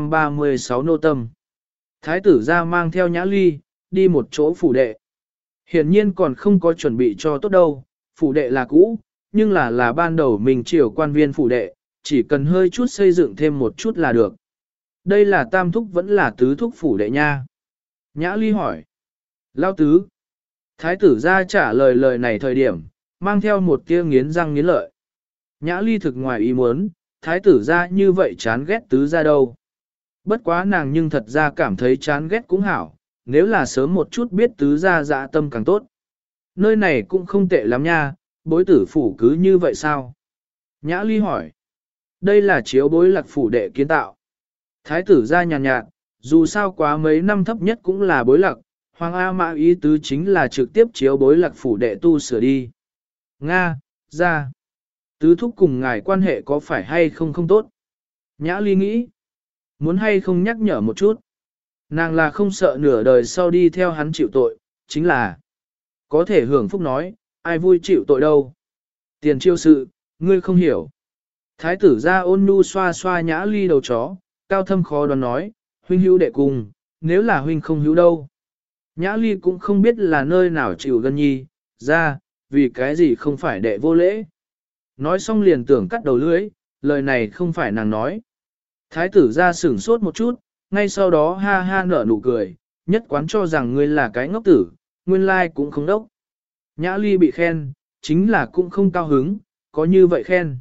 236 nô tâm. Thái tử ra mang theo Nhã Ly, đi một chỗ phủ đệ. Hiển nhiên còn không có chuẩn bị cho tốt đâu, phủ đệ là cũ, nhưng là ban đầu mình triều quan viên phủ đệ, chỉ cần hơi chút xây dựng thêm một chút là được. Đây là tam thúc vẫn là tứ thúc phủ đệ nha. Nhã Ly hỏi. Lao tứ. Thái tử ra trả lời lời này thời điểm, mang theo một tia nghiến răng nghiến lợi. Nhã Ly thực ngoài ý muốn, thái tử ra như vậy chán ghét tứ ra đâu. Bất quá nàng nhưng thật ra cảm thấy chán ghét cũng hảo, nếu là sớm một chút biết tứ ra dạ tâm càng tốt. Nơi này cũng không tệ lắm nha, bối tử phủ cứ như vậy sao? Nhã Ly hỏi. Đây là chiếu bối lạc phủ đệ kiến tạo. Thái tử ra nhàn nhạt, dù sao quá mấy năm thấp nhất cũng là bối lạc, Hoàng A Mã ý tứ chính là trực tiếp chiếu bối lạc phủ đệ tu sửa đi. Nga, ra. Tứ thúc cùng ngài quan hệ có phải hay không không tốt? Nhã Ly nghĩ. Muốn hay không nhắc nhở một chút. Nàng là không sợ nửa đời sau đi theo hắn chịu tội, chính là có thể hưởng phúc nói, ai vui chịu tội đâu. Tiền chiêu sự, ngươi không hiểu. Thái tử ra ôn nhu xoa xoa Nhã Ly đầu chó, cao thâm khó đoán nói, huynh hữu đệ cùng, nếu là huynh không hữu đâu. Nhã Ly cũng không biết là nơi nào chịu gân nhi, ra, vì cái gì không phải đệ vô lễ. Nói xong liền tưởng cắt đầu lưỡi, lời này không phải nàng nói. Thái tử ra sửng sốt một chút, ngay sau đó ha ha nở nụ cười, nhất quán cho rằng ngươi là cái ngốc tử, nguyên lai cũng không đốc. Nhã Ly bị khen, chính là cũng không cao hứng, có như vậy khen.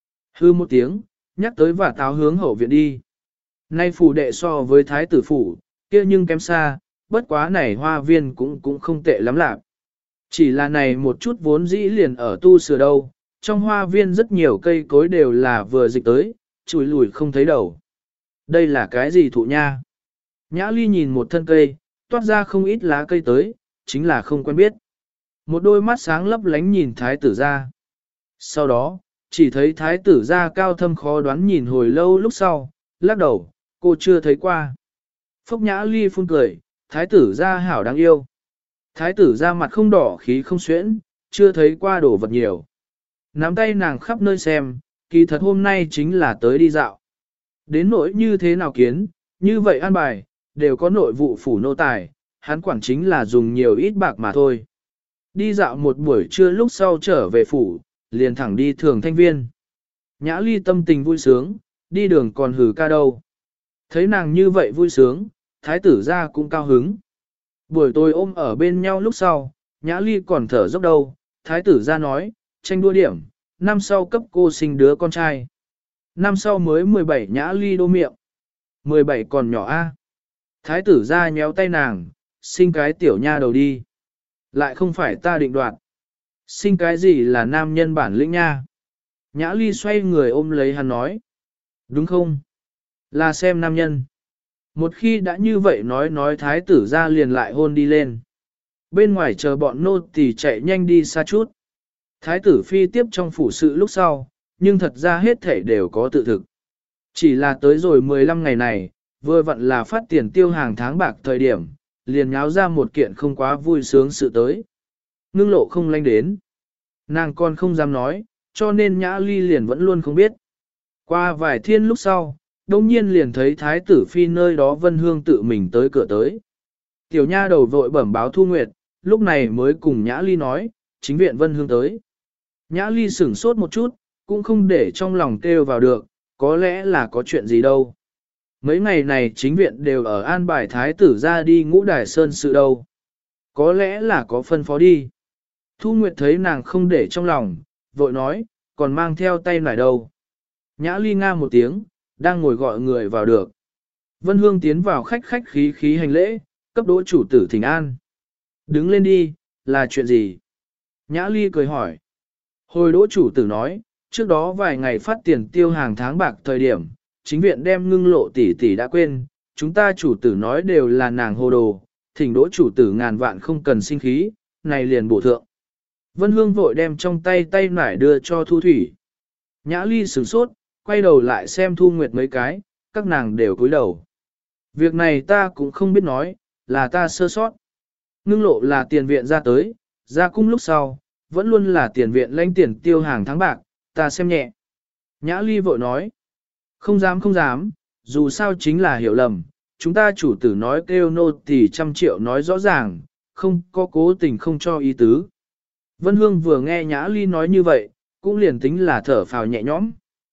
Hư một tiếng, nhắc tới và táo hướng hậu viện đi. Nay phủ đệ so với thái tử phủ, kia nhưng kém xa, bất quá này hoa viên cũng không tệ lắm lạc. Chỉ là này một chút vốn dĩ liền ở tu sửa đâu, trong hoa viên rất nhiều cây cối đều là vừa dịch tới, chùi lùi không thấy đầu. Đây là cái gì thụ nha? Nhã Ly nhìn một thân cây, toát ra không ít lá cây tới, chính là không quen biết. Một đôi mắt sáng lấp lánh nhìn thái tử ra. Sau đó, chỉ thấy thái tử ra cao thâm khó đoán nhìn hồi lâu lúc sau, lắc đầu, cô chưa thấy qua. Phúc Nhã Ly phun cười, thái tử ra hảo đáng yêu. Thái tử ra mặt không đỏ khí không xuyễn, chưa thấy qua đồ vật nhiều. Nắm tay nàng khắp nơi xem, kỳ thật hôm nay chính là tới đi dạo. Đến nỗi như thế nào kiến, như vậy an bài, đều có nội vụ phủ nô tài, hắn quản chính là dùng nhiều ít bạc mà thôi. Đi dạo một buổi trưa lúc sau trở về phủ, liền thẳng đi Thường Thanh Viên. Nhã Ly tâm tình vui sướng, đi đường còn hừ ca đâu. Thấy nàng như vậy vui sướng, thái tử ra cũng cao hứng. Buổi tối ôm ở bên nhau lúc sau, Nhã Ly còn thở dốc đâu, thái tử ra nói, tranh đua điểm, năm sau cấp cô sinh đứa con trai. Năm sau mới 17 Nhã Ly đô miệng. 17 còn nhỏ a. Thái tử ra nhéo tay nàng, sinh cái tiểu nha đầu đi. Lại không phải ta định đoạt. Sinh cái gì là nam nhân bản lĩnh nha. Nhã Ly xoay người ôm lấy hắn nói. Đúng không? Là xem nam nhân. Một khi đã như vậy nói thái tử ra liền lại hôn đi lên. Bên ngoài chờ bọn nô tỳ chạy nhanh đi xa chút. Thái tử phi tiếp trong phủ sự lúc sau, nhưng thật ra hết thể đều có tự thực. Chỉ là tới rồi 15 ngày này, vừa vặn là phát tiền tiêu hàng tháng bạc thời điểm, liền nháo ra một kiện không quá vui sướng sự tới. Ngưng lộ không lanh đến. Nàng còn không dám nói, cho nên Nhã Ly liền vẫn luôn không biết. Qua vài thiên lúc sau, đông nhiên liền thấy thái tử phi nơi đó Vân Hương tự mình tới cửa tới. Tiểu nha đầu vội bẩm báo Thu Nguyệt, lúc này mới cùng Nhã Ly nói, chính viện Vân Hương tới. Nhã Ly sửng sốt một chút, cũng không để trong lòng kêu vào được, có lẽ là có chuyện gì đâu. Mấy ngày này chính viện đều ở an bài thái tử ra đi Ngũ Đài Sơn sự đâu. Có lẽ là có phân phó đi. Thu Nguyệt thấy nàng không để trong lòng, vội nói, còn mang theo tay nải đâu. Nhã Ly nga một tiếng, đang ngồi gọi người vào được. Vân Hương tiến vào khách khí hành lễ, cấp đỗ chủ tử thỉnh an. Đứng lên đi, là chuyện gì? Nhã Ly cười hỏi. Hồi đỗ chủ tử nói, trước đó vài ngày phát tiền tiêu hàng tháng bạc thời điểm, chính viện đem Ngưng Lộ tỷ tỷ đã quên, chúng ta chủ tử nói đều là nàng hồ đồ, thỉnh đỗ chủ tử ngàn vạn không cần sinh khí, này liền bổ thượng. Vân Hương vội đem trong tay nải đưa cho Thu Thủy. Nhã Ly sửng sốt, quay đầu lại xem Thu Nguyệt mấy cái, các nàng đều cúi đầu. Việc này ta cũng không biết nói, là ta sơ sót. Ngưng Lộ là tiền viện ra tới, ra cung lúc sau, vẫn luôn là tiền viện lãnh tiền tiêu hàng tháng bạc, ta xem nhẹ. Nhã Ly vội nói, không dám, dù sao chính là hiểu lầm, chúng ta chủ tử nói kêu nô tỳ 100 triệu nói rõ ràng, không có cố tình không cho ý tứ. Vân Hương vừa nghe Nhã Ly nói như vậy, cũng liền tính là thở phào nhẹ nhõm.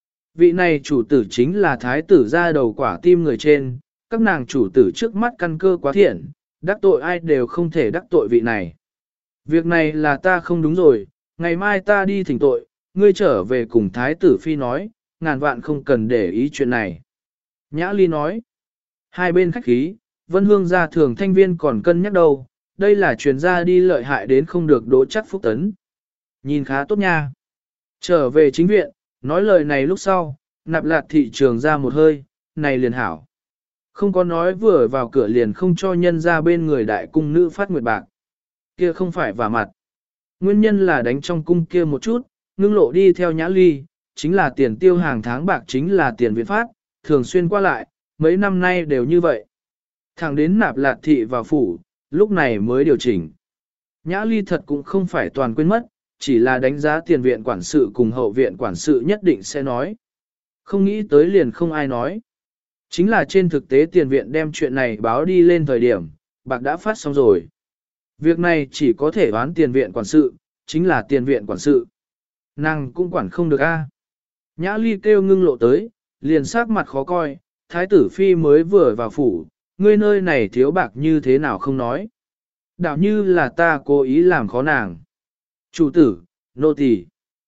Vị này chủ tử chính là thái tử ra đầu quả tim người trên, các nàng chủ tử trước mắt căn cơ quá thiện, đắc tội ai đều không thể đắc tội vị này. Việc này là ta không đúng rồi, ngày mai ta đi thỉnh tội, ngươi trở về cùng thái tử phi nói, ngàn vạn không cần để ý chuyện này. Nhã Ly nói, hai bên khách khí, Vân Hương ra Thường Thanh Viên còn cân nhắc đâu, đây là truyền ra đi lợi hại đến không được đỗ chắc phúc tấn. Nhìn khá tốt nha. Trở về chính viện, nói lời này lúc sau, Nạp Lạt thị trường ra một hơi, này liền hảo. Không có nói vừa vào cửa liền không cho nhân ra bên người đại cung nữ phát nguyệt bạc. Kia không phải vả mặt. Nguyên nhân là đánh trong cung kia một chút, Ngưng Lộ đi theo Nhã Ly, chính là tiền tiêu hàng tháng bạc chính là tiền viện phát, thường xuyên qua lại, mấy năm nay đều như vậy. Thẳng đến Nạp Lạt thị vào phủ, lúc này mới điều chỉnh. Nhã Ly thật cũng không phải toàn quên mất, chỉ là đánh giá tiền viện quản sự cùng hậu viện quản sự nhất định sẽ nói. Không nghĩ tới liền không ai nói. Chính là trên thực tế tiền viện đem chuyện này báo đi lên thời điểm, bạc đã phát xong rồi. Việc này chỉ có thể đoán tiền viện quản sự, chính là tiền viện quản sự. Nàng cũng quản không được a. Nhã Ly kêu Ngưng Lộ tới, liền sắc mặt khó coi, thái tử phi mới vừa vào phủ, ngươi nơi này thiếu bạc như thế nào không nói. Đạo như là ta cố ý làm khó nàng. Chủ tử, nô tỳ.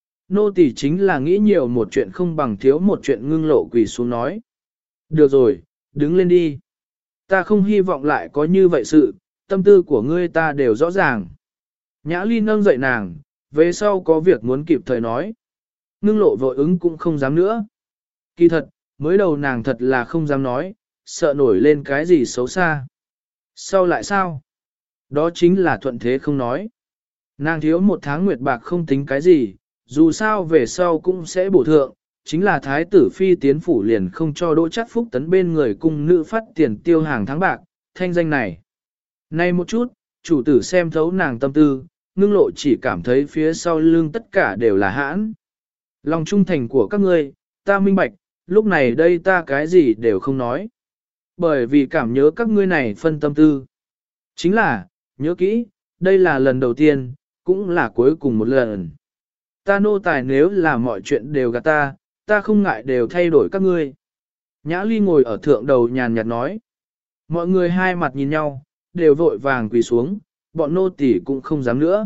Nô tỳ chính là nghĩ nhiều một chuyện không bằng thiếu một chuyện. Ngưng Lộ quỳ xuống nói. Được rồi, đứng lên đi. Ta không hy vọng lại có như vậy sự, tâm tư của ngươi ta đều rõ ràng. Nhã Ly nâng dậy nàng, về sau có việc muốn kịp thời nói. Ngưng Lộ vội ứng cũng không dám nữa. Kỳ thật, mới đầu nàng thật là không dám nói, sợ nổi lên cái gì xấu xa. Sau lại sao? Đó chính là thuận thế không nói. Nàng thiếu một tháng nguyệt bạc không tính cái gì, dù sao về sau cũng sẽ bổ thượng, chính là thái tử phi tiến phủ liền không cho đỗ chắc phúc tấn bên người cung nữ phát tiền tiêu hàng tháng bạc, thanh danh này. Nay một chút, chủ tử xem thấu nàng tâm tư, Ngưng Lộ chỉ cảm thấy phía sau lưng tất cả đều là hãn. Lòng trung thành của các ngươi, ta minh bạch, lúc này đây ta cái gì đều không nói. Bởi vì cảm nhớ các ngươi này phân tâm tư. Chính là, nhớ kỹ, đây là lần đầu tiên, cũng là cuối cùng một lần. Ta nô tài nếu là mọi chuyện đều gạt ta không ngại đều thay đổi các ngươi. Nhã Ly ngồi ở thượng đầu nhàn nhạt nói. Mọi người hai mặt nhìn nhau, đều vội vàng quỳ xuống, bọn nô tỳ cũng không dám nữa.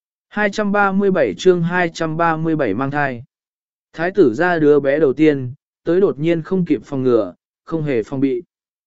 237 chương 237 mang thai. Thái tử ra đứa bé đầu tiên, tới đột nhiên không kịp phòng ngừa, không hề phòng bị.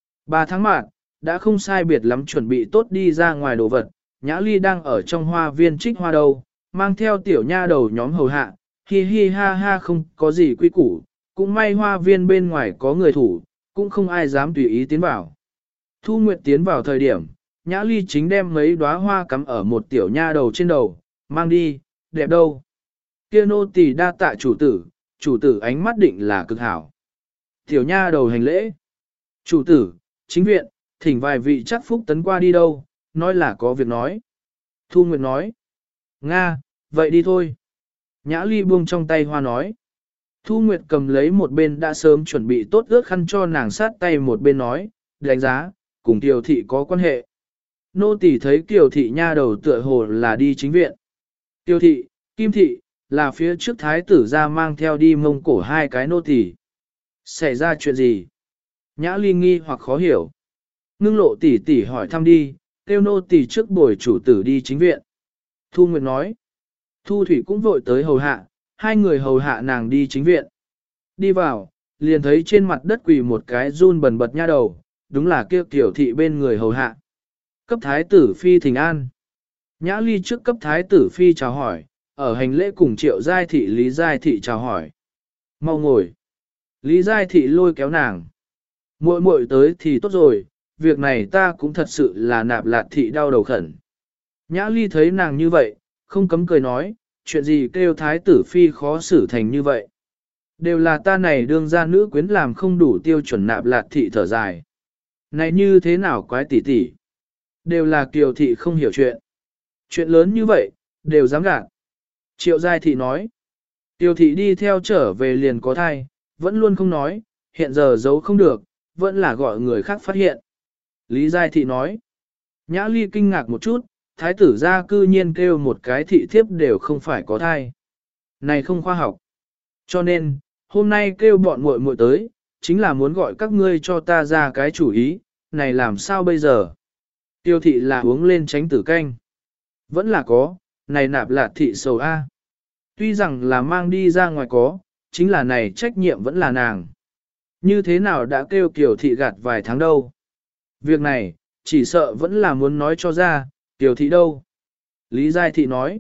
3 tháng mạng, đã không sai biệt lắm chuẩn bị tốt đi ra ngoài đồ vật, Nhã Ly đang ở trong hoa viên trích hoa đầu, mang theo tiểu nha đầu nhóm hầu hạ, hi hi ha ha không có gì quy củ, cũng may hoa viên bên ngoài có người thủ, cũng không ai dám tùy ý tiến vào. Thu Nguyệt tiến vào thời điểm, Nhã Ly chính đem mấy đóa hoa cắm ở một tiểu nha đầu trên đầu, mang đi, đẹp đâu. Kia nô tỳ đa tạ chủ tử ánh mắt định là cực hảo. Tiểu nha đầu hành lễ. Chủ tử, chính viện, thỉnh vài vị chắc phúc tấn qua đi đâu, nói là có việc nói. Thu Nguyệt nói. Nga, vậy đi thôi. Nhã Ly buông trong tay hoa nói. Thu Nguyệt cầm lấy một bên đã sớm chuẩn bị tốt ước khăn cho nàng sát tay một bên nói, đánh giá, cùng Kiều Thị có quan hệ. Nô tỳ thấy Kiều Thị nha đầu tựa hồ là đi chính viện. Kiều Thị, Kim Thị, là phía trước thái tử ra mang theo đi Mông Cổ hai cái nô tỳ. Xảy ra chuyện gì? Nhã Ly nghi hoặc khó hiểu. Ngưng Lộ tỷ tỷ hỏi thăm đi, kêu nô tỳ trước bồi chủ tử đi chính viện. Thu Nguyệt nói. Thu Thủy cũng vội tới hầu hạ, hai người hầu hạ nàng đi chính viện. Đi vào, liền thấy trên mặt đất quỳ một cái run bần bật nha đầu, đúng là kia Kiều Thị bên người hầu hạ. Cấp thái tử phi thỉnh an. Nhã Ly trước cấp thái tử phi chào hỏi, ở hành lễ cùng Triệu Giai Thị Lý Giai Thị chào hỏi. Mau ngồi. Lý Giai Thị lôi kéo nàng. Muội muội tới thì tốt rồi, việc này ta cũng thật sự là Nạp Lạt Thị đau đầu khẩn. Nhã Ly thấy nàng như vậy, không cấm cười nói, chuyện gì kêu thái tử phi khó xử thành như vậy. Đều là ta này đương gia nữ quyến làm không đủ tiêu chuẩn Nạp Lạt Thị thở dài. Này như thế nào quái tỷ tỷ? Đều là Kiều Thị không hiểu chuyện. Chuyện lớn như vậy, đều dám gạt. Triệu Giai Thị nói. Kiều Thị đi theo trở về liền có thai, vẫn luôn không nói, hiện giờ giấu không được, vẫn là gọi người khác phát hiện. Lý Giai Thị nói. Nhã Ly kinh ngạc một chút, thái tử gia cư nhiên kêu một cái thị thiếp đều không phải có thai. Này không khoa học. Cho nên, hôm nay kêu bọn muội muội tới, chính là muốn gọi các ngươi cho ta ra cái chủ ý, này làm sao bây giờ? Tiêu thị là uống lên tránh tử canh. Vẫn là có, này Nạp Lạt Thị sầu A. Tuy rằng là mang đi ra ngoài có, chính là này trách nhiệm vẫn là nàng. Như thế nào đã kêu Kiều Thị gạt vài tháng đâu. Việc này, chỉ sợ vẫn là muốn nói cho ra, Kiều Thị đâu. Lý Giai Thị nói,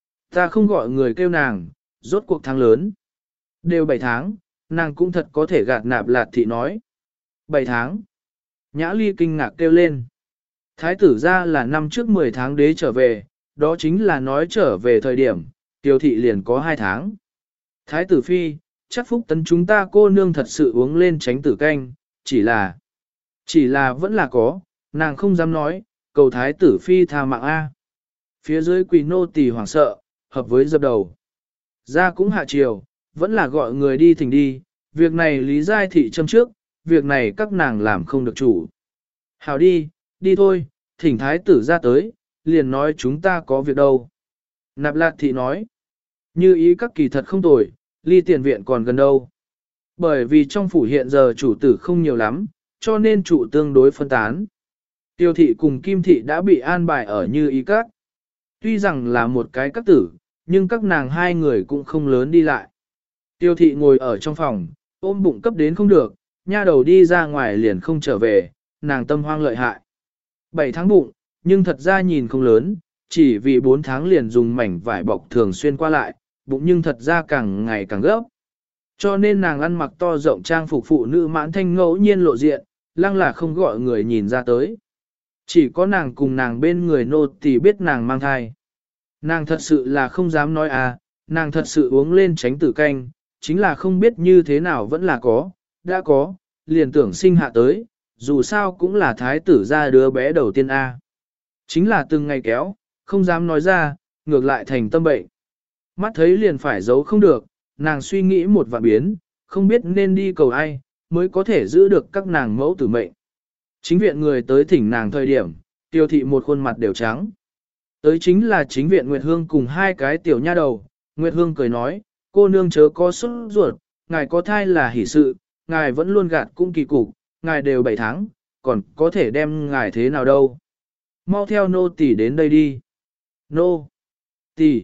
ta không gọi người kêu nàng, rốt cuộc tháng lớn. Đều 7 tháng, nàng cũng thật có thể gạt Nạp Lạt Thị nói. 7 tháng. Nhã Ly kinh ngạc kêu lên. Thái tử ra là năm trước 10 tháng đế trở về, đó chính là nói trở về thời điểm, Kiều Thị liền có 2 tháng. Thái tử phi, chắc phúc tấn chúng ta cô nương thật sự uống lên tránh tử canh, chỉ là vẫn là có, nàng không dám nói, cầu thái tử phi tha mạng A. Phía dưới quỳ nô tỳ hoảng sợ, hợp với dập đầu. Ra cũng hạ chiều, vẫn là gọi người đi thỉnh đi, việc này Lý Giai Thị châm trước, việc này các nàng làm không được chủ. Hảo đi, đi thôi, thỉnh thái tử ra tới, liền nói chúng ta có việc đâu. Nạp Lạt Thị nói, như ý các kỳ thật không tồi, ly tiền viện còn gần đâu. Bởi vì trong phủ hiện giờ chủ tử không nhiều lắm, cho nên chủ tương đối phân tán. Tiêu Thị cùng Kim Thị đã bị an bài ở như ý các. Tuy rằng là một cái các tử, nhưng các nàng hai người cũng không lớn đi lại. Tiêu Thị ngồi ở trong phòng, ôm bụng cấp đến không được, nha đầu đi ra ngoài liền không trở về, nàng tâm hoang lợi hại. 7 tháng bụng, nhưng thật ra nhìn không lớn, chỉ vì 4 tháng liền dùng mảnh vải bọc thường xuyên qua lại, bụng nhưng thật ra càng ngày càng gấp. Cho nên nàng ăn mặc to rộng trang phục phụ nữ mãn thanh ngẫu nhiên lộ diện, lăng là không gọi người nhìn ra tới. Chỉ có nàng cùng nàng bên người nô tỳ biết nàng mang thai. Nàng thật sự là không dám nói à, nàng thật sự uống lên tránh tử canh, chính là không biết như thế nào vẫn là có, đã có, liền tưởng sinh hạ tới, dù sao cũng là thái tử ra đứa bé đầu tiên a. Chính là từng ngày kéo, không dám nói ra, ngược lại thành tâm bệnh. Mắt thấy liền phải giấu không được, nàng suy nghĩ một vạn biến, không biết nên đi cầu ai, mới có thể giữ được các nàng mẫu tử mệnh. Chính viện người tới thỉnh nàng thời điểm, Tiêu thị một khuôn mặt đều trắng. Tới chính là chính viện Nguyệt Hương cùng hai cái tiểu nha đầu. Nguyệt Hương cười nói, cô nương chớ có sốt ruột, ngài có thai là hỷ sự, ngài vẫn luôn gạt cung kỳ cục, ngài đều 7 tháng, còn có thể đem ngài thế nào đâu. Mau theo nô tỳ đến đây đi. Nô tỳ,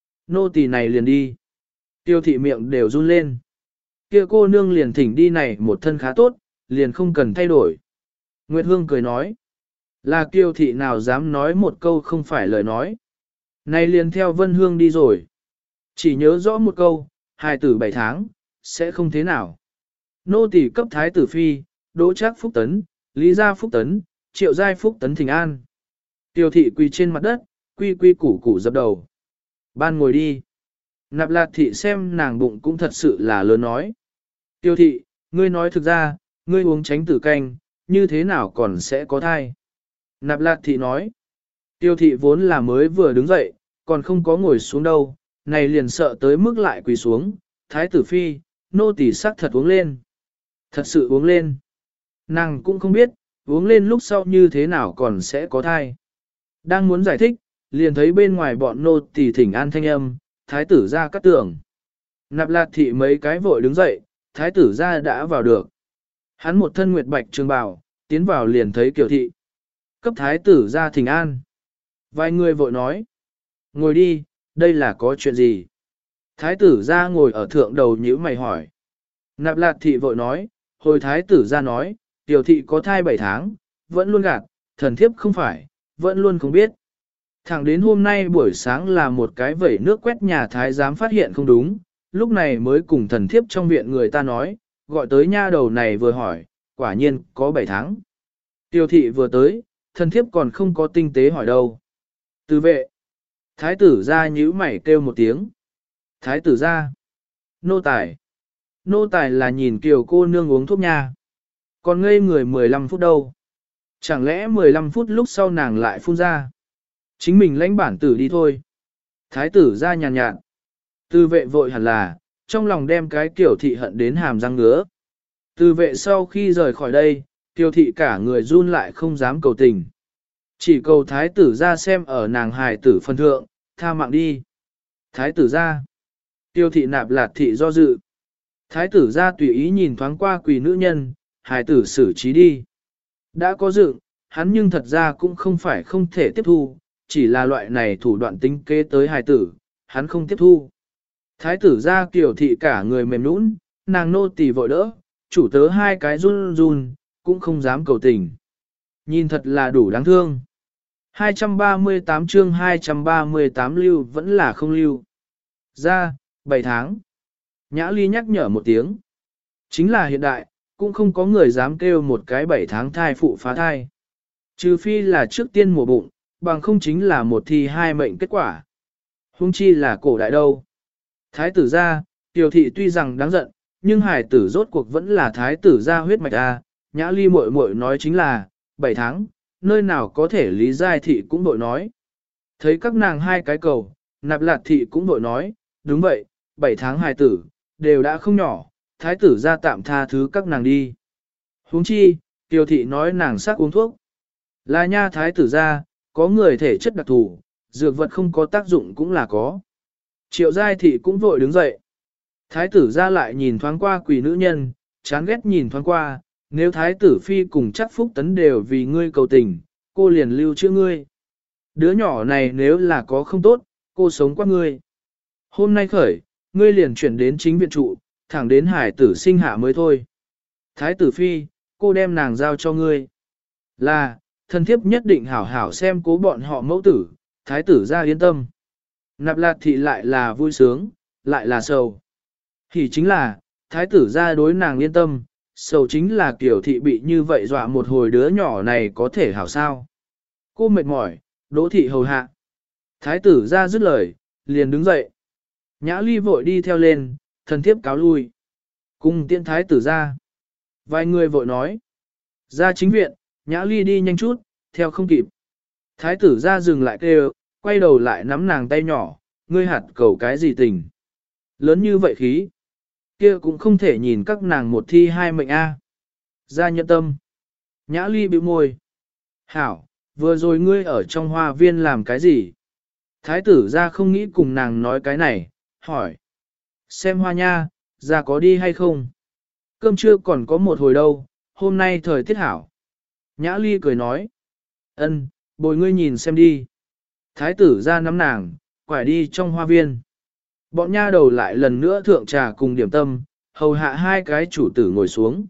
nô tỳ này liền đi. Tiêu thị miệng đều run lên. Kia cô nương liền thỉnh đi này một thân khá tốt, liền không cần thay đổi. Nguyệt Hương cười nói, là Kiều thị nào dám nói một câu không phải lời nói. Này liền theo Vân Hương đi rồi. Chỉ nhớ rõ một câu, hài tử 7 tháng, sẽ không thế nào. Nô tỳ cấp thái tử phi, Đỗ Trác Phúc Tấn, Lý Gia Phúc Tấn, Triệu Giai Phúc Tấn thỉnh an. Tiêu thị quỳ trên mặt đất, quy quy củ củ dập đầu. Ban ngồi đi. Nạp Lạt thị xem nàng bụng cũng thật sự là lớn nói. Tiêu thị, ngươi nói thực ra, ngươi uống tránh tử canh, như thế nào còn sẽ có thai? Nạp Lạt thị nói. Tiêu thị vốn là mới vừa đứng dậy, còn không có ngồi xuống đâu, này liền sợ tới mức lại quỳ xuống. Thái tử phi, nô tỳ sắc thật uống lên. Thật sự uống lên. Nàng cũng không biết, uống lên lúc sau như thế nào còn sẽ có thai. Đang muốn giải thích, liền thấy bên ngoài bọn nô tỳ thỉnh an thanh âm, thái tử ra cắt tưởng. Nạp Lạt thị mấy cái vội đứng dậy, thái tử ra đã vào được. Hắn một thân nguyệt bạch trường bào, tiến vào liền thấy Kiều thị. Cấp thái tử ra thỉnh an. Vài người vội nói. Ngồi đi, đây là có chuyện gì? Thái tử ra ngồi ở thượng đầu nhíu mày hỏi. Nạp Lạt thị vội nói, hồi thái tử ra nói, Kiều thị có thai 7 tháng, vẫn luôn gạt, thần thiếp không phải, vẫn luôn không biết. Thẳng đến hôm nay buổi sáng là một cái vẩy nước quét nhà thái giám phát hiện không đúng, lúc này mới cùng thần thiếp trong viện người ta nói, gọi tới nha đầu này vừa hỏi, quả nhiên có 7 tháng. Tiêu thị vừa tới, thần thiếp còn không có tinh tế hỏi đâu. Từ vệ, thái tử ra nhíu mày kêu một tiếng. Thái tử ra, nô tài. Nô tài là nhìn Kiều cô nương uống thuốc nha. Còn ngây người 15 phút đâu. Chẳng lẽ 15 phút lúc sau nàng lại phun ra. Chính mình lãnh bản tử đi thôi. Thái tử ra nhàn nhạt. Từ vệ vội hẳn là, trong lòng đem cái Kiều thị hận đến hàm răng ngứa. Từ vệ sau khi rời khỏi đây, Kiều thị cả người run lại không dám cầu tình. Chỉ cầu thái tử ra xem ở nàng hài tử phân thượng, tha mạng đi. Thái tử ra. Kiều thị Nạp Lạt thị do dự. Thái tử ra tùy ý nhìn thoáng qua quỳ nữ nhân, hài tử xử trí đi. Đã có dự, hắn nhưng thật ra cũng không phải không thể tiếp thu, chỉ là loại này thủ đoạn tính kế tới hài tử, hắn không tiếp thu. Thái tử ra Kiều thị cả người mềm nũng, nàng nô tỳ vội đỡ, chủ tớ hai cái run run, cũng không dám cầu tình. Nhìn thật là đủ đáng thương. 238 chương 238 lưu vẫn là không lưu. Ra, 7 tháng. Nhã Ly nhắc nhở một tiếng. Chính là hiện đại, cũng không có người dám kêu một cái 7 tháng thai phụ phá thai. Trừ phi là trước tiên mổ bụng, bằng không chính là một thi hai mệnh kết quả. Hung chi là cổ đại đâu. Thái tử gia, Kiều thị tuy rằng đáng giận, nhưng hải tử rốt cuộc vẫn là thái tử gia huyết mạch a. Nhã Ly muội muội nói chính là, 7 tháng, nơi nào có thể Lý Giai thị cũng bội nói. Thấy các nàng hai cái cầu, Nạp Lạt thị cũng bội nói, đúng vậy, 7 tháng hài tử, đều đã không nhỏ, thái tử gia tạm tha thứ các nàng đi. Huống chi, Kiều thị nói nàng sắc uống thuốc. Là nha thái tử gia, có người thể chất đặc thù, dược vật không có tác dụng cũng là có. Triệu Giai thị cũng vội đứng dậy. Thái tử gia lại nhìn thoáng qua quỷ nữ nhân, chán ghét nhìn thoáng qua, nếu thái tử phi cùng chắc Phúc Tấn đều vì ngươi cầu tình, cô liền lưu chữa ngươi. Đứa nhỏ này nếu là có không tốt, cô sống qua ngươi. Hôm nay khởi, ngươi liền chuyển đến chính viện trụ, thẳng đến hải tử sinh hạ mới thôi. Thái tử phi, cô đem nàng giao cho ngươi. Là, thân thiếp nhất định hảo hảo xem cố bọn họ mẫu tử, thái tử ra yên tâm. Nạp Lạt thị lại là vui sướng, lại là sầu. Thì chính là, thái tử ra đối nàng yên tâm, sầu chính là kiểu thị bị như vậy dọa một hồi đứa nhỏ này có thể hảo sao. Cô mệt mỏi, Đỗ thị hầu hạ. Thái tử ra dứt lời, liền đứng dậy. Nhã Ly vội đi theo lên, thần thiếp cáo lui. Cùng tiễn thái tử ra. Vài người vội nói. Ra chính viện, Nhã Ly đi nhanh chút, theo không kịp. Thái tử ra dừng lại kêu, quay đầu lại nắm nàng tay nhỏ, ngươi hạt cầu cái gì tình. Lớn như vậy khí. Kia cũng không thể nhìn các nàng một thi hai mệnh A. Ra nhận tâm. Nhã ly bĩu môi. Hảo, vừa rồi ngươi ở trong hoa viên làm cái gì? Thái tử ra không nghĩ cùng nàng nói cái này, hỏi. Xem hoa nha, ra có đi hay không? Cơm trưa còn có một hồi đâu, hôm nay thời tiết hảo. Nhã ly cười nói. Ân, bồi ngươi nhìn xem đi. Thái tử ra nắm nàng, quải đi trong hoa viên. Bọn nha đầu lại lần nữa thượng trà cùng điểm tâm, hầu hạ hai cái chủ tử ngồi xuống.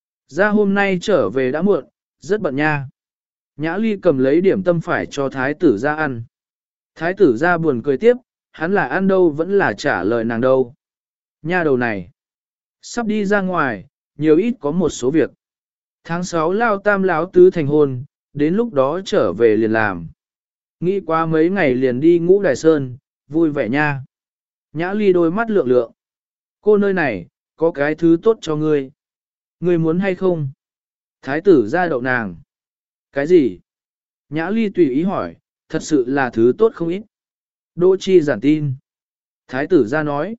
Ra hôm nay trở về đã muộn, rất bận nha. Nhã ly cầm lấy điểm tâm phải cho thái tử ra ăn. Thái tử ra buồn cười tiếp, hắn là ăn đâu vẫn là trả lời nàng đâu. Nha đầu này, sắp đi ra ngoài, nhiều ít có một số việc. Tháng 6 lao tam láo tứ thành hôn, đến lúc đó trở về liền làm. Nghĩ qua mấy ngày liền đi Ngũ Đài Sơn, vui vẻ nha. Nhã ly đôi mắt lượng lượng. Cô nơi này, có cái thứ tốt cho ngươi. Ngươi muốn hay không? Thái tử ra đậu nàng. Cái gì? Nhã ly tùy ý hỏi, thật sự là thứ tốt không ít. Đỗ chi giản tin. Thái tử ra nói.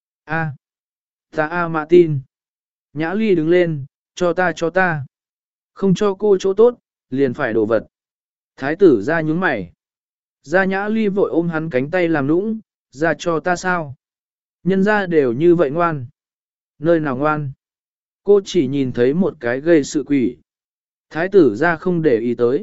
A, ta A mạ tin. Nhã ly đứng lên, cho ta. Không cho cô chỗ tốt, liền phải đổ vật. Thái tử ra nhúng mày. Ra nhã ly vội ôm hắn cánh tay làm nũng, ra cho ta sao? Nhân ra đều như vậy ngoan. Nơi nào ngoan? Cô chỉ nhìn thấy một cái gây sự quỷ. Thái tử ra không để ý tới.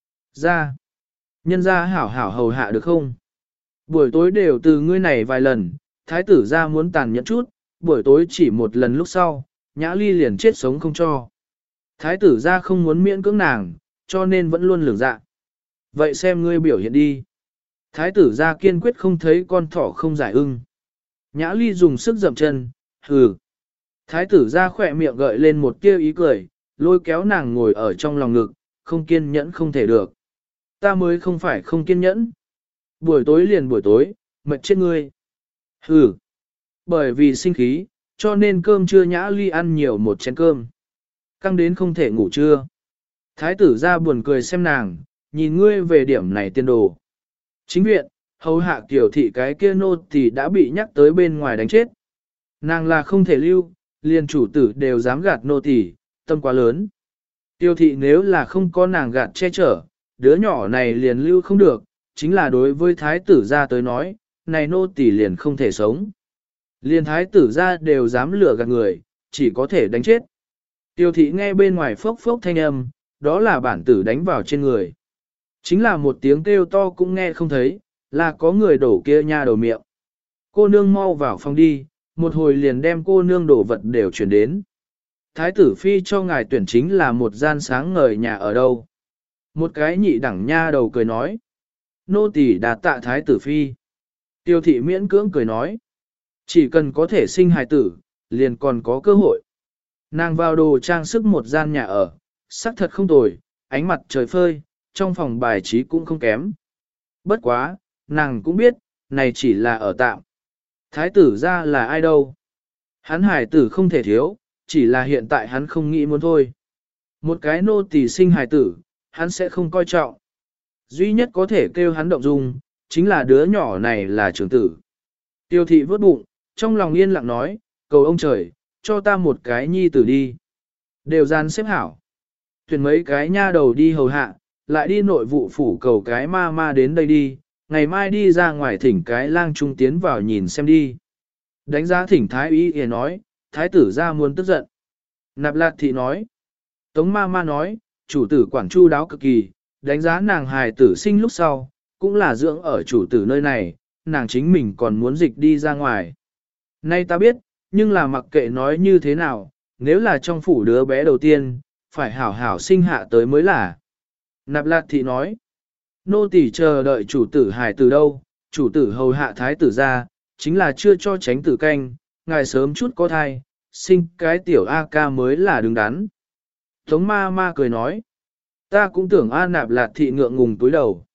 Ra. Nhân ra hảo hảo hầu hạ được không? Buổi tối đều từ ngươi này vài lần, thái tử ra muốn tàn nhẫn chút, buổi tối chỉ một lần lúc sau, nhã ly liền chết sống không cho. Thái tử ra không muốn miễn cưỡng nàng, cho nên vẫn luôn lường dạ. Vậy xem ngươi biểu hiện đi. Thái tử ra kiên quyết không thấy con thỏ không giải ưng. Nhã ly dùng sức dậm chân, hừ. Thái tử ra khỏe miệng gợi lên một tia ý cười, lôi kéo nàng ngồi ở trong lòng ngực, không kiên nhẫn không thể được. Ta mới không phải không kiên nhẫn. Buổi tối liền buổi tối, mệt chết ngươi. Hừ. Bởi vì sinh khí, cho nên cơm trưa nhã ly ăn nhiều một chén cơm. Căng đến không thể ngủ trưa. Thái tử ra buồn cười xem nàng, nhìn ngươi về điểm này tiên đồ. Chính viện, hầu hạ kiểu thị cái kia nô thì đã bị nhắc tới bên ngoài đánh chết. Nàng là không thể lưu, liền chủ tử đều dám gạt nô tỳ, tâm quá lớn. Tiêu thị nếu là không có nàng gạt che chở, đứa nhỏ này liền lưu không được, chính là đối với thái tử gia tới nói, này nô tỳ liền không thể sống. Liền thái tử gia đều dám lừa gạt người, chỉ có thể đánh chết. Tiêu thị nghe bên ngoài phốc phốc thanh âm, đó là bản tử đánh vào trên người. Chính là một tiếng kêu to cũng nghe không thấy, là có người đổ kia nha đầu miệng. Cô nương mau vào phòng đi, một hồi liền đem cô nương đổ vật đều chuyển đến. Thái tử phi cho ngài tuyển chính là một gian sáng ngời nhà ở đâu. Một cái nhị đẳng nha đầu cười nói. Nô tỳ đã tạ thái tử phi. Tiêu thị miễn cưỡng cười nói. Chỉ cần có thể sinh hài tử, liền còn có cơ hội. Nàng vào đồ trang sức một gian nhà ở, sắc thật không tồi, ánh mặt trời phơi, trong phòng bài trí cũng không kém. Bất quá, nàng cũng biết, này chỉ là ở tạm. Thái tử ra là ai đâu? Hắn hài tử không thể thiếu, chỉ là hiện tại hắn không nghĩ muốn thôi. Một cái nô tỳ sinh hài tử, hắn sẽ không coi trọng. Duy nhất có thể kêu hắn động dung, chính là đứa nhỏ này là trưởng tử. Tiêu thị vớt bụng, trong lòng yên lặng nói, cầu ông trời, cho ta một cái nhi tử đi. Đều gian xếp hảo. Tuyển mấy cái nha đầu đi hầu hạ, lại đi nội vụ phủ cầu cái ma ma đến đây đi, ngày mai đi ra ngoài thỉnh cái lang trung tiến vào nhìn xem đi. Đánh giá thỉnh thái ý hề nói, thái tử ra muốn tức giận. Nạp Lạt thị nói, Tống ma ma nói, chủ tử quản chu đáo cực kỳ, đánh giá nàng hài tử sinh lúc sau, cũng là dưỡng ở chủ tử nơi này, nàng chính mình còn muốn dịch đi ra ngoài. Nay ta biết, nhưng là mặc kệ nói như thế nào, nếu là trong phủ đứa bé đầu tiên, phải hảo hảo sinh hạ tới mới là. Nạp Lạt thị nói, nô tỳ chờ đợi chủ tử hài tử đâu, chủ tử hầu hạ thái tử ra, chính là chưa cho tránh tử canh, ngài sớm chút có thai, sinh cái tiểu A ca mới là đứng đắn. Tống ma ma cười nói, ta cũng tưởng A Nạp Lạt thị ngượng ngùng túi đầu.